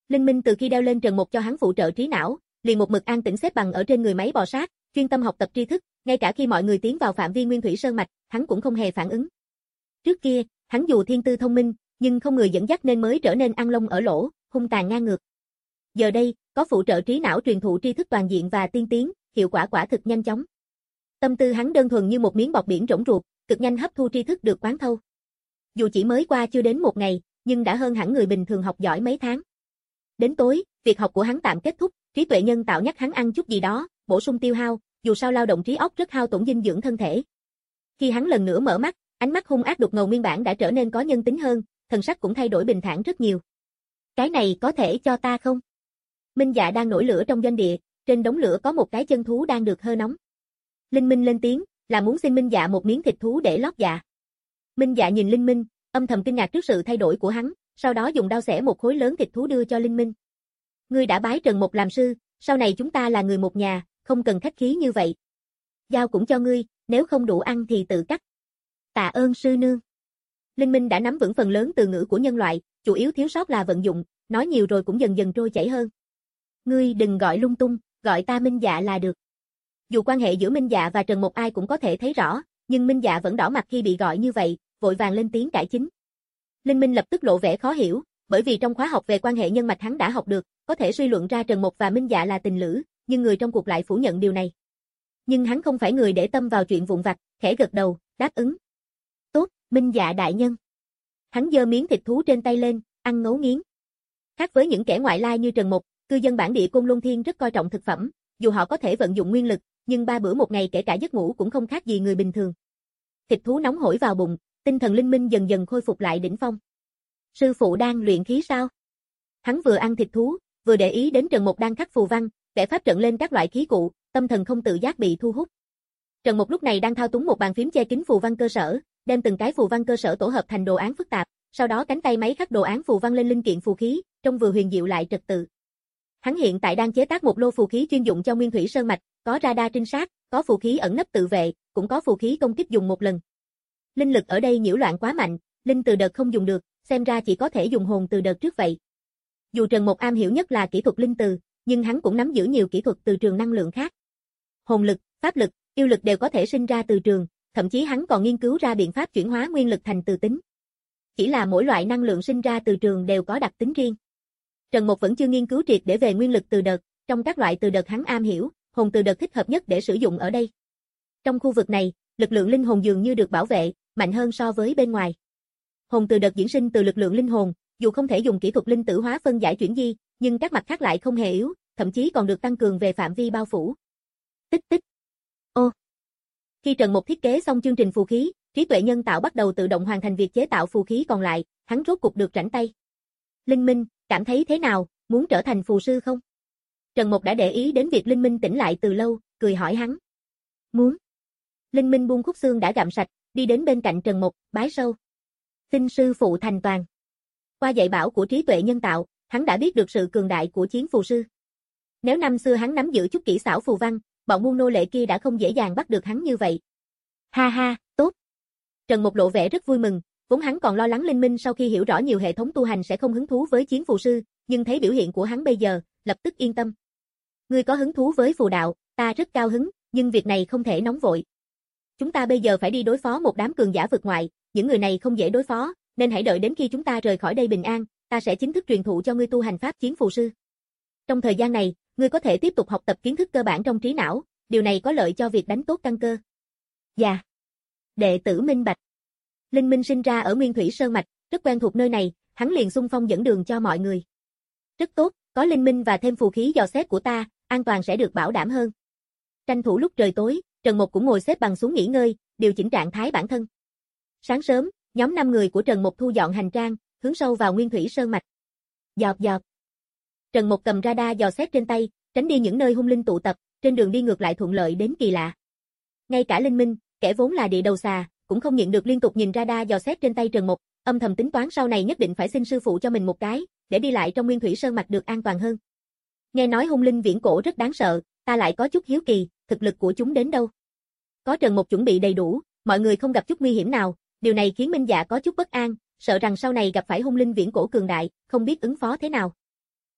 Linh Minh từ khi đeo lên Trần Mục cho hắn phụ trợ trí não, liền một mực an tĩnh xếp bằng ở trên người máy bò sát, chuyên tâm học tập tri thức, ngay cả khi mọi người tiến vào phạm vi Nguyên Thủy Sơn mạch, hắn cũng không hề phản ứng. Trước kia, hắn dù thiên tư thông minh, nhưng không người dẫn dắt nên mới trở nên ăn lông ở lỗ, hung tàn ngang ngược. Giờ đây, có phụ trợ trí não truyền thụ tri thức toàn diện và tiên tiến, hiệu quả quả thực nhanh chóng. Tâm tư hắn đơn thuần như một miếng bọt biển rỗng ruột, cực nhanh hấp thu tri thức được quán thâu. Dù chỉ mới qua chưa đến một ngày, nhưng đã hơn hẳn người bình thường học giỏi mấy tháng. Đến tối, việc học của hắn tạm kết thúc, trí tuệ nhân tạo nhắc hắn ăn chút gì đó, bổ sung tiêu hao, dù sao lao động trí óc rất hao tổn dinh dưỡng thân thể. Khi hắn lần nữa mở mắt, ánh mắt hung ác đục ngầu nguyên bản đã trở nên có nhân tính hơn, thần sắc cũng thay đổi bình thản rất nhiều. Cái này có thể cho ta không? Minh Dạ đang nổi lửa trong doanh địa, trên đống lửa có một cái chân thú đang được hơ nóng. Linh Minh lên tiếng, là muốn xin Minh Dạ một miếng thịt thú để lót dạ. Minh Dạ nhìn Linh Minh, âm thầm kinh ngạc trước sự thay đổi của hắn, sau đó dùng đao xẻ một khối lớn thịt thú đưa cho Linh Minh. Ngươi đã bái Trần Mục làm sư, sau này chúng ta là người một nhà, không cần khách khí như vậy. Dao cũng cho ngươi, nếu không đủ ăn thì tự cắt. Tạ ơn sư nương. Linh Minh đã nắm vững phần lớn từ ngữ của nhân loại, chủ yếu thiếu sót là vận dụng, nói nhiều rồi cũng dần dần trôi chảy hơn. Ngươi đừng gọi lung tung, gọi ta Minh Dạ là được. Dù quan hệ giữa Minh Dạ và Trần Mục ai cũng có thể thấy rõ, nhưng Minh Dạ vẫn đỏ mặt khi bị gọi như vậy, vội vàng lên tiếng cải chính. Linh Minh lập tức lộ vẻ khó hiểu, bởi vì trong khóa học về quan hệ nhân mạch hắn đã học được, có thể suy luận ra Trần Mục và Minh Dạ là tình lữ, nhưng người trong cuộc lại phủ nhận điều này. Nhưng hắn không phải người để tâm vào chuyện vụn vặt, khẽ gật đầu, đáp ứng. Tốt, Minh Dạ đại nhân. Hắn giơ miếng thịt thú trên tay lên, ăn ngấu nghiến. Khác với những kẻ ngoại lai như Trần Mục, cư dân bản địa Côn Luân Thiên rất coi trọng thực phẩm, dù họ có thể vận dụng nguyên lực, nhưng ba bữa một ngày kể cả giấc ngủ cũng không khác gì người bình thường. Thịt thú nóng hổi vào bụng, tinh thần Linh Minh dần dần khôi phục lại đỉnh phong. Sư phụ đang luyện khí sao? Hắn vừa ăn thịt thú, vừa để ý đến Trần Mục đang khắc phù văn, vẽ pháp trận lên các loại khí cụ, tâm thần không tự giác bị thu hút. Trần Mục lúc này đang thao túng một bàn phím che kín phù văn cơ sở, đem từng cái phù văn cơ sở tổ hợp thành đồ án phức tạp, sau đó cánh tay máy khắc đồ án phù văn lên linh kiện phù khí, trông vừa huyền diệu lại trật tự. Hắn hiện tại đang chế tác một lô phù khí chuyên dụng cho Nguyên Thủy Sơn mạch, có radar trinh sát, có phù khí ẩn nấp tự vệ, cũng có phù khí công kích dùng một lần. Linh lực ở đây nhiễu loạn quá mạnh, linh từ đợt không dùng được, xem ra chỉ có thể dùng hồn từ đợt trước vậy. Dù Trần Mục am hiểu nhất là kỹ thuật linh từ, nhưng hắn cũng nắm giữ nhiều kỹ thuật từ trường năng lượng khác. Hồn lực, pháp lực, yêu lực đều có thể sinh ra từ trường, thậm chí hắn còn nghiên cứu ra biện pháp chuyển hóa nguyên lực thành từ tính. Chỉ là mỗi loại năng lượng sinh ra từ trường đều có đặc tính riêng. Trần Mục vẫn chưa nghiên cứu triệt để về nguyên lực từ đợt, trong các loại từ đợt hắn am hiểu, hồn từ đợt thích hợp nhất để sử dụng ở đây. Trong khu vực này, lực lượng linh hồn dường như được bảo vệ, mạnh hơn so với bên ngoài. Hồn từ đợt diễn sinh từ lực lượng linh hồn, dù không thể dùng kỹ thuật linh tử hóa phân giải chuyển di, nhưng các mặt khác lại không hề yếu, thậm chí còn được tăng cường về phạm vi bao phủ. Tích tích. Ô. Khi Trần Mục thiết kế xong chương trình phù khí, trí tuệ nhân tạo bắt đầu tự động hoàn thành việc chế tạo phù khí còn lại, hắn rốt cục được rảnh tay. Linh Minh, cảm thấy thế nào, muốn trở thành phù sư không? Trần Mục đã để ý đến việc Linh Minh tỉnh lại từ lâu, cười hỏi hắn. Muốn. Linh Minh buông khúc xương đã gặm sạch, đi đến bên cạnh Trần Mục, bái sâu. Xin sư phụ thành toàn. Qua dạy bảo của trí tuệ nhân tạo, hắn đã biết được sự cường đại của chiến phù sư. Nếu năm xưa hắn nắm giữ chút kỹ xảo phù văn, bọn buôn nô lệ kia đã không dễ dàng bắt được hắn như vậy. Ha ha, tốt. Trần Mục lộ vẻ rất vui mừng, vốn hắn còn lo lắng Linh Minh sau khi hiểu rõ nhiều hệ thống tu hành sẽ không hứng thú với chiến phù sư, nhưng thấy biểu hiện của hắn bây giờ, lập tức yên tâm. Ngươi có hứng thú với phù đạo, ta rất cao hứng, nhưng việc này không thể nóng vội. Chúng ta bây giờ phải đi đối phó một đám cường giả vực ngoại, những người này không dễ đối phó, nên hãy đợi đến khi chúng ta rời khỏi đây bình an, ta sẽ chính thức truyền thụ cho ngươi tu hành pháp chiến phù sư. Trong thời gian này, ngươi có thể tiếp tục học tập kiến thức cơ bản trong trí não, điều này có lợi cho việc đánh tốt căn cơ. Dạ. Đệ tử minh bạch. Linh Minh sinh ra ở Nguyên Thủy Sơn mạch, rất quen thuộc nơi này, hắn liền xung phong dẫn đường cho mọi người. Rất tốt, có Linh Minh và thêm phù khí dò xét của ta, an toàn sẽ được bảo đảm hơn. Tranh thủ lúc trời tối, Trần Mục cũng ngồi xếp bằng xuống nghỉ ngơi, điều chỉnh trạng thái bản thân. Sáng sớm, nhóm năm người của Trần Mục thu dọn hành trang, hướng sâu vào Nguyên Thủy Sơn mạch. Dọt dọt. Trần Mục cầm radar dò xét trên tay, tránh đi những nơi hung linh tụ tập, trên đường đi ngược lại thuận lợi đến kỳ lạ. Ngay cả Linh Minh, kẻ vốn là địa đầu xà, cũng không nhịn được liên tục nhìn radar dò xét trên tay Trần Mục, âm thầm tính toán sau này nhất định phải xin sư phụ cho mình một cái, để đi lại trong Nguyên Thủy Sơn mạch được an toàn hơn. Nghe nói hung linh viễn cổ rất đáng sợ, ta lại có chút hiếu kỳ, thực lực của chúng đến đâu. Có Trần Mục chuẩn bị đầy đủ, mọi người không gặp chút nguy hiểm nào, điều này khiến Minh Dạ có chút bất an, sợ rằng sau này gặp phải hung linh viễn cổ cường đại, không biết ứng phó thế nào.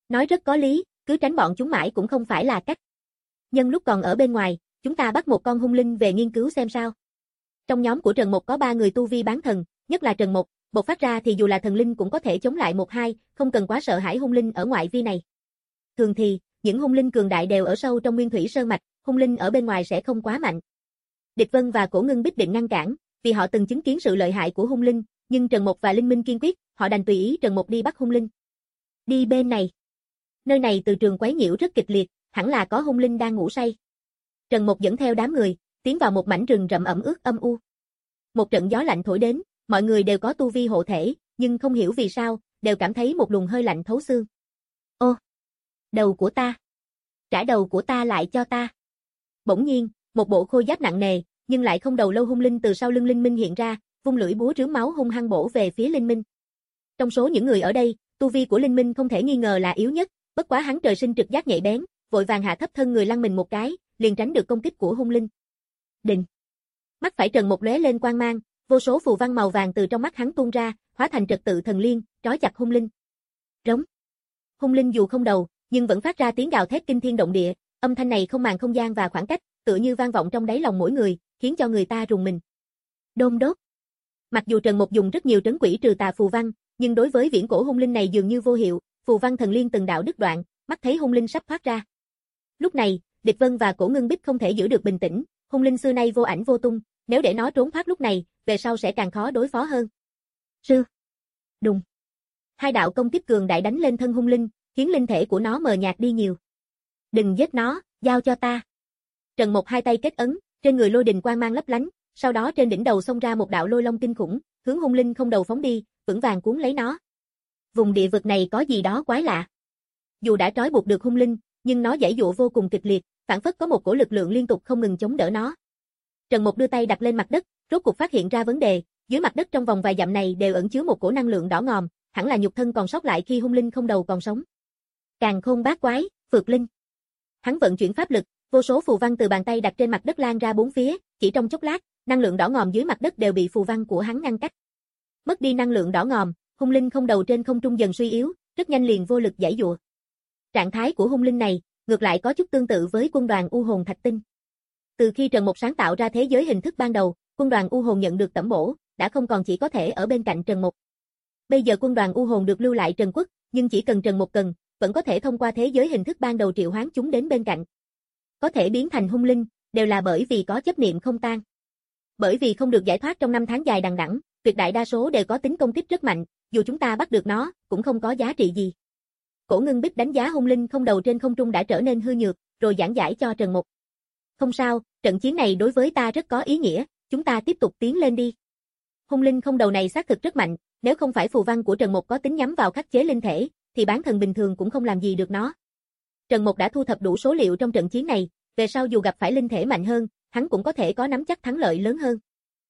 Nói rất có lý, cứ tránh bọn chúng mãi cũng không phải là cách. Nhân lúc còn ở bên ngoài, chúng ta bắt một con hung linh về nghiên cứu xem sao. Trong nhóm của Trần Mộc có ba người tu vi bán thần, nhất là Trần Mộc, bộc phát ra thì dù là thần linh cũng có thể chống lại một hai, không cần quá sợ hãi hung linh ở ngoại vi này. Thường thì, những hung linh cường đại đều ở sâu trong Nguyên Thủy Sơn mạch, hung linh ở bên ngoài sẽ không quá mạnh. Địch Vân và Cổ Ngân Bích định ngăn cản, vì họ từng chứng kiến sự lợi hại của hung linh, nhưng Trần Mộc và Linh Minh kiên quyết, họ đành tùy ý Trần Mộc đi bắt hung linh. Đi bên này. Nơi này từ trường quấy nhiễu rất kịch liệt, hẳn là có hung linh đang ngủ say. Trần Mộc dẫn theo đám người, tiến vào một mảnh rừng rậm ẩm ướt âm u. Một trận gió lạnh thổi đến, mọi người đều có tu vi hộ thể, nhưng không hiểu vì sao, đều cảm thấy một luồng hơi lạnh thấu xương. Ô, đầu của ta. Trả đầu của ta lại cho ta. Bỗng nhiên, một bộ khôi giáp nặng nề, nhưng lại không đầu lâu hung linh từ sau lưng Linh Minh hiện ra, vung lưỡi búa rướm máu hung hăng bổ về phía Linh Minh. Trong số những người ở đây, tu vi của Linh Minh không thể nghi ngờ là yếu nhất, bất quá hắn trời sinh trực giác nhạy bén, vội vàng hạ thấp thân người lăn mình một cái, liền tránh được công kích của hung linh. Định. Mắt phải Trần Mộc lóe lên quang mang, vô số phù văn màu vàng từ trong mắt hắn tuôn ra, hóa thành trật tự thần liên, trói chặt hung linh. Rống. Hung linh dù không đầu, nhưng vẫn phát ra tiếng gào thét kinh thiên động địa, âm thanh này không màng không gian và khoảng cách, tựa như vang vọng trong đáy lòng mỗi người, khiến cho người ta rùng mình. Đôn đốt. Mặc dù Trần Mộc dùng rất nhiều trấn quỷ trừ tà phù văn, nhưng đối với viễn cổ hung linh này dường như vô hiệu, phù văn thần liên từng đạo đứt đoạn, mắt thấy hung linh sắp thoát ra. Lúc này, Địch Vân và Cổ Ngân Bích không thể giữ được bình tĩnh, hung linh xưa nay vô ảnh vô tung, nếu để nó trốn thoát lúc này, về sau sẽ càng khó đối phó hơn. Sư. Đùng. Hai đạo công kích cường đại đánh lên thân hung linh, khiến linh thể của nó mờ nhạt đi nhiều. Đừng giết nó, giao cho ta. Trần Mộc hai tay kết ấn, trên người lôi đình quang mang lấp lánh, sau đó trên đỉnh đầu xông ra một đạo lôi long kinh khủng, hướng hung linh không đầu phóng đi, vững vàng cuốn lấy nó. Vùng địa vực này có gì đó quái lạ. Dù đã trói buộc được hung linh, nhưng nó giãy giụa vô cùng kịch liệt, phản phất có một cổ lực lượng liên tục không ngừng chống đỡ nó. Trần Mộc đưa tay đặt lên mặt đất, rốt cuộc phát hiện ra vấn đề, dưới mặt đất trong vòng vài dặm này đều ẩn chứa một cổ năng lượng đỏ ngòm, hẳn là nhục thân còn sót lại khi hung linh không đầu còn sống. Càn Khôn Bát Quái, Phược Linh. Hắn vận chuyển pháp lực, vô số phù văn từ bàn tay đặt trên mặt đất lan ra bốn phía, chỉ trong chốc lát, năng lượng đỏ ngòm dưới mặt đất đều bị phù văn của hắn ngăn cách. Mất đi năng lượng đỏ ngòm, hung linh không đầu trên không trung dần suy yếu, rất nhanh liền vô lực giãy giụa. Trạng thái của hung linh này, ngược lại có chút tương tự với quân đoàn U Hồn Thạch Tinh. Từ khi Trần Mộc sáng tạo ra thế giới hình thức ban đầu, quân đoàn U Hồn nhận được tẩm bổ, đã không còn chỉ có thể ở bên cạnh Trần Mộc. Bây giờ quân đoàn U Hồn được lưu lại Trần Quốc, nhưng chỉ cần Trần Mộc cần, vẫn có thể thông qua thế giới hình thức ban đầu triệu hoán chúng đến bên cạnh. Có thể biến thành hung linh, đều là bởi vì có chấp niệm không tan. Bởi vì không được giải thoát trong năm tháng dài đằng đẵng, tuyệt đại đa số đều có tính công kích rất mạnh, dù chúng ta bắt được nó, cũng không có giá trị gì. Cổ Ngân Bích đánh giá hung linh không đầu trên không trung đã trở nên hư nhược, rồi giảng giải cho Trần Mộc. Không sao, trận chiến này đối với ta rất có ý nghĩa, chúng ta tiếp tục tiến lên đi. Hung linh không đầu này xác thực rất mạnh, nếu không phải phù văn của Trần Mộc có tính nhắm vào khắc chế linh thể, thì bán thần bình thường cũng không làm gì được nó. Trần Mộc đã thu thập đủ số liệu trong trận chiến này, về sau dù gặp phải linh thể mạnh hơn, hắn cũng có thể có nắm chắc thắng lợi lớn hơn.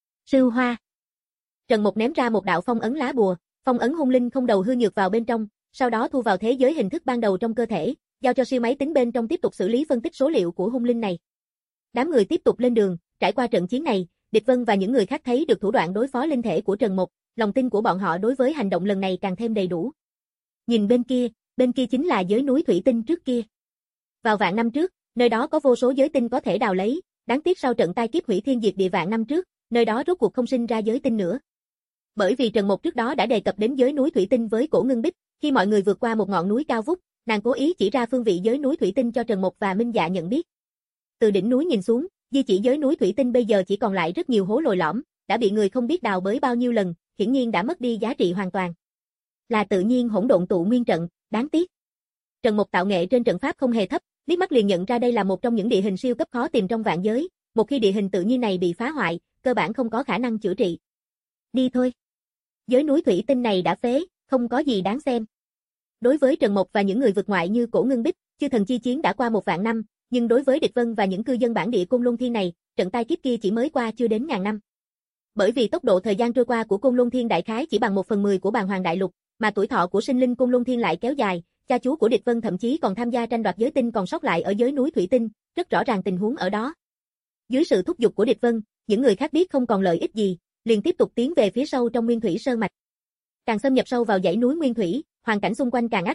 Sư Hoa. Trần Mộc ném ra một đạo phong ấn lá bùa, phong ấn hung linh không đầu hư nhược vào bên trong, sau đó thu vào thế giới hình thức ban đầu trong cơ thể, giao cho siêu máy tính bên trong tiếp tục xử lý phân tích số liệu của hung linh này. Đám người tiếp tục lên đường, trải qua trận chiến này, Địch Vân và những người khác thấy được thủ đoạn đối phó linh thể của Trần Mộc, lòng tin của bọn họ đối với hành động lần này càng thêm đầy đủ. Nhìn bên kia, bên kia chính là giới núi thủy tinh trước kia. Vào vạn năm trước, nơi đó có vô số giới tinh có thể đào lấy, đáng tiếc sau trận tai kiếp hủy thiên diệt địa vạn năm trước, nơi đó rốt cuộc không sinh ra giới tinh nữa. Bởi vì Trần Mộc trước đó đã đề cập đến giới núi thủy tinh với Cổ Ngân Bích, khi mọi người vượt qua một ngọn núi cao vút, nàng cố ý chỉ ra phương vị giới núi thủy tinh cho Trần Mộc và Minh Dạ nhận biết. Từ đỉnh núi nhìn xuống, di chỉ giới núi thủy tinh bây giờ chỉ còn lại rất nhiều hố lồi lõm, đã bị người không biết đào bới bao nhiêu lần, hiển nhiên đã mất đi giá trị hoàn toàn. Là tự nhiên hỗn độn tụ nguyên trận, đáng tiếc. Trần Mộc tạo nghệ trên trận pháp không hề thấp, liếc mắt liền nhận ra đây là một trong những địa hình siêu cấp khó tìm trong vạn giới, một khi địa hình tự nhiên này bị phá hoại, cơ bản không có khả năng chữa trị. Đi thôi. Giới núi thủy tinh này đã phế, không có gì đáng xem. Đối với Trần Mộc và những người vượt ngoại như Cổ Ngân Bích, chư thần chi chiến đã qua một vạn năm, nhưng đối với Địch Vân và những cư dân bản địa Côn Luân Thiên này, trận tai kiếp kia chỉ mới qua chưa đến ngàn năm. Bởi vì tốc độ thời gian trôi qua của Côn Luân Thiên đại khái chỉ bằng một phần mười của Bàn Hoàng Đại Lục, mà tuổi thọ của sinh linh Côn Luân Thiên lại kéo dài, cha chú của Địch Vân thậm chí còn tham gia tranh đoạt giới tinh còn sót lại ở giới núi thủy tinh, rất rõ ràng tình huống ở đó. Dưới sự thúc giục của Địch Vân, những người khác biết không còn lợi ích gì, liền tiếp tục tiến về phía sâu trong Nguyên Thủy Sơn mạch. Càng xâm nhập sâu vào dãy núi Nguyên Thủy, hoàn cảnh xung quanh càng ác liệt,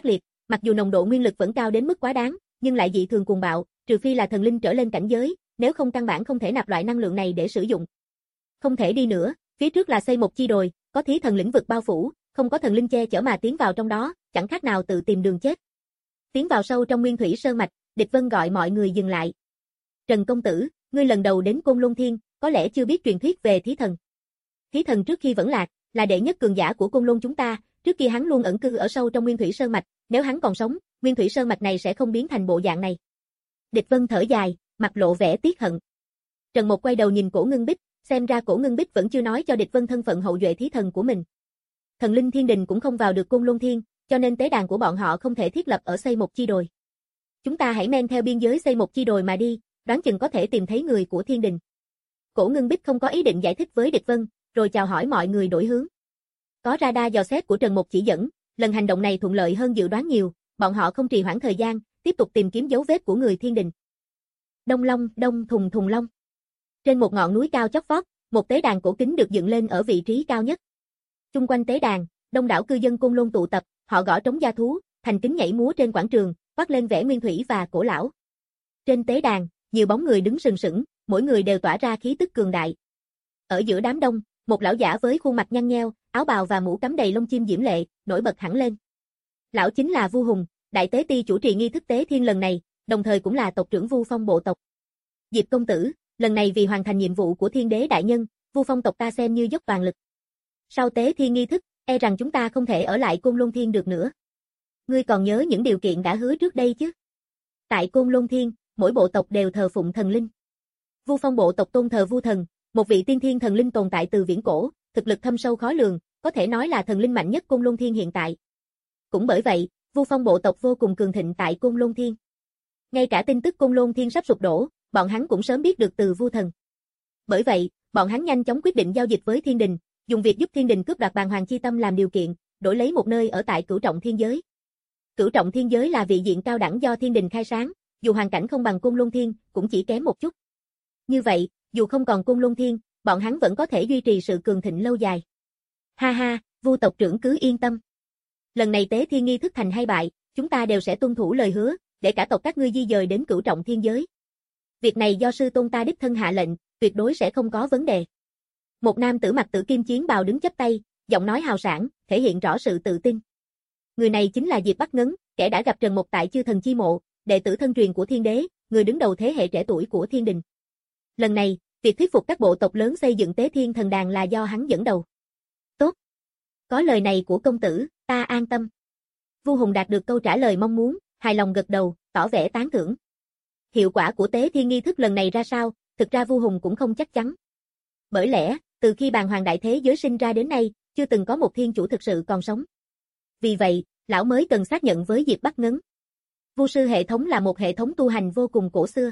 mặc dù nồng độ nguyên lực vẫn cao đến mức quá đáng, nhưng lại dị thường cuồng bạo, trừ phi là thần linh trở lên cảnh giới, nếu không căn bản không thể nạp loại năng lượng này để sử dụng. Không thể đi nữa, phía trước là xây một chi đồi, có thí thần lĩnh vực bao phủ, không có thần linh che chở mà tiến vào trong đó, chẳng khác nào tự tìm đường chết. Tiến vào sâu trong Nguyên Thủy Sơn mạch, Địch Vân gọi mọi người dừng lại. Trần công tử, ngươi lần đầu đến Côn Lôn Thiên, có lẽ chưa biết truyền thuyết về thí thần. Thí thần trước khi vẫn lạc, là đệ nhất cường giả của Côn Lôn chúng ta, trước kia hắn luôn ẩn cư ở sâu trong Nguyên Thủy Sơn mạch, nếu hắn còn sống, Nguyên Thủy Sơn mạch này sẽ không biến thành bộ dạng này. Địch Vân thở dài, mặt lộ vẻ tiếc hận. Trần Mộc quay đầu nhìn Cổ Ngưng Bích, xem ra Cổ Ngưng Bích vẫn chưa nói cho Địch Vân thân phận hậu duệ thí thần của mình. Thần linh thiên đình cũng không vào được Côn Lôn Thiên, cho nên tế đàn của bọn họ không thể thiết lập ở xây một chi đồi. Chúng ta hãy men theo biên giới xây một chi đồi mà đi, đoán chừng có thể tìm thấy người của thiên đình. Cổ Ngưng Bích không có ý định giải thích với Địch Vân, rồi chào hỏi mọi người đổi hướng. Có radar dò xét của Trần Mộc chỉ dẫn, lần hành động này thuận lợi hơn dự đoán nhiều, bọn họ không trì hoãn thời gian, tiếp tục tìm kiếm dấu vết của người thiên đình. Đông Long, Đông Thùng Thùng Long. Trên một ngọn núi cao chót vót, một tế đàn cổ kính được dựng lên ở vị trí cao nhất. Chung quanh tế đàn, đông đảo cư dân Côn Lôn tụ tập, họ gõ trống gia thú, thành kính nhảy múa trên quảng trường, toát lên vẻ nguyên thủy và cổ lão. Trên tế đàn, nhiều bóng người đứng sừng sững, mỗi người đều tỏa ra khí tức cường đại. Ở giữa đám đông, một lão giả với khuôn mặt nhăn nheo, áo bào và mũ cắm đầy lông chim diễm lệ, nổi bật hẳn lên. Lão chính là Vu Hùng, đại tế ti chủ trì nghi thức tế thiên lần này, đồng thời cũng là tộc trưởng Vu Phong bộ tộc. Diệp công tử, lần này vì hoàn thành nhiệm vụ của Thiên Đế đại nhân, Vu Phong tộc ta xem như dốc toàn lực. Sau tế thiên nghi thức, e rằng chúng ta không thể ở lại Côn Lôn Thiên được nữa. Ngươi còn nhớ những điều kiện đã hứa trước đây chứ? Tại Côn Lôn Thiên, mỗi bộ tộc đều thờ phụng thần linh. Vu Phong bộ tộc tôn thờ Vu Thần, một vị tiên thiên thần linh tồn tại từ viễn cổ, thực lực thâm sâu khó lường, có thể nói là thần linh mạnh nhất Côn Lôn Thiên hiện tại. Cũng bởi vậy, Vu Phong bộ tộc vô cùng cường thịnh tại Côn Lôn Thiên. Ngay cả tin tức Côn Lôn Thiên sắp sụp đổ, bọn hắn cũng sớm biết được từ Vu Thần. Bởi vậy, bọn hắn nhanh chóng quyết định giao dịch với Thiên Đình, dùng việc giúp Thiên Đình cướp đoạt Bàn Hoàng Chi Tâm làm điều kiện, đổi lấy một nơi ở tại Cửu Trọng Thiên Giới. Cửu Trọng Thiên Giới là vị diện cao đẳng do Thiên Đình khai sáng, dù hoàn cảnh không bằng Côn Lôn Thiên, cũng chỉ kém một chút. Như vậy, dù không còn Côn Lôn Thiên, bọn hắn vẫn có thể duy trì sự cường thịnh lâu dài. Ha ha, Vu tộc trưởng cứ yên tâm. Lần này tế thiên nghi thức thành hay bại, chúng ta đều sẽ tuân thủ lời hứa, để cả tộc các ngươi di dời đến Cửu Trọng Thiên Giới. Việc này do sư tôn ta đích thân hạ lệnh, tuyệt đối sẽ không có vấn đề. Một nam tử mặc tử kim chiến bào đứng chắp tay, giọng nói hào sảng, thể hiện rõ sự tự tin. Người này chính là Diệp Bắc Ngấn, kẻ đã gặp Trần Mộc tại Chư Thần Chi Mộ, đệ tử thân truyền của Thiên Đế, người đứng đầu thế hệ trẻ tuổi của Thiên Đình. Lần này, việc thuyết phục các bộ tộc lớn xây dựng Tế Thiên Thần Đàn là do hắn dẫn đầu. Tốt. Có lời này của công tử, ta an tâm. Vu Hùng đạt được câu trả lời mong muốn, hài lòng gật đầu, tỏ vẻ tán thưởng. Hiệu quả của Tế Thiên nghi thức lần này ra sao, thực ra Vu Hùng cũng không chắc chắn. Bởi lẽ, từ khi Bàn Hoàng đại thế giới sinh ra đến nay, chưa từng có một thiên chủ thực sự còn sống. Vì vậy, lão mới cần xác nhận với Diệp Bắc Ngấn. Vu sư hệ thống là một hệ thống tu hành vô cùng cổ xưa.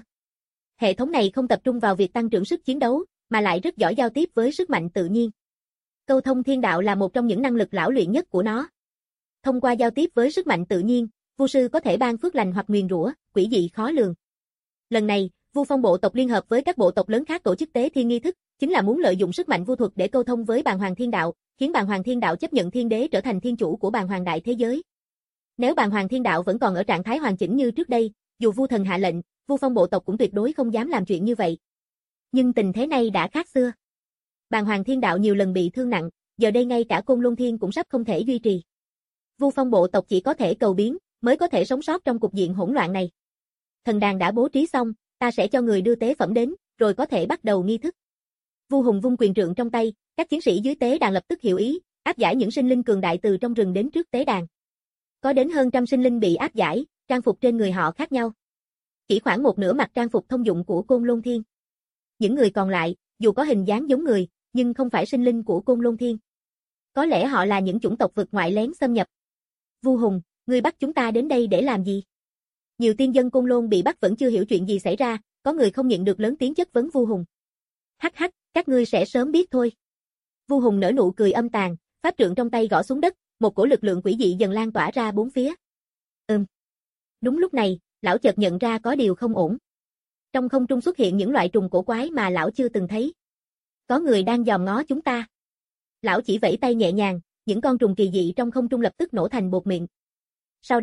Hệ thống này không tập trung vào việc tăng trưởng sức chiến đấu, mà lại rất giỏi giao tiếp với sức mạnh tự nhiên. Câu thông thiên đạo là một trong những năng lực lão luyện nhất của nó. Thông qua giao tiếp với sức mạnh tự nhiên, Vu sư có thể ban phước lành hoặc nguyền rủa, quỷ dị khó lường. Lần này, Vu Phong bộ tộc liên hợp với các bộ tộc lớn khác tổ chức tế thiên nghi thức, chính là muốn lợi dụng sức mạnh vu thuật để câu thông với Bàn Hoàng Thiên Đạo, khiến Bàn Hoàng Thiên Đạo chấp nhận Thiên Đế trở thành thiên chủ của Bàn Hoàng đại thế giới. Nếu Bàn Hoàng Thiên Đạo vẫn còn ở trạng thái hoàn chỉnh như trước đây, dù Vu Thần hạ lệnh, Vu Phong bộ tộc cũng tuyệt đối không dám làm chuyện như vậy. Nhưng tình thế này đã khác xưa. Bàn Hoàng Thiên Đạo nhiều lần bị thương nặng, giờ đây ngay cả Côn Lôn Thiên cũng sắp không thể duy trì. Vu Phong bộ tộc chỉ có thể cầu biến, mới có thể sống sót trong cục diện hỗn loạn này. Thần đàn đã bố trí xong, ta sẽ cho người đưa tế phẩm đến, rồi có thể bắt đầu nghi thức. Vu Hùng vung quyền trượng trong tay, các chiến sĩ dưới tế đàn lập tức hiểu ý, áp giải những sinh linh cường đại từ trong rừng đến trước tế đàn. Có đến hơn trăm sinh linh bị áp giải, trang phục trên người họ khác nhau. Chỉ khoảng một nửa mặc trang phục thông dụng của Côn Lôn Thiên. Những người còn lại, dù có hình dáng giống người, nhưng không phải sinh linh của Côn Lôn Thiên. Có lẽ họ là những chủng tộc vực ngoại lén xâm nhập. Vu Hùng, ngươi bắt chúng ta đến đây để làm gì? Nhiều tiên dân Côn Lôn bị bắt vẫn chưa hiểu chuyện gì xảy ra, có người không nhịn được lớn tiếng chất vấn Vu Hùng. Hắc hắc, các ngươi sẽ sớm biết thôi. Vu Hùng nở nụ cười âm tàn, pháp trượng trong tay gõ xuống đất, một cổ lực lượng quỷ dị dần lan tỏa ra bốn phía. Ừm. Đúng lúc này, lão chợt nhận ra có điều không ổn. Trong không trung xuất hiện những loại trùng cổ quái mà lão chưa từng thấy. Có người đang dòm ngó chúng ta. Lão chỉ vẫy tay nhẹ nhàng, những con trùng kỳ dị trong không trung lập tức nổ thành bột mịn. Sau đó,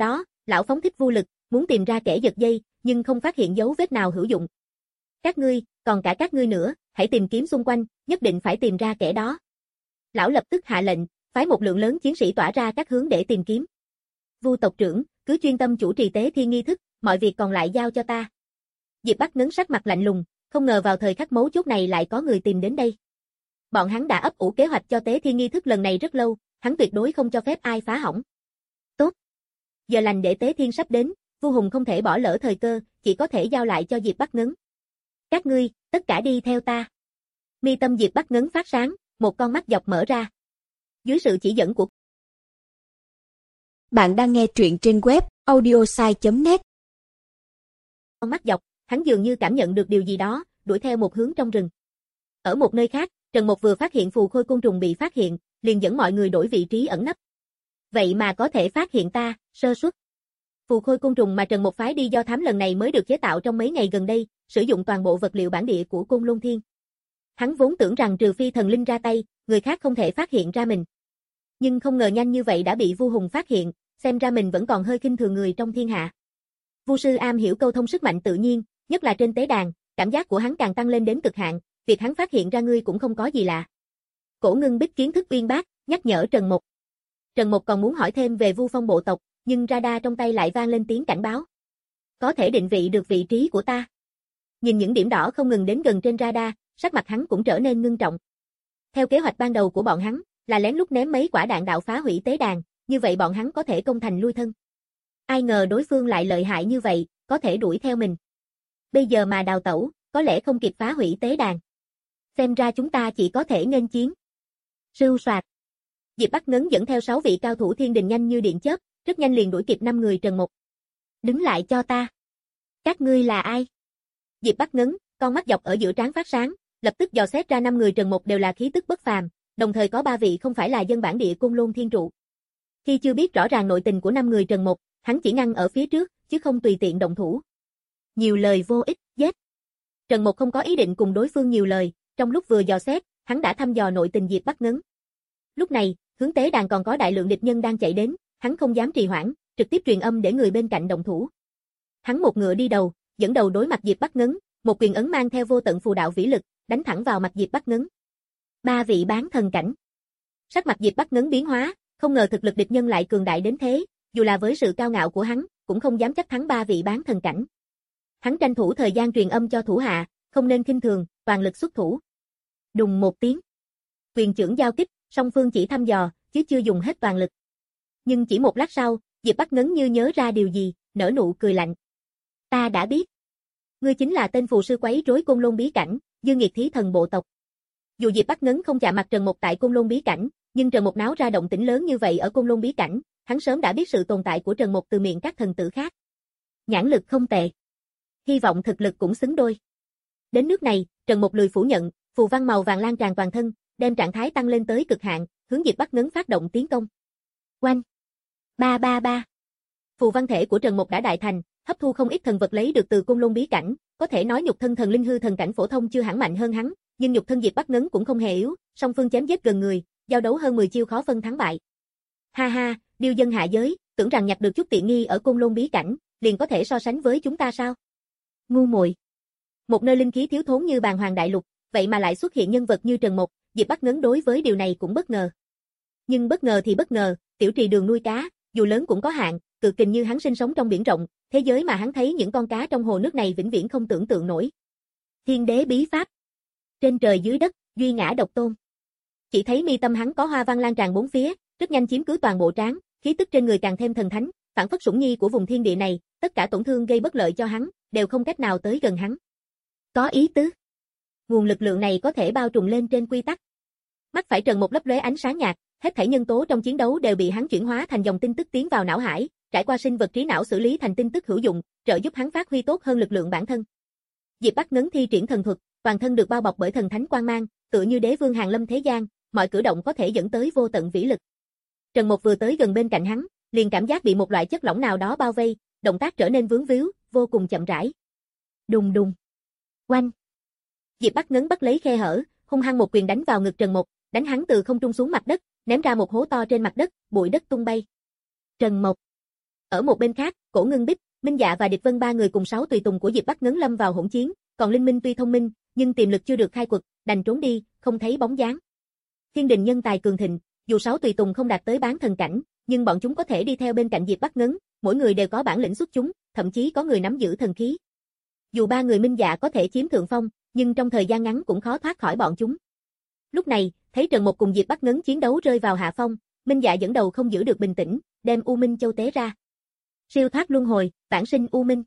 Lão phóng thích vô lực, muốn tìm ra kẻ giật dây, nhưng không phát hiện dấu vết nào hữu dụng. Các ngươi, còn cả các ngươi nữa, hãy tìm kiếm xung quanh, nhất định phải tìm ra kẻ đó. Lão lập tức hạ lệnh, phái một lượng lớn chiến sĩ tỏa ra các hướng để tìm kiếm. Vu tộc trưởng, cứ chuyên tâm chủ trì tế thiên nghi thức, mọi việc còn lại giao cho ta. Diệp Bắc Ngấn sắc mặt lạnh lùng, không ngờ vào thời khắc mấu chốt này lại có người tìm đến đây. Bọn hắn đã ấp ủ kế hoạch cho tế thiên nghi thức lần này rất lâu, hắn tuyệt đối không cho phép ai phá hỏng. Tốt. Giờ lành để tế thiên sắp đến, Vu Hùng không thể bỏ lỡ thời cơ, chỉ có thể giao lại cho Diệp Bắc Ngấn. Các ngươi, tất cả đi theo ta. Mi tâm Diệp Bắc Ngấn phát sáng, một con mắt dọc mở ra. Dưới sự chỉ dẫn của bạn đang nghe truyện trên web audiosai chấm net. Con mắt dọc, hắn dường như cảm nhận được điều gì đó, đuổi theo một hướng trong rừng. Ở một nơi khác, Trần Mộc vừa phát hiện phù khôi côn trùng bị phát hiện, liền dẫn mọi người đổi vị trí ẩn nấp. Vậy mà có thể phát hiện ta, sơ suất. Phù khôi côn trùng mà Trần Mộc phái đi do thám lần này mới được chế tạo trong mấy ngày gần đây, sử dụng toàn bộ vật liệu bản địa của Côn Lôn Thiên. Hắn vốn tưởng rằng trừ phi thần linh ra tay, người khác không thể phát hiện ra mình. Nhưng không ngờ nhanh như vậy đã bị Vu Hùng phát hiện, xem ra mình vẫn còn hơi khinh thường người trong thiên hạ. Vu sư am hiểu câu thông sức mạnh tự nhiên, nhất là trên tế đàn, cảm giác của hắn càng tăng lên đến cực hạn, việc hắn phát hiện ra ngươi cũng không có gì lạ. Cổ Ngưng Bích kiến thức uyên bác, nhắc nhở Trần Mộc. Trần Mộc còn muốn hỏi thêm về Vu Phong bộ tộc, nhưng radar trong tay lại vang lên tiếng cảnh báo. Có thể định vị được vị trí của ta. Nhìn những điểm đỏ không ngừng đến gần trên radar, sắc mặt hắn cũng trở nên ngưng trọng. Theo kế hoạch ban đầu của bọn hắn, là lén lút ném mấy quả đạn đạo phá hủy tế đàn, như vậy bọn hắn có thể công thành lui thân. Ai ngờ đối phương lại lợi hại như vậy, có thể đuổi theo mình. Bây giờ mà đào tẩu, có lẽ không kịp phá hủy tế đàn. Xem ra chúng ta chỉ có thể nghênh chiến. Sưu soạt. Diệp Bắc Ngấn dẫn theo sáu vị cao thủ thiên đình nhanh như điện chớp, rất nhanh liền đuổi kịp năm người Trần Mộc. Đứng lại cho ta. Các ngươi là ai? Diệp Bắc Ngấn, con mắt dọc ở giữa trán phát sáng, lập tức dò xét ra năm người Trần Mộc đều là khí tức bất phàm, đồng thời có ba vị không phải là dân bản địa Côn Lôn Thiên trụ. Khi chưa biết rõ ràng nội tình của năm người Trần Mộc, hắn chỉ ngăn ở phía trước, chứ không tùy tiện động thủ. Nhiều lời vô ích, giết. Trần Mộc không có ý định cùng đối phương nhiều lời, trong lúc vừa dò xét, hắn đã thăm dò nội tình Diệp Bắc Ngấn. Lúc này, hướng tế đàn còn có đại lượng địch nhân đang chạy đến, hắn không dám trì hoãn, trực tiếp truyền âm để người bên cạnh động thủ. Hắn một ngựa đi đầu, dẫn đầu đối mặt Diệp Bắc Ngấn, một quyền ấn mang theo vô tận phù đạo vĩ lực, đánh thẳng vào mặt Diệp Bắc Ngấn. Ba vị bán thần cảnh. Sắc mặt Diệp Bắc Ngấn biến hóa, không ngờ thực lực địch nhân lại cường đại đến thế, dù là với sự cao ngạo của hắn, cũng không dám chắc thắng ba vị bán thần cảnh. Hắn tranh thủ thời gian truyền âm cho thủ hạ, không nên khinh thường, toàn lực xuất thủ. Đùng một tiếng. Quyền chưởng giao kích, song phương chỉ thăm dò, chứ chưa dùng hết toàn lực. Nhưng chỉ một lát sau, Diệp Bắc Ngấn như nhớ ra điều gì, nở nụ cười lạnh. Ta đã biết. Ngươi chính là tên phù sư quấy rối Côn Lôn bí cảnh, Dương Nghiệt Thí Thần bộ tộc. Dù Diệp Bắc Ngấn không chạm mặt Trần Mộc tại Côn Lôn bí cảnh, nhưng Trần Mộc náo ra động tĩnh lớn như vậy ở Côn Lôn bí cảnh, hắn sớm đã biết sự tồn tại của Trần Mộc từ miệng các thần tử khác. Nhãn lực không tệ. Hy vọng thực lực cũng xứng đôi. Đến nước này, Trần Mộc lười phủ nhận, phù văn màu vàng lan tràn toàn thân, đem trạng thái tăng lên tới cực hạn, hướng Diệp Bắc Ngấn phát động tiến công. Oanh! Ba ba ba. Phù văn thể của Trần Mộc đã đại thành, hấp thu không ít thần vật lấy được từ Côn Lôn bí cảnh, có thể nói nhục thân thần linh hư thần cảnh phổ thông chưa hẳn mạnh hơn hắn, nhưng nhục thân Diệp Bắc Ngấn cũng không hề yếu, song phương chém giết gần người, giao đấu hơn mười chiêu khó phân thắng bại. Ha ha, điêu dân hạ giới, tưởng rằng nhặt được chút tiện nghi ở Côn Lôn bí cảnh, liền có thể so sánh với chúng ta sao? Ngu muội. Một nơi linh khí thiếu thốn như Bàn Hoàng Đại Lục, vậy mà lại xuất hiện nhân vật như Trần Mộc, Diệp Bắc Ngấn đối với điều này cũng bất ngờ. Nhưng bất ngờ thì bất ngờ, tiểu trì đường nuôi cá, dù lớn cũng có hạn, cực kình như hắn sinh sống trong biển rộng, thế giới mà hắn thấy những con cá trong hồ nước này vĩnh viễn không tưởng tượng nổi. Thiên đế bí pháp. Trên trời dưới đất, duy ngã độc tôn. Chỉ thấy mi tâm hắn có hoa văn lan tràn bốn phía, rất nhanh chiếm cứ toàn bộ trán, khí tức trên người càng thêm thần thánh, phản phất sủng nhi của vùng thiên địa này, tất cả tổn thương gây bất lợi cho hắn, đều không cách nào tới gần hắn. Có ý tứ. Nguồn lực lượng này có thể bao trùm lên trên quy tắc. Mắt phải Trần Mộc lấp lóe ánh sáng nhạt, hết thảy nhân tố trong chiến đấu đều bị hắn chuyển hóa thành dòng tin tức tiến vào não hải, trải qua sinh vật trí não xử lý thành tin tức hữu dụng, trợ giúp hắn phát huy tốt hơn lực lượng bản thân. Diệp Bắc Ngấn thi triển thần thuật, toàn thân được bao bọc bởi thần thánh quang mang, tựa như đế vương hàng lâm thế gian, mọi cử động có thể dẫn tới vô tận vĩ lực. Trần Mộc vừa tới gần bên cạnh hắn, liền cảm giác bị một loại chất lỏng nào đó bao vây, động tác trở nên vướng víu, vô cùng chậm rãi. Đùng đùng. Oanh. Diệp Bắc Ngấn bắt lấy khe hở, hung hăng một quyền đánh vào ngực Trần Mộc, đánh hắn từ không trung xuống mặt đất, ném ra một hố to trên mặt đất, bụi đất tung bay. Trần Mộc. Ở một bên khác, Cổ Ngưng Bích, Minh Dạ và Địch Vân ba người cùng sáu tùy tùng của Diệp Bắc Ngấn lâm vào hỗn chiến, còn Linh Minh tuy thông minh, nhưng tiềm lực chưa được khai quật, đành trốn đi, không thấy bóng dáng. Thiên Đình nhân tài cường thịnh, dù sáu tùy tùng không đạt tới bán thần cảnh, nhưng bọn chúng có thể đi theo bên cạnh Diệp Bắc Ngấn, mỗi người đều có bản lĩnh xuất chúng, thậm chí có người nắm giữ thần khí. Dù ba người Minh Dạ có thể chiếm thượng phong, nhưng trong thời gian ngắn cũng khó thoát khỏi bọn chúng. Lúc này, thấy Trần Mục cùng Diệp Bắc Ngấn chiến đấu rơi vào hạ phong, Minh Dạ dẫn đầu không giữ được bình tĩnh, đem U Minh Châu tế ra. Siêu thoát luân hồi, vãng sinh U Minh.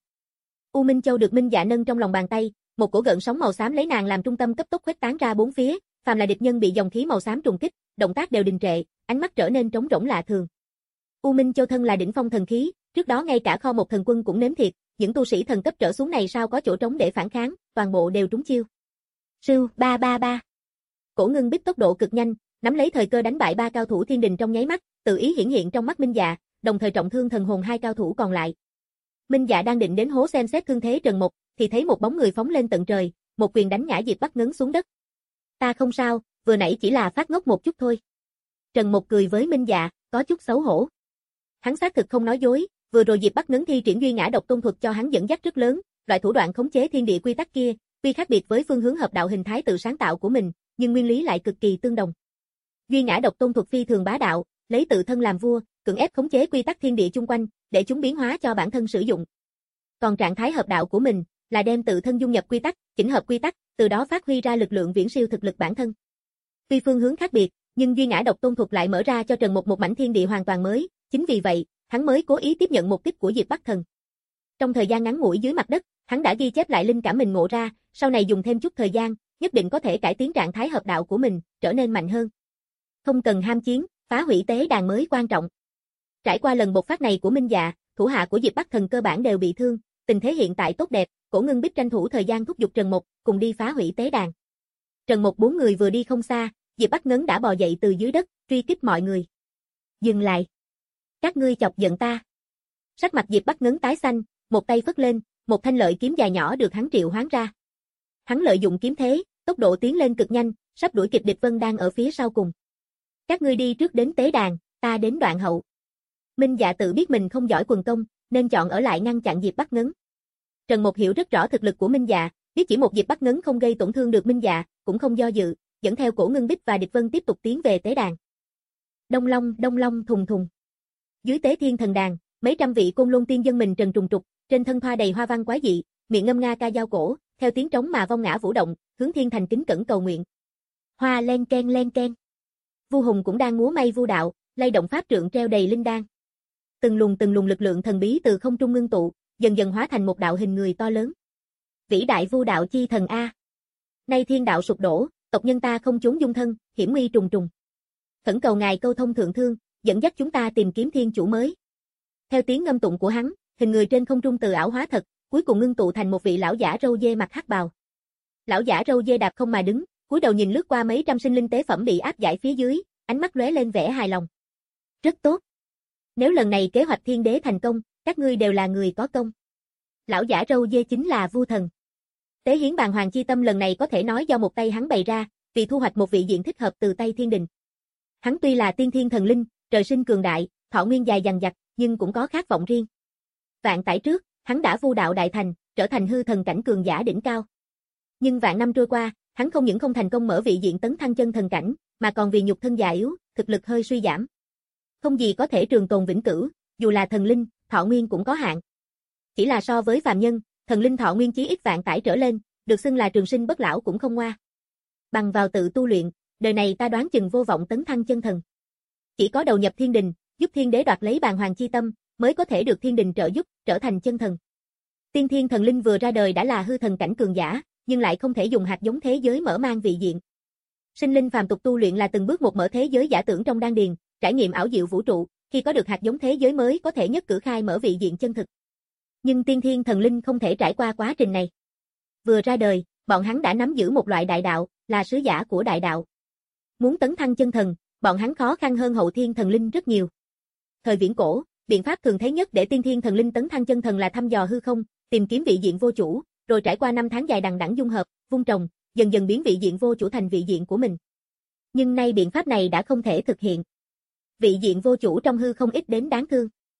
U Minh Châu được Minh Dạ nâng trong lòng bàn tay, một cổ gợn sóng màu xám lấy nàng làm trung tâm cấp tốc khuếch tán ra bốn phía, phàm là địch nhân bị dòng khí màu xám trùng kích, động tác đều đình trệ, ánh mắt trở nên trống rỗng lạ thường. U Minh Châu thân là đỉnh phong thần khí, trước đó ngay cả kho một thần quân cũng nếm thiệt, những tu sĩ thần cấp trở xuống này sao có chỗ trống để phản kháng, toàn bộ đều trúng chiêu. Sưu ba ba ba. Cổ Ngưng Bích tốc độ cực nhanh, nắm lấy thời cơ đánh bại ba cao thủ Thiên Đình trong nháy mắt, tự ý hiển hiện trong mắt Minh Dạ, đồng thời trọng thương thần hồn hai cao thủ còn lại. Minh Dạ đang định đến hố xem xét thương thế Trần Mục, thì thấy một bóng người phóng lên tận trời, một quyền đánh ngã Diệp Bắc Ngấn xuống đất. Ta không sao, vừa nãy chỉ là phát ngốc một chút thôi. Trần Mục cười với Minh Dạ, có chút xấu hổ. Hắn xác thực không nói dối, vừa rồi Diệp Bắc Ngấn thi triển Duy Ngã Độc Tôn thuật cho hắn dẫn dắt rất lớn, loại thủ đoạn khống chế thiên địa quy tắc kia, tuy khác biệt với phương hướng hợp đạo hình thái tự sáng tạo của mình, nhưng nguyên lý lại cực kỳ tương đồng. Duy Ngã Độc Tôn thuật phi thường bá đạo, lấy tự thân làm vua, cưỡng ép khống chế quy tắc thiên địa chung quanh, để chúng biến hóa cho bản thân sử dụng. Còn trạng thái hợp đạo của mình là đem tự thân dung nhập quy tắc, chỉnh hợp quy tắc, từ đó phát huy ra lực lượng viễn siêu thực lực bản thân. Tuy phương hướng khác biệt, nhưng Duy Ngã Độc Tôn thuật lại mở ra cho Trần Mục một mảnh thiên địa hoàn toàn mới, chính vì vậy, hắn mới cố ý tiếp nhận một kích của Diệp Bắc Thần. Trong thời gian ngắn ngủi dưới mặt đất, hắn đã ghi chép lại linh cảm mình ngộ ra, sau này dùng thêm chút thời gian, nhất định có thể cải tiến trạng thái hợp đạo của mình, trở nên mạnh hơn. Không cần ham chiến, phá hủy tế đàn mới quan trọng. Trải qua lần bộc phát này của Minh Dạ, thủ hạ của Diệp Bắc Thần cơ bản đều bị thương, tình thế hiện tại tốt đẹp, Cổ Ngưng Bích tranh thủ thời gian thúc giục Trần Mục, cùng đi phá hủy tế đàn. Trần Mục bốn người vừa đi không xa, Diệp Bắc Ngấn đã bò dậy từ dưới đất, truy kích mọi người. Dừng lại. Các ngươi chọc giận ta. Sắc mặt Diệp Bắc Ngấn tái xanh, một tay phất lên, một thanh lợi kiếm dài nhỏ được hắn triệu hoán ra. Hắn lợi dụng kiếm thế, tốc độ tiến lên cực nhanh, sắp đuổi kịp Địch Vân đang ở phía sau cùng. Các ngươi đi trước đến tế đàn, ta đến đoạn hậu. Minh Dạ tự biết mình không giỏi quần công, nên chọn ở lại ngăn chặn Diệp Bắc Ngấn. Trần Mục hiểu rất rõ thực lực của Minh Dạ, biết chỉ một Diệp Bắc Ngấn không gây tổn thương được Minh Dạ, cũng không do dự, dẫn theo Cổ Ngưng Bích và Địch Vân tiếp tục tiến về tế đàn. Đông Long, Đông Long thùng thùng. Dưới tế thiên thần đàn, mấy trăm vị côn lôn tiên dân mình trần trùng trục, trên thân thoa đầy hoa văn quái dị, miệng ngâm nga ca dao cổ, theo tiếng trống mà vong ngã vũ động, hướng thiên thành kính cẩn cầu nguyện. Hoa len ken len ken. Vu Hùng cũng đang múa may vu đạo, lay động pháp trượng treo đầy linh đan. Từng luồng từng luồng lực lượng thần bí từ không trung ngưng tụ, dần dần hóa thành một đạo hình người to lớn. Vĩ đại vu đạo chi thần a. Nay thiên đạo sụp đổ, tộc nhân ta không trốn dung thân, hiểm nguy trùng trùng. Khẩn cầu ngài câu thông thượng thương, dẫn dắt chúng ta tìm kiếm thiên chủ mới. Theo tiếng ngâm tụng của hắn, hình người trên không trung từ ảo hóa thật, cuối cùng ngưng tụ thành một vị lão giả râu dê mặc hắc bào. Lão giả râu dê đạp không mà đứng, cúi đầu nhìn lướt qua mấy trăm sinh linh tế phẩm bị áp giải phía dưới, ánh mắt lóe lên vẻ hài lòng. Rất tốt. Nếu lần này kế hoạch thiên đế thành công, các ngươi đều là người có công. Lão giả râu dê chính là Vu Thần. Tế hiến bàn hoàng chi tâm lần này có thể nói do một tay hắn bày ra, vì thu hoạch một vị diện thích hợp từ tay thiên đình. Hắn tuy là tiên thiên thần linh, trời sinh cường đại, thọ nguyên dài dằng dặc, nhưng cũng có khát vọng riêng. Vạn tải trước, hắn đã vu đạo đại thành, trở thành hư thần cảnh cường giả đỉnh cao. Nhưng vạn năm trôi qua, hắn không những không thành công mở vị diện tấn thăng chân thần cảnh, mà còn vì nhục thân già yếu, thực lực hơi suy giảm. Không gì có thể trường tồn vĩnh cửu, dù là thần linh, thọ nguyên cũng có hạn. Chỉ là so với phàm nhân, thần linh thọ nguyên chí ít vạn tải trở lên, được xưng là trường sinh bất lão cũng không ngoa. Bằng vào tự tu luyện, đời này ta đoán chừng vô vọng tấn thăng chân thần. Chỉ có đầu nhập thiên đình, giúp thiên đế đoạt lấy bàn hoàng chi tâm, mới có thể được thiên đình trợ giúp, trở thành chân thần. Tiên thiên thần linh vừa ra đời đã là hư thần cảnh cường giả, nhưng lại không thể dùng hạt giống thế giới mở mang vị diện. Sinh linh phàm tục tu luyện là từng bước một mở thế giới giả tưởng trong đan điền, trải nghiệm ảo diệu vũ trụ, khi có được hạt giống thế giới mới có thể nhất cử khai mở vị diện chân thực. Nhưng tiên thiên thần linh không thể trải qua quá trình này. Vừa ra đời, bọn hắn đã nắm giữ một loại đại đạo, là sứ giả của đại đạo. Muốn tấn thăng chân thần, bọn hắn khó khăn hơn hậu thiên thần linh rất nhiều. Thời viễn cổ, biện pháp thường thấy nhất để tiên thiên thần linh tấn thăng chân thần là thăm dò hư không, tìm kiếm vị diện vô chủ, rồi trải qua năm tháng dài đằng đẵng dung hợp, vun trồng, dần dần biến vị diện vô chủ thành vị diện của mình. Nhưng nay biện pháp này đã không thể thực hiện. Vị diện vô chủ trong hư không ít đến đáng thương.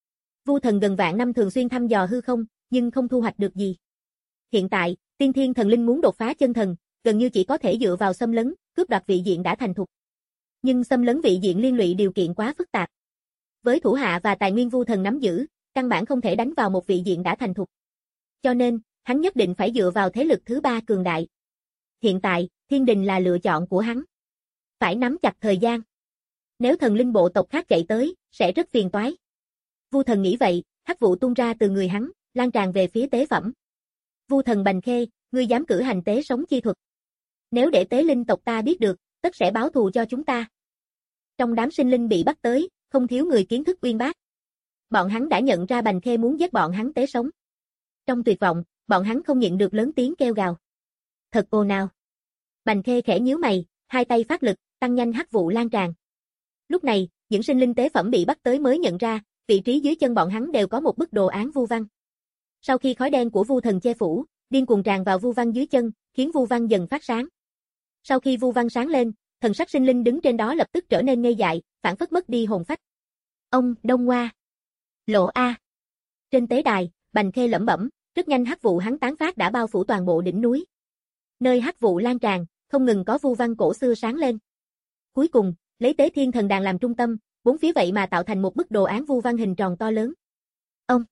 Vu Thần gần vạn năm thường xuyên thăm dò hư không, nhưng không thu hoạch được gì. Hiện tại, tiên thiên thần linh muốn đột phá chân thần, gần như chỉ có thể dựa vào xâm lấn, cướp đoạt vị diện đã thành thục. Nhưng xâm lấn vị diện liên lụy điều kiện quá phức tạp. Với thủ hạ và tài nguyên Vu Thần nắm giữ, căn bản không thể đánh vào một vị diện đã thành thục. Cho nên, hắn nhất định phải dựa vào thế lực thứ ba cường đại. Hiện tại, Thiên Đình là lựa chọn của hắn. Phải nắm chặt thời gian. Nếu thần linh bộ tộc khác chạy tới, sẽ rất phiền toái. Vu Thần nghĩ vậy, hắc vụ tung ra từ người hắn, lan tràn về phía tế phẩm. Vu Thần Bành Khê, ngươi dám cử hành tế sống chi thuật. Nếu để tế linh tộc ta biết được, tất sẽ báo thù cho chúng ta. Trong đám sinh linh bị bắt tới, không thiếu người kiến thức uyên bác. Bọn hắn đã nhận ra Bành Khê muốn giết bọn hắn tế sống. Trong tuyệt vọng, bọn hắn không nhịn được lớn tiếng kêu gào. Thật ồn ào. Bành Khê khẽ nhíu mày, hai tay phát lực, tăng nhanh hắc vụ lan tràn. Lúc này, những sinh linh tế phẩm bị bắt tới mới nhận ra, vị trí dưới chân bọn hắn đều có một bức đồ án vu văn. Sau khi khói đen của Vu Thần che phủ, điên cuồng tràn vào vu văn dưới chân, khiến vu văn dần phát sáng. Sau khi vu văn sáng lên, thần sắc sinh linh đứng trên đó lập tức trở nên ngây dại, phản phất mất đi hồn phách. Ông, Đông Hoa. Lộ A. Trên tế đài, Bành Khê lẩm bẩm, rất nhanh hắc vụ hắn tán phát đã bao phủ toàn bộ đỉnh núi. Nơi hắc vụ lan tràn, không ngừng có vu văn cổ xưa sáng lên. Cuối cùng, lấy Tế Thiên Thần Đàn làm trung tâm, bốn phía vậy mà tạo thành một bức đồ án vu văn hình tròn to lớn. Ông.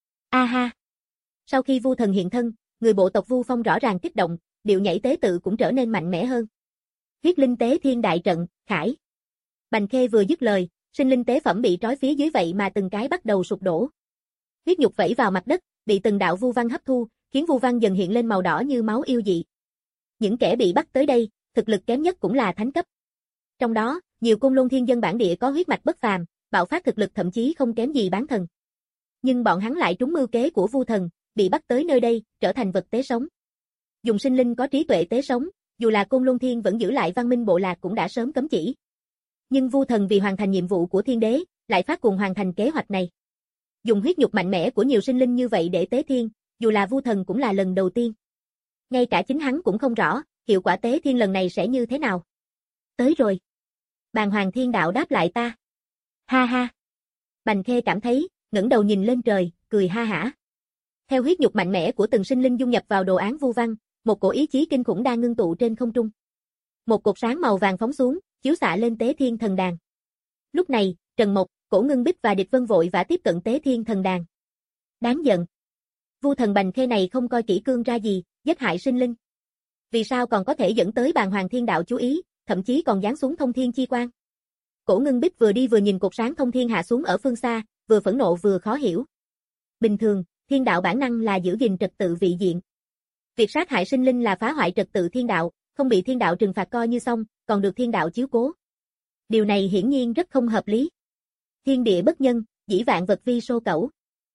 A ha. Sau khi Vu Thần hiện thân, người bộ tộc Vu Phong rõ ràng kích động, điệu nhảy tế tự cũng trở nên mạnh mẽ hơn. Huyết linh tế thiên đại trận, khải. Bành Khê vừa dứt lời, sinh linh tế phẩm bị trói phía dưới vậy mà từng cái bắt đầu sụp đổ. Huyết nhục vẩy vào mặt đất, bị từng đạo vu văn hấp thu, khiến vu văn dần hiện lên màu đỏ như máu yêu dị. Những kẻ bị bắt tới đây, thực lực kém nhất cũng là thánh cấp. Trong đó, nhiều Côn Lôn thiên dân bản địa có huyết mạch bất phàm, bạo phát thực lực thậm chí không kém gì bán thần. Nhưng bọn hắn lại trúng mưu kế của Vu Thần, bị bắt tới nơi đây, trở thành vật tế sống. Dùng sinh linh có trí tuệ tế sống, dù là Côn Lôn Thiên vẫn giữ lại văn minh bộ lạc cũng đã sớm cấm chỉ. Nhưng Vu Thần vì hoàn thành nhiệm vụ của thiên đế, lại phát cuồng hoàn thành kế hoạch này. Dùng huyết nhục mạnh mẽ của nhiều sinh linh như vậy để tế thiên, dù là Vu Thần cũng là lần đầu tiên. Ngay cả chính hắn cũng không rõ, hiệu quả tế thiên lần này sẽ như thế nào. Tới rồi. Bàng Hoàng Thiên Đạo đáp lại ta. Ha ha. Bành Khê cảm thấy, ngẩng đầu nhìn lên trời, cười ha hả. Theo huyết nhục mạnh mẽ của từng sinh linh dung nhập vào đồ án vu văn, một cổ ý chí kinh khủng đang ngưng tụ trên không trung. Một cột sáng màu vàng phóng xuống, chiếu xạ lên Tế Thiên Thần Đàn. Lúc này, Trần Mộc, Cổ Ngưng Bích và Địch Vân vội vã tiếp cận Tế Thiên Thần Đàn. Đáng giận. Vu Thần Bành Khê này không coi kỹ cương ra gì, giết hại sinh linh. Vì sao còn có thể dẫn tới Bàng Hoàng Thiên Đạo chú ý, thậm chí còn giáng xuống thông thiên chi quang. Cổ Ngưng Bích vừa đi vừa nhìn cột sáng thông thiên hạ xuống ở phương xa, vừa phẫn nộ vừa khó hiểu. Bình thường, thiên đạo bản năng là giữ gìn trật tự vị diện. Việc sát hại sinh linh là phá hoại trật tự thiên đạo, không bị thiên đạo trừng phạt coi như xong, còn được thiên đạo chiếu cố. Điều này hiển nhiên rất không hợp lý. Thiên địa bất nhân, dĩ vạn vật vi sô cẩu.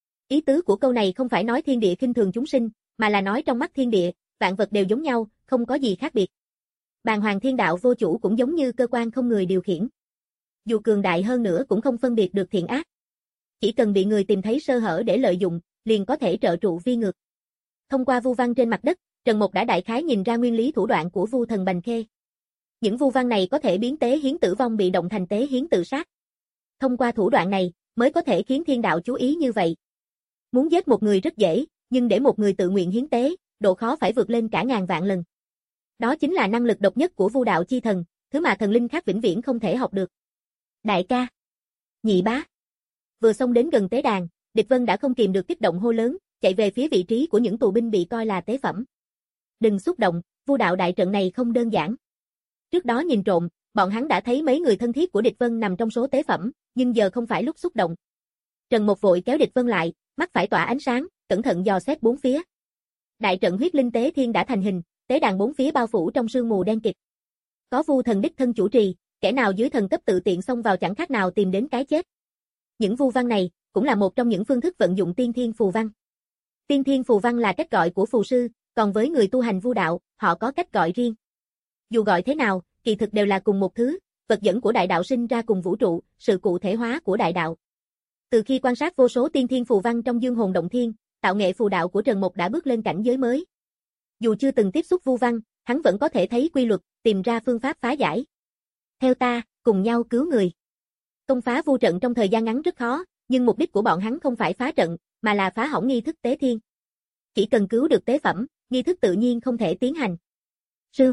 Ý tứ của câu này không phải nói thiên địa khinh thường chúng sinh, mà là nói trong mắt thiên địa, vạn vật đều giống nhau, không có gì khác biệt. Bàng Hoàng Thiên Đạo vô chủ cũng giống như cơ quan không người điều khiển. Dù cường đại hơn nữa cũng không phân biệt được thiện ác. Chỉ cần bị người tìm thấy sơ hở để lợi dụng, liền có thể trợ trụ vi ngược. Thông qua vu văn trên mặt đất, Trần Mộc đã đại khái nhìn ra nguyên lý thủ đoạn của Vu Thần Bành Khê. Những vu văn này có thể biến tế hiến tử vong bị động thành tế hiến tự sát. Thông qua thủ đoạn này, mới có thể khiến thiên đạo chú ý như vậy. Muốn giết một người rất dễ, nhưng để một người tự nguyện hiến tế, độ khó phải vượt lên cả ngàn vạn lần. Đó chính là năng lực độc nhất của Vu Đạo Chi Thần, thứ mà thần linh khác vĩnh viễn không thể học được. Đại ca, nhị bá. Vừa xông đến gần tế đàn, Địch Vân đã không kìm được kích động hô lớn, chạy về phía vị trí của những tù binh bị coi là tế phẩm. Đừng xúc động, Vu Đạo đại trận này không đơn giản. Trước đó nhìn trộm, bọn hắn đã thấy mấy người thân thiết của Địch Vân nằm trong số tế phẩm, nhưng giờ không phải lúc xúc động. Trần Mộc vội kéo Địch Vân lại, mắt phải tỏa ánh sáng, cẩn thận dò xét bốn phía. Đại trận huyết linh tế thiên đã thành hình, tế đàn bốn phía bao phủ trong sương mù đen kịt. Có Vu Thần đích thân chủ trì, kẻ nào dưới thần cấp tự tiện xông vào chẳng khác nào tìm đến cái chết. Những vu văn này cũng là một trong những phương thức vận dụng tiên thiên phù văn. Tiên thiên phù văn là cách gọi của phù sư, còn với người tu hành vu đạo, họ có cách gọi riêng. Dù gọi thế nào, kỳ thực đều là cùng một thứ, vật dẫn của đại đạo sinh ra cùng vũ trụ, sự cụ thể hóa của đại đạo. Từ khi quan sát vô số tiên thiên phù văn trong dương hồn động thiên, tạo nghệ phù đạo của Trần Mộc đã bước lên cảnh giới mới. Dù chưa từng tiếp xúc vu văn, hắn vẫn có thể thấy quy luật, tìm ra phương pháp phá giải. Theo ta, cùng nhau cứu người. Công phá vu trận trong thời gian ngắn rất khó, Nhưng mục đích của bọn hắn không phải phá trận, mà là phá hỏng nghi thức tế thiên. Chỉ cần cứu được tế phẩm, nghi thức tự nhiên không thể tiến hành. Sư.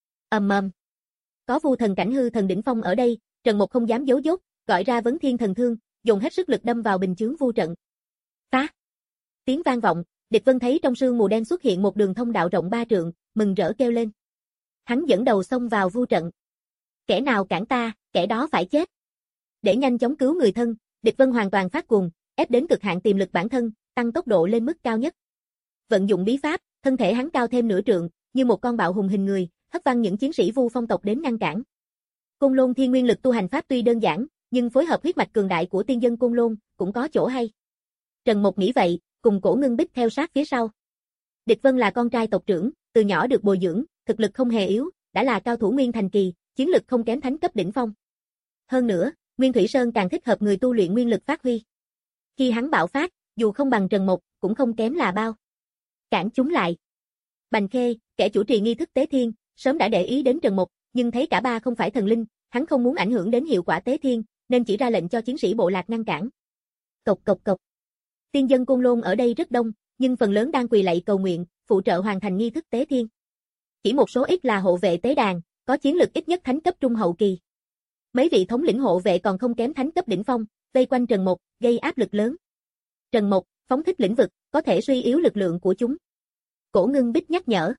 Ầm ầm. Có vu thần cảnh hư thần đỉnh phong ở đây, Trần Mục không dám giấu dốt, gọi ra vấn thiên thần thương, dùng hết sức lực đâm vào bình chướng vu trận. Phá. Tiếng vang vọng, Địch Vân thấy trong sương mù đen xuất hiện một đường thông đạo rộng ba trượng, mừng rỡ kêu lên. Hắn dẫn đầu xông vào vu trận. Kẻ nào cản ta, kẻ đó phải chết. Để nhanh chóng cứu người thân, Địch Vân hoàn toàn phát cuồng, ép đến cực hạn tiềm lực bản thân, tăng tốc độ lên mức cao nhất. Vận dụng bí pháp, thân thể hắn cao thêm nửa trượng, như một con bạo hùng hình người, hất văng những chiến sĩ Vu Phong tộc đến ngăn cản. Côn Lôn Thiên Nguyên lực tu hành pháp tuy đơn giản, nhưng phối hợp huyết mạch cường đại của tiên dân Côn Lôn cũng có chỗ hay. Trần Mộc nghĩ vậy, cùng Cổ Ngưng Bích theo sát phía sau. Địch Vân là con trai tộc trưởng, từ nhỏ được bồi dưỡng, thực lực không hề yếu, đã là cao thủ nguyên thành kỳ, chiến lực không kém thánh cấp đỉnh phong. Hơn nữa, Nguyên Thủy Sơn càng thích hợp người tu luyện nguyên lực phát huy. Khi hắn bạo phát, dù không bằng Trần Mộc, cũng không kém là bao. Cản chúng lại. Bành Khê, kẻ chủ trì nghi thức tế thiên, sớm đã để ý đến Trần Mộc, nhưng thấy cả ba không phải thần linh, hắn không muốn ảnh hưởng đến hiệu quả tế thiên, nên chỉ ra lệnh cho chiến sĩ bộ lạc ngăn cản. Cộc cộc cộc. Tiên dân Côn Lôn ở đây rất đông, nhưng phần lớn đang quỳ lạy cầu nguyện, phụ trợ hoàn thành nghi thức tế thiên. Chỉ một số ít là hộ vệ tế đàn, có chiến lực ít nhất thánh cấp trung hậu kỳ. Mấy vị thống lĩnh hộ vệ còn không kém thánh cấp đỉnh phong, vây quanh Trần Mộc, gây áp lực lớn. Trần Mộc, phóng thích lĩnh vực, có thể suy yếu lực lượng của chúng. Cổ Ngưng Bích nhắc nhở.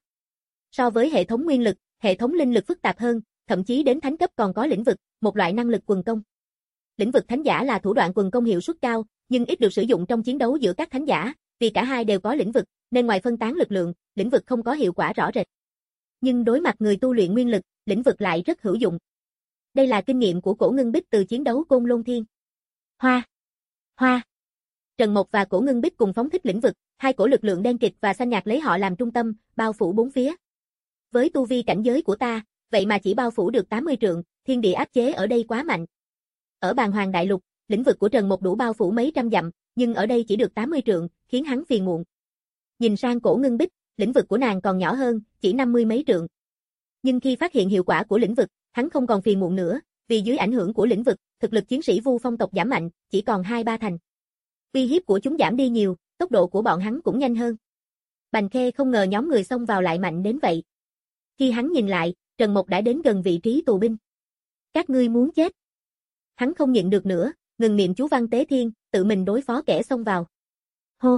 So với hệ thống nguyên lực, hệ thống linh lực phức tạp hơn, thậm chí đến thánh cấp còn có lĩnh vực, một loại năng lực quần công. Lĩnh vực thánh giả là thủ đoạn quần công hiệu suất cao, nhưng ít được sử dụng trong chiến đấu giữa các thánh giả, vì cả hai đều có lĩnh vực, nên ngoài phân tán lực lượng, lĩnh vực không có hiệu quả rõ rệt. Nhưng đối mặt người tu luyện nguyên lực, lĩnh vực lại rất hữu dụng. Đây là kinh nghiệm của Cổ Ngưng Bích từ chiến đấu Côn Lôn Thiên. Hoa. Hoa. Trần Mộc và Cổ Ngưng Bích cùng phóng thích lĩnh vực, hai cổ lực lượng đen kịt và xanh nhạt lấy họ làm trung tâm, bao phủ bốn phía. Với tu vi cảnh giới của ta, vậy mà chỉ bao phủ được tám mươi trượng, thiên địa áp chế ở đây quá mạnh. Ở Bàn Hoàng Đại Lục, lĩnh vực của Trần Mộc đủ bao phủ mấy trăm dặm, nhưng ở đây chỉ được tám mươi trượng, khiến hắn phiền muộn. Nhìn sang Cổ Ngưng Bích, lĩnh vực của nàng còn nhỏ hơn, chỉ năm mươi mấy trượng. Nhưng khi phát hiện hiệu quả của lĩnh vực, hắn không còn phiền muộn nữa, vì dưới ảnh hưởng của lĩnh vực, thực lực chiến sĩ Vu Phong tộc giảm mạnh, chỉ còn hai ba thành. Uy hiếp của chúng giảm đi nhiều, tốc độ của bọn hắn cũng nhanh hơn. Bành Khê không ngờ nhóm người xông vào lại mạnh đến vậy. Khi hắn nhìn lại, Trần Mộc đã đến gần vị trí tù binh. Các ngươi muốn chết. Hắn không nhịn được nữa, ngừng niệm chú văn tế thiên, tự mình đối phó kẻ xông vào. Hô.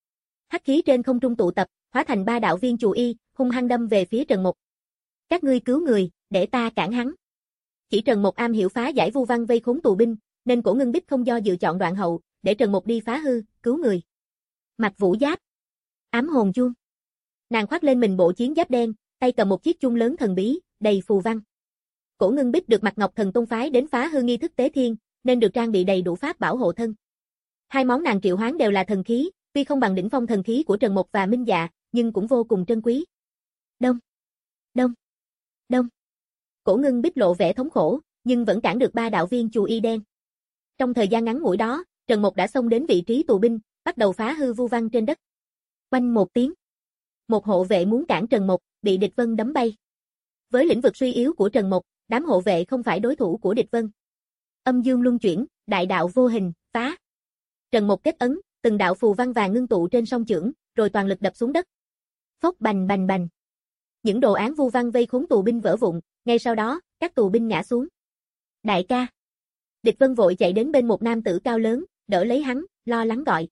Hắc khí trên không trung tụ tập, hóa thành ba đạo viên chù y, hung hăng đâm về phía Trần Mộc. Các ngươi cứu người, để ta cản hắn. Chỉ Trần Mộc am hiểu phá giải vu văn vây khốn tù binh, nên Cổ Ngưng Bích không do dự chọn đoạn hậu, để Trần Mộc đi phá hư, cứu người. Mặc vũ giáp. Ám hồn chuông. Nàng khoác lên mình bộ chiến giáp đen, tay cầm một chiếc chuông lớn thần bí, đầy phù văn. Cổ Ngưng Bích được Mạc Ngọc Thần Tôn phái đến phá hư nghi thức tế thiên, nên được trang bị đầy đủ pháp bảo hộ thân. Hai món nàng triệu hoán đều là thần khí, tuy không bằng đỉnh phong thần khí của Trần Mộc và Minh Dạ, nhưng cũng vô cùng trân quý. Đông, đông, đông. Cổ Ngưng Bích lộ vẻ thống khổ, nhưng vẫn cản được ba đạo viên chù y đen. Trong thời gian ngắn ngủi đó, Trần Mộc đã xông đến vị trí tù binh, bắt đầu phá hư vu văn trên đất. Oanh một tiếng. Một hộ vệ muốn cản Trần Mộc, bị Địch Vân đấm bay. Với lĩnh vực suy yếu của Trần Mộc, đám hộ vệ không phải đối thủ của Địch Vân. Âm dương luân chuyển, đại đạo vô hình, phá. Trần Mộc kết ấn, từng đạo phù văn vàng ngưng tụ trên song chưởng, rồi toàn lực đập xuống đất. Phốc bành bành bành. Những đồ án vu văn vây khốn tù binh vỡ vụn, ngay sau đó, các tù binh ngã xuống. Đại ca. Địch Vân vội chạy đến bên một nam tử cao lớn, đỡ lấy hắn, lo lắng gọi.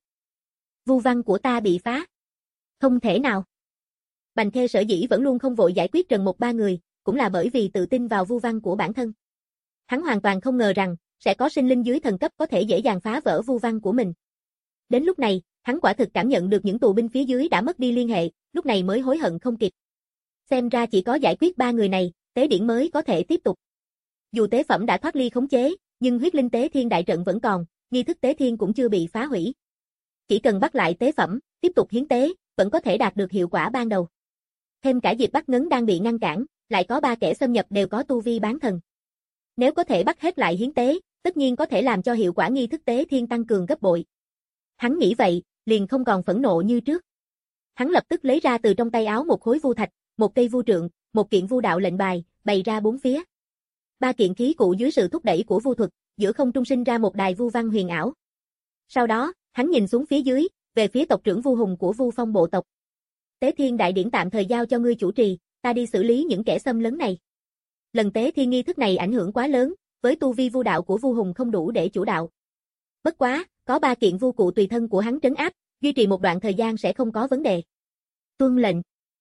Vu văn của ta bị phá. Không thể nào. Bành Khê sở dĩ vẫn luôn không vội giải quyết Trần Mộc ba người, cũng là bởi vì tự tin vào vu văn của bản thân. Hắn hoàn toàn không ngờ rằng, sẽ có sinh linh dưới thần cấp có thể dễ dàng phá vỡ vu văn của mình. Đến lúc này, hắn quả thực cảm nhận được những tù binh phía dưới đã mất đi liên hệ, lúc này mới hối hận không kịp. Xem ra chỉ có giải quyết ba người này, tế điển mới có thể tiếp tục. Dù tế phẩm đã thoát ly khống chế, nhưng huyết linh tế thiên đại trận vẫn còn, nghi thức tế thiên cũng chưa bị phá hủy. Chỉ cần bắt lại tế phẩm, tiếp tục hiến tế, vẫn có thể đạt được hiệu quả ban đầu. Thêm cả Diệp Bắc Ngấn đang bị ngăn cản, lại có ba kẻ xâm nhập đều có tu vi bán thần. Nếu có thể bắt hết lại hiến tế, tất nhiên có thể làm cho hiệu quả nghi thức tế thiên tăng cường gấp bội. Hắn nghĩ vậy, liền không còn phẫn nộ như trước. Hắn lập tức lấy ra từ trong tay áo một khối vu thạch, một cây vu trượng, một kiện vu đạo lệnh bài, bày ra bốn phía. Ba kiện khí cụ dưới sự thúc đẩy của vu thuật, giữa không trung sinh ra một đài vu văn huyền ảo. Sau đó, hắn nhìn xuống phía dưới, về phía tộc trưởng Vu Hùng của Vu Phong bộ tộc. Tế Thiên đại điển tạm thời giao cho ngươi chủ trì, ta đi xử lý những kẻ xâm lấn này. Lần Tế Thiên nghi thức này ảnh hưởng quá lớn, với tu vi vu đạo của Vu Hùng không đủ để chủ đạo. Bất quá, có ba kiện vu cụ tùy thân của hắn trấn áp, duy trì một đoạn thời gian sẽ không có vấn đề. Tuân lệnh.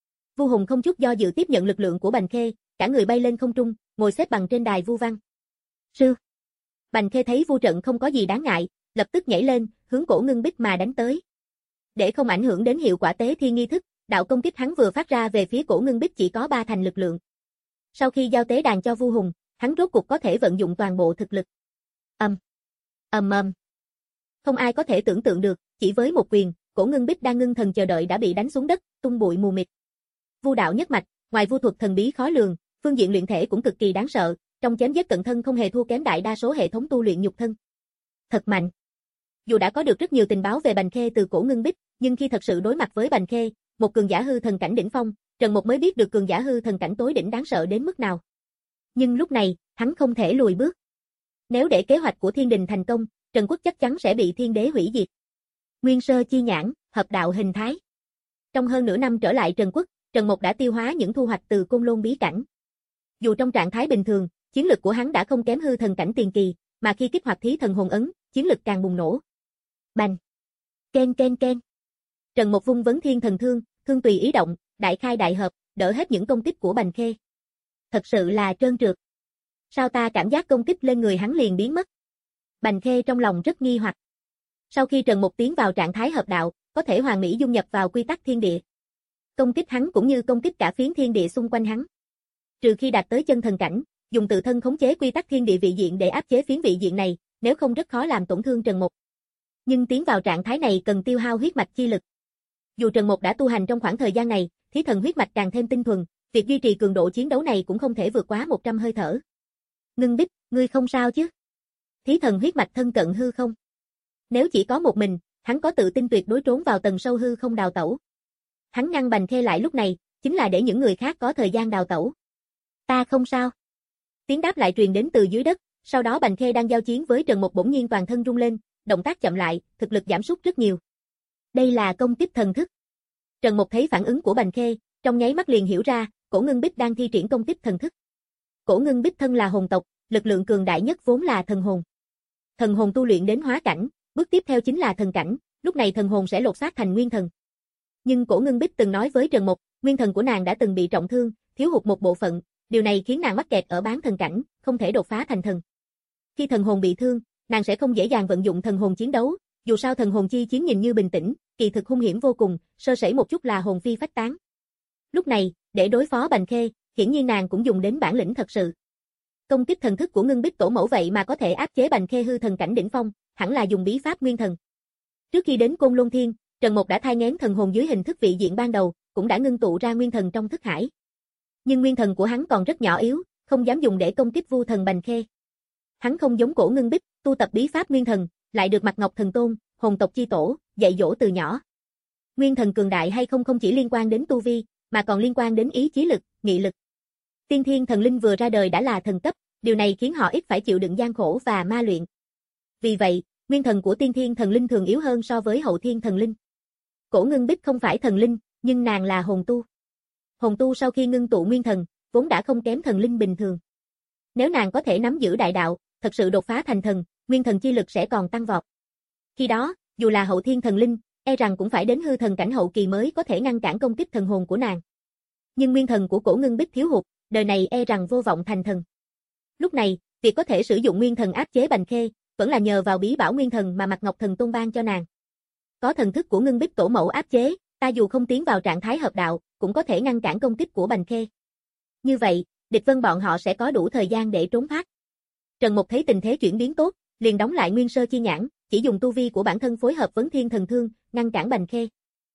Vu Hùng không chút do dự tiếp nhận lực lượng của Bành Khê, cả người bay lên không trung, ngồi xếp bằng trên đài vu văn. Sư. Bành Khê thấy vu trận không có gì đáng ngại, lập tức nhảy lên, hướng Cổ Ngưng Bích mà đánh tới. Để không ảnh hưởng đến hiệu quả Tế Thiên nghi thức, đạo công kích hắn vừa phát ra về phía Cổ Ngưng Bích chỉ có ba thành lực lượng. Sau khi giao tế đàn cho Vu Hùng, hắn rốt cuộc có thể vận dụng toàn bộ thực lực. Ầm, ầm ầm. Không ai có thể tưởng tượng được, chỉ với một quyền, Cổ Ngưng Bích đang ngưng thần chờ đợi đã bị đánh xuống đất, tung bụi mù mịt. Vu đạo nhất mạch, ngoài vu thuật thần bí khó lường, phương diện luyện thể cũng cực kỳ đáng sợ, trong chém giết cận thân không hề thua kém đại đa số hệ thống tu luyện nhục thân. Thật mạnh. Dù đã có được rất nhiều tình báo về Bành Khê từ Cổ Ngưng Bích, nhưng khi thật sự đối mặt với Bành Khê, một cường giả hư thần cảnh đỉnh phong, Trần Mộc mới biết được cường giả hư thần cảnh tối đỉnh đáng sợ đến mức nào. Nhưng lúc này, hắn không thể lùi bước. Nếu để kế hoạch của Thiên Đình thành công, Trần Quốc chắc chắn sẽ bị Thiên Đế hủy diệt. Nguyên sơ chi nhãn, hợp đạo hình thái. Trong hơn nửa năm trở lại Trần Quốc, Trần Mộc đã tiêu hóa những thu hoạch từ Côn Lôn bí cảnh. Dù trong trạng thái bình thường, chiến lực của hắn đã không kém hư thần cảnh tiền kỳ, mà khi kích hoạt thí thần hồn ấn, chiến lực càng bùng nổ. Bành! Ken ken ken! Trần Mộc vung vấn thiên thần thương, thương tùy ý động, đại khai đại hợp, đỡ hết những công kích của Bành Khê. Thật sự là trơn trượt. Sao ta cảm giác công kích lên người hắn liền biến mất? Bành Khê trong lòng rất nghi hoặc. Sau khi Trần Mộc tiến vào trạng thái hợp đạo, có thể hoàn mỹ dung nhập vào quy tắc thiên địa. Công kích hắn cũng như công kích cả phiến thiên địa xung quanh hắn. Trừ khi đạt tới chân thần cảnh, dùng tự thân khống chế quy tắc thiên địa vị diện để áp chế phiến vị diện này, nếu không rất khó làm tổn thương Trần Mộc. Nhưng tiến vào trạng thái này cần tiêu hao huyết mạch chi lực. Dù Trần Mộc đã tu hành trong khoảng thời gian này, thí thần huyết mạch càng thêm tinh thuần, việc duy trì cường độ chiến đấu này cũng không thể vượt quá một trăm hơi thở. Ngưng Bích, ngươi không sao chứ? Thí thần huyết mạch thân cận hư không? Nếu chỉ có một mình, hắn có tự tin tuyệt đối trốn vào tầng sâu hư không đào tẩu. Hắn ngăn Bành Khê lại lúc này, chính là để những người khác có thời gian đào tẩu. Ta không sao. Tiếng đáp lại truyền đến từ dưới đất, sau đó Bành Khê đang giao chiến với Trần Mộc bỗng nhiên toàn thân rung lên, động tác chậm lại, thực lực giảm sút rất nhiều. Đây là công kích thần thức. Trần Mộc thấy phản ứng của Bành Khê, trong nháy mắt liền hiểu ra, Cổ Ngưng Bích đang thi triển công kích thần thức. Cổ Ngưng Bích thân là hồn tộc, lực lượng cường đại nhất vốn là thần hồn. Thần hồn tu luyện đến hóa cảnh, bước tiếp theo chính là thần cảnh, lúc này thần hồn sẽ lột xác thành nguyên thần. Nhưng Cổ Ngưng Bích từng nói với Trần Mộc, nguyên thần của nàng đã từng bị trọng thương, thiếu hụt một bộ phận, điều này khiến nàng mắc kẹt ở bán thần cảnh, không thể đột phá thành thần. Khi thần hồn bị thương, nàng sẽ không dễ dàng vận dụng thần hồn chiến đấu, dù sao thần hồn chi chiến nhìn như bình tĩnh, kỳ thực hung hiểm vô cùng, sơ sẩy một chút là hồn phi phách tán. Lúc này, để đối phó Bành Khê, hiển nhiên nàng cũng dùng đến bản lĩnh thật sự. Công kích thần thức của Ngưng Bích tổ mẫu vậy mà có thể áp chế Bành Khê hư thần cảnh đỉnh phong, hẳn là dùng bí pháp nguyên thần. Trước khi đến Côn Lôn Thiên, Trần Mộc đã thai nghén thần hồn dưới hình thức vị diện ban đầu, cũng đã ngưng tụ ra nguyên thần trong thức hải. Nhưng nguyên thần của hắn còn rất nhỏ yếu, không dám dùng để công kích vu thần Bành Khê. Hắn không giống Cổ Ngưng Bích, tu tập bí pháp nguyên thần, lại được Mạc Ngọc Thần Tôn, hồn tộc chi tổ, dạy dỗ từ nhỏ. Nguyên thần cường đại hay không không chỉ liên quan đến tu vi, mà còn liên quan đến ý chí lực, nghị lực. Tiên Thiên Thần Linh vừa ra đời đã là thần cấp, điều này khiến họ ít phải chịu đựng gian khổ và ma luyện. Vì vậy, nguyên thần của Tiên Thiên Thần Linh thường yếu hơn so với Hậu Thiên Thần Linh. Cổ Ngưng Bích không phải thần linh, nhưng nàng là hồn tu. Hồn tu sau khi ngưng tụ nguyên thần, vốn đã không kém thần linh bình thường. Nếu nàng có thể nắm giữ đại đạo, thật sự đột phá thành thần, nguyên thần chi lực sẽ còn tăng vọt. Khi đó, dù là Hậu Thiên Thần Linh, e rằng cũng phải đến hư thần cảnh hậu kỳ mới có thể ngăn cản công kích thần hồn của nàng. Nhưng nguyên thần của Cổ Ngưng Bích thiếu hụt, đời này e rằng vô vọng thành thần. Lúc này, việc có thể sử dụng nguyên thần áp chế Bành Khê, vẫn là nhờ vào bí bảo nguyên thần mà Mạc Ngọc Thần Tôn ban cho nàng. Có thần thức của Ngưng Bích tổ mẫu áp chế, ta dù không tiến vào trạng thái hợp đạo, cũng có thể ngăn cản công kích của Bành Khê. Như vậy, địch vân bọn họ sẽ có đủ thời gian để trốn thoát. Trần Mộc thấy tình thế chuyển biến tốt, liền đóng lại nguyên sơ chi nhãn, chỉ dùng tu vi của bản thân phối hợp vấn thiên thần thương, ngăn cản Bành Khê.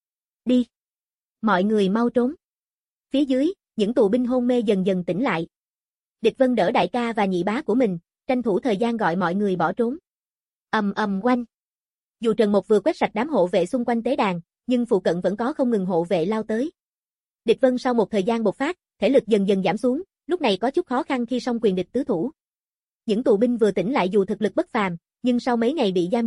Đi! Mọi người mau trốn! Phía dưới, những tù binh hôn mê dần dần tỉnh lại. Địch vân đỡ đại ca và nhị bá của mình, tranh thủ thời gian gọi mọi người bỏ trốn. Ầm ầm oanh! Dù Trần Mộc vừa quét sạch đám hộ vệ xung quanh tế đàn, nhưng phụ cận vẫn có không ngừng hộ vệ lao tới. Địch vân sau một thời gian bộc phát, thể lực dần dần giảm xuống, lúc này có chút khó khăn khi song quyền địch tứ thủ. Những tù binh vừa tỉnh lại dù thực lực bất phàm, nhưng sau mấy ngày bị giam giữ,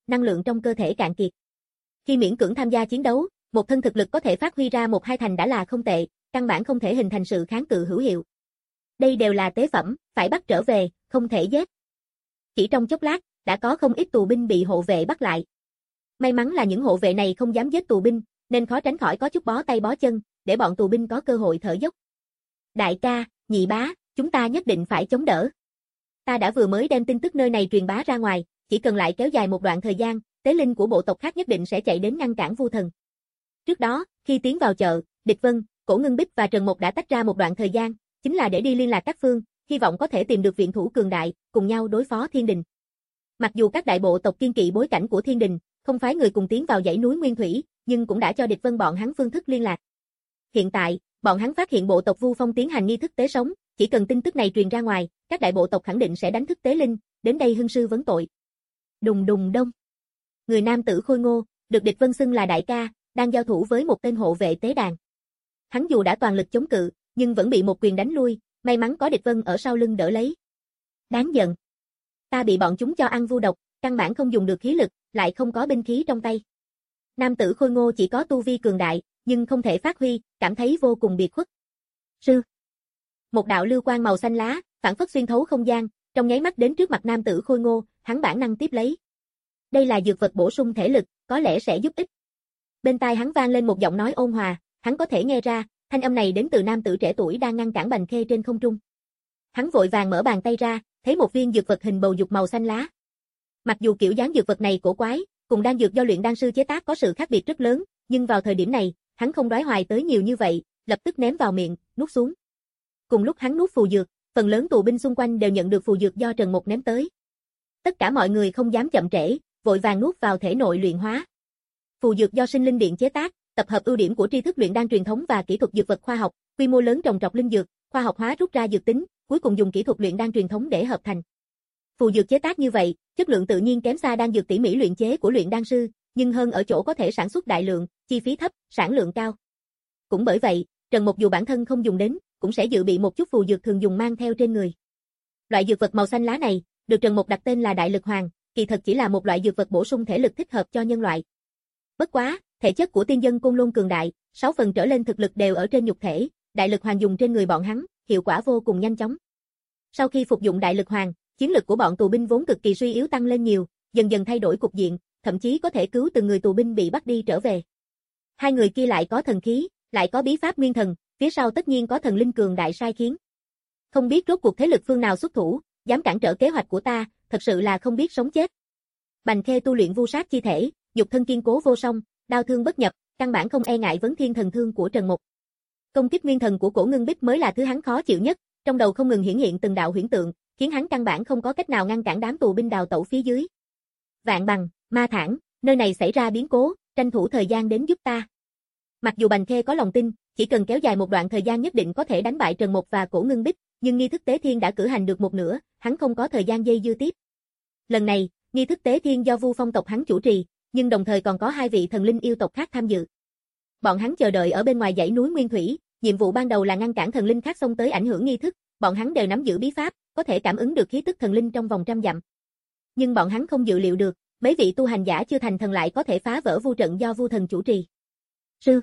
năng lượng trong cơ thể cạn kiệt. Khi miễn cưỡng tham gia chiến đấu, một thân thực lực có thể phát huy ra một hai thành đã là không tệ, căn bản không thể hình thành sự kháng cự hữu hiệu. Đây đều là tế phẩm, phải bắt trở về, không thể giết. Chỉ trong chốc lát, đã có không ít tù binh bị hộ vệ bắt lại. May mắn là những hộ vệ này không dám giết tù binh, nên khó tránh khỏi có chút bó tay bó chân, để bọn tù binh có cơ hội thở dốc. Đại ca, nhị bá, chúng ta nhất định phải chống đỡ. Ta đã vừa mới đem tin tức nơi này truyền bá ra ngoài, chỉ cần lại kéo dài một đoạn thời gian, tế linh của bộ tộc khác nhất định sẽ chạy đến ngăn cản Vu Thần. Trước đó, khi tiến vào chợ, Địch Vân, Cổ Ngân Bích và Trần Mộc đã tách ra một đoạn thời gian, chính là để đi liên lạc các phương, hy vọng có thể tìm được viện thủ cường đại, cùng nhau đối phó Thiên Đình. Mặc dù các đại bộ tộc kiên kỵ bối cảnh của Thiên Đình, không phái người cùng tiến vào dãy núi Nguyên Thủy, nhưng cũng đã cho Địch Vân bọn hắn phương thức liên lạc. Hiện tại, bọn hắn phát hiện bộ tộc Vu Phong tiến hành nghi thức tế sống, chỉ cần tin tức này truyền ra ngoài, các đại bộ tộc khẳng định sẽ đánh thức tế linh, đến đây hưng sư vấn tội. Đùng đùng đông. Người nam tử khôi ngô, được Địch Vân xưng là đại ca, đang giao thủ với một tên hộ vệ tế đàn. Hắn dù đã toàn lực chống cự, nhưng vẫn bị một quyền đánh lui, may mắn có Địch Vân ở sau lưng đỡ lấy. Đáng giận. Ta bị bọn chúng cho ăn vu độc, căn bản không dùng được khí lực, lại không có binh khí trong tay. Nam tử khôi ngô chỉ có tu vi cường đại, nhưng không thể phát huy, cảm thấy vô cùng biệt khuất. Sư. Một đạo lưu quang màu xanh lá, phản phất xuyên thấu không gian, trong nháy mắt đến trước mặt nam tử khôi ngô, hắn bản năng tiếp lấy. Đây là dược vật bổ sung thể lực, có lẽ sẽ giúp ích. Bên tai hắn vang lên một giọng nói ôn hòa, hắn có thể nghe ra, thanh âm này đến từ nam tử trẻ tuổi đang ngăn cản Bành Khê trên không trung. Hắn vội vàng mở bàn tay ra, thấy một viên dược vật hình bầu dục màu xanh lá. Mặc dù kiểu dáng dược vật này cổ quái, cùng đan dược do luyện đan sư chế tác có sự khác biệt rất lớn, nhưng vào thời điểm này, hắn không đoái hoài tới nhiều như vậy, lập tức ném vào miệng, nuốt xuống. Cùng lúc hắn nuốt phù dược, phần lớn tù binh xung quanh đều nhận được phù dược do Trần Mục ném tới. Tất cả mọi người không dám chậm trễ, vội vàng nuốt vào thể nội luyện hóa. Phù dược do Sinh Linh Điện chế tác, tập hợp ưu điểm của tri thức luyện đan truyền thống và kỹ thuật dược vật khoa học, quy mô lớn trồng trọt linh dược, khoa học hóa rút ra dược tính, cuối cùng dùng kỹ thuật luyện đan truyền thống để hợp thành. Phù dược chế tác như vậy, chất lượng tự nhiên kém xa đan dược tỉ mỉ luyện chế của luyện đan sư, nhưng hơn ở chỗ có thể sản xuất đại lượng, chi phí thấp, sản lượng cao. Cũng bởi vậy, Trần Mục dù bản thân không dùng đến, cũng sẽ dự bị một chút phù dược thường dùng mang theo trên người. Loại dược vật màu xanh lá này, được Trần Mục đặt tên là Đại Lực Hoàng, kỳ thật chỉ là một loại dược vật bổ sung thể lực thích hợp cho nhân loại. Bất quá, thể chất của tiên dân Côn Lôn cường đại, sáu phần trở lên thực lực đều ở trên nhục thể, Đại Lực Hoàng dùng trên người bọn hắn, hiệu quả vô cùng nhanh chóng. Sau khi phục dụng Đại Lực Hoàng, chiến lực của bọn tù binh vốn cực kỳ suy yếu tăng lên nhiều, dần dần thay đổi cục diện, thậm chí có thể cứu từng người tù binh bị bắt đi trở về. Hai người kia lại có thần khí, lại có bí pháp nguyên thần, phía sau tất nhiên có thần linh cường đại sai khiến. Không biết rốt cuộc thế lực phương nào xuất thủ, dám cản trở kế hoạch của ta, thật sự là không biết sống chết. Bành Khê tu luyện vu sát chi thể, nhục thân kiên cố vô song, đao thương bất nhập, căn bản không e ngại vấn thiên thần thương của Trần Mục. Công kích nguyên thần của Cổ Ngân Bích mới là thứ hắn khó chịu nhất, trong đầu không ngừng hiển hiện từng đạo huyễn tượng, khiến hắn căn bản không có cách nào ngăn cản đám tù binh đào tẩu phía dưới. Vạn Bằng, Ma Thản, nơi này xảy ra biến cố, tranh thủ thời gian đến giúp ta. Mặc dù Bành Khê có lòng tin, chỉ cần kéo dài một đoạn thời gian nhất định có thể đánh bại Trần Mục và Cổ Ngân Bích, nhưng nghi thức tế thiên đã cử hành được một nửa, hắn không có thời gian dây dưa tiếp. Lần này, nghi thức tế thiên do Vu Phong tộc hắn chủ trì, nhưng đồng thời còn có hai vị thần linh yêu tộc khác tham dự. Bọn hắn chờ đợi ở bên ngoài dãy núi Nguyên Thủy, nhiệm vụ ban đầu là ngăn cản thần linh khác xông tới ảnh hưởng nghi thức, bọn hắn đều nắm giữ bí pháp, có thể cảm ứng được khí tức thần linh trong vòng trăm dặm. Nhưng bọn hắn không dự liệu được, mấy vị tu hành giả chưa thành thần lại có thể phá vỡ vu trận do Vu Thần chủ trì. Sư.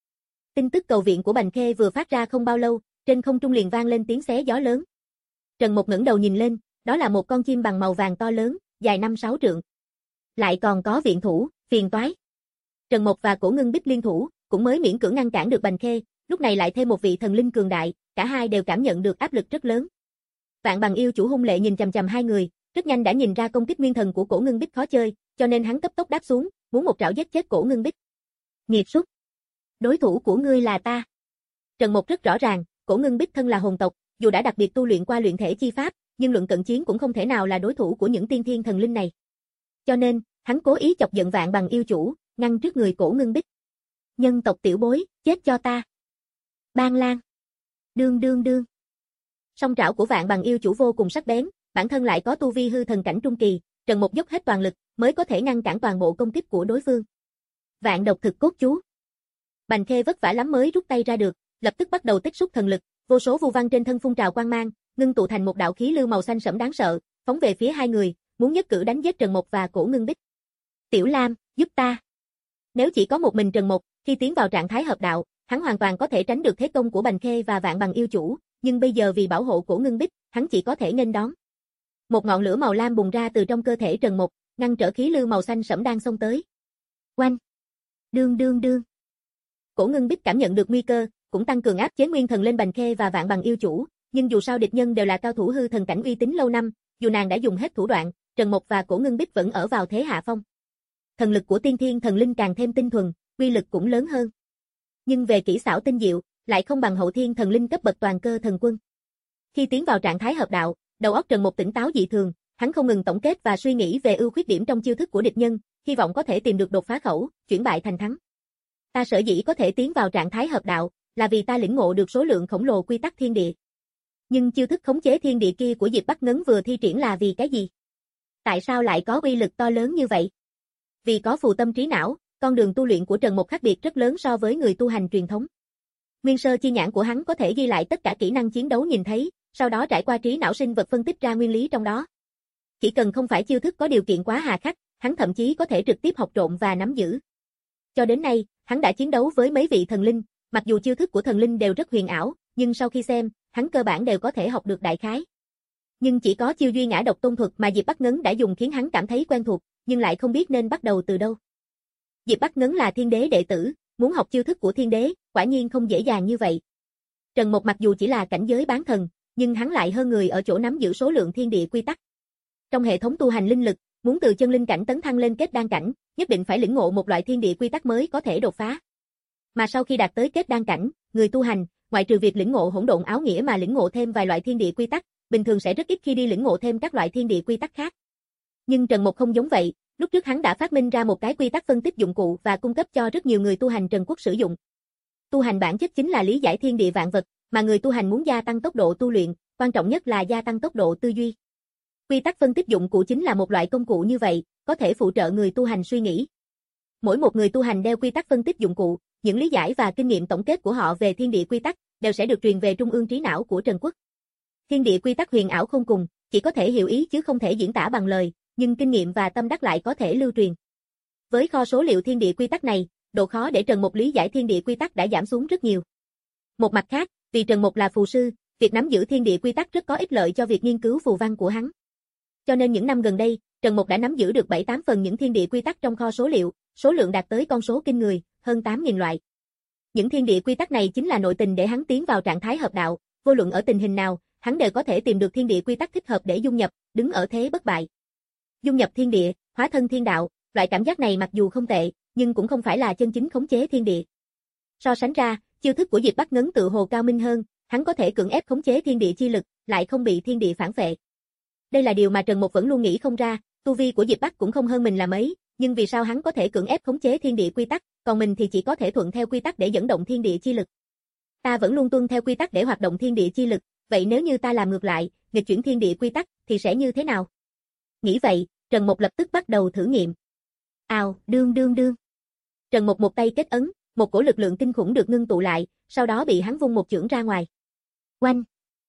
Tin tức cầu viện của Bành Khê vừa phát ra không bao lâu, trên không trung liền vang lên tiếng xé gió lớn. Trần Mục ngẩng đầu nhìn lên, đó là một con chim bằng màu vàng to lớn, dài năm sáu trượng. Lại còn có viện thủ, phiền toái. Trần Mục và Cổ Ngân Bích liên thủ, cũng mới miễn cưỡng ngăn cản được Bành Khê, lúc này lại thêm một vị thần linh cường đại, cả hai đều cảm nhận được áp lực rất lớn. Vạn Bằng yêu chủ hung lệ nhìn chằm chằm hai người, rất nhanh đã nhìn ra công kích nguyên thần của Cổ Ngân Bích khó chơi, cho nên hắn cấp tốc đáp xuống, muốn một trảo giết chết Cổ Ngân Bích. Nghiệt xúc, đối thủ của ngươi là ta. Trần Mục rất rõ ràng, Cổ Ngân Bích thân là hồn tộc, dù đã đặc biệt tu luyện qua luyện thể chi pháp, nhưng luận cận chiến cũng không thể nào là đối thủ của những tiên thiên thần linh này. Cho nên, hắn cố ý chọc giận Vạn Bằng yêu chủ, ngăn trước người Cổ Ngân Bích. Nhân tộc tiểu bối, chết cho ta. Ban Lan. Đương đương đương. Song trảo của Vạn Bằng yêu chủ vô cùng sắc bén, bản thân lại có tu vi hư thần cảnh trung kỳ, Trần Mục dốc hết toàn lực, mới có thể ngăn cản toàn bộ công kích của đối phương. Vạn độc thực cốt chú. Bành Khê vất vả lắm mới rút tay ra được, lập tức bắt đầu tích xúc thần lực, vô số vu văn trên thân phun trào quang mang, ngưng tụ thành một đạo khí lưu màu xanh sẫm đáng sợ, phóng về phía hai người, muốn nhất cử đánh giết Trần Mục và Cổ Ngân Bích. Tiểu Lam, giúp ta. Nếu chỉ có một mình Trần Mộc, khi tiến vào trạng thái hợp đạo, hắn hoàn toàn có thể tránh được thế công của Bành Khê và Vạn Bằng yêu chủ, nhưng bây giờ vì bảo hộ Cổ Ngưng Bích, hắn chỉ có thể nghênh đón. Một ngọn lửa màu lam bùng ra từ trong cơ thể Trần Mộc, ngăn trở khí lưu màu xanh sẫm đang xông tới. Oanh! Đương đương đương. Cổ Ngưng Bích cảm nhận được nguy cơ, cũng tăng cường áp chế nguyên thần lên Bành Khê và Vạn Bằng yêu chủ, nhưng dù sao địch nhân đều là cao thủ hư thần cảnh uy tín lâu năm, dù nàng đã dùng hết thủ đoạn, Trần Mộc và Cổ Ngưng Bích vẫn ở vào thế hạ phong. Thần lực của tiên thiên thần linh càng thêm tinh thuần, uy lực cũng lớn hơn. Nhưng về kỹ xảo tinh diệu, lại không bằng hậu thiên thần linh cấp bậc toàn cơ thần quân. Khi tiến vào trạng thái hợp đạo, đầu óc Trần Mộc tỉnh táo dị thường, hắn không ngừng tổng kết và suy nghĩ về ưu khuyết điểm trong chiêu thức của địch nhân, hy vọng có thể tìm được đột phá khẩu, chuyển bại thành thắng. Ta sở dĩ có thể tiến vào trạng thái hợp đạo, là vì ta lĩnh ngộ được số lượng khổng lồ quy tắc thiên địa. Nhưng chiêu thức khống chế thiên địa kia của Diệp Bắc Ngấn vừa thi triển là vì cái gì? Tại sao lại có uy lực to lớn như vậy? Vì có phù tâm trí não, con đường tu luyện của Trần Mộc khác biệt rất lớn so với người tu hành truyền thống. Nguyên sơ chi nhãn của hắn có thể ghi lại tất cả kỹ năng chiến đấu nhìn thấy, sau đó trải qua trí não sinh vật phân tích ra nguyên lý trong đó. Chỉ cần không phải chiêu thức có điều kiện quá hà khắc, hắn thậm chí có thể trực tiếp học trộn và nắm giữ. Cho đến nay, hắn đã chiến đấu với mấy vị thần linh, mặc dù chiêu thức của thần linh đều rất huyền ảo, nhưng sau khi xem, hắn cơ bản đều có thể học được đại khái. Nhưng chỉ có chiêu duy ngã độc tôn thuật mà Diệp Bắc Ngấn đã dùng khiến hắn cảm thấy quen thuộc, nhưng lại không biết nên bắt đầu từ đâu. Diệp Bắc Ngấn là thiên đế đệ tử, muốn học chiêu thức của thiên đế, quả nhiên không dễ dàng như vậy. Trần Mộc mặc dù chỉ là cảnh giới bán thần, nhưng hắn lại hơn người ở chỗ nắm giữ số lượng thiên địa quy tắc. Trong hệ thống tu hành linh lực, muốn từ chân linh cảnh tấn thăng lên kết đan cảnh, nhất định phải lĩnh ngộ một loại thiên địa quy tắc mới có thể đột phá. Mà sau khi đạt tới kết đan cảnh, người tu hành, ngoại trừ việc lĩnh ngộ hỗn độn áo nghĩa mà lĩnh ngộ thêm vài loại thiên địa quy tắc, bình thường sẽ rất ít khi đi lĩnh ngộ thêm các loại thiên địa quy tắc khác. Nhưng Trần Mộc không giống vậy, lúc trước hắn đã phát minh ra một cái quy tắc phân tích dụng cụ và cung cấp cho rất nhiều người tu hành Trần Quốc sử dụng. Tu hành bản chất chính là lý giải thiên địa vạn vật, mà người tu hành muốn gia tăng tốc độ tu luyện, quan trọng nhất là gia tăng tốc độ tư duy. Quy tắc phân tích dụng cụ chính là một loại công cụ như vậy, có thể phụ trợ người tu hành suy nghĩ. Mỗi một người tu hành đeo quy tắc phân tích dụng cụ, những lý giải và kinh nghiệm tổng kết của họ về thiên địa quy tắc đều sẽ được truyền về trung ương trí não của Trần Quốc. Thiên địa quy tắc huyền ảo không cùng, chỉ có thể hiểu ý chứ không thể diễn tả bằng lời, nhưng kinh nghiệm và tâm đắc lại có thể lưu truyền. Với kho số liệu thiên địa quy tắc này, độ khó để Trần Mộc lý giải thiên địa quy tắc đã giảm xuống rất nhiều. Một mặt khác, vì Trần Mộc là phù sư, việc nắm giữ thiên địa quy tắc rất có ích lợi cho việc nghiên cứu phù văn của hắn. Cho nên những năm gần đây, Trần Mộc đã nắm giữ được bảy tám phần những thiên địa quy tắc trong kho số liệu, số lượng đạt tới con số kinh người, hơn tám nghìn loại. Những thiên địa quy tắc này chính là nội tình để hắn tiến vào trạng thái hợp đạo, vô luận ở tình hình nào, hắn đều có thể tìm được thiên địa quy tắc thích hợp để dung nhập, đứng ở thế bất bại. Dung nhập thiên địa, hóa thân thiên đạo, loại cảm giác này mặc dù không tệ, nhưng cũng không phải là chân chính khống chế thiên địa. So sánh ra, chiêu thức của Diệp Bắc Ngấn tự hồ cao minh hơn, hắn có thể cưỡng ép khống chế thiên địa chi lực, lại không bị thiên địa phản phệ. Đây là điều mà Trần Mộc vẫn luôn nghĩ không ra, tu vi của Diệp Bắc cũng không hơn mình là mấy, nhưng vì sao hắn có thể cưỡng ép khống chế thiên địa quy tắc, còn mình thì chỉ có thể thuận theo quy tắc để dẫn động thiên địa chi lực. Ta vẫn luôn tuân theo quy tắc để hoạt động thiên địa chi lực, vậy nếu như ta làm ngược lại, nghịch chuyển thiên địa quy tắc thì sẽ như thế nào? Nghĩ vậy, Trần Mộc lập tức bắt đầu thử nghiệm. Ào, đương đương đương. Trần Mộc một tay kết ấn, một cổ lực lượng kinh khủng được ngưng tụ lại, sau đó bị hắn vung một chưởng ra ngoài. Oanh.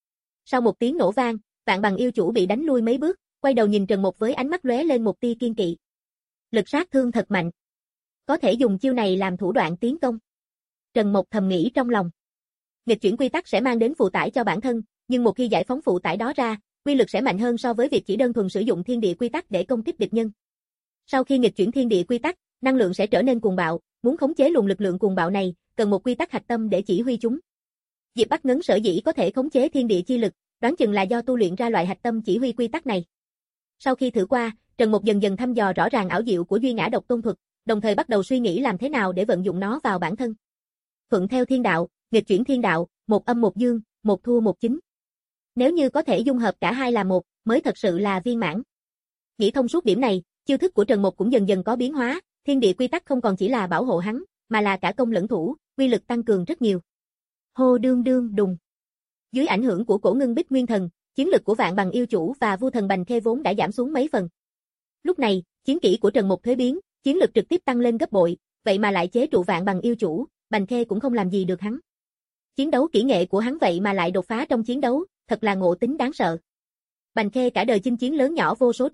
Sau một tiếng nổ vang, Vạn Bằng yêu chủ bị đánh lui mấy bước, quay đầu nhìn Trần Mộc với ánh mắt lóe lên một tia kiên kỵ. Lực sát thương thật mạnh. Có thể dùng chiêu này làm thủ đoạn tiến công. Trần Mộc thầm nghĩ trong lòng. Nghịch chuyển quy tắc sẽ mang đến phụ tải cho bản thân, nhưng một khi giải phóng phụ tải đó ra, quy lực sẽ mạnh hơn so với việc chỉ đơn thuần sử dụng thiên địa quy tắc để công kích địch nhân. Sau khi nghịch chuyển thiên địa quy tắc, năng lượng sẽ trở nên cuồng bạo, muốn khống chế luồng lực lượng cuồng bạo này, cần một quy tắc hạch tâm để chỉ huy chúng. Diệp Bắc Ngấn sở dĩ có thể khống chế thiên địa chi lực, đoán chừng là do tu luyện ra loại hạch tâm chỉ huy quy tắc này. Sau khi thử qua, Trần Mộc dần dần thăm dò rõ ràng ảo diệu của duy ngã độc tôn thuật, đồng thời bắt đầu suy nghĩ làm thế nào để vận dụng nó vào bản thân. Thuận theo thiên đạo, nghịch chuyển thiên đạo, một âm một dương, một thua một chính. Nếu như có thể dung hợp cả hai là một, mới thật sự là viên mãn. Nghĩ thông suốt điểm này, chiêu thức của Trần Mộc cũng dần dần có biến hóa, thiên địa quy tắc không còn chỉ là bảo hộ hắn, mà là cả công lẫn thủ, quy lực tăng cường rất nhiều. Hô đương đương đùng. Dưới ảnh hưởng của Cổ Ngưng Bích nguyên thần, chiến lực của Vạn Bằng yêu chủ và Vu thần Bành Khê vốn đã giảm xuống mấy phần. Lúc này, chiến kỹ của Trần Mộc thuế biến, chiến lực trực tiếp tăng lên gấp bội, vậy mà lại chế trụ Vạn Bằng yêu chủ, Bành Khê cũng không làm gì được hắn. Chiến đấu kỹ nghệ của hắn vậy mà lại đột phá trong chiến đấu, thật là ngộ tính đáng sợ. Bành Khê cả đời chinh chiến lớn nhỏ vô số trận,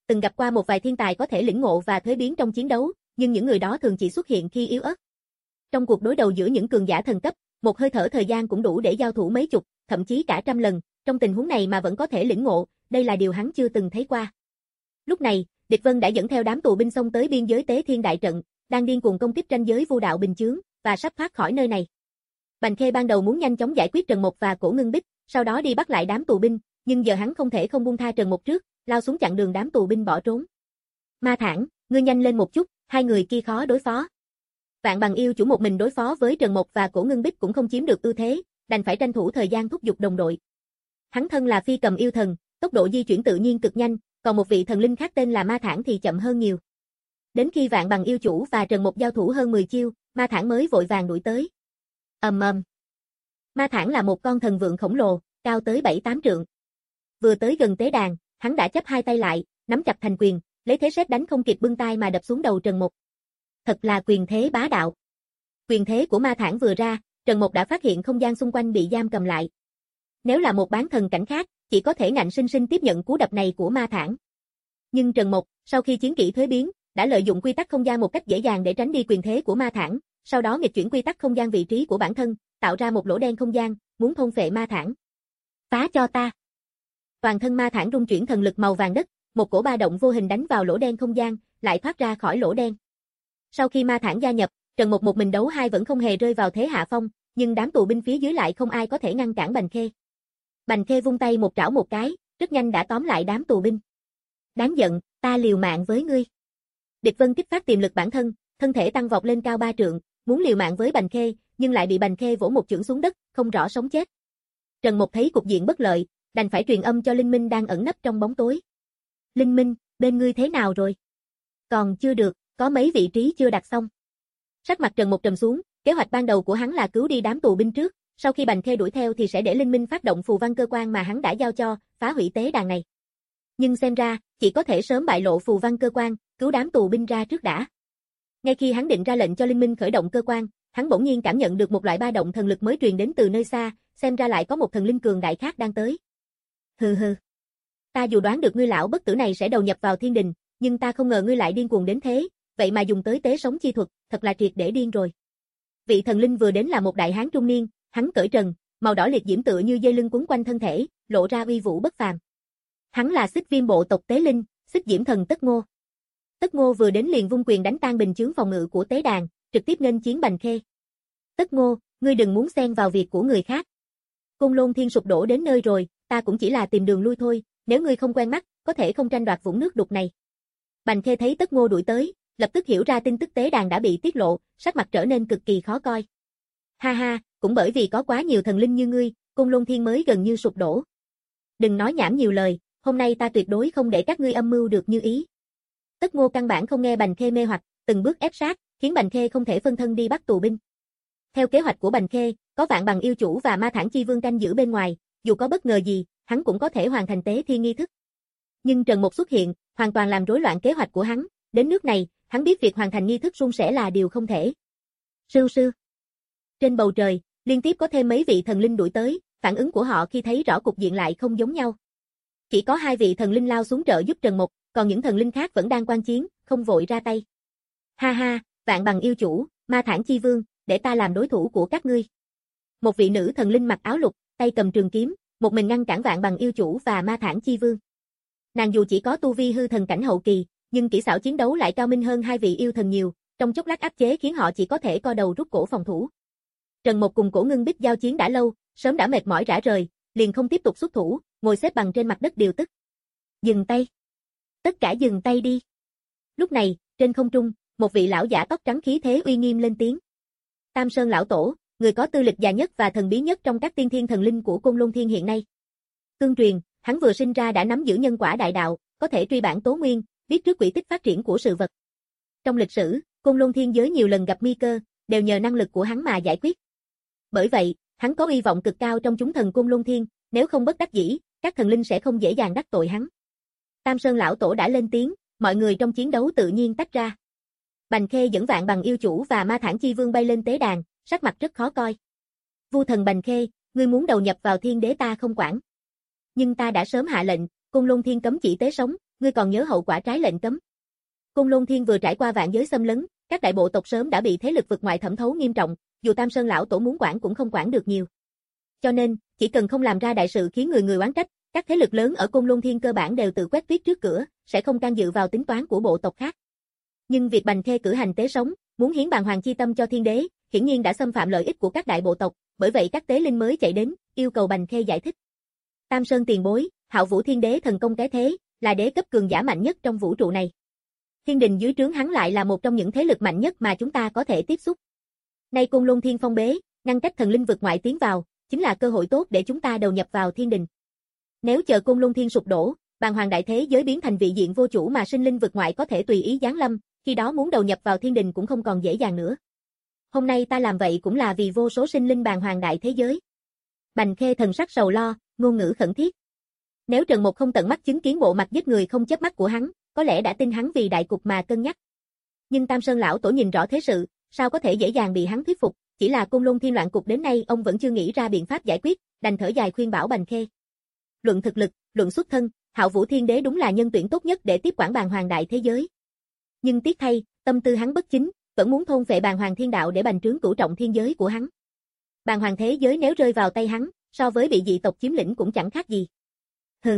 từng gặp qua một vài thiên tài có thể lĩnh ngộ và thuế biến trong chiến đấu, nhưng những người đó thường chỉ xuất hiện khi yếu ớt. Trong cuộc đối đầu giữa những cường giả thần cấp, một hơi thở thời gian cũng đủ để giao thủ mấy chục, thậm chí cả trăm lần, trong tình huống này mà vẫn có thể lĩnh ngộ, đây là điều hắn chưa từng thấy qua. Lúc này, Địch Vân đã dẫn theo đám tù binh xông tới biên giới Tế Thiên đại trận, đang điên cuồng công kích ranh giới vu đạo bình chướng và sắp thoát khỏi nơi này. Bành Khê ban đầu muốn nhanh chóng giải quyết Trần Mộc và Cổ Ngưng Bích, sau đó đi bắt lại đám tù binh, nhưng giờ hắn không thể không buông tha Trần Mộc trước, lao xuống chặn đường đám tù binh bỏ trốn. Ma Thản, ngươi nhanh lên một chút, hai người kia khó đối phó. Vạn Bằng Yêu Chủ một mình đối phó với Trần Mộc và Cổ Ngưng Bích cũng không chiếm được ưu thế, đành phải tranh thủ thời gian thúc giục đồng đội. Hắn thân là phi cầm yêu thần, tốc độ di chuyển tự nhiên cực nhanh, còn một vị thần linh khác tên là Ma Thản thì chậm hơn nhiều. Đến khi Vạn Bằng Yêu Chủ và Trần Mộc giao thủ hơn mười chiêu, Ma Thản mới vội vàng đuổi tới. Ầm ầm. Ma Thản là một con thần vượn khổng lồ, cao tới bảy tám trượng. Vừa tới gần tế đàn, hắn đã chắp hai tay lại, nắm chặt thành quyền, lấy thế sét đánh không kịp bưng tay mà đập xuống đầu Trần Mộc. Thật là quyền thế bá đạo. Quyền thế của Ma Thản vừa ra, Trần Mộc đã phát hiện không gian xung quanh bị giam cầm lại. Nếu là một bán thần cảnh khác, chỉ có thể ngạnh sinh sinh tiếp nhận cú đập này của Ma Thản. Nhưng Trần Mộc, sau khi chiến kỹ thuế biến, đã lợi dụng quy tắc không gian một cách dễ dàng để tránh đi quyền thế của Ma Thản, sau đó nghịch chuyển quy tắc không gian vị trí của bản thân, tạo ra một lỗ đen không gian, muốn thôn phệ Ma Thản. Phá cho ta. Toàn thân Ma Thản rung chuyển thần lực màu vàng đất, một cổ ba động vô hình đánh vào lỗ đen không gian, lại thoát ra khỏi lỗ đen. Sau khi Ma Thản gia nhập, Trần Mộc một mình đấu hai vẫn không hề rơi vào thế hạ phong, nhưng đám tù binh phía dưới lại không ai có thể ngăn cản Bành Khê. Bành Khê vung tay một trảo một cái, rất nhanh đã tóm lại đám tù binh. Đáng giận, ta liều mạng với ngươi. Địch Vân kích phát tiềm lực bản thân, thân thể tăng vọt lên cao ba trượng, muốn liều mạng với Bành Khê, nhưng lại bị Bành Khê vỗ một chưởng xuống đất, không rõ sống chết. Trần Mộc thấy cục diện bất lợi, đành phải truyền âm cho Linh Minh đang ẩn nấp trong bóng tối. Linh Minh, bên ngươi thế nào rồi? Còn chưa được, có mấy vị trí chưa đặt xong. Sắc mặt Trần Mộc trầm xuống, kế hoạch ban đầu của hắn là cứu đi đám tù binh trước, sau khi Bành Khê đuổi theo thì sẽ để Linh Minh phát động phù văn cơ quan mà hắn đã giao cho, phá hủy tế đàn này. Nhưng xem ra, chỉ có thể sớm bại lộ phù văn cơ quan, cứu đám tù binh ra trước đã. Ngay khi hắn định ra lệnh cho Linh Minh khởi động cơ quan, hắn bỗng nhiên cảm nhận được một loại ba động thần lực mới truyền đến từ nơi xa, xem ra lại có một thần linh cường đại khác đang tới. Hừ hừ. Ta dù đoán được ngươi lão bất tử này sẽ đầu nhập vào thiên đình, nhưng ta không ngờ ngươi lại điên cuồng đến thế, vậy mà dùng tới tế sống chi thuật, thật là triệt để điên rồi. Vị thần linh vừa đến là một đại hán trung niên, hắn cởi trần, màu đỏ liệt diễm tựa như dây lưng quấn quanh thân thể, lộ ra uy vũ bất phàm. Hắn là Xích Viêm bộ tộc Tế Linh, Xích Diễm thần Tất Ngô. Tất Ngô vừa đến liền vung quyền đánh tan bình chướng phòng ngự của tế đàn, trực tiếp nghênh chiến Bành Khê. Tất Ngô, ngươi đừng muốn xen vào việc của người khác. Côn Lôn Thiên sụp đổ đến nơi rồi, ta cũng chỉ là tìm đường lui thôi, nếu ngươi không quen mắt, có thể không tranh đoạt vũng nước đục này. Bành Khê thấy Tất Ngô đuổi tới, lập tức hiểu ra tin tức tế đàn đã bị tiết lộ, sắc mặt trở nên cực kỳ khó coi. Ha ha, cũng bởi vì có quá nhiều thần linh như ngươi, Côn Lôn Thiên mới gần như sụp đổ. Đừng nói nhảm nhiều lời, hôm nay ta tuyệt đối không để các ngươi âm mưu được như ý. Tất Ngô căn bản không nghe Bành Khê mê hoặc, từng bước ép sát, khiến Bành Khê không thể phân thân đi bắt tù binh. Theo kế hoạch của Bành Khê, có Vạn Bằng Yêu Chủ và Ma Thản Chi Vương canh giữ bên ngoài, dù có bất ngờ gì, hắn cũng có thể hoàn thành tế thiên nghi thức. Nhưng Trần Mộc xuất hiện, hoàn toàn làm rối loạn kế hoạch của hắn, đến nước này, hắn biết việc hoàn thành nghi thức suôn sẻ là điều không thể. Sưu sư. Trên bầu trời, liên tiếp có thêm mấy vị thần linh đuổi tới, phản ứng của họ khi thấy rõ cục diện lại không giống nhau. Chỉ có hai vị thần linh lao xuống trợ giúp Trần Mộc, còn những thần linh khác vẫn đang quan chiến, không vội ra tay. Ha ha, Vạn Bằng Yêu Chủ, Ma Thản Chi Vương, để ta làm đối thủ của các ngươi. Một vị nữ thần linh mặc áo lục, tay cầm trường kiếm, một mình ngăn cản Vạn Bằng Yêu Chủ và Ma Thản Chi Vương. Nàng dù chỉ có tu vi hư thần cảnh hậu kỳ, nhưng kỹ xảo chiến đấu lại cao minh hơn hai vị yêu thần nhiều, trong chốc lát áp chế khiến họ chỉ có thể co đầu rút cổ phòng thủ. Trần Mộc cùng Cổ Ngưng Bích giao chiến đã lâu, sớm đã mệt mỏi rã rời, liền không tiếp tục xuất thủ, ngồi xếp bằng trên mặt đất điều tức. Dừng tay. Tất cả dừng tay đi. Lúc này, trên không trung, một vị lão giả tóc trắng khí thế uy nghiêm lên tiếng. Tam Sơn lão tổ, người có tư lịch dài nhất và thần bí nhất trong các tiên thiên thần linh của Côn Lôn Thiên hiện nay. Tương truyền, hắn vừa sinh ra đã nắm giữ nhân quả đại đạo, có thể truy bản tố nguyên, biết trước quỹ tích phát triển của sự vật. Trong lịch sử, Côn Lôn Thiên giới nhiều lần gặp nguy cơ, đều nhờ năng lực của hắn mà giải quyết. Bởi vậy, hắn có uy vọng cực cao trong chúng thần Côn Lôn Thiên, nếu không bất đắc dĩ, các thần linh sẽ không dễ dàng đắc tội hắn. Tam Sơn lão tổ đã lên tiếng, mọi người trong chiến đấu tự nhiên tách ra. Bành Khê dẫn Vạn Bằng Yêu Chủ và Ma Thản Chi Vương bay lên tế đàn, sắc mặt rất khó coi. Vu thần Bành Khê, ngươi muốn đầu nhập vào thiên đế ta không quản. Nhưng ta đã sớm hạ lệnh, Côn Lôn Thiên cấm chỉ tế sống, ngươi còn nhớ hậu quả trái lệnh cấm. Côn Lôn Thiên vừa trải qua vạn giới xâm lấn, các đại bộ tộc sớm đã bị thế lực vực ngoại thẩm thấu nghiêm trọng, dù Tam Sơn lão tổ muốn quản cũng không quản được nhiều. Cho nên, chỉ cần không làm ra đại sự khiến người người oán trách, các thế lực lớn ở Côn Lôn Thiên cơ bản đều tự quét tuyết trước cửa, sẽ không can dự vào tính toán của bộ tộc khác. Nhưng việc Bành Khê cử hành tế sống, muốn hiến bàng hoàng chi tâm cho thiên đế, hiển nhiên đã xâm phạm lợi ích của các đại bộ tộc, bởi vậy các tế linh mới chạy đến, yêu cầu Bành Khê giải thích. Tam Sơn tiền bối, Hạo Vũ Thiên Đế thần công cái thế, là đế cấp cường giả mạnh nhất trong vũ trụ này. Thiên đình dưới trướng hắn lại là một trong những thế lực mạnh nhất mà chúng ta có thể tiếp xúc. Nay Côn Lôn Thiên phong bế, ngăn cách thần linh vực ngoại tiến vào, chính là cơ hội tốt để chúng ta đầu nhập vào thiên đình. Nếu chờ Côn Lôn Thiên sụp đổ, bàng hoàng đại thế giới biến thành vị diện vô chủ mà sinh linh vực ngoại có thể tùy ý giáng lâm, khi đó muốn đầu nhập vào thiên đình cũng không còn dễ dàng nữa. Hôm nay ta làm vậy cũng là vì vô số sinh linh bàng hoàng đại thế giới. Bành Khê thần sắc sầu lo, ngôn ngữ khẩn thiết. Nếu Trần Mục không tận mắt chứng kiến bộ mặt giết người không chớp mắt của hắn, có lẽ đã tin hắn vì đại cục mà cân nhắc. Nhưng Tam Sơn lão tổ nhìn rõ thế sự, sao có thể dễ dàng bị hắn thuyết phục, chỉ là Côn Lôn Thiên loạn cục đến nay ông vẫn chưa nghĩ ra biện pháp giải quyết, đành thở dài khuyên bảo Bành Khê. Luận thực lực, luận xuất thân, Hạo Vũ Thiên Đế đúng là nhân tuyển tốt nhất để tiếp quản bàng hoàng đại thế giới. Nhưng tiếc thay, tâm tư hắn bất chính, vẫn muốn thôn phệ bàng hoàng thiên đạo để bành trướng cửu trọng thiên giới của hắn. Bàng hoàng thế giới nếu rơi vào tay hắn, so với bị dị tộc chiếm lĩnh cũng chẳng khác gì. Hừ.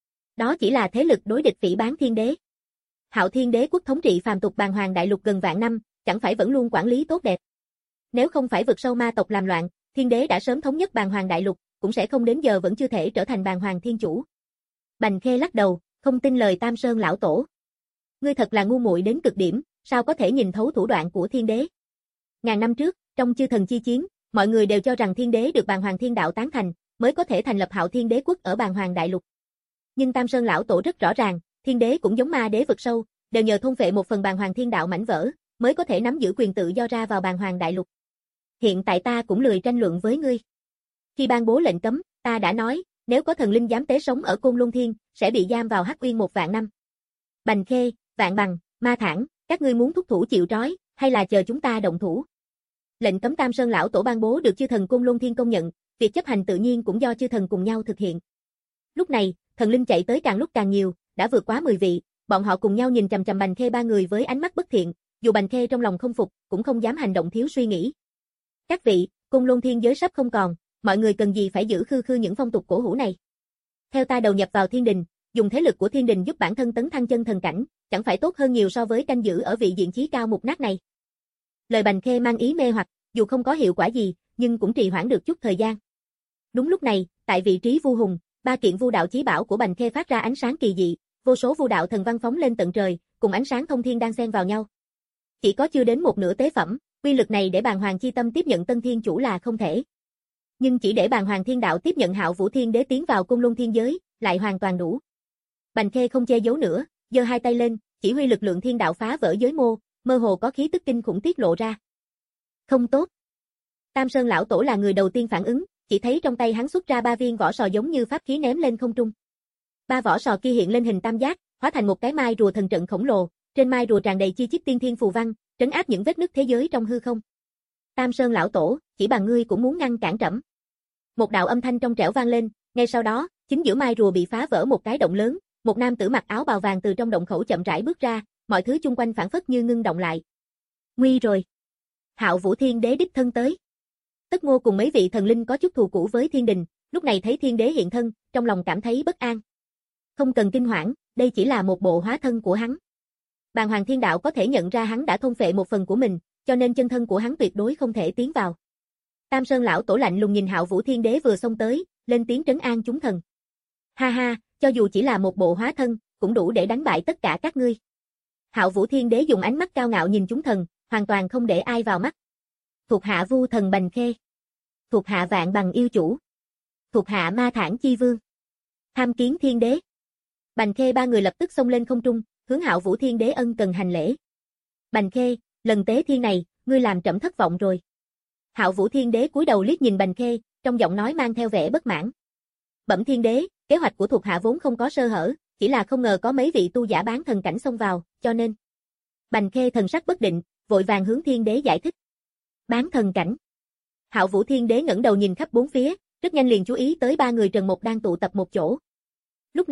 Đó chỉ là thế lực đối địch phỉ báng thiên đế. Hạo Thiên Đế quốc thống trị phàm tục bàng hoàng đại lục gần vạn năm, chẳng phải vẫn luôn quản lý tốt đẹp. Nếu không phải vực sâu ma tộc làm loạn, thiên đế đã sớm thống nhất bàng hoàng đại lục, cũng sẽ không đến giờ vẫn chưa thể trở thành bàng hoàng thiên chủ. Bành Khê lắc đầu, không tin lời Tam Sơn lão tổ. Ngươi thật là ngu muội đến cực điểm, sao có thể nhìn thấu thủ đoạn của thiên đế. Ngàn năm trước, trong chư thần chi chiến, mọi người đều cho rằng thiên đế được bàng hoàng thiên đạo tán thành, mới có thể thành lập Hạo Thiên Đế quốc ở bàng hoàng đại lục. Nhưng Tam Sơn lão tổ rất rõ ràng, thiên đế cũng giống ma đế vực sâu, đều nhờ thôn phệ một phần bàng hoàng thiên đạo mảnh vỡ, mới có thể nắm giữ quyền tự do ra vào bàng hoàng đại lục. Hiện tại ta cũng lười tranh luận với ngươi. Khi ban bố lệnh cấm, ta đã nói, nếu có thần linh dám tế sống ở Côn Lôn Thiên, sẽ bị giam vào Hắc Uyên một vạn năm. Bành Khê, Vạn Bằng, Ma Thản, các ngươi muốn thúc thủ chịu trói, hay là chờ chúng ta động thủ? Lệnh cấm Tam Sơn lão tổ ban bố được chư thần Côn Lôn Thiên công nhận, việc chấp hành tự nhiên cũng do chư thần cùng nhau thực hiện. Lúc này, thần linh chạy tới càng lúc càng nhiều, đã vượt quá mười vị, bọn họ cùng nhau nhìn chằm chằm Bành Khê ba người với ánh mắt bất thiện, dù Bành Khê trong lòng không phục, cũng không dám hành động thiếu suy nghĩ. Các vị, Côn Lôn Thiên giới sắp không còn, mọi người cần gì phải giữ khư khư những phong tục cổ hủ này. Theo ta đầu nhập vào thiên đình, dùng thế lực của thiên đình giúp bản thân tấn thăng chân thần cảnh, chẳng phải tốt hơn nhiều so với canh giữ ở vị diện chí cao mục nát này. Lời Bành Khê mang ý mê hoặc, dù không có hiệu quả gì, nhưng cũng trì hoãn được chút thời gian. Đúng lúc này, tại vị trí Vu Hùng, ba kiện vu đạo chí bảo của Bành Khê phát ra ánh sáng kỳ dị, vô số vu đạo thần văn phóng lên tận trời, cùng ánh sáng thông thiên đang xen vào nhau. Chỉ có chưa đến một nửa tế phẩm, uy lực này để bàng hoàng chi tâm tiếp nhận Tân Thiên chủ là không thể. Nhưng chỉ để bàng hoàng thiên đạo tiếp nhận Hạo Vũ Thiên Đế tiến vào Côn Lôn Thiên giới, lại hoàn toàn đủ. Bành Khê không che giấu nữa, giơ hai tay lên, chỉ huy lực lượng thiên đạo phá vỡ giới mô, mơ hồ có khí tức kinh khủng tiết lộ ra. Không tốt. Tam Sơn lão tổ là người đầu tiên phản ứng, chỉ thấy trong tay hắn xuất ra ba viên vỏ sò giống như pháp khí ném lên không trung. Ba vỏ sò kia hiện lên hình tam giác, hóa thành một cái mai rùa thần trận khổng lồ, trên mai rùa tràn đầy chi chít tiên thiên phù văn, trấn áp những vết nứt thế giới trong hư không. Tam Sơn lão tổ, chỉ bằng ngươi cũng muốn ngăn cản trẫm. Một đạo âm thanh trong trẻo vang lên, ngay sau đó, chính giữa mai rùa bị phá vỡ một cái động lớn, một nam tử mặc áo bào vàng từ trong động khẩu chậm rãi bước ra, mọi thứ chung quanh phản phất như ngưng động lại. Nguy rồi. Hạo Vũ Thiên Đế đích thân tới. Tất Ngô cùng mấy vị thần linh có chút thù cũ với thiên đình, lúc này thấy thiên đế hiện thân, trong lòng cảm thấy bất an. Không cần kinh hoảng, đây chỉ là một bộ hóa thân của hắn. Bàng hoàng thiên đạo có thể nhận ra hắn đã thôn phệ một phần của mình, cho nên chân thân của hắn tuyệt đối không thể tiến vào. Tam Sơn lão tổ lạnh lùng nhìn Hạo Vũ Thiên Đế vừa xông tới, lên tiếng trấn an chúng thần. Ha ha, cho dù chỉ là một bộ hóa thân, cũng đủ để đánh bại tất cả các ngươi. Hạo Vũ Thiên Đế dùng ánh mắt cao ngạo nhìn chúng thần, hoàn toàn không để ai vào mắt. Thuộc hạ Vu thần Bành Khê. Thuộc hạ Vạn Bằng yêu chủ. Thuộc hạ Ma Thản chi vương. Tham kiến thiên đế. Bành Khê ba người lập tức xông lên không trung, hướng Hạo Vũ Thiên Đế ân cần hành lễ. Bành Khê, lần tế thiên này, ngươi làm trẫm thất vọng rồi. Hạo Vũ Thiên Đế cúi đầu liếc nhìn Bành Khê, trong giọng nói mang theo vẻ bất mãn. Bẩm thiên đế, kế hoạch của thuộc hạ vốn không có sơ hở, chỉ là không ngờ có mấy vị tu giả bán thần cảnh xông vào, cho nên. Bành Khê thần sắc bất định, vội vàng hướng thiên đế giải thích. Bán thần cảnh. Hạo Vũ Thiên Đế ngẩng đầu nhìn khắp bốn phía, rất nhanh liền chú ý tới ba người Trần Mộc đang tụ tập một chỗ. Lúc này,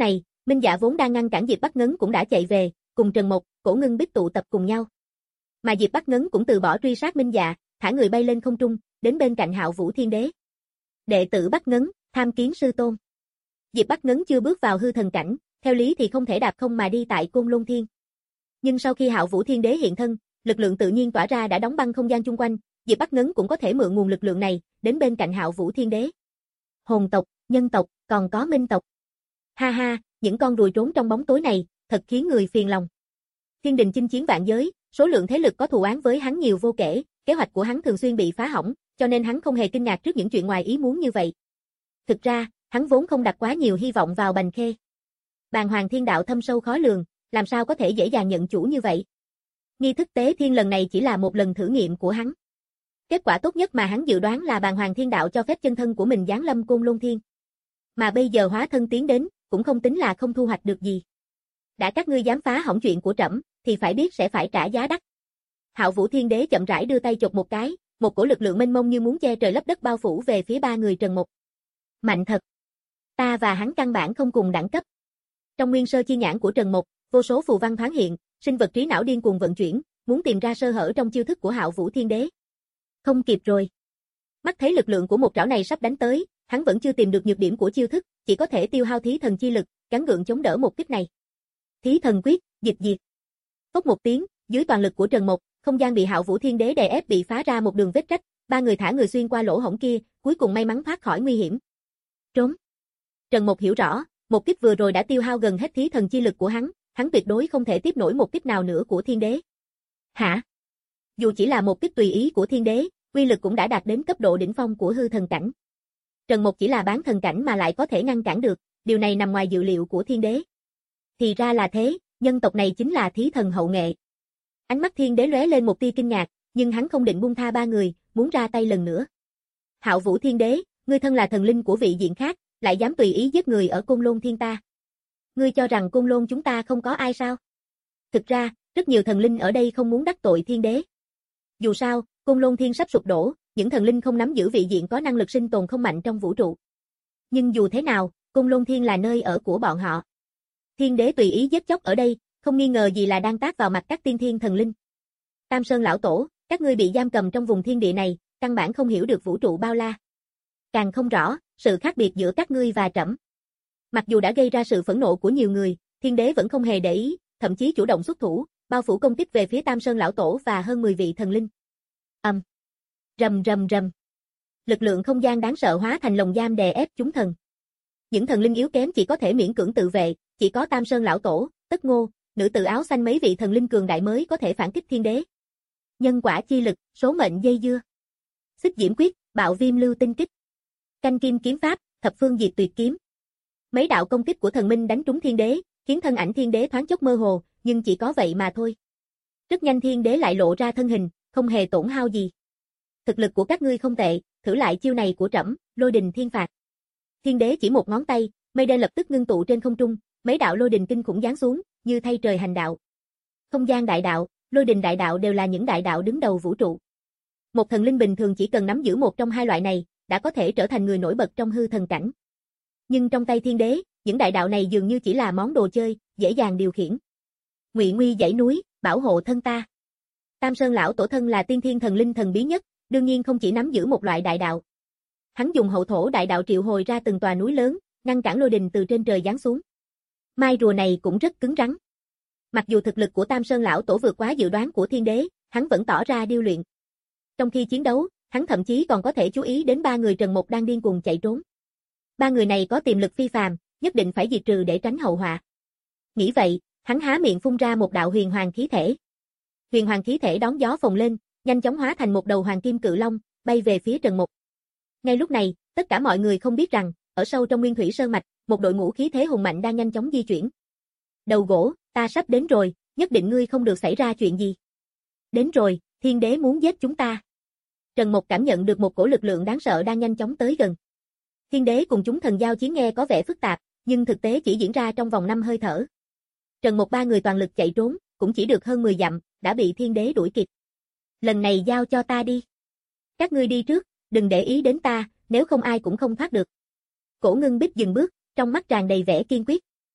Minh Dạ vốn đang ngăn cản Diệp Bắc Ngấn cũng đã chạy về, cùng Trần Mộc, Cổ Ngưng Bích tụ tập cùng nhau. Mà Diệp Bắc Ngấn cũng từ bỏ truy sát Minh Dạ, thả người bay lên không trung, đến bên cạnh Hạo Vũ Thiên Đế. Đệ tử Bắc Ngấn, tham kiến sư tôn. Diệp Bắc Ngấn chưa bước vào hư thần cảnh, theo lý thì không thể đạp không mà đi tại Côn Lôn Thiên. Nhưng sau khi Hạo Vũ Thiên Đế hiện thân, lực lượng tự nhiên tỏa ra đã đóng băng không gian chung quanh, Diệp Bắc Ngấn cũng có thể mượn nguồn lực lượng này, đến bên cạnh Hạo Vũ Thiên Đế. Hồn tộc, nhân tộc, còn có minh tộc. Ha ha, những con ruồi trốn trong bóng tối này, thật khiến người phiền lòng. Thiên đình chinh chiến vạn giới, số lượng thế lực có thù oán với hắn nhiều vô kể, kế hoạch của hắn thường xuyên bị phá hỏng, cho nên hắn không hề kinh ngạc trước những chuyện ngoài ý muốn như vậy. Thực ra, hắn vốn không đặt quá nhiều hy vọng vào Bành Khê. Bàng Hoàng Thiên Đạo thâm sâu khó lường, làm sao có thể dễ dàng nhận chủ như vậy. Nghi thức tế thiên lần này chỉ là một lần thử nghiệm của hắn. Kết quả tốt nhất mà hắn dự đoán là Bàng Hoàng Thiên Đạo cho phép chân thân của mình giáng lâm Côn Lôn Thiên. Mà bây giờ hóa thân tiến đến, cũng không tính là không thu hoạch được gì. Đã các ngươi dám phá hỏng chuyện của trẫm, thì phải biết sẽ phải trả giá đắt. Hạo Vũ Thiên Đế chậm rãi đưa tay chộp một cái, một cổ lực lượng mênh mông như muốn che trời lấp đất bao phủ về phía ba người Trần Mộc. Mạnh thật. Ta và hắn căn bản không cùng đẳng cấp. Trong nguyên sơ chi nhãn của Trần Mộc, vô số phù văn thoáng hiện, sinh vật trí não điên cuồng vận chuyển, muốn tìm ra sơ hở trong chiêu thức của Hạo Vũ Thiên Đế. Không kịp rồi. Mắt thấy lực lượng của một trảo này sắp đánh tới, hắn vẫn chưa tìm được nhược điểm của chiêu thức, chỉ có thể tiêu hao thí thần chi lực, gắng gượng chống đỡ một kích này. Thí thần quyết, dịch diệt. Phốc một tiếng, dưới toàn lực của Trần Mộc, không gian bị Hạo Vũ Thiên Đế đè ép bị phá ra một đường vết rách, ba người thả người xuyên qua lỗ hổng kia, cuối cùng may mắn thoát khỏi nguy hiểm. Trốn. Trần Mộc hiểu rõ, một kích vừa rồi đã tiêu hao gần hết thí thần chi lực của hắn, hắn tuyệt đối không thể tiếp nổi một kích nào nữa của Thiên Đế. Hả? Dù chỉ là một kích tùy ý của Thiên Đế, uy lực cũng đã đạt đến cấp độ đỉnh phong của hư thần cảnh. Trần Mộc chỉ là bán thần cảnh mà lại có thể ngăn cản được, điều này nằm ngoài dự liệu của Thiên Đế. Thì ra là thế, nhân tộc này chính là thí thần hậu nghệ. Ánh mắt Thiên Đế lóe lên một tia kinh ngạc, nhưng hắn không định buông tha ba người, muốn ra tay lần nữa. Hạo Vũ Thiên Đế, ngươi thân là thần linh của vị diện khác, lại dám tùy ý giết người ở Côn Lôn Thiên ta. Ngươi cho rằng Côn Lôn chúng ta không có ai sao? Thực ra, rất nhiều thần linh ở đây không muốn đắc tội Thiên Đế. Dù sao, Côn Lôn Thiên sắp sụp đổ, những thần linh không nắm giữ vị diện có năng lực sinh tồn không mạnh trong vũ trụ. Nhưng dù thế nào, Côn Lôn Thiên là nơi ở của bọn họ. Thiên Đế tùy ý giết chóc ở đây, không nghi ngờ gì là đang tác vào mặt các tiên thiên thần linh. Tam Sơn lão tổ, các ngươi bị giam cầm trong vùng thiên địa này, căn bản không hiểu được vũ trụ bao la. Càng không rõ, sự khác biệt giữa các ngươi và trẫm. Mặc dù đã gây ra sự phẫn nộ của nhiều người, Thiên Đế vẫn không hề để ý, thậm chí chủ động xuất thủ, bao phủ công kích về phía Tam Sơn lão tổ và hơn mười vị thần linh. Ầm. Um. Rầm rầm rầm. Lực lượng không gian đáng sợ hóa thành lồng giam đè ép chúng thần. Những thần linh yếu kém chỉ có thể miễn cưỡng tự vệ, chỉ có Tam Sơn lão tổ, Tất Ngô, nữ tử áo xanh mấy vị thần linh cường đại mới có thể phản kích Thiên Đế. Nhân quả chi lực, số mệnh dây dưa. Xích diễm quyết, bạo viêm lưu tinh kích. Canh kim kiếm pháp, thập phương diệt tuyệt kiếm. Mấy đạo công kích của thần minh đánh trúng Thiên Đế, khiến thân ảnh Thiên Đế thoáng chốc mơ hồ, nhưng chỉ có vậy mà thôi. Rất nhanh Thiên Đế lại lộ ra thân hình, không hề tổn hao gì. Thực lực của các ngươi không tệ, thử lại chiêu này của trẫm, Lôi Đình Thiên Phạt. Thiên Đế chỉ một ngón tay, mây đen lập tức ngưng tụ trên không trung, mấy đạo lôi đình kinh khủng giáng xuống, như thay trời hành đạo. Không gian đại đạo, lôi đình đại đạo đều là những đại đạo đứng đầu vũ trụ. Một thần linh bình thường chỉ cần nắm giữ một trong hai loại này, đã có thể trở thành người nổi bật trong hư thần cảnh. Nhưng trong tay Thiên Đế, những đại đạo này dường như chỉ là món đồ chơi, dễ dàng điều khiển. Ngụy Nguy dãy núi, bảo hộ thân ta. Tam Sơn lão tổ thân là tiên thiên thần linh thần bí nhất, đương nhiên không chỉ nắm giữ một loại đại đạo. Hắn dùng hậu thổ đại đạo triệu hồi ra từng tòa núi lớn, ngăn cản lôi đình từ trên trời giáng xuống. Mai rùa này cũng rất cứng rắn. Mặc dù thực lực của Tam Sơn lão tổ vượt quá dự đoán của Thiên Đế, hắn vẫn tỏ ra điêu luyện. Trong khi chiến đấu, hắn thậm chí còn có thể chú ý đến ba người Trần Mộc đang điên cuồng chạy trốn. Ba người này có tiềm lực phi phàm, nhất định phải diệt trừ để tránh hậu họa. Nghĩ vậy, hắn há miệng phun ra một đạo huyền hoàng khí thể. Huyền hoàng khí thể đón gió phồng lên, nhanh chóng hóa thành một đầu hoàng kim cự long, bay về phía Trần Mộc. Ngay lúc này, tất cả mọi người không biết rằng, ở sâu trong Nguyên Thủy Sơn mạch, một đội ngũ khí thế hùng mạnh đang nhanh chóng di chuyển. Đầu gỗ, ta sắp đến rồi, nhất định ngươi không được xảy ra chuyện gì. Đến rồi, Thiên Đế muốn giết chúng ta. Trần Mộc cảm nhận được một cổ lực lượng đáng sợ đang nhanh chóng tới gần. Thiên Đế cùng chúng thần giao chiến nghe có vẻ phức tạp, nhưng thực tế chỉ diễn ra trong vòng năm hơi thở. Trần Mộc ba người toàn lực chạy trốn, cũng chỉ được hơn mười dặm, đã bị Thiên Đế đuổi kịp. Lần này giao cho ta đi. Các ngươi đi trước, đừng để ý đến ta, nếu không ai cũng không thoát được. Cổ Ngưng Bích dừng bước, trong mắt tràn đầy vẻ kiên quyết.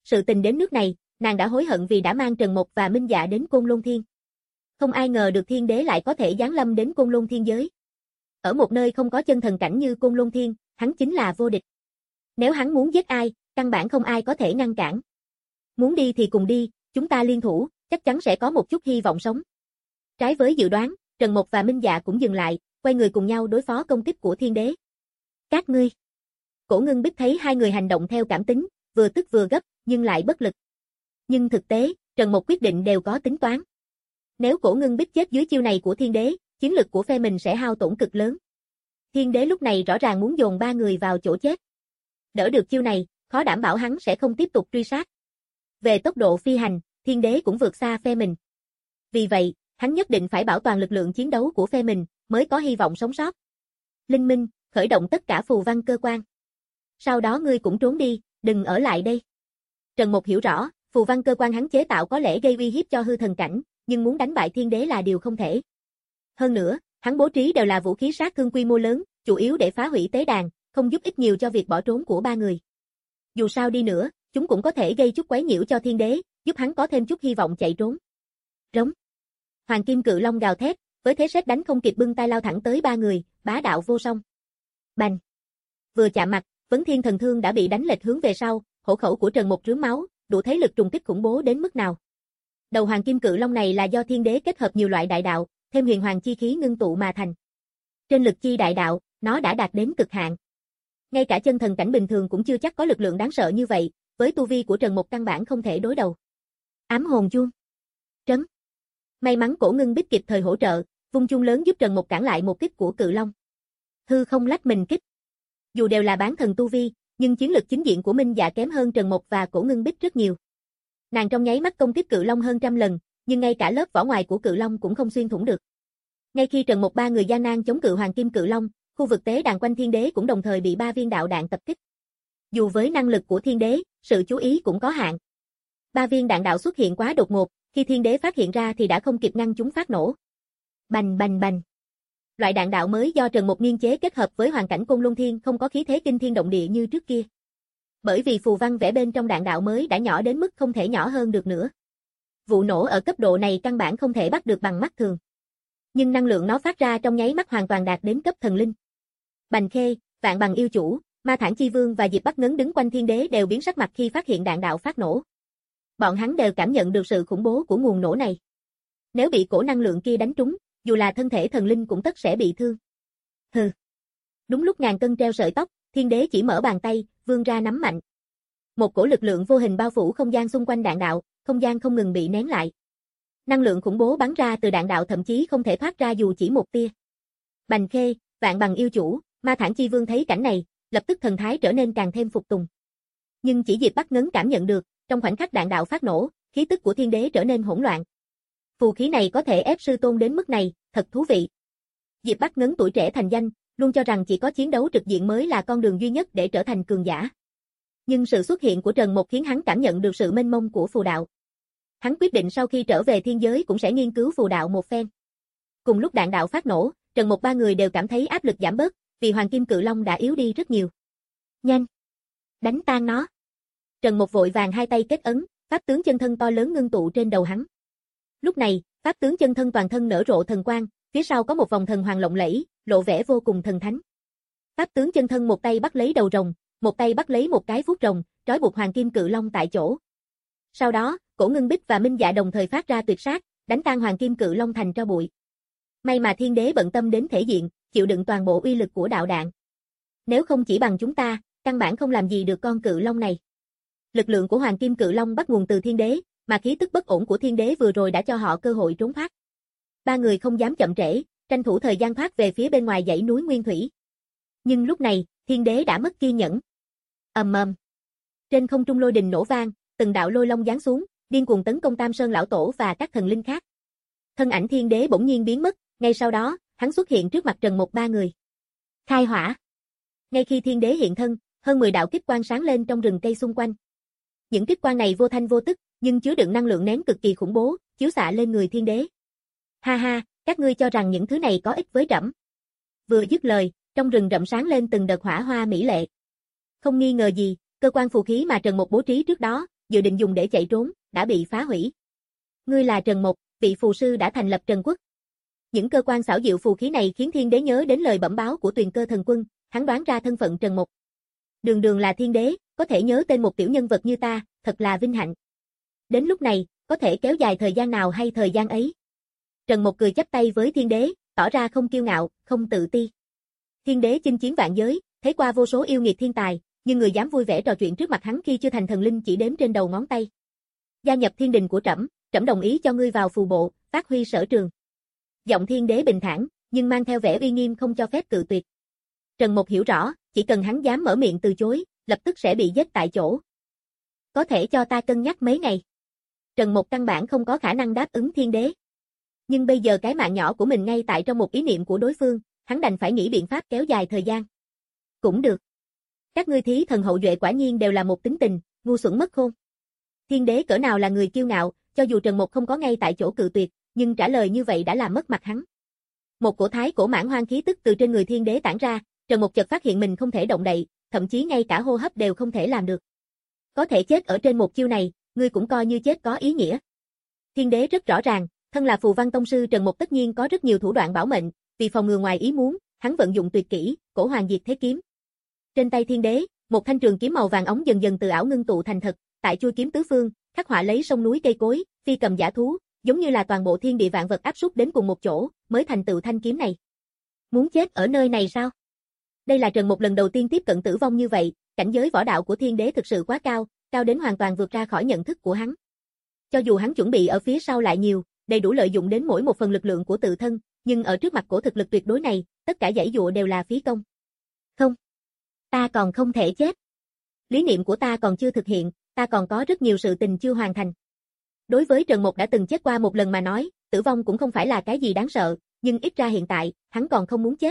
Sự tình đến nước này, nàng đã hối hận vì đã mang Trần Mộc và Minh Dạ đến Côn Lôn Thiên. Không ai ngờ được thiên đế lại có thể giáng lâm đến Côn Lôn Thiên giới. Ở một nơi không có chân thần cảnh như Côn Lôn Thiên, hắn chính là vô địch. Nếu hắn muốn giết ai, căn bản không ai có thể ngăn cản. Muốn đi thì cùng đi, chúng ta liên thủ, chắc chắn sẽ có một chút hy vọng sống. Trái với dự đoán, Trần Mộc và Minh Dạ cũng dừng lại, quay người cùng nhau đối phó công kích của thiên đế. Các ngươi. Cổ Ngưng Bích thấy hai người hành động theo cảm tính, vừa tức vừa gấp, nhưng lại bất lực. Nhưng thực tế, Trần Mộc quyết định đều có tính toán. Nếu Cổ Ngưng Bích chết dưới chiêu này của thiên đế, chiến lực của phe mình sẽ hao tổn cực lớn. Thiên đế lúc này rõ ràng muốn dồn ba người vào chỗ chết. Đỡ được chiêu này, khó đảm bảo hắn sẽ không tiếp tục truy sát. Về tốc độ phi hành, thiên đế cũng vượt xa phe mình. Vì vậy, hắn nhất định phải bảo toàn lực lượng chiến đấu của phe mình, mới có hy vọng sống sót. Linh Minh, khởi động tất cả phù văn cơ quan. Sau đó ngươi cũng trốn đi, đừng ở lại đây. Trần Mộc hiểu rõ, phù văn cơ quan hắn chế tạo có lẽ gây uy hiếp cho hư thần cảnh, nhưng muốn đánh bại thiên đế là điều không thể. Hơn nữa, hắn bố trí đều là vũ khí sát thương quy mô lớn, chủ yếu để phá hủy tế đàn, không giúp ích nhiều cho việc bỏ trốn của ba người. Dù sao đi nữa, chúng cũng có thể gây chút quấy nhiễu cho thiên đế, giúp hắn có thêm chút hy vọng chạy trốn. Rống. Hoàng Kim Cự Long gào thét, với thế sét đánh không kịp bưng tay lao thẳng tới ba người, bá đạo vô song. Bành. Vừa chạm mặt, Vấn Thiên Thần Thương đã bị đánh lệch hướng về sau, hổ khẩu của Trần Mộc rướm máu, đủ thấy lực trùng kích khủng bố đến mức nào. Đầu Hoàng Kim Cự Long này là do thiên đế kết hợp nhiều loại đại đạo, thêm huyền hoàng chi khí ngưng tụ mà thành. Trên lực chi đại đạo, nó đã đạt đến cực hạn. Ngay cả chân thần cảnh bình thường cũng chưa chắc có lực lượng đáng sợ như vậy, với tu vi của Trần Mộc căn bản không thể đối đầu. Ám hồn chuông. Trấn. May mắn Cổ Ngưng Bích kịp thời hỗ trợ, vung chuông lớn giúp Trần Mộc cản lại một kích của Cự Long. Hư không lách mình kích. Dù đều là bán thần tu vi, nhưng chiến lực chính diện của Minh Dạ kém hơn Trần Mộc và Cổ Ngưng Bích rất nhiều. Nàng trong nháy mắt công kích Cự Long hơn trăm lần, nhưng ngay cả lớp vỏ ngoài của Cự Long cũng không xuyên thủng được. Ngay khi Trần Mộc ba người gian nan chống cự Hoàng Kim Cự Long, khu vực tế đàn quanh thiên đế cũng đồng thời bị ba viên đạo đạn tập kích. Dù với năng lực của thiên đế, sự chú ý cũng có hạn. Ba viên đạn đạo xuất hiện quá đột ngột, khi thiên đế phát hiện ra thì đã không kịp ngăn chúng phát nổ. Bành bành bành. Loại đạn đạo mới do Trần Mộc nghiên chế kết hợp với hoàn cảnh Côn Lôn Thiên không có khí thế kinh thiên động địa như trước kia. Bởi vì phù văn vẽ bên trong đạn đạo mới đã nhỏ đến mức không thể nhỏ hơn được nữa. Vụ nổ ở cấp độ này căn bản không thể bắt được bằng mắt thường. Nhưng năng lượng nó phát ra trong nháy mắt hoàn toàn đạt đến cấp thần linh. Bành Khê, Vạn Bằng Yêu Chủ, Ma Thản Chi Vương và Diệp Bắc Ngấn đứng quanh thiên đế đều biến sắc mặt khi phát hiện đạn đạo phát nổ. Bọn hắn đều cảm nhận được sự khủng bố của nguồn nổ này. Nếu bị cổ năng lượng kia đánh trúng, dù là thân thể thần linh cũng tất sẽ bị thương. Hừ. Đúng lúc ngàn cân treo sợi tóc, thiên đế chỉ mở bàn tay, vươn ra nắm mạnh. Một cổ lực lượng vô hình bao phủ không gian xung quanh đạn đạo, không gian không ngừng bị nén lại. Năng lượng khủng bố bắn ra từ đạn đạo thậm chí không thể thoát ra dù chỉ một tia. Bành Khê, Vạn Bằng Yêu Chủ, Ma Thản Chi Vương thấy cảnh này, lập tức thần thái trở nên càng thêm phục tùng. Nhưng chỉ Diệp Bắc Ngấn cảm nhận được, trong khoảnh khắc đạn đạo phát nổ, khí tức của thiên đế trở nên hỗn loạn. Phù khí này có thể ép sư tôn đến mức này, thật thú vị. Diệp Bắc Ngấn tuổi trẻ thành danh, luôn cho rằng chỉ có chiến đấu trực diện mới là con đường duy nhất để trở thành cường giả. Nhưng sự xuất hiện của Trần Mộc khiến hắn cảm nhận được sự mênh mông của phù đạo. Hắn quyết định sau khi trở về thiên giới cũng sẽ nghiên cứu phù đạo một phen. Cùng lúc đạn đạo phát nổ, Trần Mộc ba người đều cảm thấy áp lực giảm bớt, vì Hoàng Kim Cự Long đã yếu đi rất nhiều. Nhanh! Đánh tan nó! Trần Mộc vội vàng hai tay kết ấn, pháp tướng chân thân to lớn ngưng tụ trên đầu hắn. Lúc này, pháp tướng chân thân toàn thân nở rộ thần quang, phía sau có một vòng thần hoàng lộng lẫy, lộ vẻ vô cùng thần thánh. Pháp tướng chân thân một tay bắt lấy đầu rồng, một tay bắt lấy một cái vuốt rồng, trói buộc Hoàng Kim Cự Long tại chỗ. Sau đó, Cổ Ngưng Bích và Minh Dạ đồng thời phát ra tuyệt sát, đánh tan Hoàng Kim Cự Long thành tro bụi. May mà thiên đế bận tâm đến thể diện, chịu đựng toàn bộ uy lực của đạo đạn. Nếu không chỉ bằng chúng ta, căn bản không làm gì được con cự long này. Lực lượng của Hoàng Kim Cự Long bắt nguồn từ thiên đế, mà khí tức bất ổn của thiên đế vừa rồi đã cho họ cơ hội trốn thoát. Ba người không dám chậm trễ, tranh thủ thời gian thoát về phía bên ngoài dãy núi Nguyên Thủy. Nhưng lúc này, thiên đế đã mất kiên nhẫn. Ầm ầm. Trên không trung lôi đình nổ vang, từng đạo lôi long giáng xuống, điên cuồng tấn công Tam Sơn lão tổ và các thần linh khác. Thân ảnh thiên đế bỗng nhiên biến mất, ngay sau đó, hắn xuất hiện trước mặt Trần Mộc ba người. Khai hỏa. Ngay khi thiên đế hiện thân, hơn mười đạo kích quang sáng lên trong rừng cây xung quanh. Những kích quang này vô thanh vô tức, nhưng chứa đựng năng lượng nén cực kỳ khủng bố, chiếu xạ lên người thiên đế. Ha ha, các ngươi cho rằng những thứ này có ích với trẫm. Vừa dứt lời, trong rừng rậm sáng lên từng đợt hỏa hoa mỹ lệ. Không nghi ngờ gì, cơ quan phù khí mà Trần Mộc bố trí trước đó, dự định dùng để chạy trốn, đã bị phá hủy. Ngươi là Trần Mộc, vị phù sư đã thành lập Trần Quốc. Những cơ quan xảo diệu phù khí này khiến Thiên Đế nhớ đến lời bẩm báo của Tuyền Cơ Thần Quân, hắn đoán ra thân phận Trần Mộc. Đường đường là Thiên Đế, có thể nhớ tên một tiểu nhân vật như ta, thật là vinh hạnh. Đến lúc này, có thể kéo dài thời gian nào hay thời gian ấy. Trần Mộc cười chắp tay với Thiên Đế, tỏ ra không kiêu ngạo, không tự ti. Thiên Đế chinh chiến vạn giới, thấy qua vô số yêu nghiệt thiên tài, nhưng người dám vui vẻ trò chuyện trước mặt hắn khi chưa thành thần linh chỉ đếm trên đầu ngón tay. Gia nhập thiên đình của trẫm, trẫm đồng ý cho ngươi vào phù bộ, phát huy sở trường. Giọng Thiên Đế bình thản, nhưng mang theo vẻ uy nghiêm không cho phép cự tuyệt. Trần Mộc hiểu rõ, chỉ cần hắn dám mở miệng từ chối, lập tức sẽ bị giết tại chỗ. Có thể cho ta cân nhắc mấy ngày. Trần Mộc căn bản không có khả năng đáp ứng Thiên Đế. Nhưng bây giờ cái mạng nhỏ của mình ngay tại trong một ý niệm của đối phương, hắn đành phải nghĩ biện pháp kéo dài thời gian. Cũng được. Các ngươi thí thần hậu duệ quả nhiên đều là một tính tình, ngu xuẩn mất khôn. Thiên Đế cỡ nào là người kiêu ngạo, cho dù Trần Mộc không có ngay tại chỗ cự tuyệt, nhưng trả lời như vậy đã làm mất mặt hắn. Một cổ thái cổ mãn hoang khí tức từ trên người Thiên Đế tản ra, Trần Mộc chợt phát hiện mình không thể động đậy, thậm chí ngay cả hô hấp đều không thể làm được. Có thể chết ở trên một chiêu này, ngươi cũng coi như chết có ý nghĩa. Thiên Đế rất rõ ràng, thân là phù văn tông sư Trần Mộc tất nhiên có rất nhiều thủ đoạn bảo mệnh, vì phòng ngừa ngoài ý muốn, hắn vận dụng tuyệt kỹ, Cổ Hoàng Diệt Thế Kiếm. Trên tay Thiên Đế, một thanh trường kiếm màu vàng óng dần dần từ ảo ngưng tụ thành thật, tại chuôi kiếm tứ phương, khắc họa lấy sông núi cây cối, phi cầm dã thú, giống như là toàn bộ thiên địa vạn vật áp súc đến cùng một chỗ, mới thành tựu thanh kiếm này. Muốn chết ở nơi này sao? Đây là Trần Mộc lần đầu tiên tiếp cận tử vong như vậy, cảnh giới võ đạo của Thiên Đế thực sự quá cao, cao đến hoàn toàn vượt ra khỏi nhận thức của hắn. Cho dù hắn chuẩn bị ở phía sau lại nhiều, đầy đủ lợi dụng đến mỗi một phần lực lượng của tự thân, nhưng ở trước mặt của thực lực tuyệt đối này, tất cả giãy dụa đều là phí công. Không, ta còn không thể chết. Lý niệm của ta còn chưa thực hiện, ta còn có rất nhiều sự tình chưa hoàn thành. Đối với Trần Mộc đã từng chết qua một lần mà nói, tử vong cũng không phải là cái gì đáng sợ, nhưng ít ra hiện tại, hắn còn không muốn chết.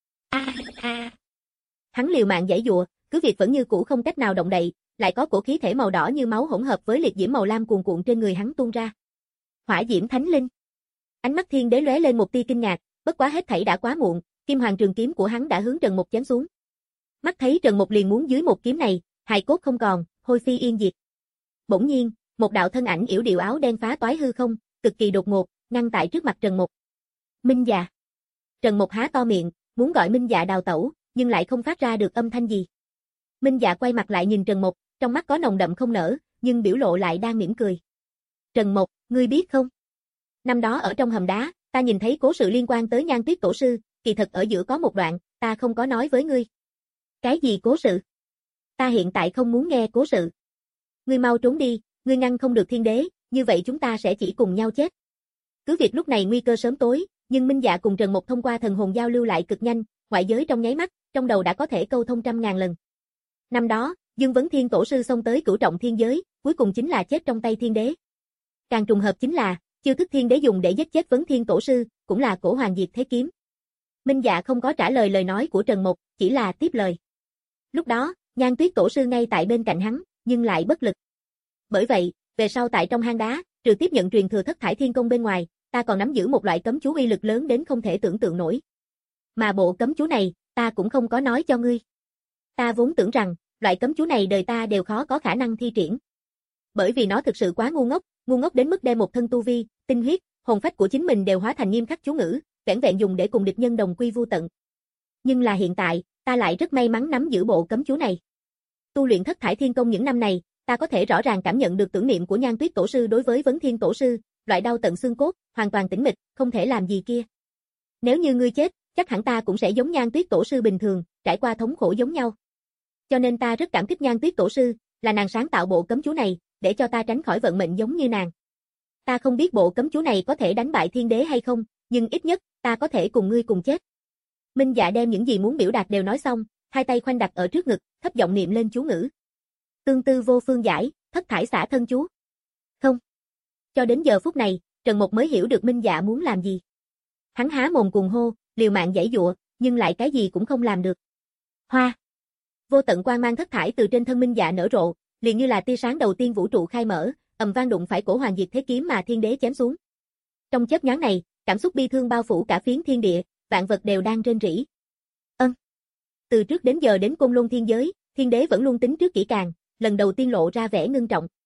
A à, a. À. Hắn liều mạng giãy dụa, cứ việc vẫn như cũ không cách nào động đậy, lại có cổ khí thể màu đỏ như máu hỗn hợp với liệt diễm màu lam cuồn cuộn trên người hắn tuôn ra. Hỏa diễm thánh linh. Ánh mắt Thiên Đế lóe lên một tia kinh ngạc, bất quá hết thảy đã quá muộn, kim hoàng trường kiếm của hắn đã hướng Trần Mộc chém xuống. Mắt thấy Trần Mộc liền muốn dưới một kiếm này, hài cốt không còn, hôi phi yên diệt. Bỗng nhiên, một đạo thân ảnh yểu điệu áo đen phá toái hư không, cực kỳ đột ngột, ngăn tại trước mặt Trần Mộc. Minh Dạ. Trần Mộc há to miệng, muốn gọi Minh Dạ đào tẩu, nhưng lại không phát ra được âm thanh gì. Minh Dạ quay mặt lại nhìn Trần Mộc, trong mắt có nồng đậm không nở, nhưng biểu lộ lại đang mỉm cười. Trần Mộc, ngươi biết không? Năm đó ở trong hầm đá, ta nhìn thấy cố sự liên quan tới Nhan Tuyết tổ sư, kỳ thật ở giữa có một đoạn, ta không có nói với ngươi. Cái gì cố sự? Ta hiện tại không muốn nghe cố sự. Ngươi mau trốn đi, ngươi ngăn không được Thiên Đế, như vậy chúng ta sẽ chỉ cùng nhau chết. Cứ việc lúc này nguy cơ sớm tối, nhưng Minh Dạ cùng Trần Mộc thông qua thần hồn giao lưu lại cực nhanh, ngoại giới trong nháy mắt, trong đầu đã có thể câu thông trăm ngàn lần. Năm đó, Dương Vấn Thiên tổ sư xông tới cửu trọng thiên giới, cuối cùng chính là chết trong tay Thiên Đế. Càng trùng hợp chính là, chiêu thức Thiên Đế dùng để giết chết Vấn Thiên tổ sư, cũng là Cổ Hoàng Diệt Thế Kiếm. Minh Dạ không có trả lời lời nói của Trần Mộc, chỉ là tiếp lời. Lúc đó, Nhan Tuyết tổ sư ngay tại bên cạnh hắn, nhưng lại bất lực. Bởi vậy, về sau tại trong hang đá, trừ tiếp nhận truyền thừa Thất Thải Thiên Công bên ngoài, ta còn nắm giữ một loại cấm chú uy lực lớn đến không thể tưởng tượng nổi. Mà bộ cấm chú này, ta cũng không có nói cho ngươi. Ta vốn tưởng rằng, loại cấm chú này đời ta đều khó có khả năng thi triển. Bởi vì nó thực sự quá ngu ngốc, ngu ngốc đến mức đem một thân tu vi, tinh huyết, hồn phách của chính mình đều hóa thành nghiêm khắc chú ngữ, vẻn vẹn dùng để cùng địch nhân đồng quy vu tận. Nhưng là hiện tại, ta lại rất may mắn nắm giữ bộ cấm chú này. Tu luyện Thất Thải Thiên Công những năm này, ta có thể rõ ràng cảm nhận được tưởng niệm của Nhan Tuyết tổ sư đối với Vấn Thiên tổ sư, loại đau tận xương cốt, hoàn toàn tĩnh mịch, không thể làm gì kia. Nếu như ngươi chết, chắc hẳn ta cũng sẽ giống Nhan Tuyết tổ sư bình thường, trải qua thống khổ giống nhau. Cho nên ta rất cảm kích Nhan Tuyết tổ sư, là nàng sáng tạo bộ cấm chú này, để cho ta tránh khỏi vận mệnh giống như nàng. Ta không biết bộ cấm chú này có thể đánh bại Thiên Đế hay không, nhưng ít nhất, ta có thể cùng ngươi cùng chết. Minh Dạ đem những gì muốn biểu đạt đều nói xong, hai tay khoanh đặt ở trước ngực, thấp giọng niệm lên chú ngữ. Tương tư vô phương giải, thất thải xả thân chú. Không. Cho đến giờ phút này, Trần Mộc mới hiểu được Minh Dạ muốn làm gì. Hắn há mồm cuồng hô, liều mạng giãy giụa, nhưng lại cái gì cũng không làm được. Hoa. Vô tận quang mang thất thải từ trên thân Minh Dạ nở rộ, liền như là tia sáng đầu tiên vũ trụ khai mở, ầm vang đụng phải Cổ Hoàng Diệt Thế Kiếm mà Thiên Đế chém xuống. Trong chớp nhoáng này, cảm xúc bi thương bao phủ cả phiến thiên địa, vạn vật đều đang rên rỉ. Ân. Từ trước đến giờ đến Côn Lôn thiên giới, Thiên Đế vẫn luôn tính trước kỹ càng, lần đầu tiên lộ ra vẻ ngưng trọng.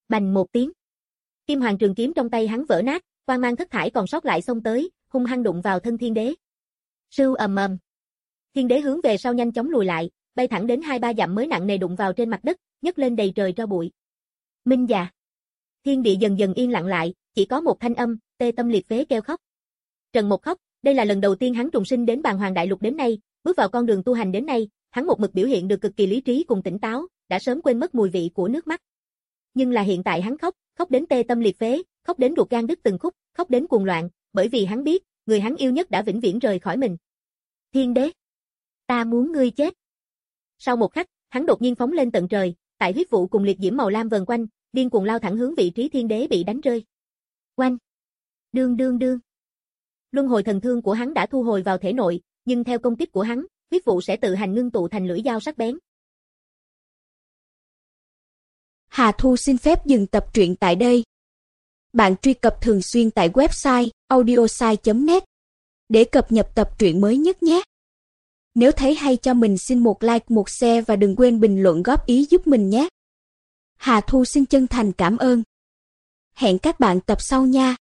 Bành một tiếng. Kim hoàng trường kiếm trong tay hắn vỡ nát, quang mang thất thải còn sót lại xông tới, hung hăng đụng vào thân thiên đế. Sưu ầm ầm. Thiên đế hướng về sau nhanh chóng lùi lại, bay thẳng đến hai ba dặm mới nặng nề đụng vào trên mặt đất, nhấc lên đầy trời tro bụi. Minh già. Thiên địa dần dần yên lặng lại, chỉ có một thanh âm, tê tâm liệt phế kêu khóc. Trần Mộc khóc, đây là lần đầu tiên hắn trùng sinh đến Bàn Hoàng Đại Lục đến nay, bước vào con đường tu hành đến nay, hắn một mực biểu hiện được cực kỳ lý trí cùng tỉnh táo, đã sớm quên mất mùi vị của nước mắt. Nhưng là hiện tại hắn khóc, khóc đến tê tâm liệt phế, khóc đến ruột gan đứt từng khúc, khóc đến cuồng loạn, bởi vì hắn biết, người hắn yêu nhất đã vĩnh viễn rời khỏi mình. Thiên đế, ta muốn ngươi chết. Sau một khắc, hắn đột nhiên phóng lên tận trời, tại huyết vụ cùng liệt diễm màu lam vần quanh, điên cuồng lao thẳng hướng vị trí thiên đế bị đánh rơi. Oanh! Đương đương đương. Luân hồi thần thương của hắn đã thu hồi vào thể nội, nhưng theo công kích của hắn, huyết vụ sẽ tự hành ngưng tụ thành lưỡi dao sắc bén. Hà Thu xin phép dừng tập truyện tại đây. Bạn truy cập thường xuyên tại website audiosai chấm net để cập nhật tập truyện mới nhất nhé. Nếu thấy hay cho mình xin một like, một share và đừng quên bình luận góp ý giúp mình nhé. Hà Thu xin chân thành cảm ơn. Hẹn các bạn tập sau nha.